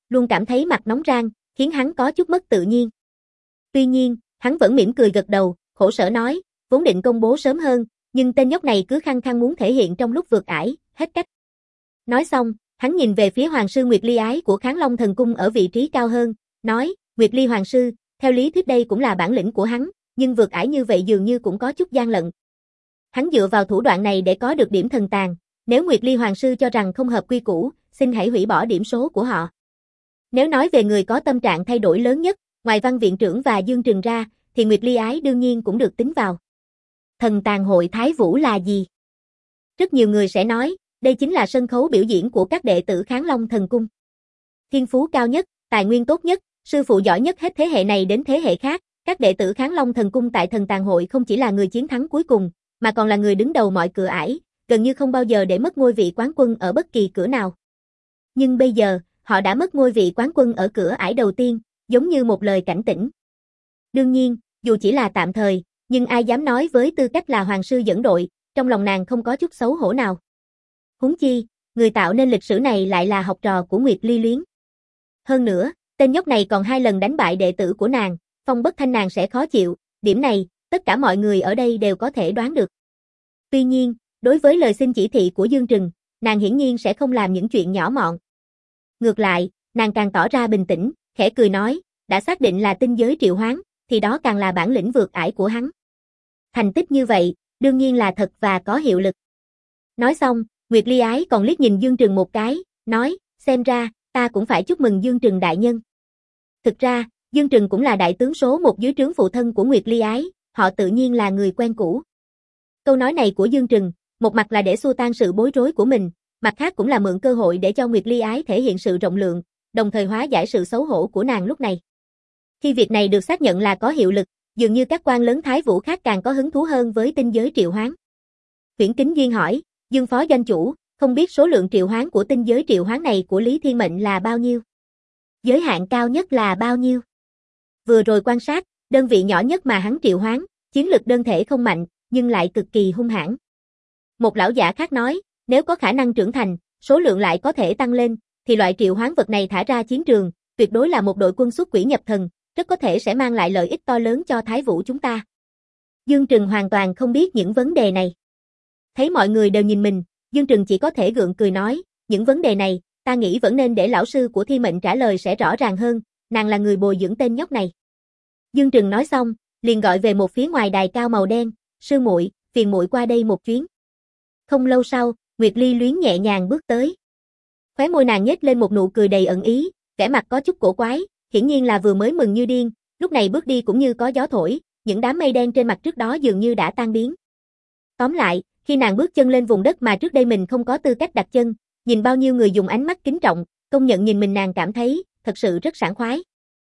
luôn cảm thấy mặt nóng rang, khiến hắn có chút mất tự nhiên. Tuy nhiên, hắn vẫn mỉm cười gật đầu, khổ sở nói, vốn định công bố sớm hơn, nhưng tên nhóc này cứ khăng khăng muốn thể hiện trong lúc vượt ải, hết cách. Nói xong, hắn nhìn về phía Hoàng sư Nguyệt Ly Ái của Kháng Long Thần Cung ở vị trí cao hơn, nói, Nguyệt Ly Hoàng sư, theo lý thuyết đây cũng là bản lĩnh của hắn, nhưng vượt ải như vậy dường như cũng có chút gian lận. Hắn dựa vào thủ đoạn này để có được điểm thần tàng, nếu Nguyệt Ly Hoàng sư cho rằng không hợp quy củ, xin hãy hủy bỏ điểm số của họ. Nếu nói về người có tâm trạng thay đổi lớn nhất, ngoài Văn viện trưởng và Dương Trừng ra, thì Nguyệt Ly Ái đương nhiên cũng được tính vào. Thần tàng hội Thái Vũ là gì? Rất nhiều người sẽ nói, đây chính là sân khấu biểu diễn của các đệ tử Kháng Long Thần Cung. Thiên phú cao nhất, tài nguyên tốt nhất, sư phụ giỏi nhất hết thế hệ này đến thế hệ khác, các đệ tử Kháng Long Thần Cung tại thần tàng hội không chỉ là người chiến thắng cuối cùng, mà còn là người đứng đầu mọi cửa ải, gần như không bao giờ để mất ngôi vị quán quân ở bất kỳ cửa nào. Nhưng bây giờ, họ đã mất ngôi vị quán quân ở cửa ải đầu tiên, giống như một lời cảnh tỉnh. Đương nhiên, dù chỉ là tạm thời, nhưng ai dám nói với tư cách là hoàng sư dẫn đội, trong lòng nàng không có chút xấu hổ nào. Huống chi, người tạo nên lịch sử này lại là học trò của Nguyệt Ly Luyến. Hơn nữa, tên nhóc này còn 2 lần đánh bại đệ tử của nàng, Phong Bất Thanh nàng sẽ khó chịu, điểm này, tất cả mọi người ở đây đều có thể đoán được. Tuy nhiên, đối với lời xin chỉ thị của Dương Trừng, nàng hiển nhiên sẽ không làm những chuyện nhỏ mọn. Ngược lại, nàng càng tỏ ra bình tĩnh, khẽ cười nói, đã xác định là tinh giới triệu hoán, thì đó càng là bản lĩnh vượt ải của hắn. Thành tích như vậy, đương nhiên là thật và có hiệu lực. Nói xong, Nguyệt Ly Ái còn liếc nhìn Dương Trừng một cái, nói, xem ra, ta cũng phải chúc mừng Dương Trừng đại nhân. Thực ra, Dương Trừng cũng là đại tướng số 1 dưới trướng phụ thân của Nguyệt Ly Ái, họ tự nhiên là người quen cũ. Câu nói này của Dương Trừng, một mặt là để xua tan sự bối rối của mình, mặt khác cũng là mượn cơ hội để cho Nguyệt Ly Ái thể hiện sự rộng lượng, đồng thời hóa giải sự xấu hổ của nàng lúc này. Khi việc này được xác nhận là có hiệu lực, dường như các quan lớn Thái Vũ khác càng có hứng thú hơn với tinh giới triệu hoán. Huyễn Kính Duyên hỏi, Dương phó doanh chủ, không biết số lượng triệu hoán của tinh giới triệu hoán này của Lý Thiên Mệnh là bao nhiêu? Giới hạn cao nhất là bao nhiêu? Vừa rồi quan sát, đơn vị nhỏ nhất mà hắn triệu hoán, chiến lực đơn thể không mạnh, nhưng lại cực kỳ hung hãn. Một lão giả khác nói, nếu có khả năng trưởng thành, số lượng lại có thể tăng lên, thì loại triệu hoán vật này thả ra chiến trường, tuyệt đối là một đội quân xuất quỷ nhập thần, rất có thể sẽ mang lại lợi ích to lớn cho Thái Vũ chúng ta. Dương Trừng hoàn toàn không biết những vấn đề này. Thấy mọi người đều nhìn mình, Dương Trừng chỉ có thể gượng cười nói, những vấn đề này, ta nghĩ vẫn nên để lão sư của Thiên Mệnh trả lời sẽ rõ ràng hơn, nàng là người bồi dưỡng tên nhóc này. Dương Trừng nói xong, liền gọi về một phía ngoài đài cao màu đen, sư muội, phiền muội qua đây một chuyến. Không lâu sau, Nguyệt Ly Luyến nhẹ nhàng bước tới. Khóe môi nàng nhếch lên một nụ cười đầy ẩn ý, vẻ mặt có chút cổ quái, hiển nhiên là vừa mới mừng như điên, lúc này bước đi cũng như có gió thổi, những đám mây đen trên mặt trước đó dường như đã tan biến. Tóm lại, khi nàng bước chân lên vùng đất mà trước đây mình không có tư cách đặt chân, nhìn bao nhiêu người dùng ánh mắt kính trọng, công nhận nhìn mình nàng cảm thấy, thật sự rất sảng khoái.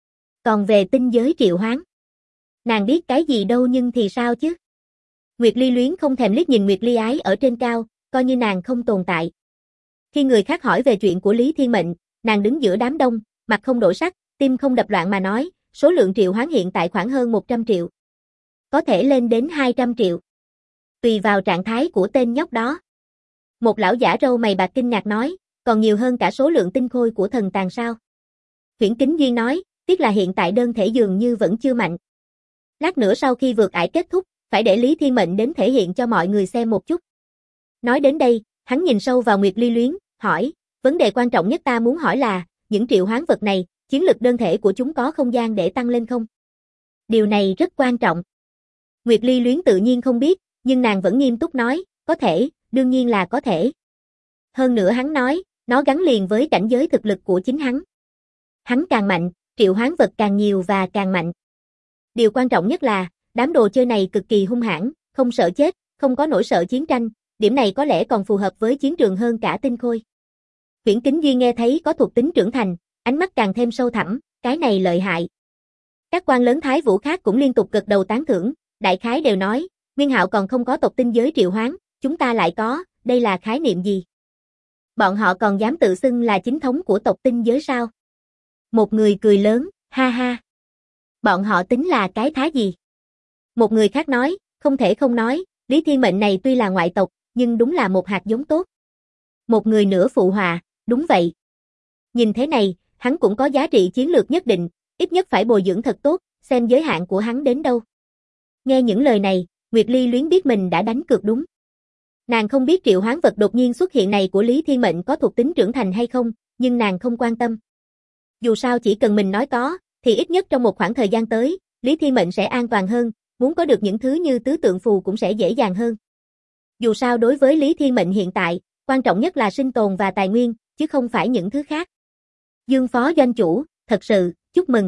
Còn về tinh giới triệu hoán, nàng biết cái gì đâu nhưng thì sao chứ? Nguyệt Ly Luyến không thèm liếc nhìn Nguyệt Ly Ái ở trên cao, coi như nàng không tồn tại. Khi người khác hỏi về chuyện của Lý Thiên Mệnh, nàng đứng giữa đám đông, mặt không đổi sắc, tim không đập loạn mà nói, số lượng triệu hoán hiện tại khoảng hơn 100 triệu. Có thể lên đến 200 triệu. Tùy vào trạng thái của tên nhóc đó. Một lão giả râu mày bạc kinh ngạc nói, còn nhiều hơn cả số lượng tinh khôi của thần tàng sao. Huyễn Kính Duyên nói, tiếc là hiện tại đơn thể dường như vẫn chưa mạnh. Lát nữa sau khi vượt ải kết thúc, phải để Lý Thiên Mệnh đến thể hiện cho mọi người xem một chút. Nói đến đây, hắn nhìn sâu vào Nguyệt Ly Luyến, hỏi, vấn đề quan trọng nhất ta muốn hỏi là, những triệu hoán vật này, chiến lực đơn thể của chúng có không gian để tăng lên không? Điều này rất quan trọng. Nguyệt Ly Luyến tự nhiên không biết, nhưng nàng vẫn nghiêm túc nói, có thể, đương nhiên là có thể. Hơn nữa hắn nói, nó gắn liền với cảnh giới thực lực của chính hắn. Hắn càng mạnh, triệu hoán vật càng nhiều và càng mạnh. Điều quan trọng nhất là, đám đồ chơi này cực kỳ hung hãn, không sợ chết, không có nỗi sợ chiến tranh, điểm này có lẽ còn phù hợp với chiến trường hơn cả tinh khôi. Huyễn Kính Duy nghe thấy có thuộc tính trưởng thành, ánh mắt càng thêm sâu thẳm, cái này lợi hại. Các quan lớn Thái Vũ khác cũng liên tục gật đầu tán thưởng, đại khái đều nói, Nguyên Hạo còn không có tộc tinh giới triệu hoán, chúng ta lại có, đây là khái niệm gì? Bọn họ còn dám tự xưng là chính thống của tộc tinh giới sao? Một người cười lớn, ha ha. Bọn họ tính là cái thá gì? Một người khác nói, không thể không nói, Lý Thiên Mệnh này tuy là ngoại tộc, nhưng đúng là một hạt giống tốt. Một người nữa phụ họa, đúng vậy. Nhìn thế này, hắn cũng có giá trị chiến lược nhất định, ít nhất phải bồi dưỡng thật tốt, xem giới hạn của hắn đến đâu. Nghe những lời này, Nguyệt Ly Luyến biết mình đã đánh cược đúng. Nàng không biết triệu hoán vật đột nhiên xuất hiện này của Lý Thiên Mệnh có thuộc tính trưởng thành hay không, nhưng nàng không quan tâm. Dù sao chỉ cần mình nói có, thì ít nhất trong một khoảng thời gian tới, Lý Thiên Mệnh sẽ an toàn hơn, muốn có được những thứ như tứ tượng phù cũng sẽ dễ dàng hơn. Dù sao đối với Lý Thiên Mệnh hiện tại, quan trọng nhất là sinh tồn và tài nguyên, chứ không phải những thứ khác. Dương phó doanh chủ, thật sự, chúc mừng.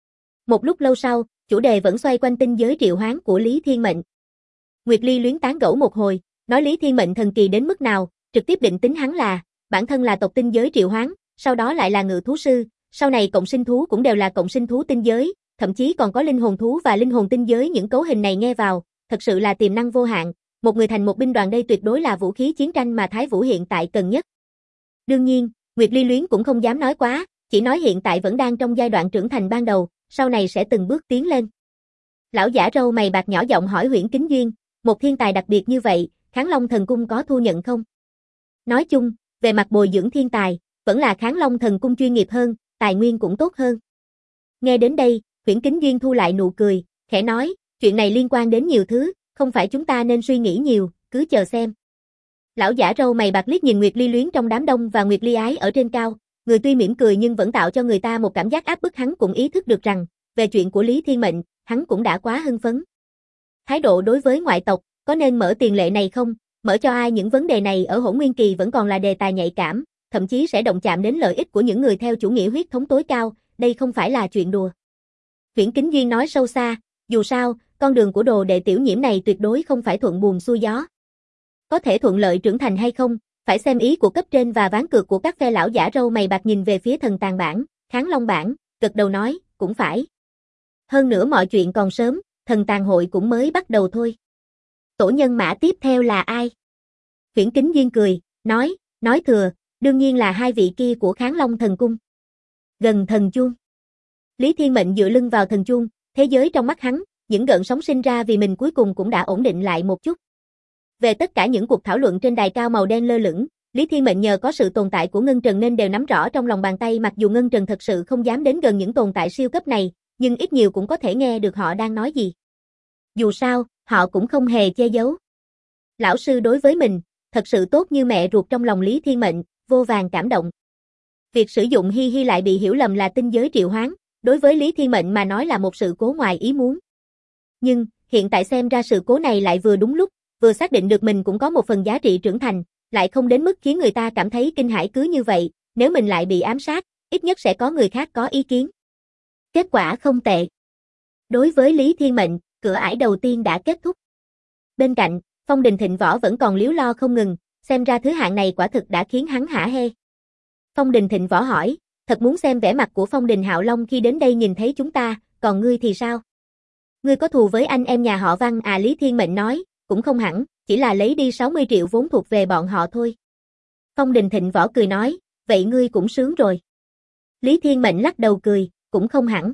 Một lúc lâu sau, chủ đề vẫn xoay quanh tinh giới triệu hoán của Lý Thiên Mệnh. Nguyệt Ly Luyến tán gẫu một hồi, nói Lý Thiên Mệnh thần kỳ đến mức nào, trực tiếp định tính hắn là, bản thân là tộc tinh giới triệu hoán, sau đó lại là ngự thú sư, sau này cộng sinh thú cũng đều là cộng sinh thú tinh giới, thậm chí còn có linh hồn thú và linh hồn tinh giới. Những cấu hình này nghe vào, thật sự là tiềm năng vô hạn, một người thành một binh đoàn đây tuyệt đối là vũ khí chiến tranh mà Thái Vũ hiện tại cần nhất. Đương nhiên, Nguyệt Ly Luyến cũng không dám nói quá, chỉ nói hiện tại vẫn đang trong giai đoạn trưởng thành ban đầu, sau này sẽ từng bước tiến lên. Lão giả râu mày bạc nhỏ giọng hỏi Huyễn Kính Duyên, một thiên tài đặc biệt như vậy, Kháng Long Thần Cung có thu nhận không? Nói chung, về mặt bồi dưỡng thiên tài, vẫn là Kháng Long Thần Cung chuyên nghiệp hơn, tài nguyên cũng tốt hơn. Nghe đến đây, Huyễn Kính Duyên thu lại nụ cười, khẽ nói, chuyện này liên quan đến nhiều thứ, không phải chúng ta nên suy nghĩ nhiều, cứ chờ xem. Lão giả râu mày bạc liếc nhìn Nguyệt Ly Luyến trong đám đông và Nguyệt Ly Ái ở trên cao, người tuy mỉm cười nhưng vẫn tạo cho người ta một cảm giác áp bức. Hắn cũng ý thức được rằng, về chuyện của Lý Thiên Mệnh, hắn cũng đã quá hưng phấn. Thái độ đối với ngoại tộc, có nên mở tiền lệ này không? Mở cho ai? Những vấn đề này ở Hỗn Nguyên Kỳ vẫn còn là đề tài nhạy cảm, thậm chí sẽ động chạm đến lợi ích của những người theo chủ nghĩa huyết thống tối cao, đây không phải là chuyện đùa. Huyễn Kính Duyên nói sâu xa, dù sao, con đường của đồ đệ tiểu nhiễm này tuyệt đối không phải thuận buồm xuôi gió. Có thể thuận lợi trưởng thành hay không, phải xem ý của cấp trên và ván cược của các phe. Lão giả râu mày bạc nhìn về phía Thần Tàng Bảng, Kháng Long Bảng, gật đầu nói, cũng phải. Hơn nữa mọi chuyện còn sớm, Thần Tàng hội cũng mới bắt đầu thôi. Tổ nhân mã tiếp theo là ai? Huyễn Kính Duyên cười, nói thừa, đương nhiên là hai vị kia của Kháng Long Thần Cung. Gần thần chuông. Lý Thiên Mệnh dựa lưng vào thần chuông, thế giới trong mắt hắn, những gợn sóng sinh ra vì mình cuối cùng cũng đã ổn định lại một chút. Về tất cả những cuộc thảo luận trên đài cao màu đen lơ lửng, Lý Thiên Mệnh nhờ có sự tồn tại của Ngân Trần nên đều nắm rõ trong lòng bàn tay. Mặc dù Ngân Trần thật sự không dám đến gần những tồn tại siêu cấp này, nhưng ít nhiều cũng có thể nghe được họ đang nói gì. Dù sao, họ cũng không hề che giấu. Lão sư đối với mình, thật sự tốt như mẹ ruột. Trong lòng Lý Thiên Mệnh, vô vàn cảm động. Việc sử dụng hi hi lại bị hiểu lầm là tinh giới triệu hoán, đối với Lý Thiên Mệnh mà nói là một sự cố ngoài ý muốn. Nhưng, hiện tại xem ra sự cố này lại vừa đúng lúc, vừa xác định được mình cũng có một phần giá trị trưởng thành, lại không đến mức khiến người ta cảm thấy kinh hãi. Cứ như vậy, nếu mình lại bị ám sát, ít nhất sẽ có người khác có ý kiến. Kết quả không tệ. Đối với Lý Thiên Mệnh, cửa ải đầu tiên đã kết thúc. Bên cạnh, Phong Đình Thịnh Võ vẫn còn líu lo không ngừng, xem ra thứ hạng này quả thực đã khiến hắn hả hê. Phong Đình Thịnh Võ hỏi, thật muốn xem vẻ mặt của Phong Đình Hạo Long khi đến đây nhìn thấy chúng ta, còn ngươi thì sao? Ngươi có thù với anh em nhà họ Văn à? Lý Thiên Mệnh nói, cũng không hẳn, chỉ là lấy đi 60 triệu vốn thuộc về bọn họ thôi. Phong Đình Thịnh Võ cười nói, vậy ngươi cũng sướng rồi. Lý Thiên Mệnh lắc đầu cười, cũng không hẳn.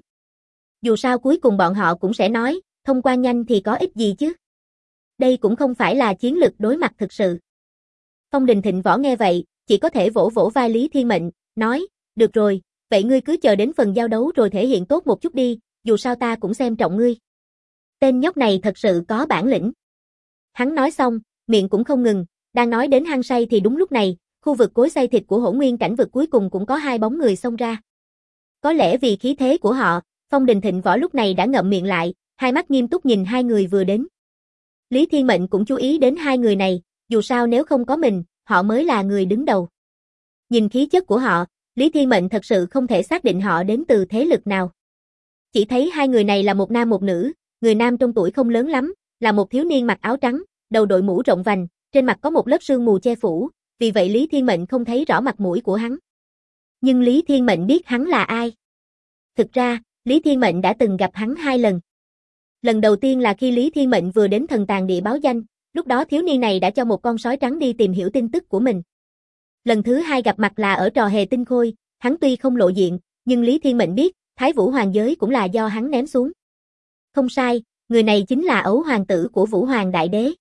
Dù sao cuối cùng bọn họ cũng sẽ nói, thông quan nhanh thì có ích gì chứ. Đây cũng không phải là chiến lược đối mặt thực sự. Phong Đình Thịnh Võ nghe vậy, chỉ có thể vỗ vỗ vai Lý Thiên Mệnh, nói, được rồi, vậy ngươi cứ chờ đến phần giao đấu rồi thể hiện tốt một chút đi, dù sao ta cũng xem trọng ngươi. Tên nhóc này thật sự có bản lĩnh. Hắn nói xong, miệng cũng không ngừng, đang nói đến hang say thì đúng lúc này, khu vực cối xay thịt của Hỗn Nguyên cảnh vực cuối cùng cũng có hai bóng người xông ra. Có lẽ vì khí thế của họ, Phong Đình Thịnh Võ lúc này đã ngậm miệng lại, hai mắt nghiêm túc nhìn hai người vừa đến. Lý Thiên Mệnh cũng chú ý đến hai người này, dù sao nếu không có mình, họ mới là người đứng đầu. Nhìn khí chất của họ, Lý Thiên Mệnh thật sự không thể xác định họ đến từ thế lực nào. Chỉ thấy hai người này là một nam một nữ, người nam trong tuổi không lớn lắm, là một thiếu niên mặc áo trắng, đầu đội mũ rộng vành, trên mặt có một lớp sương mù che phủ, vì vậy Lý Thiên Mệnh không thấy rõ mặt mũi của hắn. Nhưng Lý Thiên Mệnh biết hắn là ai. Thực ra, Lý Thiên Mệnh đã từng gặp hắn 2 lần. Lần đầu tiên là khi Lý Thiên Mệnh vừa đến Thần Tàng Địa báo danh, lúc đó thiếu niên này đã cho một con sói trắng đi tìm hiểu tin tức của mình. Lần thứ 2 gặp mặt là ở trò hề tinh khôi, hắn tuy không lộ diện, nhưng Lý Thiên Mệnh biết, Thái Vũ Hoàng giới cũng là do hắn ném xuống. Không sai, người này chính là ấu hoàng tử của Vũ Hoàng Đại Đế.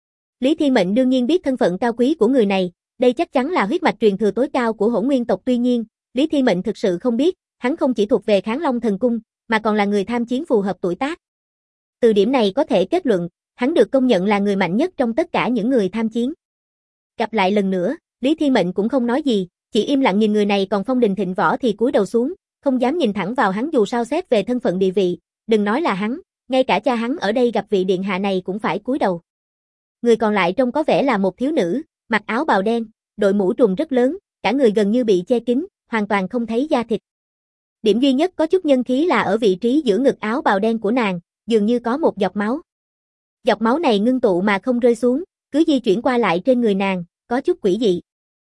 Lý Thiên Mệnh đương nhiên biết thân phận cao quý của người này, đây chắc chắn là huyết mạch truyền thừa tối cao của Hỗn Nguyên tộc. Tuy nhiên, Lý Thiên Mệnh thực sự không biết, hắn không chỉ thuộc về Kháng Long Thần Cung, mà còn là người tham chiến phù hợp tuổi tác. Từ điểm này có thể kết luận, hắn được công nhận là người mạnh nhất trong tất cả những người tham chiến. Gặp lại lần nữa, Lý Thiên Mệnh cũng không nói gì, chỉ im lặng nhìn người này, còn Phong Đình Thịnh Võ thì cúi đầu xuống, không dám nhìn thẳng vào hắn, dù sao xét về thân phận địa vị, đừng nói là hắn, ngay cả cha hắn ở đây gặp vị điện hạ này cũng phải cúi đầu. Người còn lại trông có vẻ là một thiếu nữ, mặc áo bào đen, đội mũ trùm rất lớn, cả người gần như bị che kín, hoàn toàn không thấy da thịt. Điểm duy nhất có chút nhân khí là ở vị trí giữa ngực áo bào đen của nàng, dường như có một giọt máu. Giọt máu này ngưng tụ mà không rơi xuống, cứ di chuyển qua lại trên người nàng, có chút quỷ dị.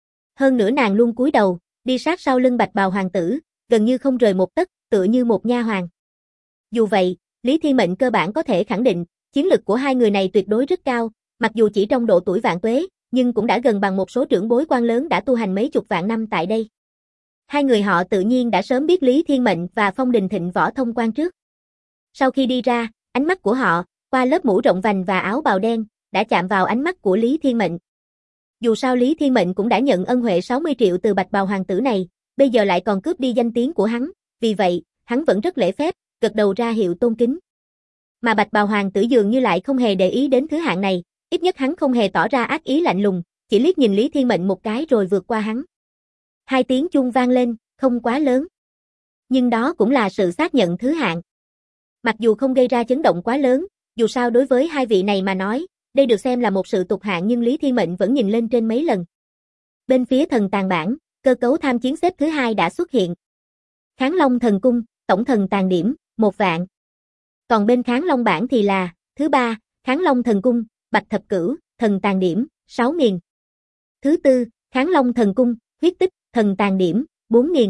Hơn nữa nàng luôn cúi đầu, đi sát sau lưng bạch bào hoàng tử, gần như không rời một tấc, tựa như một nha hoàn. Dù vậy, Lý Thiên Mệnh cơ bản có thể khẳng định, chiến lực của hai người này tuyệt đối rất cao, mặc dù chỉ trong độ tuổi vạn tuế, nhưng cũng đã gần bằng một số trưởng bối quan lớn đã tu hành mấy chục vạn năm tại đây. Hai người họ tự nhiên đã sớm biết Lý Thiên Mệnh và Phong Đình Thịnh Võ thông quan trước. Sau khi đi ra, ánh mắt của họ, qua lớp mũ rộng vành và áo bào đen, đã chạm vào ánh mắt của Lý Thiên Mệnh. Dù sao Lý Thiên Mệnh cũng đã nhận ân huệ 60 triệu từ bạch bào hoàng tử này, bây giờ lại còn cướp đi danh tiếng của hắn, vì vậy, hắn vẫn rất lễ phép, gật đầu ra hiệu tôn kính. Mà bạch bào hoàng tử dường như lại không hề để ý đến thứ hạng này, ít nhất hắn không hề tỏ ra ác ý lạnh lùng, chỉ liếc nhìn Lý Thiên Mệnh một cái rồi vượt qua hắn. Hai tiếng chuông vang lên, không quá lớn. Nhưng đó cũng là sự xác nhận thứ hạng. Mặc dù không gây ra chấn động quá lớn, dù sao đối với hai vị này mà nói, đây được xem là một sự tục hạng, nhưng Lý Thiên Mệnh vẫn nhìn lên trên mấy lần. Bên phía thần tàn bảng, cơ cấu tham chiến xếp thứ hai đã xuất hiện. Kháng Long Thần Cung, tổng thần tàn điểm, 1 vạn. Còn bên Kháng Long bảng thì là, thứ ba, Kháng Long Thần Cung, Bạch Thập Cửu, thần tàn điểm, 6.000. Thứ tư, Kháng Long Thần Cung, huyết tích, thần tàn điểm, 4.000.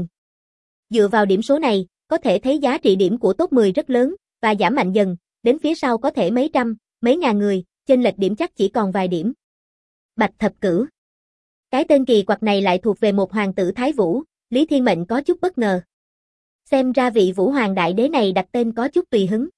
Dựa vào điểm số này, có thể thấy giá trị điểm của top 10 rất lớn, và giảm mạnh dần, đến phía sau có thể mấy trăm, mấy ngàn người, chênh lệch điểm chắc chỉ còn vài điểm. Bạch Thập Cửu. Cái tên kỳ quặc này lại thuộc về một hoàng tử Thái Vũ, Lý Thiên Mệnh có chút bất ngờ. Xem ra vị Vũ Hoàng Đại Đế này đặt tên có chút tùy hứng.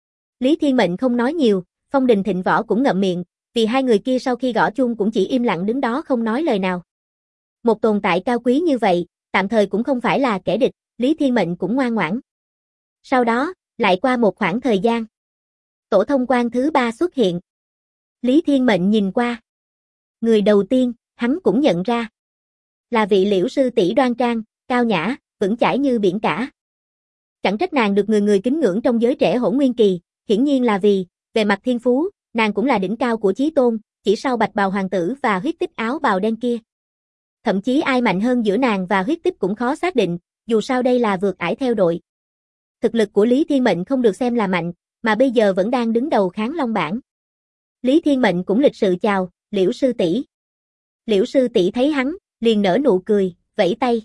Lý Thiên Mệnh không nói nhiều, Phong Đình Thịnh Võ cũng ngậm miệng, vì hai người kia sau khi gõ chuông cũng chỉ im lặng đứng đó không nói lời nào. Một tồn tại cao quý như vậy, tạm thời cũng không phải là kẻ địch, Lý Thiên Mệnh cũng ngoan ngoãn. Sau đó, lại qua một khoảng thời gian. Tổ thông quan thứ ba xuất hiện. Lý Thiên Mệnh nhìn qua. Người đầu tiên, hắn cũng nhận ra. Là vị Liễu sư tỷ đoan trang, cao nhã, vững chãi như biển cả. Chẳng trách nàng được người người kính ngưỡng trong giới trẻ Hỗn Nguyên Kỳ, hiển nhiên là vì, về mặt thiên phú, nàng cũng là đỉnh cao của chí tôn, chỉ sau bạch bào hoàng tử và huyết tích áo bào đen kia. Thậm chí ai mạnh hơn giữa nàng và huyết tích cũng khó xác định, dù sao đây là vượt ải theo đội. Thực lực của Lý Thiên Mệnh không được xem là mạnh, mà bây giờ vẫn đang đứng đầu Kháng Long bảng. Lý Thiên Mệnh cũng lịch sự chào, Liễu sư tỷ. Liễu sư tỷ thấy hắn, liền nở nụ cười, vẫy tay.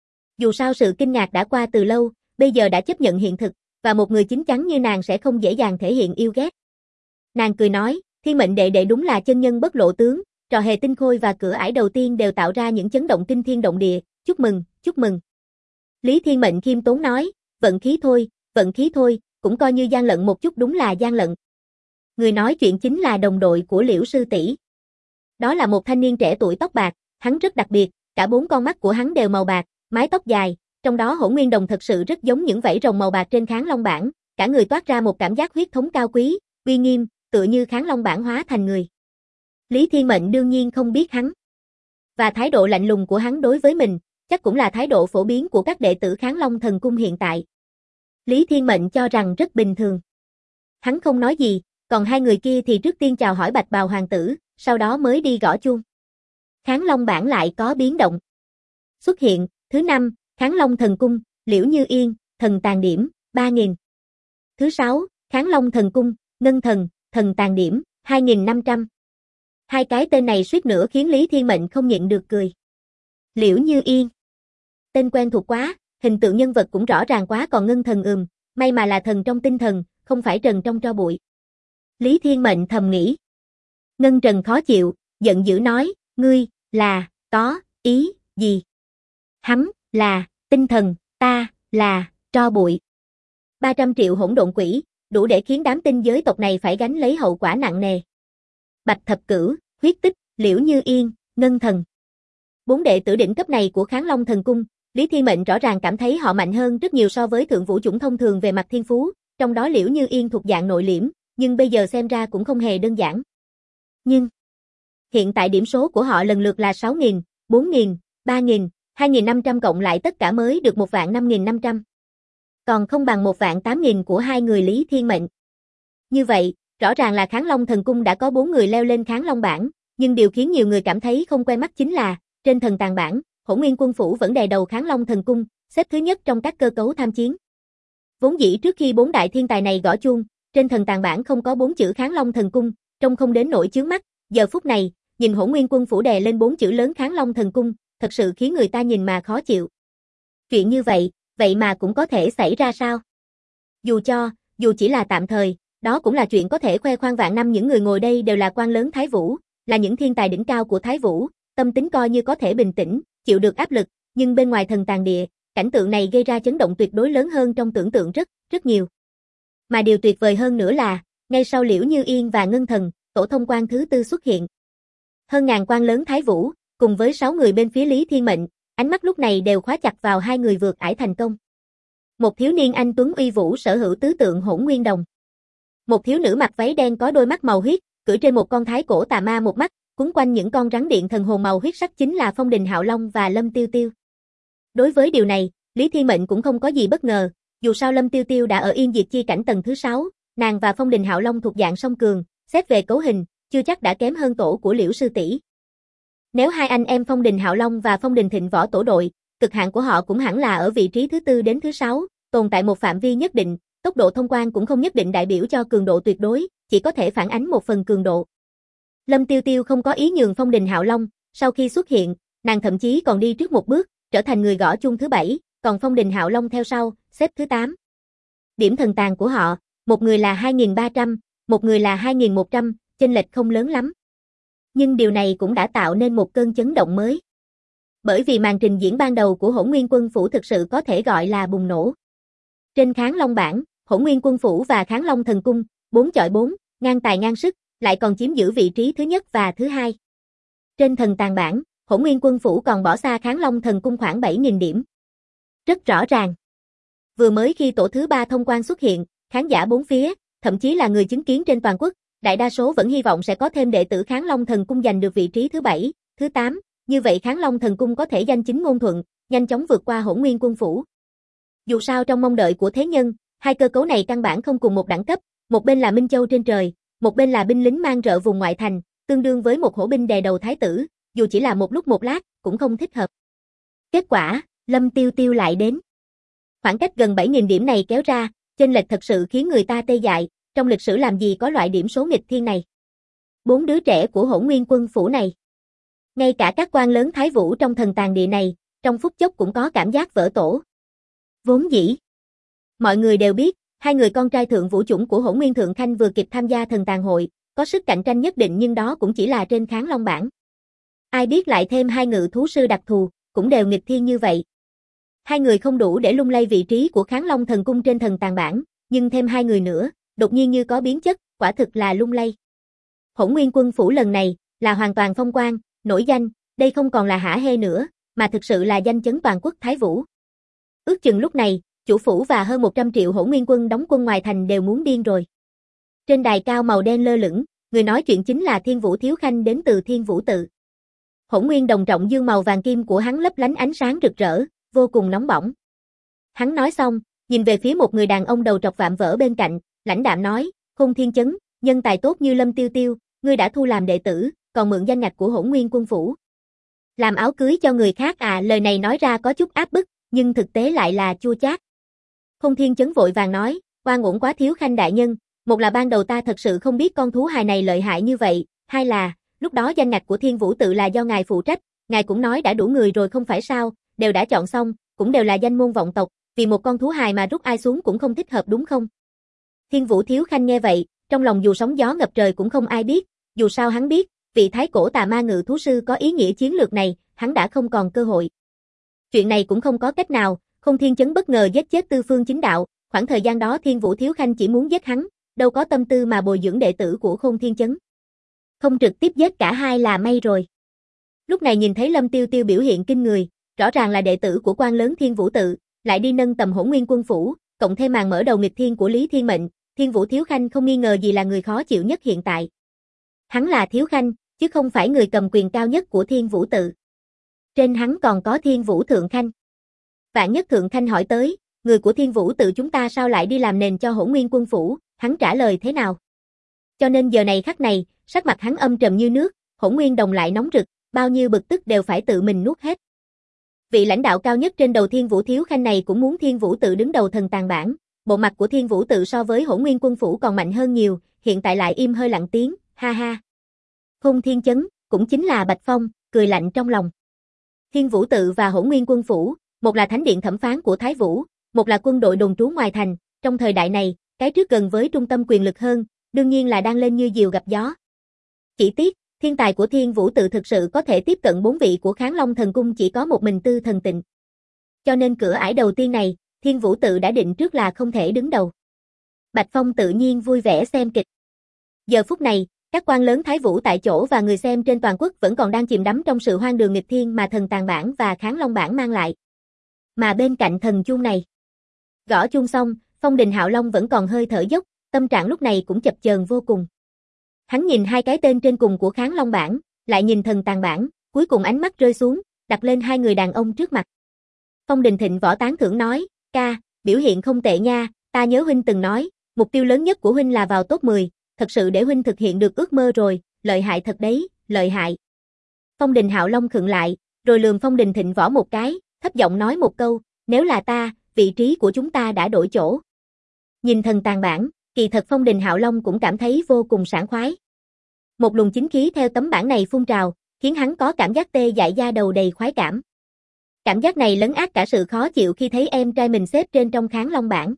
Dù sao sự kinh ngạc đã qua từ lâu, bây giờ đã chấp nhận hiện thực, và một người chín chắn như nàng sẽ không dễ dàng thể hiện yêu ghét. Nàng cười nói, Thiên Mệnh đệ đệ đúng là chân nhân bất lộ tướng, trò hề tinh khôi và cửa ải đầu tiên đều tạo ra những chấn động kinh thiên động địa, chúc mừng, chúc mừng. Lý Thiên Mệnh khiêm tốn nói, vận khí thôi, cũng coi như gian lận một chút, đúng là gian lận. Người nói chuyện chính là đồng đội của Liễu sư tỷ. Đó là một thanh niên trẻ tuổi tóc bạc, hắn rất đặc biệt, cả 4 con mắt của hắn đều màu bạc, mái tóc dài, trong đó Hỗn Nguyên Đồng thật sự rất giống những vảy rồng màu bạc trên Kháng Long bảng, cả người toát ra một cảm giác huyết thống cao quý, uy nghiêm, tựa như Kháng Long bảng hóa thành người. Lý Thiên Mệnh đương nhiên không biết hắn. Và thái độ lạnh lùng của hắn đối với mình, chắc cũng là thái độ phổ biến của các đệ tử Kháng Long Thần Cung hiện tại. Lý Thiên Mệnh cho rằng rất bình thường. Hắn không nói gì, còn hai người kia thì trước tiên chào hỏi bạch bào hoàng tử, sau đó mới đi gõ chuông. Kháng Long bảng lại có biến động. Xuất hiện, thứ 5, Kháng Long Thần Cung, Liễu Như Yên, thần tàn điểm, 3.000. Thứ 6, Kháng Long Thần Cung, Ngân Thần, thần tàn điểm, 2.500. Hai cái tên này suýt nữa khiến Lý Thiên Mệnh không nhịn được cười. Liễu Như Yên. Tên quen thuộc quá, hình tượng nhân vật cũng rõ ràng quá, còn Ngân Thần may mà là thần trong tinh thần, không phải trần trong tro bụi. Lý Thiên Mệnh thầm nghĩ. Ngân Trần khó chịu, giận dữ nói, ngươi, là, có, ý, gì? Hắn, là, tinh thần, ta, là, tro bụi. 300 triệu hỗn độn quỷ, đủ để khiến đám tinh giới tộc này phải gánh lấy hậu quả nặng nề. Bạch Thập Cửu, huyết tích, Liễu Như Yên, Ngân Thần. 4 đệ tử đỉnh cấp này của Kháng Long Thần Cung, Lý Thiên Mệnh rõ ràng cảm thấy họ mạnh hơn rất nhiều so với thượng vũ chủng thông thường về mặt thiên phú, trong đó Liễu Như Yên thuộc dạng nội liễm, nhưng bây giờ xem ra cũng không hề đơn giản. Nhưng hiện tại điểm số của họ lần lượt là 6.000, 4.000, 3.000, 2.500 cộng lại tất cả mới được 1.500.500. Còn không bằng 1.800.000 của hai người Lý Thiên Mệnh. Như vậy, rõ ràng là Kháng Long Thần Cung đã có 4 người leo lên Kháng Long bảng, nhưng điều khiến nhiều người cảm thấy không quen mắt chính là, trên thần tàng bảng, Hỗn Nguyên Quân Phủ vẫn đè đầu Kháng Long Thần Cung, xếp thứ nhất trong các cơ cấu tham chiến. Vốn dĩ trước khi 4 đại thiên tài này gõ chuông, trên thần tàng bảng không có 4 chữ Kháng Long Thần Cung, trông không đến nỗi chướng mắt, giờ phút này, nhìn Hỗn Nguyên Quân Phủ đè lên 4 chữ lớn Kháng Long Thần Cung, thật sự khiến người ta nhìn mà khó chịu. Chuyện như vậy mà cũng có thể xảy ra sao? Dù chỉ là tạm thời, đó cũng là chuyện có thể khoe khoang vạn năm. Những người ngồi đây đều là quan lớn Thái Vũ, là những thiên tài đỉnh cao của Thái Vũ, tâm tính coi như có thể bình tĩnh, chịu được áp lực, nhưng bên ngoài thần tàng địa, cảnh tượng này gây ra chấn động tuyệt đối lớn hơn trong tưởng tượng rất nhiều. Mà điều tuyệt vời hơn nữa là, ngay sau Liễu Như Yên và Ngân Thần, tổ thông quan thứ tư xuất hiện. Hơn ngàn quan lớn Thái Vũ, cùng với 6 người bên phía Lý Thiên Mệnh, ánh mắt lúc này đều khóa chặt vào hai người vượt ải thành công. Một thiếu niên anh tuấn uy vũ sở hữu tứ tượng Hỗn Nguyên Đồng. Một thiếu nữ mặc váy đen có đôi mắt màu huyết, cưỡi trên một con thái cổ tà ma một mắt, quấn quanh những con rắn điện thần hồn màu huyết sắc chính là Phong Đình Hạo Long và Lâm Tiêu Tiêu. Đối với điều này, Lý Thiên Mệnh cũng không có gì bất ngờ, dù sao Lâm Tiêu Tiêu đã ở Yên Diệt Chi cảnh tầng thứ 6, nàng và Phong Đình Hạo Long thuộc dạng song cường, xét về cấu hình, chưa chắc đã kém hơn tổ của Liễu sư tỷ. Nếu hai anh em Phong Đình Hạo Long và Phong Đình Thịnh Võ tổ đội, cực hạn của họ cũng hẳn là ở vị trí thứ 4 đến thứ 6, tồn tại một phạm vi nhất định, tốc độ thông quan cũng không nhất định đại biểu cho cường độ tuyệt đối, chỉ có thể phản ánh một phần cường độ. Lâm Tiêu Tiêu không có ý nhường Phong Đình Hạo Long, sau khi xuất hiện, nàng thậm chí còn đi trước một bước, trở thành người gõ chuông thứ 7, còn Phong Đình Hạo Long theo sau, xếp thứ 8. Điểm thần tàng của họ, một người là 2.300, một người là 2.100, chênh lệch không lớn lắm. Nhưng điều này cũng đã tạo nên một cơn chấn động mới. Bởi vì màn trình diễn ban đầu của Hỗn Nguyên Quân Phủ thực sự có thể gọi là bùng nổ. Trên Kháng Long bảng, Hỗn Nguyên Quân Phủ và Kháng Long Thần Cung, 4 chọi 4, ngang tài ngang sức, lại còn chiếm giữ vị trí thứ nhất và thứ 2. Trên thần tàng bảng, Hỗn Nguyên Quân Phủ còn bỏ xa Kháng Long Thần Cung khoảng 7.000 điểm. Rất rõ ràng. Vừa mới khi tổ thứ 3 thông quan xuất hiện, khán giả bốn phía, thậm chí là người chứng kiến trên toàn quốc, đại đa số vẫn hy vọng sẽ có thêm đệ tử Kháng Long Thần Cung giành được vị trí thứ 7, thứ 8, như vậy Kháng Long Thần Cung có thể danh chính ngôn thuận, nhanh chóng vượt qua Hỗn Nguyên Quân Phủ. Dù sao trong mong đợi của thế nhân, hai cơ cấu này căn bản không cùng một đẳng cấp, một bên là Minh Châu trên trời, một bên là binh lính mang rợ vùng ngoại thành, tương đương với một hổ binh đè đầu thái tử, dù chỉ là một lúc một lát, cũng không thích hợp. Kết quả, Lâm Tiêu Tiêu lại đến. Khoảng cách gần 7.000 điểm này kéo ra, chênh lệch thật sự khiến người ta tê dại, trong lịch sử làm gì có loại điểm số nghịch thiên này. 4 đứa trẻ của Hỗn Nguyên Quân Phủ này. Ngay cả các quan lớn Thái Vũ trong thần tàng địa này, trong phút chốc cũng có cảm giác vỡ tổ. Vốn dĩ, mọi người đều biết, hai người con trai thượng vũ chủng của Hỗn Nguyên Thượng Khanh vừa kịp tham gia thần tàng hội, có sức cạnh tranh nhất định nhưng đó cũng chỉ là trên Kháng Long bảng. Ai biết lại thêm hai ngự thú sư đặc thù, cũng đều nghịch thiên như vậy. Hai người không đủ để lung lay vị trí của Kháng Long Thần Cung trên thần tàng bảng, nhưng thêm hai người nữa, đột nhiên như có biến chất, quả thực là lung lay. Hỗn Nguyên Quân Phủ lần này, là hoàn toàn phong quang, nổi danh, đây không còn là hả hê nữa, mà thực sự là danh chấn toàn quốc Thái Vũ. Ước chừng lúc này, chủ phủ và hơn 100 triệu Hỗn Nguyên quân đóng quân ngoài thành đều muốn điên rồi. Trên đài cao màu đen lơ lửng, người nói chuyện chính là Thiên Vũ Thiếu Khanh đến từ Thiên Vũ tự. Hỗn Nguyên đồng trọng dương màu vàng kim của hắn lấp lánh ánh sáng rực rỡ, vô cùng nóng bỏng. Hắn nói xong, nhìn về phía một người đàn ông đầu trọc vạm vỡ bên cạnh, lãnh đạm nói, Khôn Thiên Chấn, nhân tài tốt như Lâm Tiêu Tiêu, ngươi đã thu làm đệ tử, còn mượn danh ngạch của Hỗn Nguyên Quân Phủ. Làm áo cưới cho người khác à? Lời này nói ra có chút áp bức, nhưng thực tế lại là chua chát. Khôn Thiên Chấn vội vàng nói, oan uổng quá Thiếu Khanh đại nhân, một là ban đầu ta thật sự không biết con thú hài này lợi hại như vậy, hai là, lúc đó danh ngạch của Thiên Vũ tự là do ngài phụ trách, ngài cũng nói đã đủ người rồi không phải sao, đều đã chọn xong, cũng đều là danh môn vọng tộc, vì một con thú hài mà rút ai xuống cũng không thích hợp đúng không? Thiên Vũ Thiếu Khanh nghe vậy, trong lòng dù sóng gió ngập trời cũng không ai biết, dù sao hắn biết, vị thái cổ tà ma ngự thú sư có ý nghĩa chiến lược này, hắn đã không còn cơ hội. Chuyện này cũng không có cách nào, Khôn Thiên Chấn bất ngờ giết chết Tư Phương Chính Đạo, khoảng thời gian đó Thiên Vũ Thiếu Khanh chỉ muốn giết hắn, đâu có tâm tư mà bồi dưỡng đệ tử của Khôn Thiên Chấn. Không trực tiếp giết cả hai là may rồi. Lúc này nhìn thấy Lâm Tiêu Tiêu biểu hiện kinh người, rõ ràng là đệ tử của quan lớn Thiên Vũ Tự, lại đi nâng tầm Hỗn Nguyên Quân phủ, cộng thêm màn mở đầu nghịch thiên của Lý Thiên Mệnh, Thiên Vũ Thiếu Khanh không nghi ngờ gì là người khó chịu nhất hiện tại. Hắn là Thiếu Khanh, chứ không phải người cầm quyền cao nhất của Thiên Vũ Tự. Trên hắn còn có Thiên Vũ Thượng Khanh. Vạn Nhất Thượng Khanh hỏi tới, người của Thiên Vũ Tự chúng ta sao lại đi làm nền cho Hỗn Nguyên Quân phủ, hắn trả lời thế nào? Cho nên giờ này khắc này, sắc mặt hắn âm trầm như nước, Hỗn Nguyên Đồng lại nóng rực, bao nhiêu bực tức đều phải tự mình nuốt hết. Vị lãnh đạo cao nhất trên đầu Thiên Vũ Thiếu Khanh này cũng muốn Thiên Vũ Tự đứng đầu thần tàn bảng, bộ mặt của Thiên Vũ Tự so với Hỗn Nguyên Quân phủ còn mạnh hơn nhiều, hiện tại lại im hơi lặng tiếng, ha ha. Khôn Thiên Chấn, cũng chính là Bạch Phong, cười lạnh trong lòng. Thiên Vũ Tự và Hỗn Nguyên Quân phủ, một là thánh điện thẩm phán của Thái Vũ, một là quân đội đồn trú ngoài thành, trong thời đại này, cái trước gần với trung tâm quyền lực hơn, đương nhiên là đang lên như diều gặp gió. Chỉ tiếc, thiên tài của Thiên Vũ Tự thực sự có thể tiếp cận 4 vị của Kháng Long Thần Cung chỉ có một mình Tư Thần Tịnh. Cho nên cửa ải đầu tiên này, Thiên Vũ Tự đã định trước là không thể đứng đầu. Bạch Phong tự nhiên vui vẻ xem kịch. Giờ phút này, các quan lớn Thái Vũ tại chỗ và người xem trên toàn quốc vẫn còn đang chìm đắm trong sự hoang đường nghịch thiên mà thần tàn bản và Kháng Long bản mang lại. Mà bên cạnh thần chuông này, gõ chuông xong, Phong Đình Hạo Long vẫn còn hơi thở dốc, tâm trạng lúc này cũng chập chờn vô cùng. Hắn nhìn hai cái tên trên cùng của Kháng Long bản, lại nhìn thần tàn bản, cuối cùng ánh mắt rơi xuống, đặt lên hai người đàn ông trước mặt. Phong Đình Thịnh võ tán thưởng nói, ca, biểu hiện không tệ nha, ta nhớ huynh từng nói, mục tiêu lớn nhất của huynh là vào top 10, thật sự để huynh thực hiện được ước mơ rồi, lợi hại thật đấy, lợi hại. Phong Đình Hạo Long khựng lại, rồi lườm Phong Đình Thịnh võ một cái, thấp giọng nói một câu, nếu là ta, vị trí của chúng ta đã đổi chỗ. Nhìn thần tàn bản, kỳ thật Phong Đình Hạo Long cũng cảm thấy vô cùng sảng khoái. Một luồng chính khí theo tấm bản này phun trào, khiến hắn có cảm giác tê dại da đầu đầy khoái cảm. Cảm giác này lấn át cả sự khó chịu khi thấy em trai mình xếp trên trong Kháng Long bản.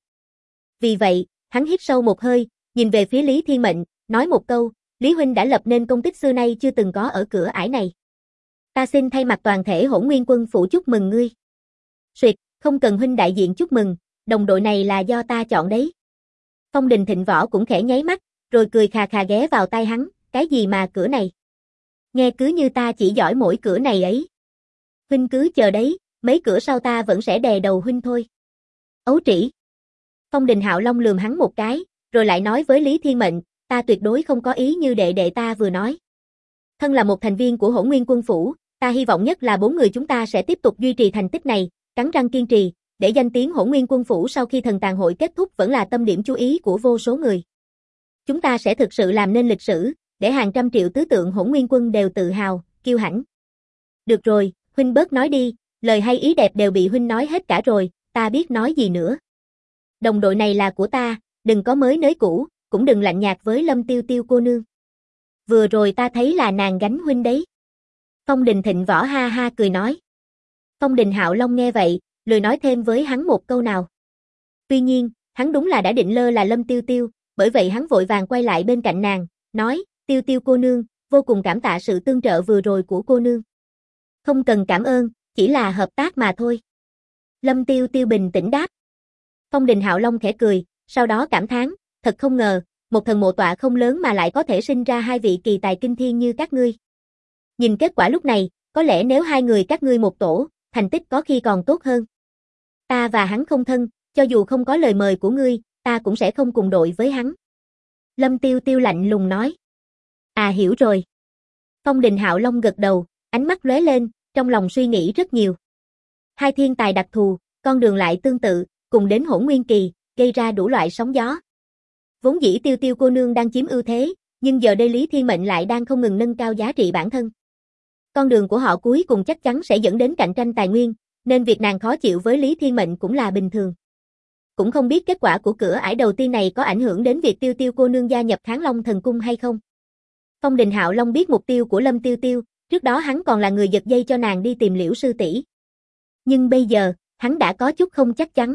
Vì vậy, hắn hít sâu một hơi, nhìn về phía Lý Thiên Mệnh, nói một câu, Lý huynh đã lập nên công tích xưa nay chưa từng có ở cửa ải này. Ta xin thay mặt toàn thể Hỗn Nguyên Quân phủ chúc mừng ngươi. Suyệt, không cần huynh đại diện chúc mừng, đồng đội này là do ta chọn đấy. Phong Đình Thịnh võ cũng khẽ nháy mắt, rồi cười khà khà ghé vào tai hắn, cái gì mà cửa này? Nghe cứ như ta chỉ giỏi mỗi cửa này ấy. Huynh cứ chờ đấy, mấy cửa sau ta vẫn sẽ đè đầu huynh thôi. Ấu trĩ. Phong Đình Hạo Long lườm hắn một cái, rồi lại nói với Lý Thiên Mệnh, ta tuyệt đối không có ý như đệ đệ ta vừa nói. Thân là một thành viên của Hỗn Nguyên Quân phủ, ta hy vọng nhất là 4 người chúng ta sẽ tiếp tục duy trì thành tích này, cắn răng kiên trì, để danh tiếng Hỗn Nguyên Quân phủ sau khi thần tàn hội kết thúc vẫn là tâm điểm chú ý của vô số người. Chúng ta sẽ thực sự làm nên lịch sử, để hàng trăm triệu tứ tượng Hỗn Nguyên Quân đều tự hào, kiêu hãnh. Được rồi, huynh bớt nói đi, lời hay ý đẹp đều bị huynh nói hết cả rồi, ta biết nói gì nữa. Đồng đội này là của ta, đừng có mới nới cũ, cũng đừng lạnh nhạt với Lâm Tiêu Tiêu cô nương. Vừa rồi ta thấy là nàng gánh huynh đấy. Phong Đình Thịnh võ ha ha cười nói. Phong Đình Hạo Long nghe vậy, lười nói thêm với hắn một câu nào. Tuy nhiên, hắn đúng là đã định lơ là Lâm Tiêu Tiêu, bởi vậy hắn vội vàng quay lại bên cạnh nàng, nói, Tiêu Tiêu cô nương, vô cùng cảm tạ sự tương trợ vừa rồi của cô nương. Không cần cảm ơn, chỉ là hợp tác mà thôi. Lâm Tiêu Tiêu bình tĩnh đáp. Phong Đình Hạo Long khẽ cười, sau đó cảm thán, thật không ngờ, một thần mộ tọa không lớn mà lại có thể sinh ra hai vị kỳ tài kinh thiên như các ngươi. Nhìn kết quả lúc này, có lẽ nếu hai người các ngươi một tổ, thành tích có khi còn tốt hơn. Ta và hắn không thân, cho dù không có lời mời của ngươi, ta cũng sẽ không cùng đội với hắn. Lâm Tiêu Tiêu lạnh lùng nói. À hiểu rồi. Phong Đình Hạo Long gật đầu, ánh mắt lóe lên, trong lòng suy nghĩ rất nhiều. Hai thiên tài đặc thù, con đường lại tương tự, cùng đến Hỗn Nguyên kỳ, gây ra đủ loại sóng gió. Vốn dĩ Tiêu Tiêu cô nương đang chiếm ưu thế, nhưng giờ đây Lý Thiên Mệnh lại đang không ngừng nâng cao giá trị bản thân. Con đường của họ cuối cùng chắc chắn sẽ dẫn đến cạnh tranh tài nguyên, nên việc nàng khó chịu với Lý Thiên Mệnh cũng là bình thường. Cũng không biết kết quả của cửa ải đầu tiên này có ảnh hưởng đến việc Tiêu Tiêu cô nương gia nhập Kháng Long Thần Cung hay không. Phong Đình Hạo Long biết mục tiêu của Lâm Tiêu Tiêu, trước đó hắn còn là người giật dây cho nàng đi tìm Liễu sư tỷ. Nhưng bây giờ, hắn đã có chút không chắc chắn.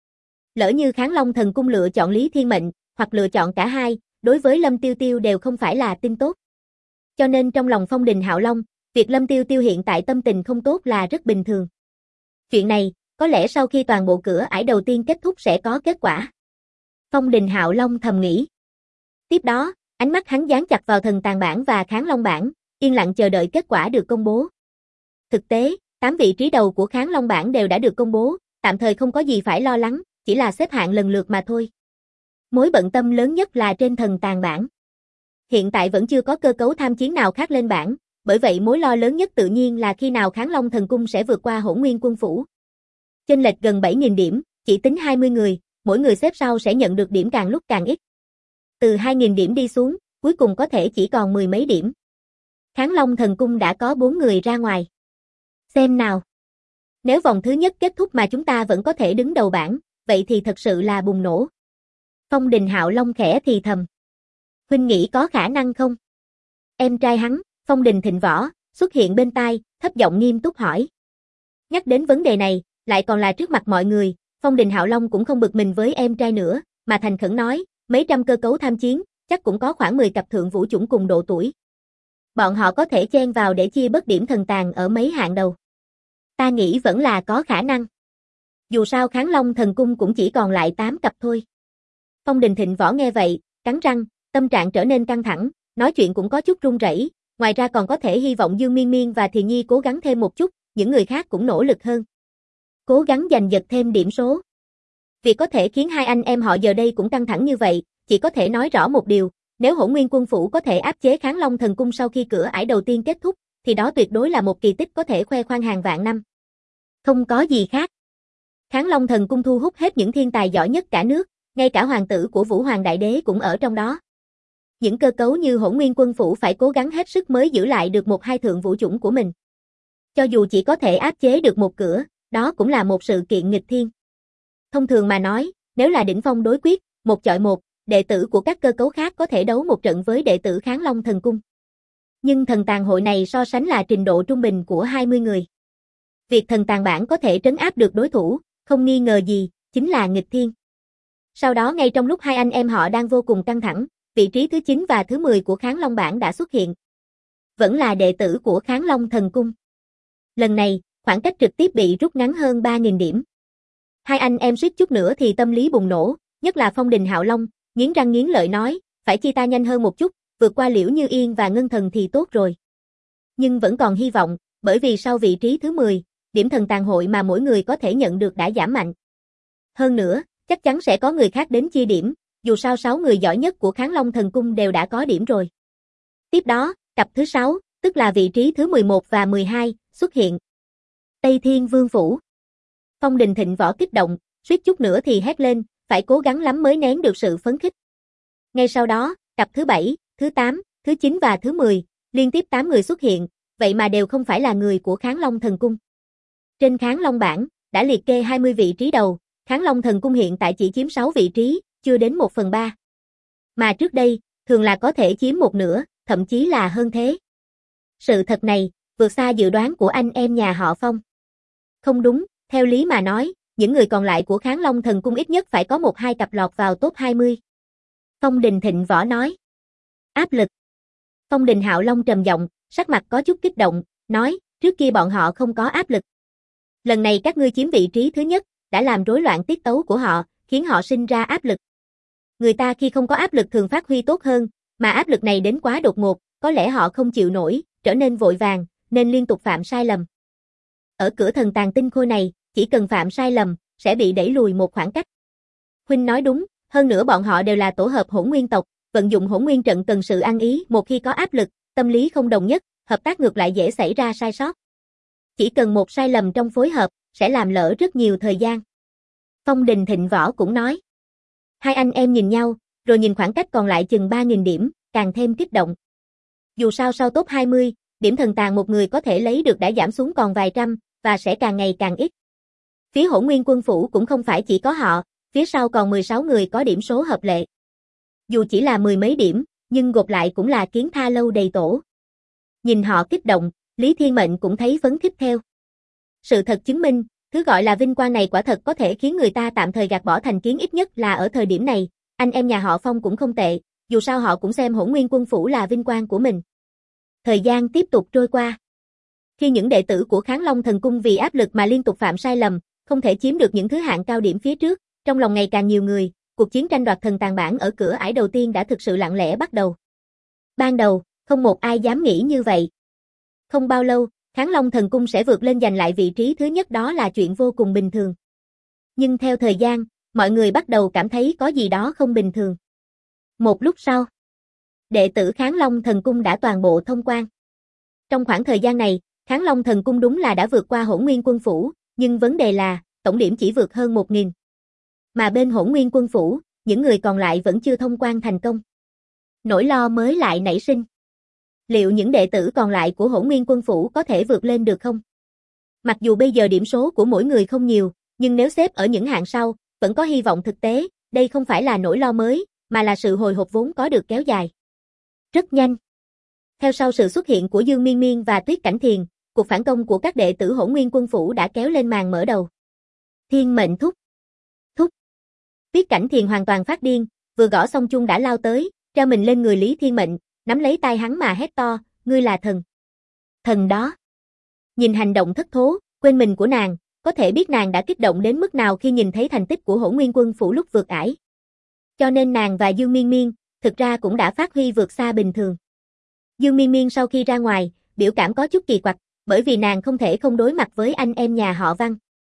Lỡ như Kháng Long Thần Cung lựa chọn Lý Thiên Mệnh, hoặc lựa chọn cả hai, đối với Lâm Tiêu Tiêu đều không phải là tin tốt. Cho nên trong lòng Phong Đình Hạo Long, việc Lâm Tiêu Tiêu hiện tại tâm tình không tốt là rất bình thường. Chuyện này, có lẽ sau khi toàn bộ cửa ải đầu tiên kết thúc sẽ có kết quả. Phong Đình Hạo Long thầm nghĩ. Tiếp đó, ánh mắt hắn dán chặt vào thần tàn bản và Kháng Long bản, yên lặng chờ đợi kết quả được công bố. Thực tế, 8 vị trí đầu của Kháng Long bảng đều đã được công bố, tạm thời không có gì phải lo lắng, chỉ là xếp hạng lần lượt mà thôi. Mối bận tâm lớn nhất là trên thần tàng bảng. Hiện tại vẫn chưa có cơ cấu tham chiến nào khác lên bảng, bởi vậy mối lo lớn nhất tự nhiên là khi nào Kháng Long Thần Cung sẽ vượt qua Hỗn Nguyên Quân Phủ. Chênh lệch gần 7.000 điểm, chỉ tính 20 người, mỗi người xếp sau sẽ nhận được điểm càng lúc càng ít. Từ 2.000 điểm đi xuống, cuối cùng có thể chỉ còn 10 mấy điểm. Kháng Long Thần Cung đã có 4 người ra ngoài. Xem nào. Nếu vòng thứ nhất kết thúc mà chúng ta vẫn có thể đứng đầu bảng, vậy thì thật sự là bùng nổ. Phong Đình Hạo Long khẽ thì thầm. Huynh nghĩ có khả năng không? Em trai hắn, Phong Đình Thịnh Võ, xuất hiện bên tai, thấp giọng nghiêm túc hỏi. Nhắc đến vấn đề này, lại còn là trước mặt mọi người, Phong Đình Hạo Long cũng không bực mình với em trai nữa, mà thành khẩn nói, mấy trăm cơ cấu tham chiến, chắc cũng có khoảng 10 cặp thượng vũ chủng cùng độ tuổi. Bọn họ có thể chen vào để chia bớt điểm thần tàng ở mấy hạng đầu. Ta nghĩ vẫn là có khả năng. Dù sao Kháng Long Thần Cung cũng chỉ còn lại 8 cặp thôi. Phong Đình Thịnh Võ nghe vậy, cắn răng, tâm trạng trở nên căng thẳng, nói chuyện cũng có chút run rẩy. Ngoài ra còn có thể hy vọng Dương Miên Miên và Thì Nhi cố gắng thêm một chút, những người khác cũng nỗ lực hơn. Cố gắng giành giật thêm điểm số. Việc có thể khiến hai anh em họ giờ đây cũng căng thẳng như vậy, chỉ có thể nói rõ một điều, nếu Hỗn Nguyên Quân Phủ có thể áp chế Kháng Long Thần Cung sau khi cửa ải đầu tiên kết thúc, thì đó tuyệt đối là một kỳ tích có thể khoe khoang hàng vạn năm. Không có gì khác. Kháng Long Thần Cung thu hút hết những thiên tài giỏi nhất cả nước, ngay cả hoàng tử của Vũ Hoàng Đại Đế cũng ở trong đó. Những cơ cấu như Hỗn Nguyên Quân Phủ phải cố gắng hết sức mới giữ lại được một hai thượng vũ chủng của mình. Cho dù chỉ có thể áp chế được một cửa, đó cũng là một sự kiện nghịch thiên. Thông thường mà nói, nếu là đỉnh phong đối quyết, một chọi một, đệ tử của các cơ cấu khác có thể đấu một trận với đệ tử Kháng Long Thần Cung. Nhưng thần tàng hội này so sánh là trình độ trung bình của 20 người. Việc thần tàng bảng có thể trấn áp được đối thủ, không nghi ngờ gì, chính là nghịch thiên. Sau đó ngay trong lúc hai anh em họ đang vô cùng căng thẳng, vị trí thứ 9 và thứ 10 của Kháng Long bảng đã xuất hiện. Vẫn là đệ tử của Kháng Long Thần Cung. Lần này, khoảng cách trực tiếp bị rút ngắn hơn 3.000 điểm. Hai anh em suýt chút nữa thì tâm lý bùng nổ, nhất là Phong Đình Hạo Long, nghiến răng nghiến lợi nói, phải chi ta nhanh hơn một chút, vượt qua Liễu Như Yên và Ngân Thần thì tốt rồi. Nhưng vẫn còn hy vọng, bởi vì sau vị trí thứ 10, điểm thần tàng hội mà mỗi người có thể nhận được đã giảm mạnh. Hơn nữa, chắc chắn sẽ có người khác đến chia điểm, dù sao 6 người giỏi nhất của Kháng Long Thần Cung đều đã có điểm rồi. Tiếp đó, cặp thứ 6, tức là vị trí thứ 11 và 12, xuất hiện. Tây Thiên Vương Phủ. Phong Đình Thịnh Võ kích động, suýt chút nữa thì hét lên, phải cố gắng lắm mới nén được sự phấn khích. Ngay sau đó, cặp thứ 7, thứ 8, thứ 9 và thứ 10, liên tiếp 8 người xuất hiện, vậy mà đều không phải là người của Kháng Long Thần Cung. Trên Kháng Long bảng, đã liệt kê 20 vị trí đầu, Kháng Long Thần Cung hiện tại chỉ chiếm 6 vị trí, chưa đến 1/3. Mà trước đây, thường là có thể chiếm một nửa, thậm chí là hơn thế. Sự thật này, vượt xa dự đoán của anh em nhà họ Phong. Không đúng, theo lý mà nói, những người còn lại của Kháng Long Thần Cung ít nhất phải có 1-2 cặp lọt vào top 20. Phong Đình Thịnh Võ nói. Áp lực. Phong Đình Hạo Long trầm giọng, sắc mặt có chút kích động, nói, trước kia bọn họ không có áp lực. Lần này các ngươi chiếm vị trí thứ nhất, đã làm rối loạn tiết tấu của họ, khiến họ sinh ra áp lực. Người ta khi không có áp lực thường phát huy tốt hơn, mà áp lực này đến quá đột ngột, có lẽ họ không chịu nổi, trở nên vội vàng, nên liên tục phạm sai lầm. Ở cửa thần tàng tinh khôi này, chỉ cần phạm sai lầm, sẽ bị đẩy lùi một khoảng cách. Huynh nói đúng, hơn nữa bọn họ đều là tổ hợp hỗn nguyên tộc, vận dụng hỗn nguyên trận cần sự ăn ý, một khi có áp lực, tâm lý không đồng nhất, hợp tác ngược lại dễ xảy ra sai sót. Chỉ cần một sai lầm trong phối hợp, sẽ làm lỡ rất nhiều thời gian. Phong Đình Thịnh Võ cũng nói. Hai anh em nhìn nhau, rồi nhìn khoảng cách còn lại chừng 3.000 điểm, càng thêm kích động. Dù sao sau top 20, điểm thần tàng một người có thể lấy được đã giảm xuống còn vài trăm, và sẽ càng ngày càng ít. Phía Hỗn Nguyên Quân Phủ cũng không phải chỉ có họ, phía sau còn 16 người có điểm số hợp lệ. Dù chỉ là 10 mấy điểm, nhưng gộp lại cũng là kiến tha lâu đầy tổ. Nhìn họ kích động, Lý Thiên Mệnh cũng thấy phấn khích theo. Sự thật chứng minh, thứ gọi là vinh quang này quả thật có thể khiến người ta tạm thời gạt bỏ thành kiến, ít nhất là ở thời điểm này, anh em nhà họ Phong cũng không tệ, dù sao họ cũng xem Hỗn Nguyên Quân Phủ là vinh quang của mình. Thời gian tiếp tục trôi qua. Khi những đệ tử của Kháng Long Thần Cung vì áp lực mà liên tục phạm sai lầm, không thể chiếm được những thứ hạng cao điểm phía trước, trong lòng ngày càng nhiều người, cuộc chiến tranh đoạt thần tàng bảng ở cửa ải đầu tiên đã thực sự lặng lẽ bắt đầu. Ban đầu, không một ai dám nghĩ như vậy. Không bao lâu, Kháng Long Thần Cung sẽ vượt lên giành lại vị trí thứ nhất đó là chuyện vô cùng bình thường. Nhưng theo thời gian, mọi người bắt đầu cảm thấy có gì đó không bình thường. Một lúc sau, đệ tử Kháng Long Thần Cung đã toàn bộ thông quan. Trong khoảng thời gian này, Kháng Long Thần Cung đúng là đã vượt qua Hỗn Nguyên Quân Phủ, nhưng vấn đề là, tổng điểm chỉ vượt hơn 1000. Mà bên Hỗn Nguyên Quân Phủ, những người còn lại vẫn chưa thông quan thành công. Nỗi lo mới lại nảy sinh. Liệu những đệ tử còn lại của Hỗn Nguyên Quân Phủ có thể vượt lên được không? Mặc dù bây giờ điểm số của mỗi người không nhiều, nhưng nếu xếp ở những hạng sau, vẫn có hy vọng thực tế, đây không phải là nỗi lo mới, mà là sự hồi hộp vốn có được kéo dài. Rất nhanh. Theo sau sự xuất hiện của Dương Miên Miên và Tuyết Cảnh Thiền, cuộc phản công của các đệ tử Hỗn Nguyên Quân Phủ đã kéo lên màn mở đầu. Thiên mệnh thúc. Thúc. Tuyết Cảnh Thiền hoàn toàn phát điên, vừa gõ xong chuông đã lao tới, treo mình lên người Lý Thiên Mệnh, nắm lấy tay hắn mà hét to, ngươi là thần. Thần đó. Nhìn hành động thất thố, quên mình của nàng, có thể biết nàng đã kích động đến mức nào khi nhìn thấy thành tích của Hỗn Nguyên Quân Phủ lúc vượt ải. Cho nên nàng và Dương Miên Miên, thực ra cũng đã phát huy vượt xa bình thường. Dương Miên Miên sau khi ra ngoài, biểu cảm có chút kỳ quặc, bởi vì nàng không thể không đối mặt với anh em nhà họ Văn.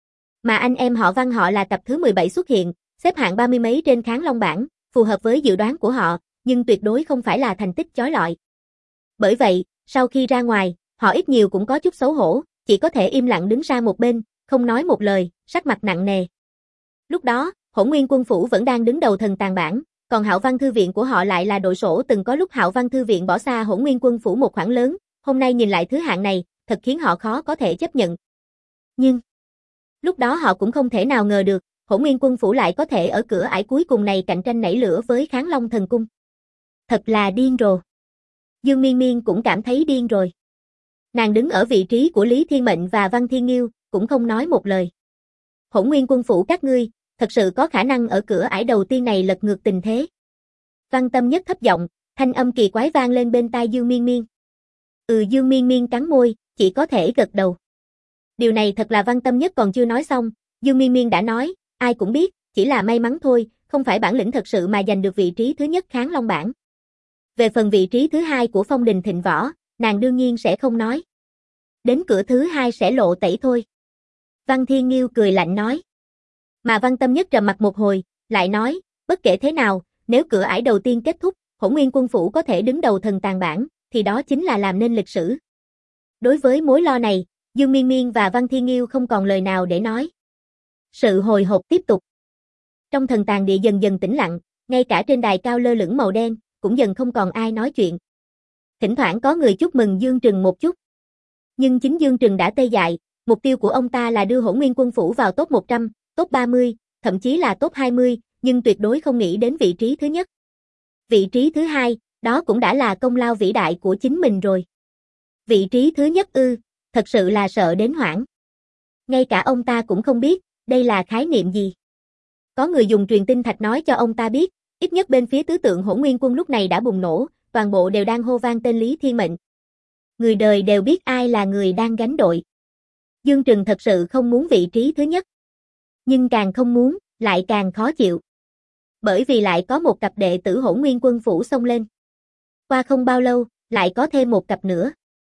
Mà anh em họ Văn họ là tập thứ 17 xuất hiện, xếp hạng 30 mấy trên Kháng Long bảng, phù hợp với dự đoán của họ, nhưng tuyệt đối không phải là thành tích chói lọi. Bởi vậy, sau khi ra ngoài, họ ít nhiều cũng có chút xấu hổ, chỉ có thể im lặng đứng sang một bên, không nói một lời, sắc mặt nặng nề. Lúc đó, Hỗn Nguyên Quân Phủ vẫn đang đứng đầu thần tàng bảng, còn Hạo Văn Thư Viện của họ lại là đội sổ từng có lúc Hạo Văn Thư Viện bỏ xa Hỗn Nguyên Quân Phủ một khoản lớn, hôm nay nhìn lại thứ hạng này, thật khiến họ khó có thể chấp nhận. Nhưng, lúc đó họ cũng không thể nào ngờ được, Hỗn Nguyên Quân Phủ lại có thể ở cửa ải cuối cùng này cạnh tranh nảy lửa với Kháng Long Thần Cung. Thật là điên rồ. Dương Miên Miên cũng cảm thấy điên rồi. Nàng đứng ở vị trí của Lý Thiên Mệnh và Văn Thiên Nghiêu, cũng không nói một lời. Hỗn Nguyên Quân Phủ các ngươi, thật sự có khả năng ở cửa ải đầu tiên này lật ngược tình thế. Văn Tâm Nhất thấp giọng, thanh âm kỳ quái vang lên bên tai Dương Miên Miên. Dương Miên Miên cắn môi, chỉ có thể gật đầu. Điều này thật là Văn Tâm Nhất còn chưa nói xong, Dương Miên Miên đã nói, ai cũng biết, chỉ là may mắn thôi, không phải bản lĩnh thật sự mà giành được vị trí thứ nhất Kháng Long bảng. Về phần vị trí thứ hai của Phong Đình Thịnh Võ, nàng đương nhiên sẽ không nói. Đến cửa thứ hai sẽ lộ tẩy thôi. Văn Thiên Nghiêu cười lạnh nói. Mà Văn Tâm Nhất trầm mặt một hồi, lại nói, bất kể thế nào, nếu cửa ải đầu tiên kết thúc, Hỗn Nguyên Quân Phủ có thể đứng đầu thần tàng bảng, thì đó chính là làm nên lịch sử. Đối với mối lo này, Dương Miên Miên và Văn Thiên Nghiêu không còn lời nào để nói. Sự hồi hộp tiếp tục. Trong thần tàng địa dần dần tĩnh lặng, ngay cả trên đài cao lơ lửng màu đen, cũng dần không còn ai nói chuyện. Thỉnh thoảng có người chúc mừng Dương Trừng một chút. Nhưng chính Dương Trừng đã tê dại, mục tiêu của ông ta là đưa Hỗn Nguyên Quân Phủ vào top 100, top 30, thậm chí là top 20, nhưng tuyệt đối không nghĩ đến vị trí thứ nhất. Vị trí thứ hai, đó cũng đã là công lao vĩ đại của chính mình rồi. Vị trí thứ nhất thật sự là sợ đến hoảng. Ngay cả ông ta cũng không biết, đây là khái niệm gì. Có người dùng truyền tin thạch nói cho ông ta biết, ít nhất bên phía tứ tượng Hỗn Nguyên Quân lúc này đã bùng nổ, toàn bộ đều đang hô vang tên Lý Thiên Mệnh. Người đời đều biết ai là người đang gánh đội. Dương Trừng thật sự không muốn vị trí thứ nhất. Nhưng càng không muốn, lại càng khó chịu. Bởi vì lại có một cặp đệ tử Hỗn Nguyên Quân Phủ xông lên. Qua không bao lâu, lại có thêm một cặp nữa.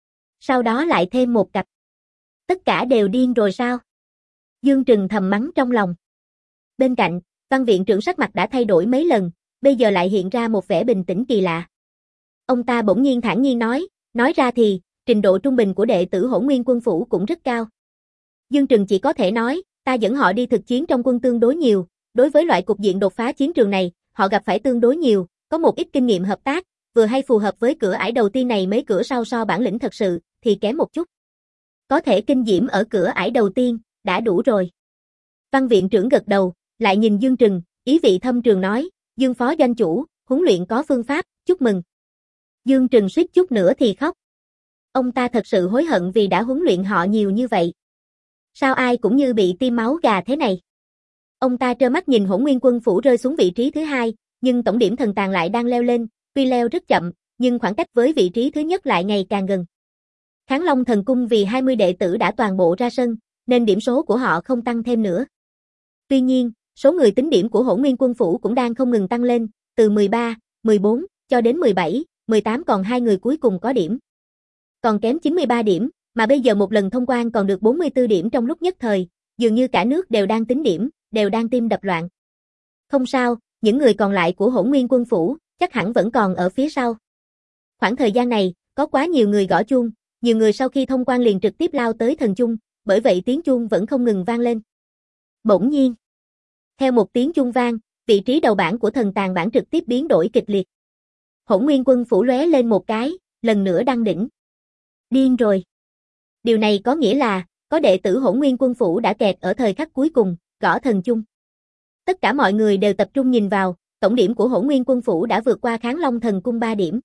Sau đó lại thêm một cặp. Tất cả đều điên rồi sao? Dương Trừng thầm mắng trong lòng. Bên cạnh, Văn viện trưởng sắc mặt đã thay đổi mấy lần, bây giờ lại hiện ra một vẻ bình tĩnh kỳ lạ. Ông ta bỗng nhiên thản nhiên nói ra thì, trình độ trung bình của đệ tử Hỗn Nguyên Quân Phủ cũng rất cao. Dương Trừng chỉ có thể nói, ta dẫn họ đi thực chiến trong quân tương đối nhiều, đối với loại cục diện đột phá chiến trường này, họ gặp phải tương đối nhiều, có một ít kinh nghiệm hợp tác, vừa hay phù hợp với cửa ải đầu tiên này mấy cửa sau so bản lĩnh thật sự, thì kém một chút. Có thể kinh diễm ở cửa ải đầu tiên, đã đủ rồi. Văn viện trưởng gật đầu, lại nhìn Dương Trừng, ý vị thâm trường nói, Dương phó doanh chủ, huấn luyện có phương pháp, chúc mừng. Dương Trừng suýt chút nữa thì khóc. Ông ta thật sự hối hận vì đã huấn luyện họ nhiều như vậy. Sao ai cũng như bị tiêm máu gà thế này? Ông ta trơ mắt nhìn Hỗn Nguyên Quân Phủ rơi xuống vị trí thứ hai, nhưng tổng điểm thần tàng lại đang leo lên, tuy leo rất chậm, nhưng khoảng cách với vị trí thứ nhất lại ngày càng gần. Kháng Long Thần Cung vì 20 đệ tử đã toàn bộ ra sân, nên điểm số của họ không tăng thêm nữa. Tuy nhiên, số người tính điểm của Hỗn Nguyên Quân Phủ cũng đang không ngừng tăng lên, từ 13, 14, cho đến 17, 18 còn hai người cuối cùng có điểm. Còn kém 93 điểm, Mà bây giờ một lần thông quan còn được 44 điểm trong lúc nhất thời, dường như cả nước đều đang tính điểm, đều đang tim đập loạn. Không sao, những người còn lại của Hỗn Nguyên Quân Phủ, chắc hẳn vẫn còn ở phía sau. Khoảng thời gian này, có quá nhiều người gõ chuông, nhiều người sau khi thông quan liền trực tiếp lao tới thần chung, bởi vậy tiếng chuông vẫn không ngừng vang lên. Bỗng nhiên, theo một tiếng chuông vang, vị trí đầu bảng của thần tàng bảng trực tiếp biến đổi kịch liệt. Hỗn Nguyên Quân Phủ lóe lên một cái, lần nữa đăng đỉnh. Điên rồi. Điều này có nghĩa là, có đệ tử Hỗn Nguyên Quân Phủ đã kẹt ở thời khắc cuối cùng, gõ thần chung. Tất cả mọi người đều tập trung nhìn vào, tổng điểm của Hỗn Nguyên Quân Phủ đã vượt qua Kháng Long Thần Cung 3 điểm.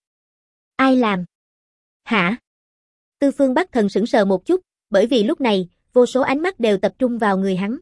Ai làm? Hả? Tư Phương Bắc Thần sững sờ một chút, bởi vì lúc này, vô số ánh mắt đều tập trung vào người hắn.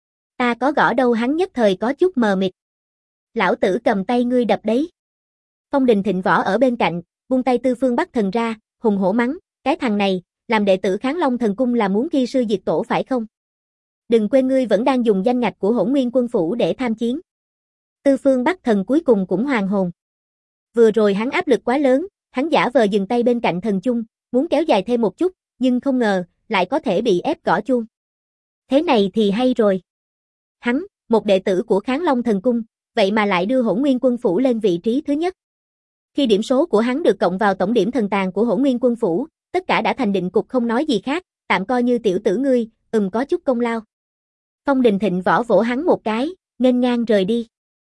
Ta có gõ đâu, hắn nhất thời có chút mờ mịt. Lão tử cầm tay ngươi đập đấy. Phong Đình Thịnh Võ ở bên cạnh, buông tay Tư Phương Bắc Thần ra, hùng hổ mắng, cái thằng này, làm đệ tử Kháng Long Thần Cung là muốn ghi sư diệt tổ phải không? Đừng quên ngươi vẫn đang dùng danh ngạch của Hỗn Nguyên Quân Phủ để tham chiến. Tư Phương Bắc Thần cuối cùng cũng hoàn hồn. Vừa rồi hắn áp lực quá lớn, hắn giả vờ dừng tay bên cạnh thần chung, muốn kéo dài thêm một chút, nhưng không ngờ, lại có thể bị ép gõ chuông. Thế này thì hay rồi. Hắn, một đệ tử của Kháng Long Thần Cung, vậy mà lại đưa Hỗn Nguyên Quân Phủ lên vị trí thứ nhất. Khi điểm số của hắn được cộng vào tổng điểm thần tàng của Hỗn Nguyên Quân Phủ, tất cả đã thành định cục không nói gì khác, tạm coi như tiểu tử ngươi, có chút công lao. Phong Đình Thịnh Võ vỗ hắn một cái, nghênh ngang rời đi.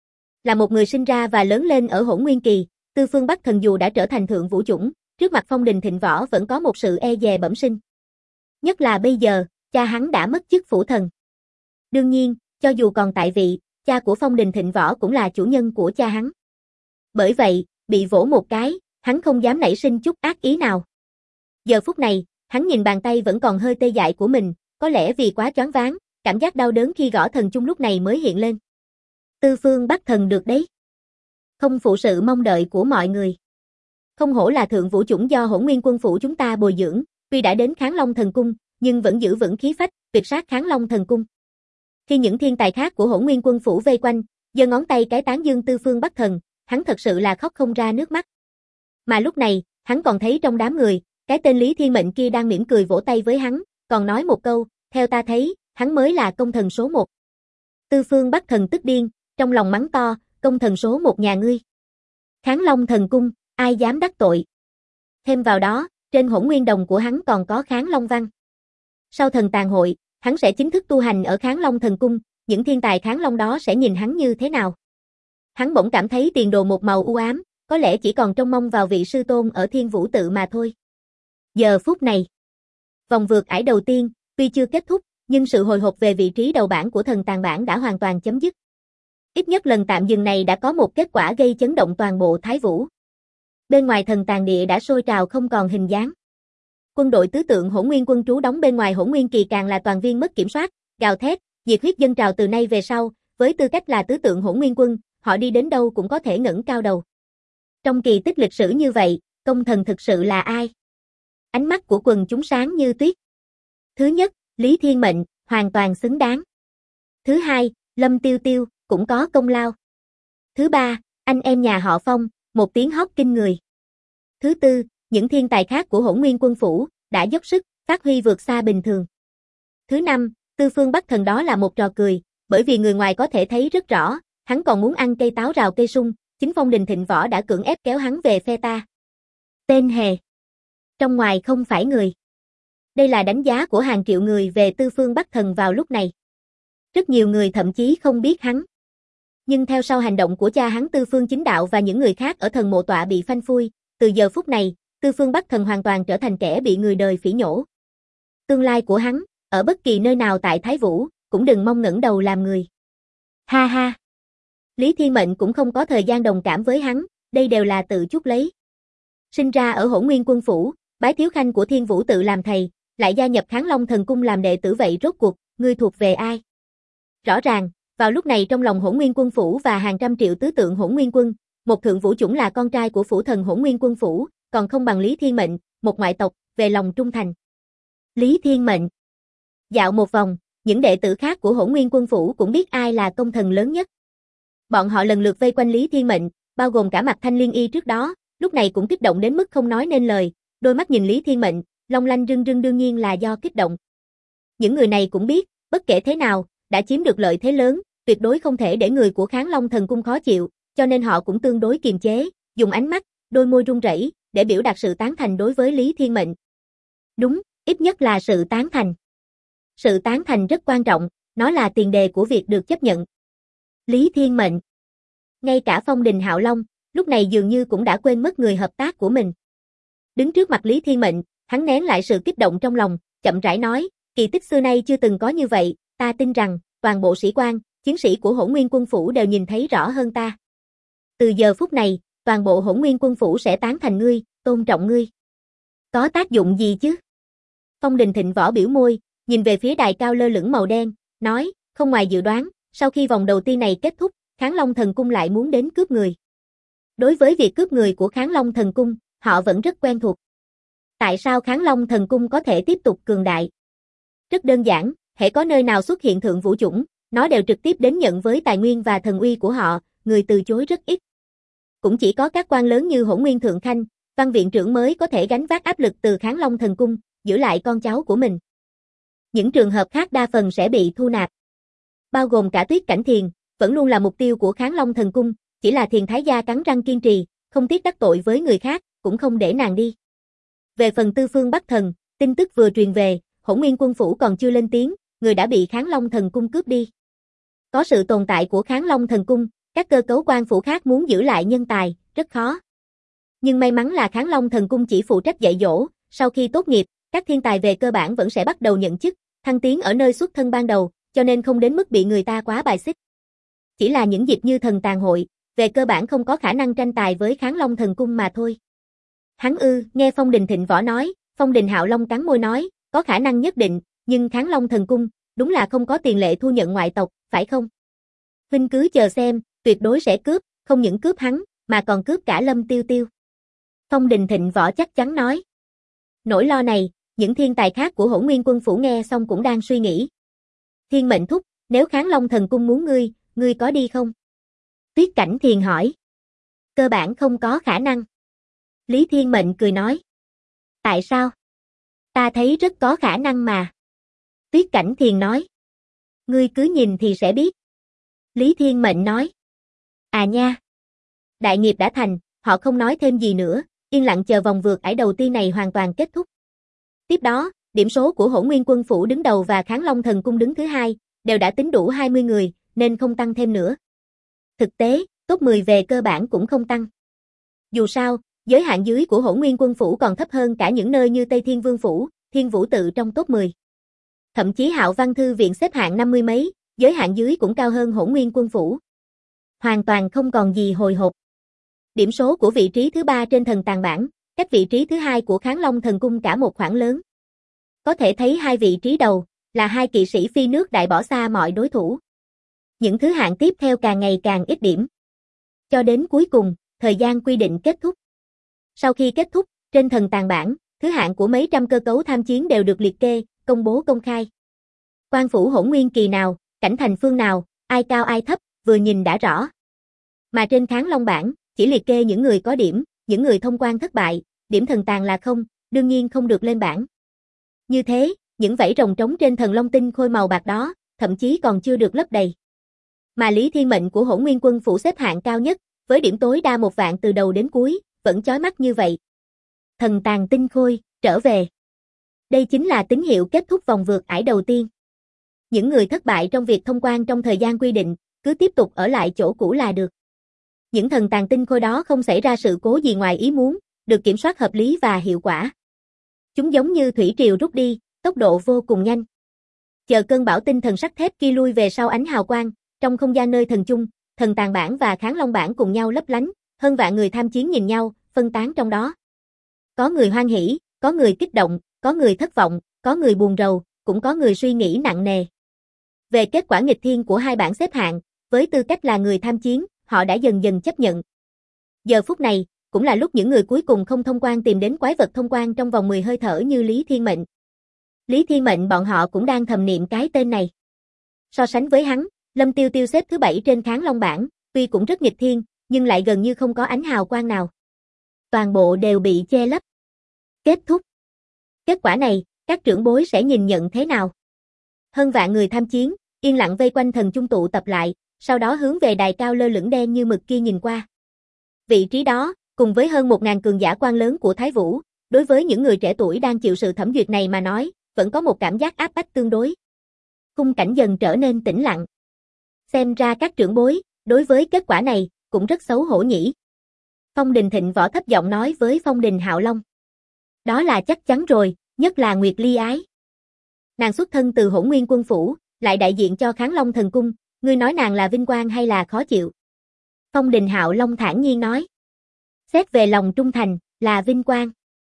Là một người sinh ra và lớn lên ở Hỗn Nguyên Kỳ, Tư Phương Bắc Thần dù đã trở thành thượng vũ chủng, trước mặt Phong Đình Thịnh Võ vẫn có một sự e dè bẩm sinh. Nhất là bây giờ, cha hắn đã mất chức phủ thần. Đương nhiên, cho dù còn tại vị, cha của Phong Đình Thịnh Võ cũng là chủ nhân của cha hắn. Bởi vậy, bị vỗ một cái, hắn không dám nảy sinh chút ác ý nào. Giờ phút này, hắn nhìn bàn tay vẫn còn hơi tê dại của mình, có lẽ vì quá choáng váng, cảm giác đau đớn khi gõ thần chung lúc này mới hiện lên. Tư Phương Bắc Thần được đấy. Không phụ sự mong đợi của mọi người. Không hổ là thượng vũ chủng do Hỗn Nguyên Quân Phủ chúng ta bồi dưỡng, tuy đã đến Kháng Long Thần Cung, nhưng vẫn giữ vững khí phách, tuyệt sát Kháng Long Thần Cung. Khi những thiên tài khác của Hỗn Nguyên Quân Phủ vây quanh, giơ ngón tay cái tán dương Tư Phương Bắc Thần, hắn thật sự là khóc không ra nước mắt. Mà lúc này, hắn còn thấy trong đám người, cái tên Lý Thiên Mệnh kia đang mỉm cười vỗ tay với hắn, còn nói một câu, theo ta thấy, hắn mới là công thần số 1. Tư Phương Bắc Thần tức điên, trong lòng mắng to, công thần số 1 nhà ngươi. Kháng Long Thần Cung, ai dám đắc tội. Thêm vào đó, trên Hỗn Nguyên Đồng của hắn còn có Kháng Long Văn. Sau thần tàn hội, hắn sẽ chính thức tu hành ở Kháng Long Thần Cung, những thiên tài Kháng Long đó sẽ nhìn hắn như thế nào? Hắn bỗng cảm thấy tiền đồ một màu u ám, có lẽ chỉ còn trông mong vào vị sư tôn ở Thiên Vũ Tự mà thôi. Giờ phút này, vòng vượt ải đầu tiên, tuy chưa kết thúc, nhưng sự hồi hộp về vị trí đầu bảng của thần tàng bảng đã hoàn toàn chấm dứt. Ít nhất lần tạm dừng này đã có một kết quả gây chấn động toàn bộ Thái Vũ. Bên ngoài thần tàng địa đã sôi trào không còn hình dáng. Quân đội tứ tượng Hỗn Nguyên Quân trú đóng bên ngoài Hỗn Nguyên Kỳ càng là toàn viên mất kiểm soát, gào thét, nhiệt huyết dâng trào từ nay về sau, với tư cách là tứ tượng Hỗn Nguyên Quân, họ đi đến đâu cũng có thể ngẩng cao đầu. Trong kỳ tích lịch sử như vậy, công thần thực sự là ai? Ánh mắt của quần chúng sáng như tuyết. Thứ nhất, Lý Thiên Mệnh, hoàn toàn xứng đáng. Thứ hai, Lâm Tiêu Tiêu, cũng có công lao. Thứ ba, anh em nhà họ Phong, một tiếng hót kinh người. Thứ tư, những thiên tài khác của Hỗn Nguyên Quân Phủ, đã dốc sức, phát huy vượt xa bình thường. Thứ năm, Tư Phương Bắc Thần đó là một trò cười, bởi vì người ngoài có thể thấy rất rõ, hắn còn muốn ăn cây táo rào cây sung, chính Phong Đình Thịnh Võ đã cưỡng ép kéo hắn về phe ta. Tên hề. Trong ngoài không phải người. Đây là đánh giá của hàng triệu người về Tư Phương Bắc Thần vào lúc này. Rất nhiều người thậm chí không biết hắn. Nhưng theo sau hành động của cha hắn Tư Phương Chính Đạo và những người khác ở thần mộ tọa bị phanh phui, từ giờ phút này, Tư Phương Bắc Thần hoàn toàn trở thành kẻ bị người đời phỉ nhổ. Tương lai của hắn, ở bất kỳ nơi nào tại Thái Vũ, cũng đừng mong ngẩng đầu làm người. Ha ha. Lý Thiên Mệnh cũng không có thời gian đồng cảm với hắn, đây đều là tự chuốc lấy. Sinh ra ở Hỗn Nguyên Quân Phủ, bái thiếu khanh của Thiên Vũ Tự làm thầy, lại gia nhập Kháng Long Thần Cung làm đệ tử, vậy rốt cuộc, ngươi thuộc về ai? Rõ ràng, vào lúc này trong lòng Hỗn Nguyên Quân Phủ và hàng trăm triệu tứ tượng Hỗn Nguyên Quân, một thượng vũ chủng là con trai của phủ thần Hỗn Nguyên Quân Phủ, còn không bằng Lý Thiên Mệnh, một ngoại tộc, về lòng trung thành. Lý Thiên Mệnh. Dạo một vòng, những đệ tử khác của Hỗn Nguyên Quân Phủ cũng biết ai là công thần lớn nhất. Bọn họ lần lượt vây quanh Lý Thiên Mệnh, bao gồm cả Mạc Thanh Liên Y trước đó, lúc này cũng kích động đến mức không nói nên lời, đôi mắt nhìn Lý Thiên Mệnh, long lanh rưng rưng đương nhiên là do kích động. Những người này cũng biết, bất kể thế nào, đã chiếm được lợi thế lớn, tuyệt đối không thể để người của Kháng Long Thần Cung khó chịu, cho nên họ cũng tương đối kiềm chế, dùng ánh mắt, đôi môi run rẩy để biểu đạt sự tán thành đối với Lý Thiên Mệnh. Đúng, ít nhất là sự tán thành. Sự tán thành rất quan trọng, nó là tiền đề của việc được chấp nhận. Lý Thiên Mệnh. Ngay cả Phong Đình Hạo Long, lúc này dường như cũng đã quên mất người hợp tác của mình. Đứng trước mặt Lý Thiên Mệnh, hắn nén lại sự kích động trong lòng, chậm rãi nói, kỳ tích xưa nay chưa từng có như vậy, ta tin rằng, toàn bộ sĩ quan, chiến sĩ của Hỗn Nguyên Quân Phủ đều nhìn thấy rõ hơn ta. Từ giờ phút này, toàn bộ Hỗn Nguyên Quân Phủ sẽ tán thành ngươi, tôn trọng ngươi. Có tác dụng gì chứ? Phong Đình Thịnh Võ biểu môi, nhìn về phía đài cao lơ lửng màu đen, nói, không ngoài dự đoán, sau khi vòng đầu tiên này kết thúc, Kháng Long Thần Cung lại muốn đến cướp người. Đối với việc cướp người của Kháng Long Thần Cung, họ vẫn rất quen thuộc. Tại sao Kháng Long Thần Cung có thể tiếp tục cường đại? Rất đơn giản, hễ có nơi nào xuất hiện thượng vũ chủng, nó đều trực tiếp đến nhận với tài nguyên và thần uy của họ, người từ chối rất ít. Cũng chỉ có các quan lớn như Hỗn Nguyên Thượng Khanh, Văn viện trưởng mới có thể gánh vác áp lực từ Kháng Long Thần Cung, giữ lại con cháu của mình. Những trường hợp khác đa phần sẽ bị thu nạp. Bao gồm cả Tuyết Cảnh Thiền, vẫn luôn là mục tiêu của Kháng Long Thần Cung, chỉ là Thiền Thái gia cắn răng kiên trì, không tiếc đắc tội với người khác, cũng không để nàng đi. Về phần Tư Phương Bắc Thần, tin tức vừa truyền về, Hỗn Nguyên Quân Phủ còn chưa lên tiếng, người đã bị Kháng Long Thần Cung cướp đi. Có sự tồn tại của Kháng Long Thần Cung, các cơ cấu quan phủ khác muốn giữ lại nhân tài, rất khó. Nhưng may mắn là Kháng Long Thần Cung chỉ phụ trách dạy dỗ, sau khi tốt nghiệp, các thiên tài về cơ bản vẫn sẽ bắt đầu nhận chức, thăng tiến ở nơi xuất thân ban đầu, cho nên không đến mức bị người ta quá bài xích. Chỉ là những dịp như thần tàn hội, về cơ bản không có khả năng tranh tài với Kháng Long Thần Cung mà thôi. Hắn nghe Phong Đình Thịnh Võ nói, Phong Đình Hạo Long cắn môi nói, có khả năng nhất định, nhưng Kháng Long Thần Cung, đúng là không có tiền lệ thu nhận ngoại tộc, phải không? Huynh cứ chờ xem, tuyệt đối sẽ cướp, không những cướp hắn, mà còn cướp cả Lâm Tiêu Tiêu. Phong Đình Thịnh Võ chắc chắn nói. Nỗi lo này, những thiên tài khác của Hỗn Nguyên Quân Phủ nghe xong cũng đang suy nghĩ. Thiên Mệnh thúc, nếu Kháng Long Thần Cung muốn ngươi có đi không? Tuyết Cảnh Thiền hỏi. Cơ bản không có khả năng. Lý Thiên Mệnh cười nói. Tại sao? Ta thấy rất có khả năng mà. Tuyết Cảnh Thiền nói. Ngươi cứ nhìn thì sẽ biết. Lý Thiên Mệnh nói. À nha. Đại nghiệp đã thành, họ không nói thêm gì nữa, yên lặng chờ vòng vượt ải đầu tiên này hoàn toàn kết thúc. Tiếp đó, điểm số của Hỗn Nguyên Quân Phủ đứng đầu và Kháng Long Thần Cung đứng thứ hai, đều đã tính đủ 20 người, nên không tăng thêm nữa. Thực tế, top 10 về cơ bản cũng không tăng. Dù sao, giới hạn dưới của Hỗn Nguyên Quân Phủ còn thấp hơn cả những nơi như Tây Thiên Vương Phủ, Thiên Vũ Tự trong top 10. Thậm chí Hạo Văn Thư viện xếp hạng 50 mấy, giới hạn dưới cũng cao hơn Hỗn Nguyên Quân Phủ. Hoàn toàn không còn gì hồi hộp. Điểm số của vị trí thứ 3 trên thần tàng bảng, cách vị trí thứ 2 của Kháng Long Thần Cung cả một khoảng lớn. Có thể thấy hai vị trí đầu, là hai kỵ sĩ phi nước đại bỏ xa mọi đối thủ. Những thứ hạng tiếp theo càng ngày càng ít điểm. Cho đến cuối cùng, thời gian quy định kết thúc. Sau khi kết thúc, trên thần tàng bảng, thứ hạng của mấy trăm cơ cấu tham chiến đều được liệt kê, công bố công khai. Quan phủ Hỗn Nguyên kỳ nào, cảnh thành phương nào, ai cao ai thấp, vừa nhìn đã rõ. Mà trên Kháng Long bảng, chỉ liệt kê những người có điểm, những người thông quan thất bại, điểm thần tàng là không, đương nhiên không được lên bảng. Như thế, những vảy rồng trống trên thần long tinh khôi màu bạc đó, thậm chí còn chưa được lấp đầy. Mà Lý Thiên Mệnh của Hỗn Nguyên Quân Phủ xếp hạng cao nhất, với điểm tối đa 1 vạn từ đầu đến cuối, vẫn chói mắt như vậy. Thần tàng tinh khôi, trở về. Đây chính là tín hiệu kết thúc vòng vượt ải đầu tiên. Những người thất bại trong việc thông quan trong thời gian quy định, cứ tiếp tục ở lại chỗ cũ là được. Những thần tàng tinh khôi đó không xảy ra sự cố gì ngoài ý muốn, được kiểm soát hợp lý và hiệu quả. Chúng giống như thủy triều rút đi, tốc độ vô cùng nhanh. Chờ cơn bão tinh thần sắt thép kia lui về sau ánh hào quang, trong không gian nơi thần chung, thần tàng bảng và Kháng Long bảng cùng nhau lấp lánh, hơn vạn người tham chiến nhìn nhau, phân tán trong đó. Có người hoan hỉ, có người kích động, có người thất vọng, có người buồn rầu, cũng có người suy nghĩ nặng nề. Về kết quả nghịch thiên của hai bảng xếp hạng, với tư cách là người tham chiến, họ đã dần dần chấp nhận. Giờ phút này, cũng là lúc những người cuối cùng không thông quan tìm đến quái vật thông quan trong vòng 10 hơi thở như Lý Thiên Mệnh. Lý Thiên Mệnh bọn họ cũng đang thầm niệm cái tên này. So sánh với hắn, Lâm Tiêu Tiêu xếp thứ 7 trên Kháng Long bảng, tuy cũng rất nghịch thiên, nhưng lại gần như không có ánh hào quang nào. Toàn bộ đều bị che lấp. Kết thúc. Kết quả này, các trưởng bối sẽ nhìn nhận thế nào? Hơn vạn người tham chiến, yên lặng vây quanh thần chung tụ tập lại, sau đó hướng về đài cao lơ lửng đen như mực kia nhìn qua. Vị trí đó, cùng với hơn 1000 cường giả quan lớn của Thái Vũ, đối với những người trẻ tuổi đang chịu sự thẩm duyệt này mà nói, vẫn có một cảm giác áp bách tương đối. Khung cảnh dần trở nên tĩnh lặng. Xem ra các trưởng bối, đối với kết quả này, cũng rất xấu hổ nhỉ. Phong Đình Thịnh Võ thấp giọng nói với Phong Đình Hạo Long. Đó là chắc chắn rồi, nhất là Nguyệt Ly Ái. Nàng xuất thân từ Hỗn Nguyên Quân Phủ, lại đại diện cho Kháng Long Thần Cung, ngươi nói nàng là vinh quang hay là khó chịu? Phong Đình Hạo Long thản nhiên nói. Xét về lòng trung thành, là vinh quang.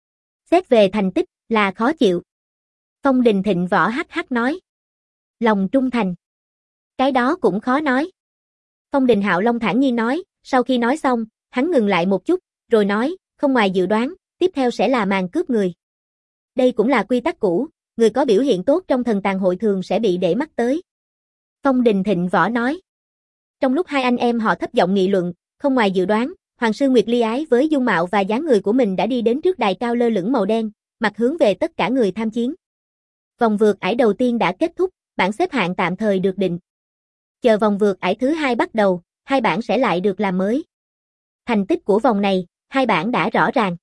Xét về thành tích, là khó chịu. Phong Đình Thịnh Võ hắc hắc nói. Lòng trung thành. Cái đó cũng khó nói. Phong Đình Hạo Long thản nhiên nói, sau khi nói xong, hắn ngừng lại một chút, rồi nói, không ngoài dự đoán, tiếp theo sẽ là màn cướp người. Đây cũng là quy tắc cũ, người có biểu hiện tốt trong thần tàng hội thường sẽ bị để mắt tới. Phong Đình Thịnh Võ nói. Trong lúc hai anh em họ thấp giọng nghị luận, không ngoài dự đoán, Hoàng sư Nguyệt Ly Ái với dung mạo và dáng người của mình đã đi đến trước đài cao lơ lửng màu đen, mặt hướng về tất cả người tham chiến. Vòng vượt ải đầu tiên đã kết thúc, bảng xếp hạng tạm thời được định. Chờ vòng vượt ải thứ hai bắt đầu, hai bảng sẽ lại được làm mới. Thành tích của vòng này, hai bảng đã rõ ràng.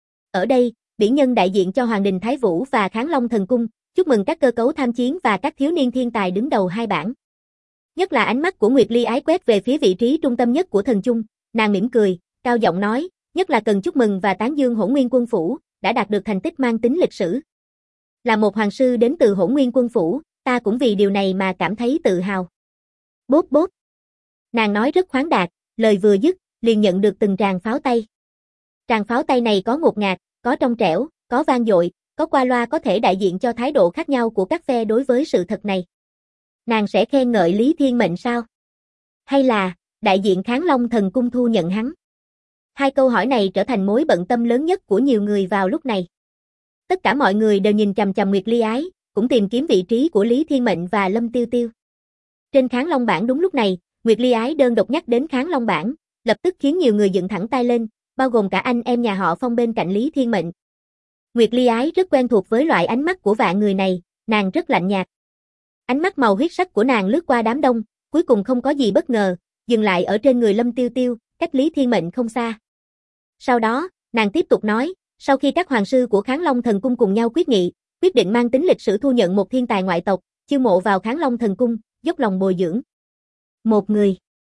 Ở đây, biển nhân đại diện cho Hoàng đình Thái Vũ và Kháng Long Thần Cung, chúc mừng các cơ cấu tham chiến và các thiếu niên thiên tài đứng đầu hai bảng. Nhất là ánh mắt của Nguyệt Ly Ái quét về phía vị trí trung tâm nhất của thần chung, nàng mỉm cười, cao giọng nói, nhất là cần chúc mừng và tán dương Hỗn Nguyên Quân Phủ, đã đạt được thành tích mang tính lịch sử. Là một hoàng sư đến từ Hỗn Nguyên Quân Phủ, ta cũng vì điều này mà cảm thấy tự hào. Bốp bốp. Nàng nói rất khoáng đạt, lời vừa dứt, liền nhận được từng tràng pháo tay. Tràng pháo tay này có ngột ngạt, có trong trẻo, có vang dội, có qua loa, có thể đại diện cho thái độ khác nhau của các phe đối với sự thật này. Nàng sẽ khen ngợi Lý Thiên Mệnh sao? Hay là, đại diện Kháng Long Thần Cung thu nhận hắn? Hai câu hỏi này trở thành mối bận tâm lớn nhất của nhiều người vào lúc này. Tất cả mọi người đều nhìn chằm chằm Nguyệt Ly Ái, cũng tìm kiếm vị trí của Lý Thiên Mệnh và Lâm Tiêu Tiêu. Trên Kháng Long bảng đúng lúc này, Nguyệt Ly Ái đơn độc nhắc đến Kháng Long bảng, lập tức khiến nhiều người dựng thẳng tay lên, bao gồm cả anh em nhà họ Phong bên cạnh Lý Thiên Mệnh. Nguyệt Ly Ái rất quen thuộc với loại ánh mắt của vạn người này, nàng rất lạnh nhạt. Ánh mắt màu huyết sắc của nàng lướt qua đám đông, cuối cùng không có gì bất ngờ, dừng lại ở trên người Lâm Tiêu Tiêu, cách Lý Thiên Mệnh không xa. Sau đó, nàng tiếp tục nói, sau khi các hoàng sư của Kháng Long Thần Cung cùng nhau quyết nghị, quyết định mang tính lịch sử thu nhận một thiên tài ngoại tộc, chiêu mộ vào Kháng Long Thần Cung, dốc lòng bồi dưỡng. Một người,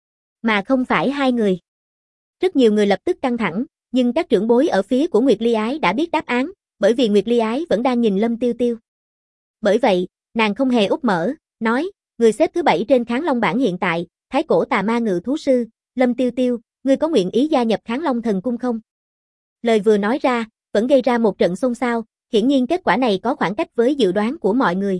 mà không phải hai người. Rất nhiều người lập tức căng thẳng, nhưng các trưởng bối ở phía của Nguyệt Ly Ái đã biết đáp án, bởi vì Nguyệt Ly Ái vẫn đang nhìn Lâm Tiêu Tiêu. Bởi vậy, nàng không hề úp mở, nói, người xếp thứ 7 trên Kháng Long bảng hiện tại, Thái Cổ Tà Ma Ngự Thú Sư, Lâm Tiêu Tiêu, ngươi có nguyện ý gia nhập Kháng Long Thần Cung không? Lời vừa nói ra, vẫn gây ra một trận xôn xao, hiển nhiên kết quả này có khoảng cách với dự đoán của mọi người.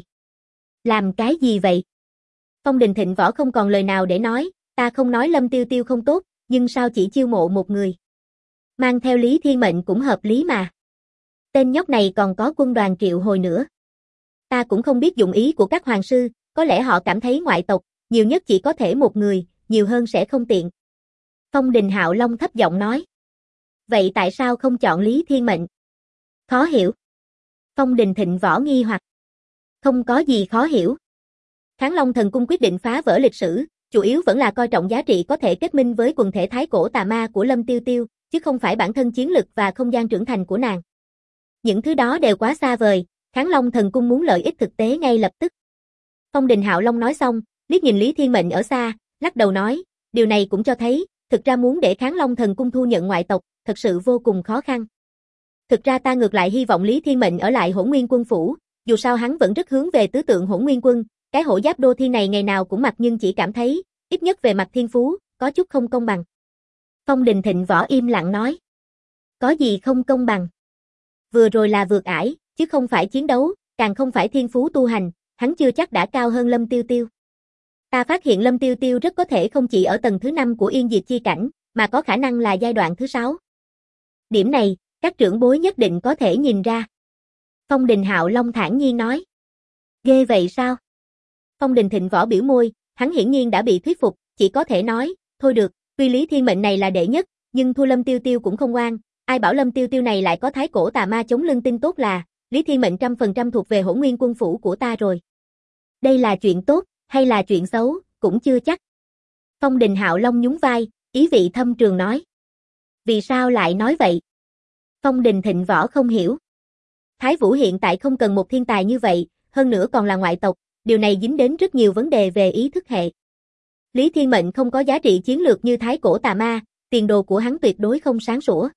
Làm cái gì vậy? Phong Đình Thịnh Võ không còn lời nào để nói, ta không nói Lâm Tiêu Tiêu không tốt, nhưng sao chỉ chiêu mộ một người? Mang theo Lý Thiên Mệnh cũng hợp lý mà. Tên nhóc này còn có quân đoàn triệu hồi nữa. Ta cũng không biết dụng ý của các hoàng sư, có lẽ họ cảm thấy ngoại tộc, nhiều nhất chỉ có thể một người, nhiều hơn sẽ không tiện. Phong Đình Hạo Long thấp giọng nói. Vậy tại sao không chọn Lý Thiên Mệnh? Khó hiểu. Phong Đình Thịnh Võ nghi hoặc. Không có gì khó hiểu. Kháng Long Thần Cung quyết định phá vỡ lịch sử, chủ yếu vẫn là coi trọng giá trị có thể kết minh với quần thể Thái Cổ Tà Ma của Lâm Tiêu Tiêu, chứ không phải bản thân chiến lực và không gian trưởng thành của nàng. Những thứ đó đều quá xa vời, Kháng Long Thần Cung muốn lợi ích thực tế ngay lập tức. Phong Đình Hạo Long nói xong, liếc nhìn Lý Thiên Mệnh ở xa, lắc đầu nói, điều này cũng cho thấy, thực ra muốn để Kháng Long Thần Cung thu nhận ngoại tộc, thật sự vô cùng khó khăn. Thực ra ta ngược lại hy vọng Lý Thiên Mệnh ở lại Hỗn Nguyên Quân Phủ, dù sao hắn vẫn rất hướng về tứ tượng Hỗn Nguyên Quân, cái hổ giáp đô thi này ngày nào cũng mặc nhưng chỉ cảm thấy, ít nhất về mặt thiên phú, có chút không công bằng. Phong Đình Thịnh Võ im lặng nói. Có gì không công bằng? Vừa rồi là vượt ải, chứ không phải chiến đấu, càng không phải thiên phú tu hành, hắn chưa chắc đã cao hơn Lâm Tiêu Tiêu. Ta phát hiện Lâm Tiêu Tiêu rất có thể không chỉ ở tầng thứ 5 của Yên Diệt Chi Cảnh, mà có khả năng là giai đoạn thứ 6. Điểm này, các trưởng bối nhất định có thể nhìn ra. Phong Đình Hạo Long thản nhiên nói. Ghê vậy sao? Phong Đình Thịnh Võ biểu môi, hắn hiển nhiên đã bị thuyết phục, chỉ có thể nói, thôi được, tuy Lý Thiên Mệnh này là đệ nhất, nhưng thua Lâm Tiêu Tiêu cũng không oan, ai bảo Lâm Tiêu Tiêu này lại có Thái Cổ Tà Ma chống lưng tin tốt là, Lý Thiên Mệnh 100% thuộc về Hỗn Nguyên quân phủ của ta rồi. Đây là chuyện tốt, hay là chuyện xấu, cũng chưa chắc. Phong Đình Hạo Long nhún vai, ý vị thâm trường nói. Vì sao lại nói vậy? Phong Đình Thịnh Võ không hiểu. Thái Vũ hiện tại không cần một thiên tài như vậy, hơn nữa còn là ngoại tộc, điều này dính đến rất nhiều vấn đề về ý thức hệ. Lý Thiên Mệnh không có giá trị chiến lược như Thái Cổ Tà Ma, tiền đồ của hắn tuyệt đối không sáng sủa.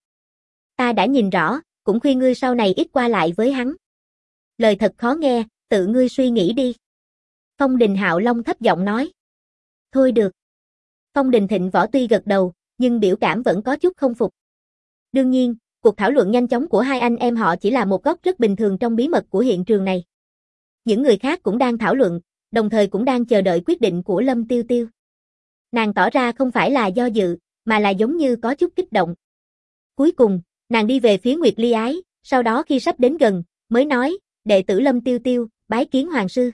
Ta đã nhìn rõ, cũng khuyên ngươi sau này ít qua lại với hắn. Lời thật khó nghe, tự ngươi suy nghĩ đi. Phong Đình Hạo Long thấp giọng nói. Thôi được. Phong Đình Thịnh Võ tuy gật đầu, nhưng biểu cảm vẫn có chút không phục. Đương nhiên, cuộc thảo luận nhanh chóng của hai anh em họ chỉ là một góc rất bình thường trong bí mật của hiện trường này. Những người khác cũng đang thảo luận, đồng thời cũng đang chờ đợi quyết định của Lâm Tiêu Tiêu. Nàng tỏ ra không phải là do dự, mà là giống như có chút kích động. Cuối cùng, nàng đi về phía Nguyệt Ly Ái, sau đó khi sắp đến gần, mới nói, đệ tử Lâm Tiêu Tiêu, bái kiến hoàng sư.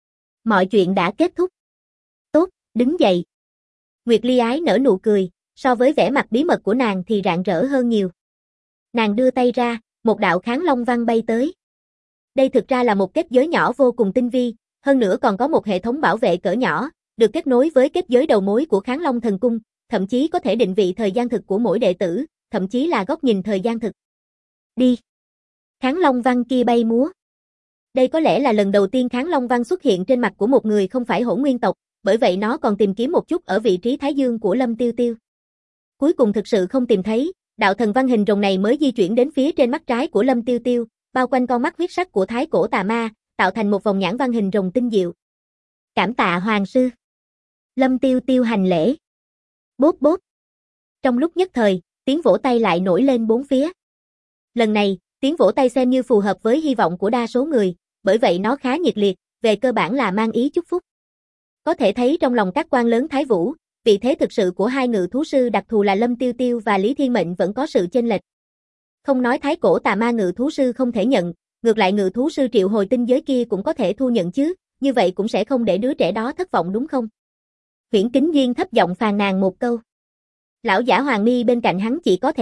Mọi chuyện đã kết thúc. Tốt, đứng dậy. Nguyệt Ly Ái nở nụ cười, so với vẻ mặt bí mật của nàng thì rạng rỡ hơn nhiều. Nàng đưa tay ra, một đạo kháng long văn bay tới. Đây thực ra là một kết giới nhỏ vô cùng tinh vi, hơn nữa còn có một hệ thống bảo vệ cỡ nhỏ, được kết nối với kết giới đầu mối của Kháng Long Thần Cung, thậm chí có thể định vị thời gian thực của mỗi đệ tử, thậm chí là góc nhìn thời gian thực. Đi. Kháng Long văn kia bay múa. Đây có lẽ là lần đầu tiên Kháng Long văn xuất hiện trên mặt của một người không phải Hỗn Nguyên tộc, bởi vậy nó còn tìm kiếm một chút ở vị trí Thái Dương của Lâm Tiêu Tiêu. Cuối cùng thực sự không tìm thấy, đạo thần văn hình rồng này mới di chuyển đến phía trên mắt trái của Lâm Tiêu Tiêu, bao quanh con mắt huyết sắc của Thái Cổ Tà Ma, tạo thành một vòng nhãn văn hình rồng tinh diệu. Cảm tạ hoàng sư. Lâm Tiêu Tiêu hành lễ. Bốp bốp. Trong lúc nhất thời, tiếng vỗ tay lại nổi lên bốn phía. Lần này, tiếng vỗ tay xem như phù hợp với hy vọng của đa số người, bởi vậy nó khá nhiệt liệt, về cơ bản là mang ý chúc phúc. Có thể thấy trong lòng các quan lớn Thái Vũ, vị thế thực sự của hai ngự thú sư đặc thù là Lâm Tiêu Tiêu và Lý Thiên Mệnh vẫn có sự chênh lệch. Không nói Thái Cổ Tà Ma ngự thú sư không thể nhận, ngược lại ngự thú sư triệu hồi tinh giới kia cũng có thể thu nhận chứ, như vậy cũng sẽ không để đứa trẻ đó thất vọng đúng không? Huyễn Kính Duyên thấp giọng phàn nàn một câu. Lão giả Hoàng Mi bên cạnh hắn chỉ có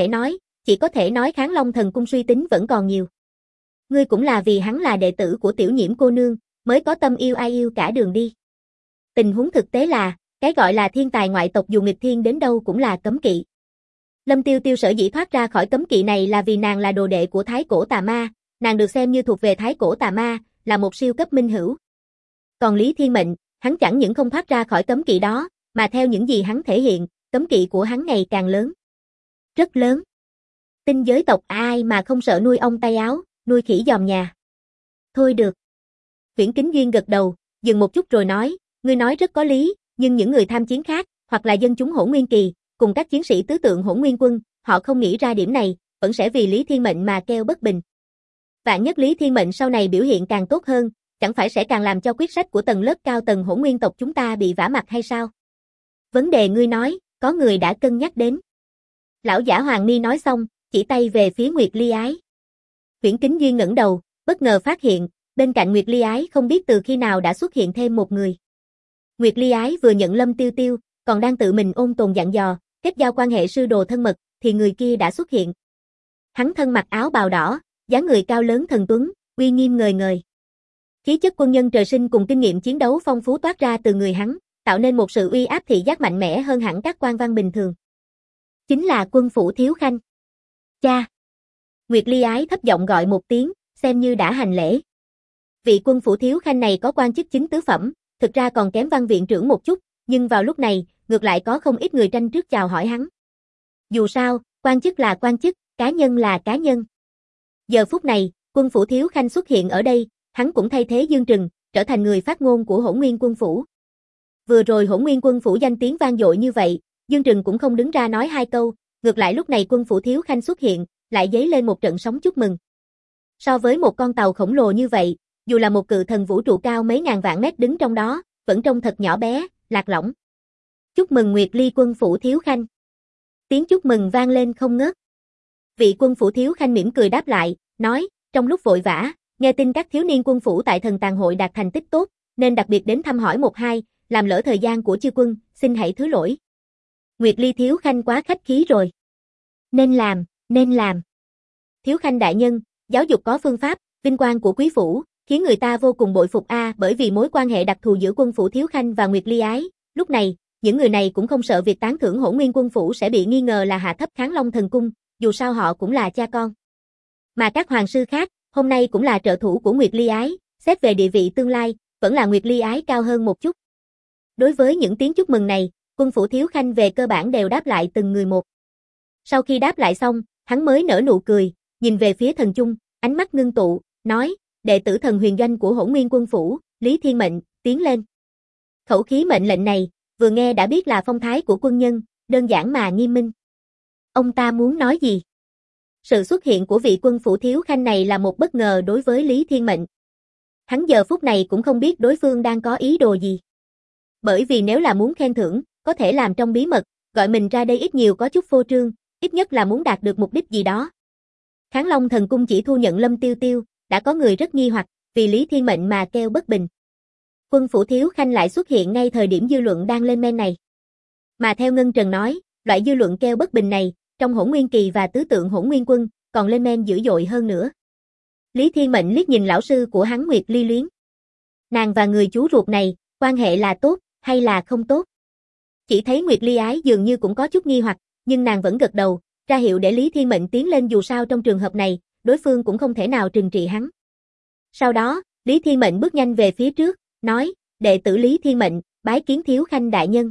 thể nói Kháng Long Thần Cung suy tính vẫn còn nhiều. Ngươi cũng là vì hắn là đệ tử của Tiểu Nhiễm cô nương, mới có tâm yêu ai yêu cả đường đi. Tình huống thực tế là, cái gọi là thiên tài ngoại tộc dù nghịch thiên đến đâu cũng là cấm kỵ. Lâm Tiêu Tiêu sở dĩ thoát ra khỏi cấm kỵ này là vì nàng là đồ đệ của Thái Cổ Tà Ma, nàng được xem như thuộc về Thái Cổ Tà Ma, là một siêu cấp minh hữu. Còn Lý Thiên Mệnh, hắn chẳng những không thoát ra khỏi cấm kỵ đó, mà theo những gì hắn thể hiện, cấm kỵ của hắn ngày càng lớn. Rất lớn. Tinh giới tộc ai mà không sợ nuôi ong tay áo, nuôi khỉ giòm nhà. Thôi được. Huyễn Kính Duyên gật đầu, dừng một chút rồi nói, ngươi nói rất có lý, nhưng những người tham chiến khác, hoặc là dân chúng Hỗn Nguyên Kỳ, cùng các chiến sĩ tứ tượng Hỗn Nguyên Quân, họ không nghĩ ra điểm này, vẫn sẽ vì Lý Thiên Mệnh mà kêu bất bình. Vạn nhất Lý Thiên Mệnh sau này biểu hiện càng tốt hơn, chẳng phải sẽ càng làm cho quyết sách của tầng lớp cao tầng Hỗn Nguyên tộc chúng ta bị vả mặt hay sao? Vấn đề ngươi nói, có người đã cân nhắc đến. Lão giả Hoàng Mi nói xong, chỉ tay về phía Nguyệt Ly Ái. Huyễn Kính Duyên ngẩng đầu, bất ngờ phát hiện, bên cạnh Nguyệt Ly Ái không biết từ khi nào đã xuất hiện thêm một người. Nguyệt Ly Ái vừa nhận Lâm Tiêu Tiêu, còn đang tự mình ôn tồn dặn dò, kết giao quan hệ sư đồ thân mật, thì người kia đã xuất hiện. Hắn thân mặc áo bào đỏ, dáng người cao lớn thần tuấn, uy nghiêm ngời ngời. Khí chất quân nhân trời sinh cùng kinh nghiệm chiến đấu phong phú toát ra từ người hắn, tạo nên một sự uy áp thị giác mạnh mẽ hơn hẳn các quan văn bình thường. Chính là Quân phủ Thiếu Khanh. Cha. Nguyệt Ly Ái thấp giọng gọi một tiếng, xem như đã hành lễ. Vị Quân phủ Thiếu Khanh này có quan chức chính tứ phẩm, thực ra còn kém Văn viện trưởng một chút, nhưng vào lúc này, ngược lại có không ít người tranh trước chào hỏi hắn. Dù sao, quan chức là quan chức, cá nhân là cá nhân. Giờ phút này, Quân phủ Thiếu Khanh xuất hiện ở đây, hắn cũng thay thế Dương Trừng, trở thành người phát ngôn của Hỗn Nguyên Quân phủ. Vừa rồi Hỗn Nguyên Quân phủ danh tiếng vang dội như vậy, Dương Trừng cũng không đứng ra nói hai câu, ngược lại lúc này Quân phủ Thiếu Khanh xuất hiện, lại dấy lên một trận sóng chúc mừng. So với một con tàu khổng lồ như vậy, dù là một cự thần vũ trụ cao mấy ngàn vạn mét đứng trong đó, vẫn trông thật nhỏ bé, lạc lõng. Chúc mừng Nguyệt Ly Quân phủ Thiếu Khanh. Tiếng chúc mừng vang lên không ngớt. Vị Quân phủ Thiếu Khanh mỉm cười đáp lại, nói, trong lúc vội vã, nghe tin các thiếu niên quân phủ tại Thần Tàng hội đạt thành tích tốt, nên đặc biệt đến thăm hỏi một hai, làm lỡ thời gian của chư quân, xin hãy thứ lỗi. Nguyệt Ly Thiếu Khanh quá khách khí rồi. Nên làm. Thiếu Khanh đại nhân, giáo dục có phương pháp, vinh quang của quý phủ, khiến người ta vô cùng bội phục bởi vì mối quan hệ đặc thù giữa quân phủ Thiếu Khanh và Nguyệt Ly Ái. Lúc này, những người này cũng không sợ việc tán thưởng Hỗn Nguyên quân phủ sẽ bị nghi ngờ là hạ thấp Kháng Long thần cung, dù sao họ cũng là cha con. Mà các hoàng sư khác, hôm nay cũng là trợ thủ của Nguyệt Ly Ái, xét về địa vị tương lai, vẫn là Nguyệt Ly Ái cao hơn một chút. Đối với những tiếng chúc mừng này, quân phủ Thiếu Khanh về cơ bản đều đáp lại từng người một. Sau khi đáp lại xong, hắn mới nở nụ cười, nhìn về phía Thần Chung, ánh mắt ngưng tụ, nói, đệ tử Thần Huyền Doanh của Hỗn Nguyên quân phủ, Lý Thiên Mệnh, tiến lên. Khẩu khí mệnh lệnh này, vừa nghe đã biết là phong thái của quân nhân, đơn giản mà nghiêm minh. Ông ta muốn nói gì? Sự xuất hiện của vị quân phủ Thiếu Khanh này là một bất ngờ đối với Lý Thiên Mệnh. Hắn giờ phút này cũng không biết đối phương đang có ý đồ gì. Bởi vì nếu là muốn khen thưởng, có thể làm trong bí mật, gọi mình ra đây ít nhiều có chút phô trương, ít nhất là muốn đạt được mục đích gì đó. Kháng Long thần cung chỉ thu nhận Lâm Tiêu Tiêu, đã có người rất nghi hoặc, vì Lý Thiên Mệnh mà kêu bất bình. Quân phủ Thiếu Khanh lại xuất hiện ngay thời điểm dư luận đang lên men này. Mà theo Ngân Trần nói, loại dư luận kêu bất bình này, trong Hỗn Nguyên Kỳ và tứ tượng Hỗn Nguyên Quân, còn lên men dữ dội hơn nữa. Lý Thiên Mệnh liếc nhìn lão sư của hắn Nguyệt Ly Luyến. Nàng và người chú ruột này, quan hệ là tốt, hay là không tốt? Chỉ thấy Nguyệt Ly Ái dường như cũng có chút nghi hoặc, nhưng nàng vẫn gật đầu, ra hiệu để Lý Thiên Mệnh tiến lên dù sao trong trường hợp này, đối phương cũng không thể nào trừng trị hắn. Sau đó, Lý Thiên Mệnh bước nhanh về phía trước, nói, đệ tử Lý Thiên Mệnh, bái kiến Thiếu Khanh đại nhân.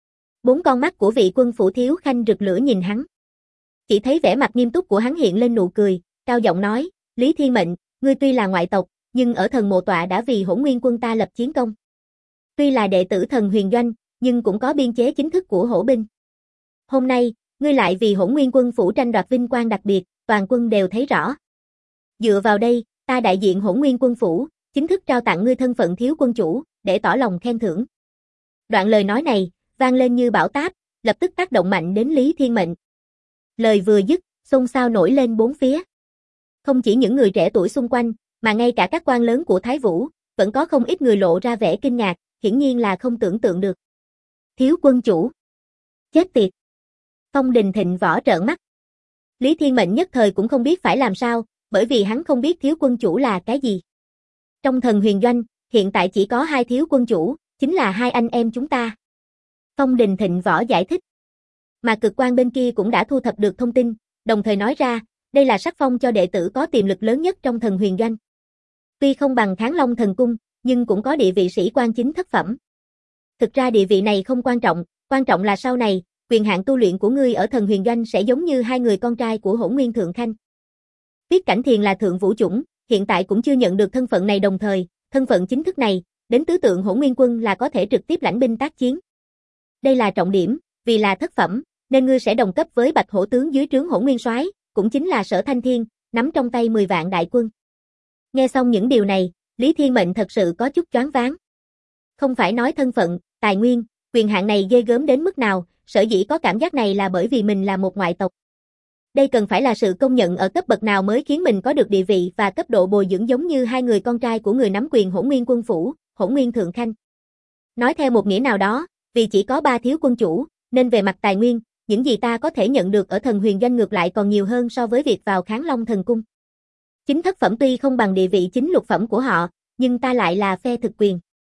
4 con mắt của vị quân phủ Thiếu Khanh rực lửa nhìn hắn. Chỉ thấy vẻ mặt nghiêm túc của hắn hiện lên nụ cười, cao giọng nói, Lý Thiên Mệnh, ngươi tuy là ngoại tộc, nhưng ở Thần Mộ Tọa đã vì Hỗn Nguyên quân ta lập chiến công. Tuy là đệ tử Thần Huyền Doanh, nhưng cũng có biên chế chính thức của hổ binh. Hôm nay, ngươi lại vì Hỗn Nguyên quân phủ tranh đoạt vinh quang đặc biệt, toàn quân đều thấy rõ. Dựa vào đây, ta đại diện Hỗn Nguyên quân phủ, chính thức trao tặng ngươi thân phận thiếu quân chủ, để tỏ lòng khen thưởng. Đoạn lời nói này, vang lên như bão táp, lập tức tác động mạnh đến Lý Thiên Mệnh. Lời vừa dứt, xôn xao nổi lên bốn phía. Không chỉ những người trẻ tuổi xung quanh, mà ngay cả các quan lớn của Thái Vũ, vẫn có không ít người lộ ra vẻ kinh ngạc, hiển nhiên là không tưởng tượng được. Thiếu quân chủ. Chết tiệt. Phong Đình Thịnh Võ trợn mắt. Lý Thiên Mệnh nhất thời cũng không biết phải làm sao, bởi vì hắn không biết thiếu quân chủ là cái gì. Trong Thần Huyền Doanh, hiện tại chỉ có 2 thiếu quân chủ, chính là 2 anh em chúng ta. Phong Đình Thịnh Võ giải thích. Mà cực quan bên kia cũng đã thu thập được thông tin, đồng thời nói ra, đây là sắc phong cho đệ tử có tiềm lực lớn nhất trong Thần Huyền Doanh. Tuy không bằng Kháng Long thần cung, nhưng cũng có địa vị sĩ quan chính thất phẩm. Thực ra địa vị này không quan trọng là sau này, quyền hạn tu luyện của ngươi ở Thần Huyền Doanh sẽ giống như 2 người con trai của Hỗn Nguyên Thượng Khanh. Tiết Cảnh Thiền là thượng vũ chủng, hiện tại cũng chưa nhận được thân phận này đồng thời, thân phận chính thức này, đến tứ tượng Hỗn Nguyên quân là có thể trực tiếp lãnh binh tác chiến. Đây là trọng điểm, vì là thất phẩm, nên ngươi sẽ đồng cấp với Bạch Hổ tướng dưới trướng Hỗn Nguyên soái, cũng chính là Sở Thanh Thiên, nắm trong tay 10 vạn đại quân. Nghe xong những điều này, Lý Thiên Mệnh thật sự có chút choáng váng. Không phải nói thân phận, tài nguyên, quyền hạn này ghê gớm đến mức nào, sở dĩ có cảm giác này là bởi vì mình là một ngoại tộc. Đây cần phải là sự công nhận ở cấp bậc nào mới khiến mình có được địa vị và cấp độ bồi dưỡng giống như 2 người con trai của người nắm quyền Hỗn Nguyên quân phủ, Hỗn Nguyên Thượng Khanh. Nói theo một nghĩa nào đó, vì chỉ có 3 thiếu quân chủ, nên về mặt tài nguyên, những gì ta có thể nhận được ở Thần Huyền Doanh ngược lại còn nhiều hơn so với việc vào Kháng Long thần cung. Chính thất phẩm tuy không bằng địa vị chính lục phẩm của họ, nhưng ta lại là phe thực quyền.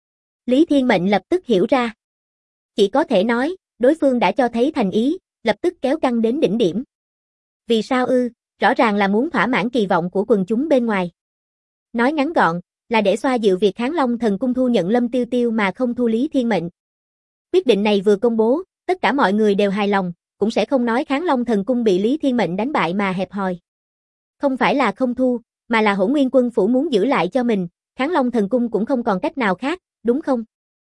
Lý Thiên Mệnh lập tức hiểu ra. Chỉ có thể nói, đối phương đã cho thấy thành ý, lập tức kéo căng đến đỉnh điểm. Vì sao ư? Rõ ràng là muốn thỏa mãn kỳ vọng của quần chúng bên ngoài. Nói ngắn gọn, là để xoa dịu việc Kháng Long thần cung thu nhận Lâm Tiêu Tiêu mà không thu Lý Thiên Mệnh. Quyết định này vừa công bố, tất cả mọi người đều hài lòng, cũng sẽ không nói Kháng Long thần cung bị Lý Thiên Mệnh đánh bại mà hẹp hòi. Không phải là không thu, mà là Hỗn Nguyên quân phủ muốn giữ lại cho mình, Kháng Long thần cung cũng không còn cách nào khác, đúng không?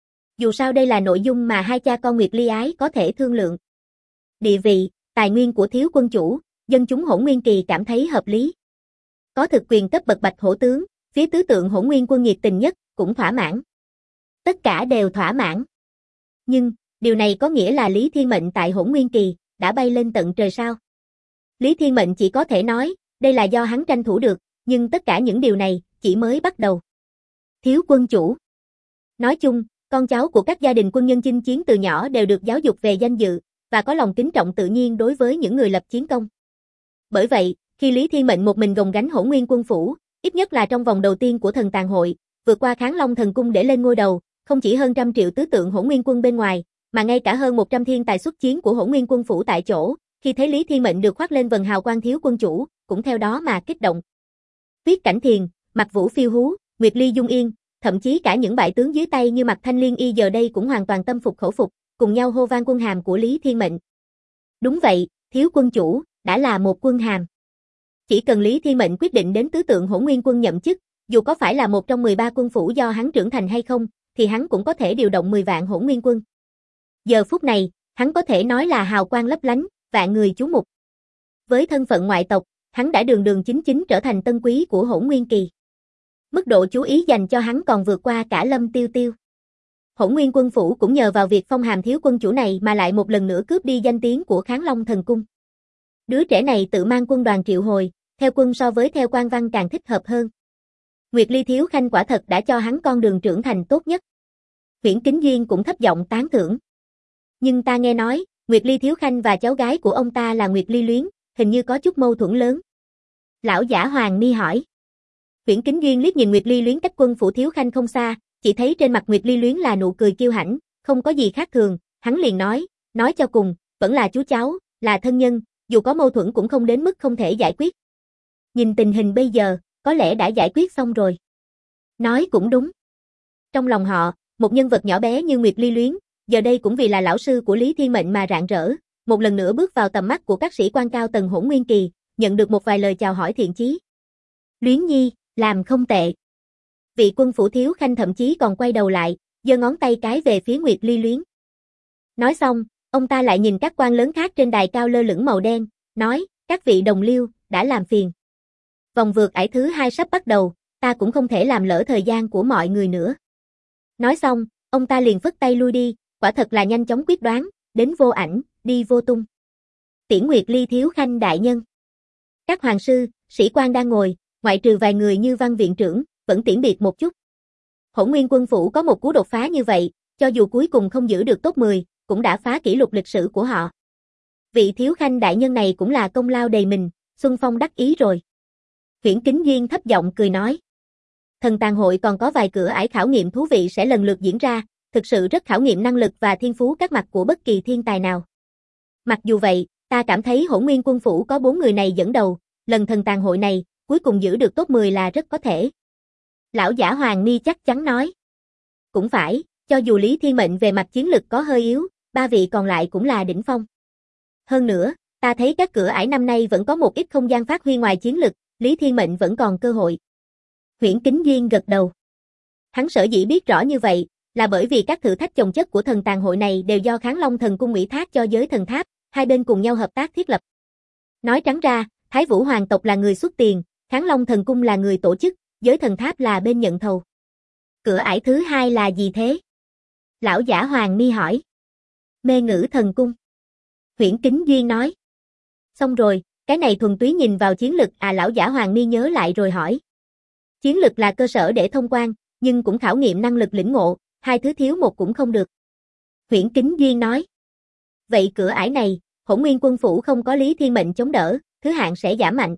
Dù sao đây là nội dung mà 2 cha con Nguyệt Ly Ái có thể thương lượng. Địa vị, tài nguyên của thiếu quân chủ, dân chúng Hỗn Nguyên Kỳ cảm thấy hợp lý. Có thực quyền cấp bậc Bạch Hổ tướng, phía tứ tượng Hỗn Nguyên quân nhiệt tình nhất, cũng thỏa mãn. Tất cả đều thỏa mãn. Nhưng, điều này có nghĩa là Lý Thiên Mệnh tại Hỗn Nguyên Kỳ, đã bay lên tận trời sao? Lý Thiên Mệnh chỉ có thể nói, đây là do hắn tranh thủ được, nhưng tất cả những điều này, chỉ mới bắt đầu. Thiếu quân chủ. Nói chung, con cháu của các gia đình quân nhân chinh chiến từ nhỏ đều được giáo dục về danh dự, và có lòng kính trọng tự nhiên đối với những người lập chiến công. Bởi vậy, khi Lý Thiên Mệnh một mình gồng gánh Hỗn Nguyên quân phủ, Ít nhất là trong vòng đầu tiên của thần tàn hội, vượt qua Kháng Long thần cung để lên ngôi đầu, không chỉ hơn 100 triệu tứ tượng Hỗn Nguyên quân bên ngoài, mà ngay cả hơn 100 thiên tài xuất chiến của Hỗn Nguyên quân phủ tại chỗ, khi thấy Lý Thiên Mệnh được khoác lên vầng hào quang thiếu quân chủ, cũng theo đó mà kích động. Tuyết Cảnh Thiền, Mạc Vũ Phiêu Hú, Nguyệt Ly Dung Yên, thậm chí cả những bại tướng dưới tay như Mạc Thanh Liên Y giờ đây cũng hoàn toàn tâm phục khẩu phục, cùng nhau hô vang quân hàm của Lý Thiên Mệnh. Đúng vậy, thiếu quân chủ, đã là một quân hàm. Chỉ cần Lý Thiên Mệnh quyết định đến tứ tượng Hỗn Nguyên quân nhậm chức, dù có phải là một trong 13 quân phủ do hắn trưởng thành hay không, thì hắn cũng có thể điều động 10 vạn Hỗn Nguyên quân. Giờ phút này, hắn có thể nói là hào quang lấp lánh, vạn người chú mục. Với thân phận ngoại tộc, hắn đã đường đường chính chính trở thành tân quý của Hỗn Nguyên kỳ. Mức độ chú ý dành cho hắn còn vượt qua cả Lâm Tiêu Tiêu. Hỗn Nguyên quân phủ cũng nhờ vào việc phong hàm thiếu quân chủ này mà lại một lần nữa cướp đi danh tiếng của Kháng Long thần cung. Đứa trẻ này tự mang quân đoàn triệu hồi, theo quân so với theo quan văn càng thích hợp hơn. Nguyệt Ly thiếu khanh quả thật đã cho hắn con đường trưởng thành tốt nhất. Huyễn Kính Duyên cũng thấp giọng tán thưởng. Nhưng ta nghe nói, Nguyệt Ly thiếu khanh và cháu gái của ông ta là Nguyệt Ly Luyến, hình như có chút mâu thuẫn lớn. Lão giả Hoàng Ni hỏi. Huyễn Kính Duyên liếc nhìn Nguyệt Ly Luyến cách quân phủ thiếu khanh không xa, chỉ thấy trên mặt Nguyệt Ly Luyến là nụ cười kiêu hãnh, không có gì khác thường, hắn liền nói cho cùng, vẫn là chú cháu, là thân nhân, dù có mâu thuẫn cũng không đến mức không thể giải quyết. Nhìn tình hình bây giờ, có lẽ đã giải quyết xong rồi. Nói cũng đúng. Trong lòng họ, một nhân vật nhỏ bé như Nguyệt Ly Luyến, giờ đây cũng vì là lão sư của Lý Thiên Mệnh mà rạng rỡ, một lần nữa bước vào tầm mắt của các sĩ quan cao tầng Hỗn Nguyên kỳ, nhận được một vài lời chào hỏi thiện chí. Luyến Nhi, làm không tệ. Vị quân phủ thiếu khanh thậm chí còn quay đầu lại, giơ ngón tay cái về phía Nguyệt Ly Luyến. Nói xong, ông ta lại nhìn các quan lớn khác trên đài cao lơ lửng màu đen, nói, các vị đồng liêu, đã làm phiền. Vòng vượt ải thứ 2 sắp bắt đầu, ta cũng không thể làm lỡ thời gian của mọi người nữa. Nói xong, ông ta liền phất tay lui đi, quả thật là nhanh chóng quyết đoán, đến vô ảnh, đi vô tung. Tiễn Nguyệt Ly thiếu khanh đại nhân. Các hoàng sư, sĩ quan đang ngồi, ngoại trừ vài người như văn viện trưởng, vẫn tiễn biệt một chút. Hỗn Nguyên quân phủ có một cú đột phá như vậy, cho dù cuối cùng không giữ được top 10, cũng đã phá kỷ lục lịch sử của họ. Vị thiếu khanh đại nhân này cũng là công lao đầy mình, Xuân Phong đắc ý rồi. Huyễn Kính Duyên thấp giọng cười nói. Thần tàn hội còn có vài cửa ải khảo nghiệm thú vị sẽ lần lượt diễn ra, thực sự rất khảo nghiệm năng lực và thiên phú các mặt của bất kỳ thiên tài nào. Mặc dù vậy, ta cảm thấy Hỗn Nguyên quân phủ có 4 người này dẫn đầu, lần thần tàn hội này, cuối cùng giữ được top 10 là rất có thể. Lão giả Hoàng Ni chắc chắn nói. Cũng phải, cho dù Lý Thiên Mệnh về mặt chiến lực có hơi yếu, 3 vị còn lại cũng là đỉnh phong. Hơn nữa, ta thấy các cửa ải năm nay vẫn có một ít không gian phát huy ngoài chiến lực, Lý Thiên Mệnh vẫn còn cơ hội. Huyễn Kính Duyên gật đầu. Hắn sở dĩ biết rõ như vậy, là bởi vì các thử thách chồng chất của thần tàn hội này đều do Kháng Long thần cung ủy thác cho giới thần tháp, hai bên cùng nhau hợp tác thiết lập. Nói trắng ra, Thái Vũ hoàng tộc là người xuất tiền, Kháng Long thần cung là người tổ chức, giới thần tháp là bên nhận thầu. Cửa ải thứ 2 là gì thế? Lão giả Hoàng Ni hỏi. Mê Ngữ thần cung. Huyễn Kính Duyên nói. Xong rồi, cái này thuần túy nhìn vào chiến lực lão giả Hoàng Ni nhớ lại rồi hỏi. Chiến lực là cơ sở để thông quan, nhưng cũng khảo nghiệm năng lực lĩnh ngộ, hai thứ thiếu một cũng không được. Huyễn Kính Duyên nói. Vậy cửa ải này, Hỗn Nguyên quân phủ không có Lý Thiên Mệnh chống đỡ, thứ hạng sẽ giảm mạnh.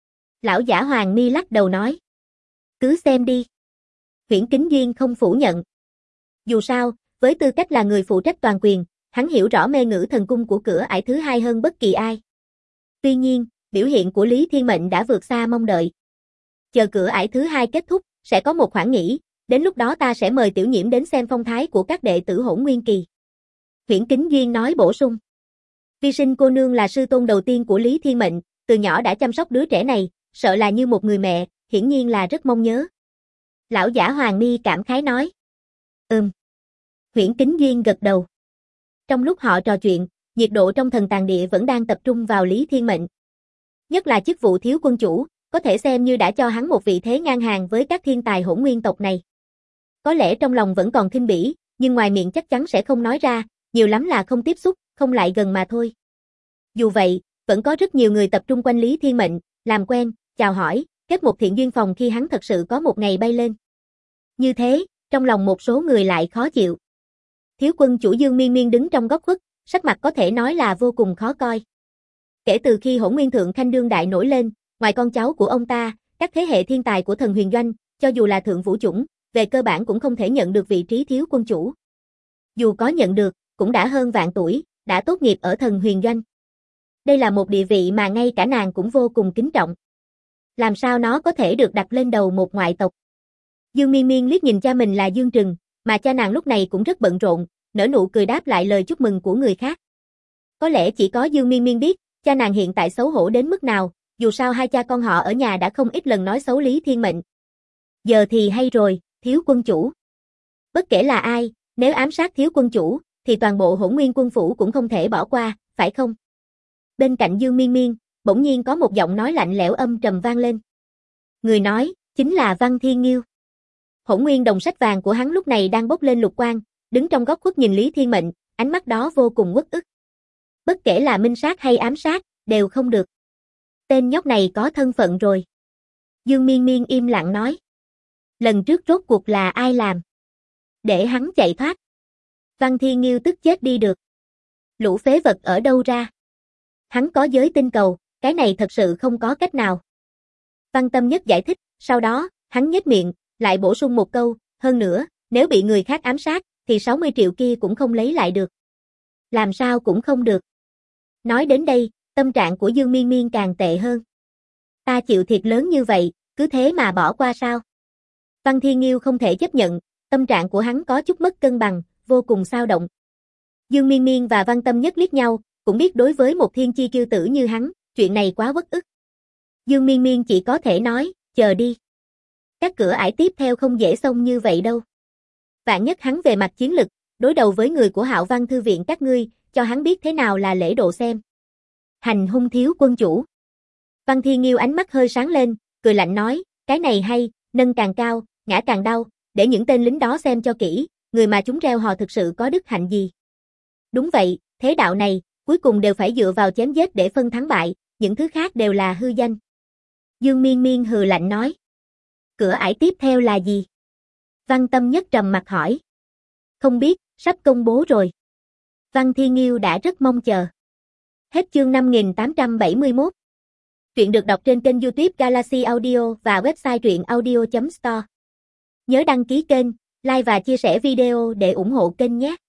Lão giả Hoàng Ni lắc đầu nói. Cứ xem đi. Huyễn Kính Duyên không phủ nhận. Dù sao, với tư cách là người phụ trách toàn quyền, hắn hiểu rõ Mê Ngữ thần cung của cửa ải thứ 2 hơn bất kỳ ai. Tuy nhiên, biểu hiện của Lý Thiên Mệnh đã vượt xa mong đợi. Chờ cửa ải thứ 2 kết thúc, sẽ có một khoảng nghỉ, đến lúc đó ta sẽ mời Tiểu Nhiễm đến xem phong thái của các đệ tử Hỗn Nguyên kỳ. Huyễn Kính Duyên nói bổ sung. Vi Sinh cô nương là sư tôn đầu tiên của Lý Thiên Mệnh, từ nhỏ đã chăm sóc đứa trẻ này, sợ là như một người mẹ, hiển nhiên là rất mong nhớ. Lão giả Hoàng Ni cảm khái nói. Huyễn Kính Duyên gật đầu. Trong lúc họ trò chuyện, nhiệt độ trong thần tàng địa vẫn đang tập trung vào Lý Thiên Mệnh. Nhất là chức vụ thiếu quân chủ, có thể xem như đã cho hắn một vị thế ngang hàng với các thiên tài Hỗn Nguyên tộc này. Có lẽ trong lòng vẫn còn khinh bỉ, nhưng ngoài miệng chắc chắn sẽ không nói ra, nhiều lắm là không tiếp xúc, không lại gần mà thôi. Dù vậy, vẫn có rất nhiều người tập trung quanh Lý Thiên Mệnh, làm quen, chào hỏi, kết một thiện duyên phòng khi hắn thật sự có một ngày bay lên. Như thế, trong lòng một số người lại khó chịu. Thiếu quân chủ Dương Miên Miên đứng trong góc khuất, sắc mặt có thể nói là vô cùng khó coi. Kể từ khi Hỗn Nguyên thượng khanh đương đại nổi lên, ngoài con cháu của ông ta, Các thế hệ thiên tài của thần huyền doanh, cho dù là thượng vũ chủng, về cơ bản cũng không thể nhận được vị trí thiếu quân chủ. Dù có nhận được, cũng đã hơn vạn tuổi, đã tốt nghiệp ở thần huyền doanh. Đây là một địa vị mà ngay cả nàng cũng vô cùng kính trọng. Làm sao nó có thể được đặt lên đầu một ngoại tộc? Dương Miên Miên liếc nhìn cha mình là Dương Trừng, mà cha nàng lúc này cũng rất bận rộn, nở nụ cười đáp lại lời chúc mừng của người khác. Có lẽ chỉ có Dương Miên Miên biết, cha nàng hiện tại xấu hổ đến mức nào, dù sao hai cha con họ ở nhà đã không ít lần nói xấu Lý Thiên Mệnh. Giờ thì hay rồi, thiếu quân chủ. Bất kể là ai, nếu ám sát thiếu quân chủ, thì toàn bộ Hỗn Nguyên quân phủ cũng không thể bỏ qua, phải không? Bên cạnh Dương Miên Miên, bỗng nhiên có một giọng nói lạnh lẽo âm trầm vang lên. Người nói, chính là Văn Thiên Nghiêu. Hỗn Nguyên đồng sách vàng của hắn lúc này đang bốc lên lục quang, đứng trong góc khuất nhìn Lý Thiên Mệnh, ánh mắt đó vô cùng uất ức. Bất kể là minh sát hay ám sát, đều không được. Tên nhóc này có thân phận rồi. Dương Miên Miên im lặng nói. Lần trước rốt cuộc là ai làm? Để hắn chạy thoát. Văn Thiên Nghiêu tức chết đi được. Lũ phế vật ở đâu ra? Hắn có giới tinh cầu, cái này thật sự không có cách nào. Văn Tâm Nhất giải thích, sau đó, hắn nhếch miệng, lại bổ sung một câu, hơn nữa, nếu bị người khác ám sát, thì 60 triệu kia cũng không lấy lại được. Làm sao cũng không được. Nói đến đây, tâm trạng của Dương Miên Miên càng tệ hơn. Ta chịu thiệt lớn như vậy, cứ thế mà bỏ qua sao? Văn Thiên Nghiêu không thể chấp nhận, tâm trạng của hắn có chút mất cân bằng, vô cùng xao động. Dương Miên Miên và Văn Tâm Nhất liếc nhau, cũng biết đối với một thiên chi kiêu tử như hắn, chuyện này quá uất ức. Dương Miên Miên chỉ có thể nói, chờ đi. Các cửa ải tiếp theo không dễ xông như vậy đâu. Vạn nhất hắn về mặt chiến lực, đối đầu với người của Hạo Văn thư viện các ngươi, cho hắn biết thế nào là lễ độ xem. Hành hung thiếu quân chủ. Văn Thiên Nghiêu ánh mắt hơi sáng lên, cười lạnh nói, cái này hay, nâng càng cao, ngã càng đau, để những tên lính đó xem cho kỹ, người mà chúng reo hò thực sự có đức hạnh gì. Đúng vậy, thế đạo này, cuối cùng đều phải dựa vào chém giết để phân thắng bại, những thứ khác đều là hư danh. Dương Miên Miên hừ lạnh nói. Cửa ải tiếp theo là gì? Văn Tâm Nhất trầm mặt hỏi. Không biết, sắp công bố rồi. Văn Thiên Nghiêu đã rất mong chờ. Hết chương 5871. Truyện được đọc trên kênh YouTube Galaxy Audio và website truyệnaudio.store. Nhớ đăng ký kênh, like và chia sẻ video để ủng hộ kênh nhé.